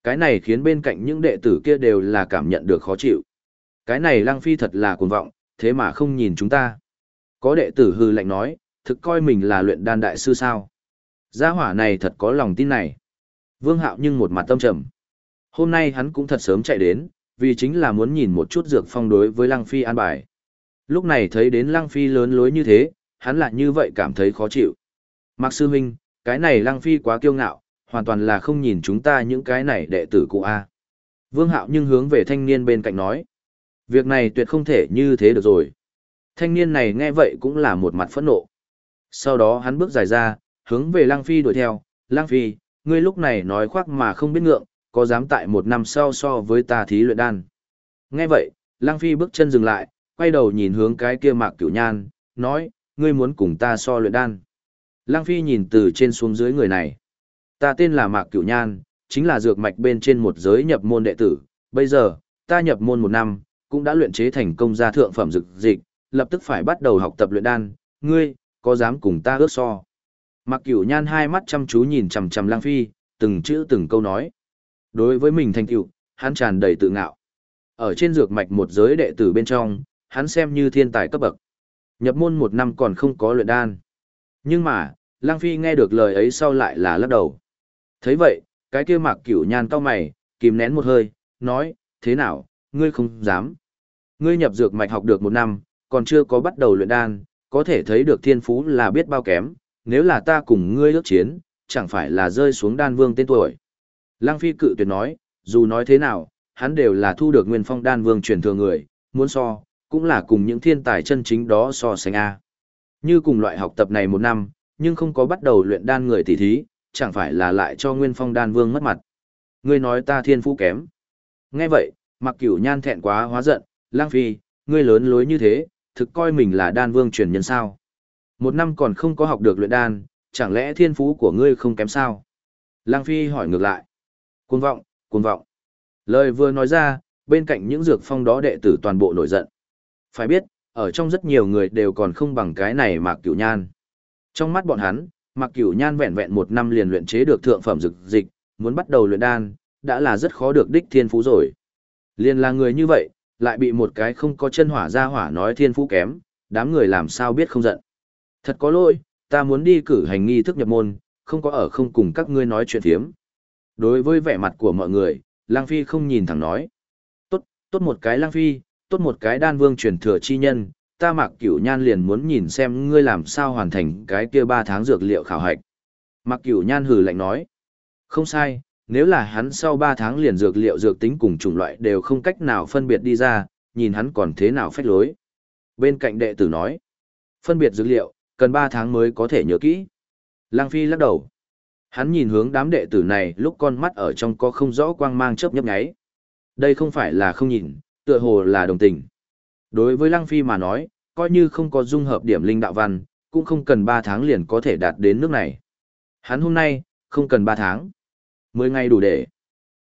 Speaker 1: Cái này khiến bên cạnh những đệ tử kia đều là cảm nhận được khó chịu. Cái này Lăng Phi thật là cuồng vọng, thế mà không nhìn chúng ta. Có đệ tử hừ lạnh nói, thực coi mình là luyện đan đại sư sao. Gia hỏa này thật có lòng tin này. Vương Hạo nhưng một mặt tâm trầm. Hôm nay hắn cũng thật sớm chạy đến, vì chính là muốn nhìn một chút dược phong đối với Lăng Phi an bài. Lúc này thấy đến Lăng Phi lớn lối như thế, hắn lại như vậy cảm thấy khó chịu. Mạc sư huynh, cái này Lăng Phi quá kiêu ngạo, hoàn toàn là không nhìn chúng ta những cái này đệ tử cụ A. Vương Hạo nhưng hướng về thanh niên bên cạnh nói. Việc này tuyệt không thể như thế được rồi. Thanh niên này nghe vậy cũng là một mặt phẫn nộ. Sau đó hắn bước dài ra, hướng về Lăng Phi đuổi theo. Lăng Phi, ngươi lúc này nói khoác mà không biết ngượng, có dám tại một năm sau so với ta thí luyện đan. Nghe vậy, Lăng Phi bước chân dừng lại, quay đầu nhìn hướng cái kia Mạc Cửu Nhan, nói, ngươi muốn cùng ta so luyện đan. Lăng Phi nhìn từ trên xuống dưới người này. Ta tên là Mạc Cửu Nhan, chính là dược mạch bên trên một giới nhập môn đệ tử. Bây giờ, ta nhập môn một năm, cũng đã luyện chế thành công gia thượng phẩm dược dịch, lập tức phải bắt đầu học tập luyện đan. Ngươi, có dám cùng ta ước so? Mạc Cửu Nhan hai mắt chăm chú nhìn chằm chằm Lăng Phi, từng chữ từng câu nói. Đối với mình thành tựu, hắn tràn đầy tự ngạo. Ở trên dược mạch một giới đệ tử bên trong, hắn xem như thiên tài cấp bậc. Nhập môn một năm còn không có luyện đan. Nhưng mà, Lăng Phi nghe được lời ấy sau lại là lắc đầu. Thấy vậy, cái kia Mạc Cửu Nhan cau mày, kìm nén một hơi, nói, thế nào, ngươi không dám. Ngươi nhập dược mạch học được một năm, còn chưa có bắt đầu luyện đan, có thể thấy được thiên phú là biết bao kém, nếu là ta cùng ngươi ước chiến, chẳng phải là rơi xuống đan vương tên tuổi. Lăng Phi cự tuyệt nói, dù nói thế nào, hắn đều là thu được nguyên phong đan vương truyền thừa người, muốn so, cũng là cùng những thiên tài chân chính đó so sánh A. Như cùng loại học tập này một năm, nhưng không có bắt đầu luyện đan người tỷ thí, chẳng phải là lại cho nguyên phong đan vương mất mặt. Ngươi nói ta thiên phú kém. Nghe vậy, Mạc Cửu Nhan thẹn quá hóa giận, Lăng Phi, ngươi lớn lối như thế, thực coi mình là đan vương truyền nhân sao. Một năm còn không có học được luyện đan, chẳng lẽ thiên phú của ngươi không kém sao? Lăng Phi hỏi ngược lại. Cuồng vọng, cuồng vọng. Lời vừa nói ra, bên cạnh những dược phong đó đệ tử toàn bộ nổi giận. Phải biết, ở trong rất nhiều người đều còn không bằng cái này Mạc Cửu Nhan. Trong mắt bọn hắn, Mạc Cửu Nhan vẹn vẹn một năm liền luyện chế được thượng phẩm dược dịch, muốn bắt đầu luyện đan, đã là rất khó được đích thiên phú rồi. Liền là người như vậy, lại bị một cái không có chân hỏa ra hỏa nói thiên phú kém, đám người làm sao biết không giận. Thật có lỗi, ta muốn đi cử hành nghi thức nhập môn, không có ở không cùng các ngươi nói chuyện thiếm. Đối với vẻ mặt của mọi người, Lăng Phi không nhìn thẳng nói. Tốt một cái Lăng Phi, tốt một cái đan vương truyền thừa chi nhân, ta Mạc Cửu Nhan liền muốn nhìn xem ngươi làm sao hoàn thành cái kia 3 tháng dược liệu khảo hạch. Mạc Cửu Nhan hừ lạnh nói. Không sai, nếu là hắn sau 3 tháng liền dược liệu dược tính cùng chủng loại đều không cách nào phân biệt đi ra, nhìn hắn còn thế nào phách lối. Bên cạnh đệ tử nói. Phân biệt dược liệu, cần 3 tháng mới có thể nhớ kỹ. Lăng Phi lắc đầu. Hắn nhìn hướng đám đệ tử này lúc con mắt ở trong có không rõ quang mang chớp nhấp nháy. Đây không phải là không nhìn, tựa hồ là đồng tình. Đối với Lăng Phi mà nói, coi như không có dung hợp điểm linh đạo văn, cũng không cần 3 tháng liền có thể đạt đến nước này. Hắn hôm nay, không cần 3 tháng. 10 ngày đủ để.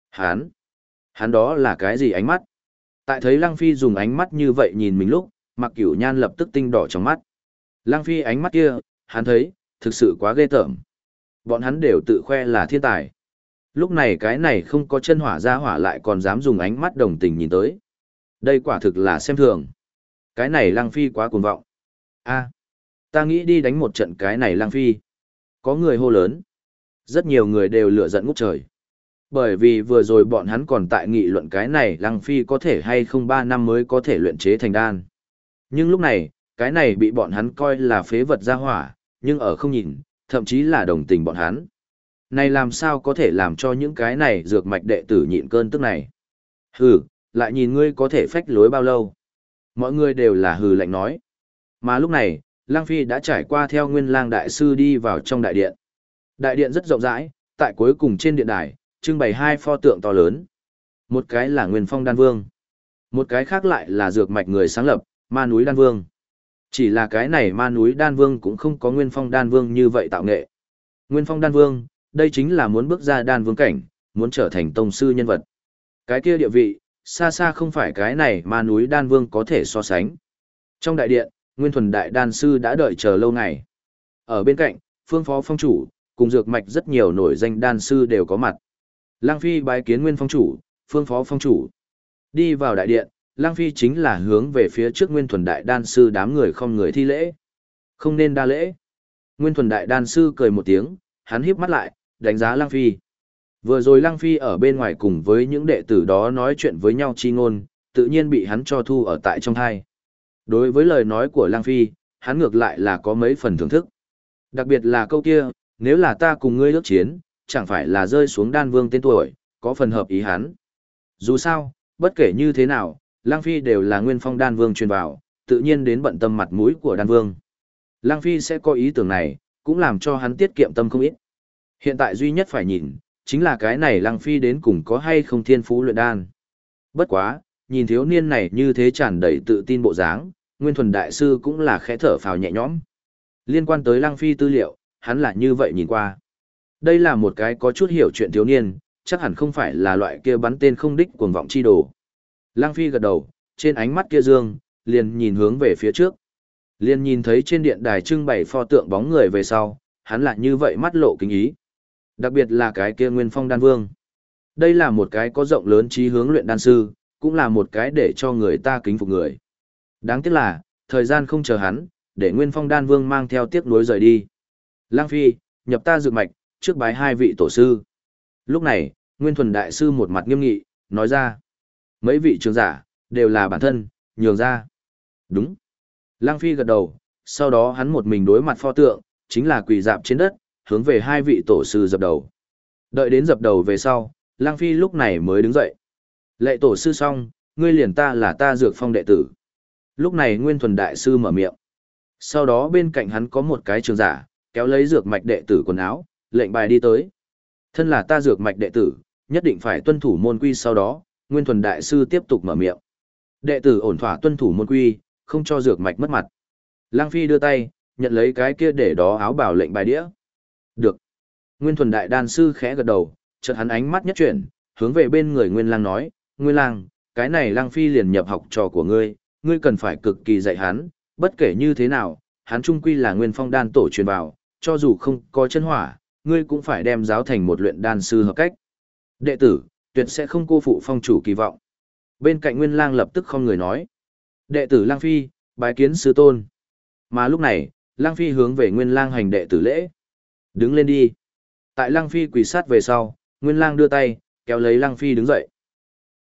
Speaker 1: Hắn đó là cái gì ánh mắt? Tại thấy Lăng Phi dùng ánh mắt như vậy nhìn mình lúc, Mạc Cửu Nhan lập tức tinh đỏ trong mắt. Lăng Phi ánh mắt kia, hắn thấy, thực sự quá ghê tởm. Bọn hắn đều tự khoe là thiên tài. Lúc này cái này không có chân hỏa ra hỏa lại còn dám dùng ánh mắt đồng tình nhìn tới. Đây quả thực là xem thường. Cái này Lăng Phi quá cuồng vọng. Ta nghĩ đi đánh một trận cái này Lăng Phi. Có người hô lớn. Rất nhiều người đều lửa giận ngút trời. Bởi vì vừa rồi bọn hắn còn tại nghị luận cái này Lăng Phi có thể hay không 3 năm mới có thể luyện chế thành đan. Nhưng lúc này, cái này bị bọn hắn coi là phế vật ra hỏa, nhưng ở không nhìn, thậm chí là đồng tình bọn hắn. Này làm sao có thể làm cho những cái này dược mạch đệ tử nhịn cơn tức này. Hừ, lại nhìn ngươi có thể phách lối bao lâu. Mọi người đều là hừ lạnh nói. Mà lúc này, Lăng Phi đã trải qua theo Nguyên Lang đại sư đi vào trong đại điện. Đại điện rất rộng rãi, tại cuối cùng trên điện đài, trưng bày 2 pho tượng to lớn. Một cái là Nguyên Phong Đan Vương, một cái khác lại là dược mạch người sáng lập, Ma Núi Đan Vương. Chỉ là cái này Ma Núi Đan Vương cũng không có Nguyên Phong Đan Vương như vậy tạo nghệ. Nguyên Phong Đan Vương, đây chính là muốn bước ra đan vương cảnh, muốn trở thành tông sư nhân vật. Cái kia địa vị, xa xa không phải cái này Ma Núi Đan Vương có thể so sánh. Trong đại điện, Nguyên Thuần Đại Đan Sư đã đợi chờ lâu ngày. Ở bên cạnh, Phương Phó Phong Chủ, cùng dược mạch rất nhiều nổi danh đan sư đều có mặt. Lăng Phi bái kiến Nguyên Phong chủ, Phương Phó Phong chủ. Đi vào đại điện, Lăng Phi chính là hướng về phía trước Nguyên Thuần Đại Đan Sư đám người không người thi lễ. Không nên đa lễ. Nguyên Thuần Đại Đan Sư cười một tiếng, hắn híp mắt lại, đánh giá Lăng Phi. Vừa rồi Lăng Phi ở bên ngoài cùng với những đệ tử đó nói chuyện với nhau chi ngôn, tự nhiên bị hắn cho thu ở tại trong thai. Đối với lời nói của Lăng Phi, hắn ngược lại là có mấy phần thưởng thức. Đặc biệt là câu kia, nếu là ta cùng ngươi ước chiến, chẳng phải là rơi xuống đan vương tên tuổi, có phần hợp ý hắn. Dù sao, bất kể như thế nào, Lăng Phi đều là nguyên phong đan vương truyền vào, tự nhiên đến bận tâm mặt mũi của đan vương. Lăng Phi sẽ có ý tưởng này, cũng làm cho hắn tiết kiệm tâm không ít. Hiện tại duy nhất phải nhìn, chính là cái này Lăng Phi đến cùng có hay không thiên phú luyện đan. Bất quá, nhìn thiếu niên này như thế tràn đầy tự tin bộ dáng, Nguyên Thuần Đại Sư cũng là khẽ thở phào nhẹ nhõm. Liên quan tới Lăng Phi tư liệu, hắn là như vậy nhìn qua. Đây là một cái có chút hiểu chuyện thiếu niên, chắc hẳn không phải là loại kia bắn tên không đích cuồng vọng chi đồ. Lăng Phi gật đầu, trên ánh mắt kia dương, liền nhìn hướng về phía trước. Liền nhìn thấy trên điện đài trưng bày pho tượng bóng người về sau, hắn lại như vậy mắt lộ kính ý. Đặc biệt là cái kia Nguyên Phong Đan Vương. Đây là một cái có rộng lớn trí hướng luyện đan sư, cũng là một cái để cho người ta kính phục người. Đáng tiếc là, thời gian không chờ hắn, để Nguyên Phong Đan Vương mang theo tiếc nuối rời đi. Lăng Phi, nhập ta dược mạch, trước bái hai vị tổ sư. Lúc này, Nguyên Thuần Đại Sư một mặt nghiêm nghị, nói ra. Mấy vị trưởng giả, đều là bản thân, nhường ra. Đúng. Lăng Phi gật đầu, sau đó hắn một mình đối mặt pho tượng, chính là quỳ dạp trên đất, hướng về hai vị tổ sư dập đầu. Đợi đến dập đầu về sau, Lăng Phi lúc này mới đứng dậy. Lệ tổ sư xong, ngươi liền ta là ta dược phong đệ tử. Lúc này Nguyên Thuần Đại Sư mở miệng. Sau đó bên cạnh hắn có một cái trường giả, kéo lấy dược mạch đệ tử quần áo, lệnh bài đi tới. Thân là ta dược mạch đệ tử, nhất định phải tuân thủ môn quy. Sau đó, Nguyên Thuần Đại Sư tiếp tục mở miệng. Đệ tử ổn thỏa tuân thủ môn quy, không cho dược mạch mất mặt. Lăng Phi đưa tay, nhận lấy cái kia để đó áo bảo lệnh bài đĩa. Được. Nguyên Thuần Đại Đan Sư khẽ gật đầu, chợt hắn ánh mắt nhất chuyển, hướng về bên người Nguyên Lang nói, Nguyên Lang, cái này Lăng Phi liền nhập học trò của ngươi, ngươi cần phải cực kỳ dạy hắn, bất kể như thế nào, hắn trung quy là Nguyên Phong đan tổ truyền vào, cho dù không có chân hỏa, ngươi cũng phải đem giáo thành một luyện đan sư hợp cách. Đệ tử, tuyệt sẽ không cô phụ phong chủ kỳ vọng. Bên cạnh Nguyên Lang lập tức không người nói. Đệ tử Lăng Phi, bái kiến sư tôn. Mà lúc này, Lăng Phi hướng về Nguyên Lang hành đệ tử lễ. Đứng lên đi. Tại Lăng Phi quỳ sát về sau, Nguyên Lang đưa tay, kéo lấy Lăng Phi đứng dậy.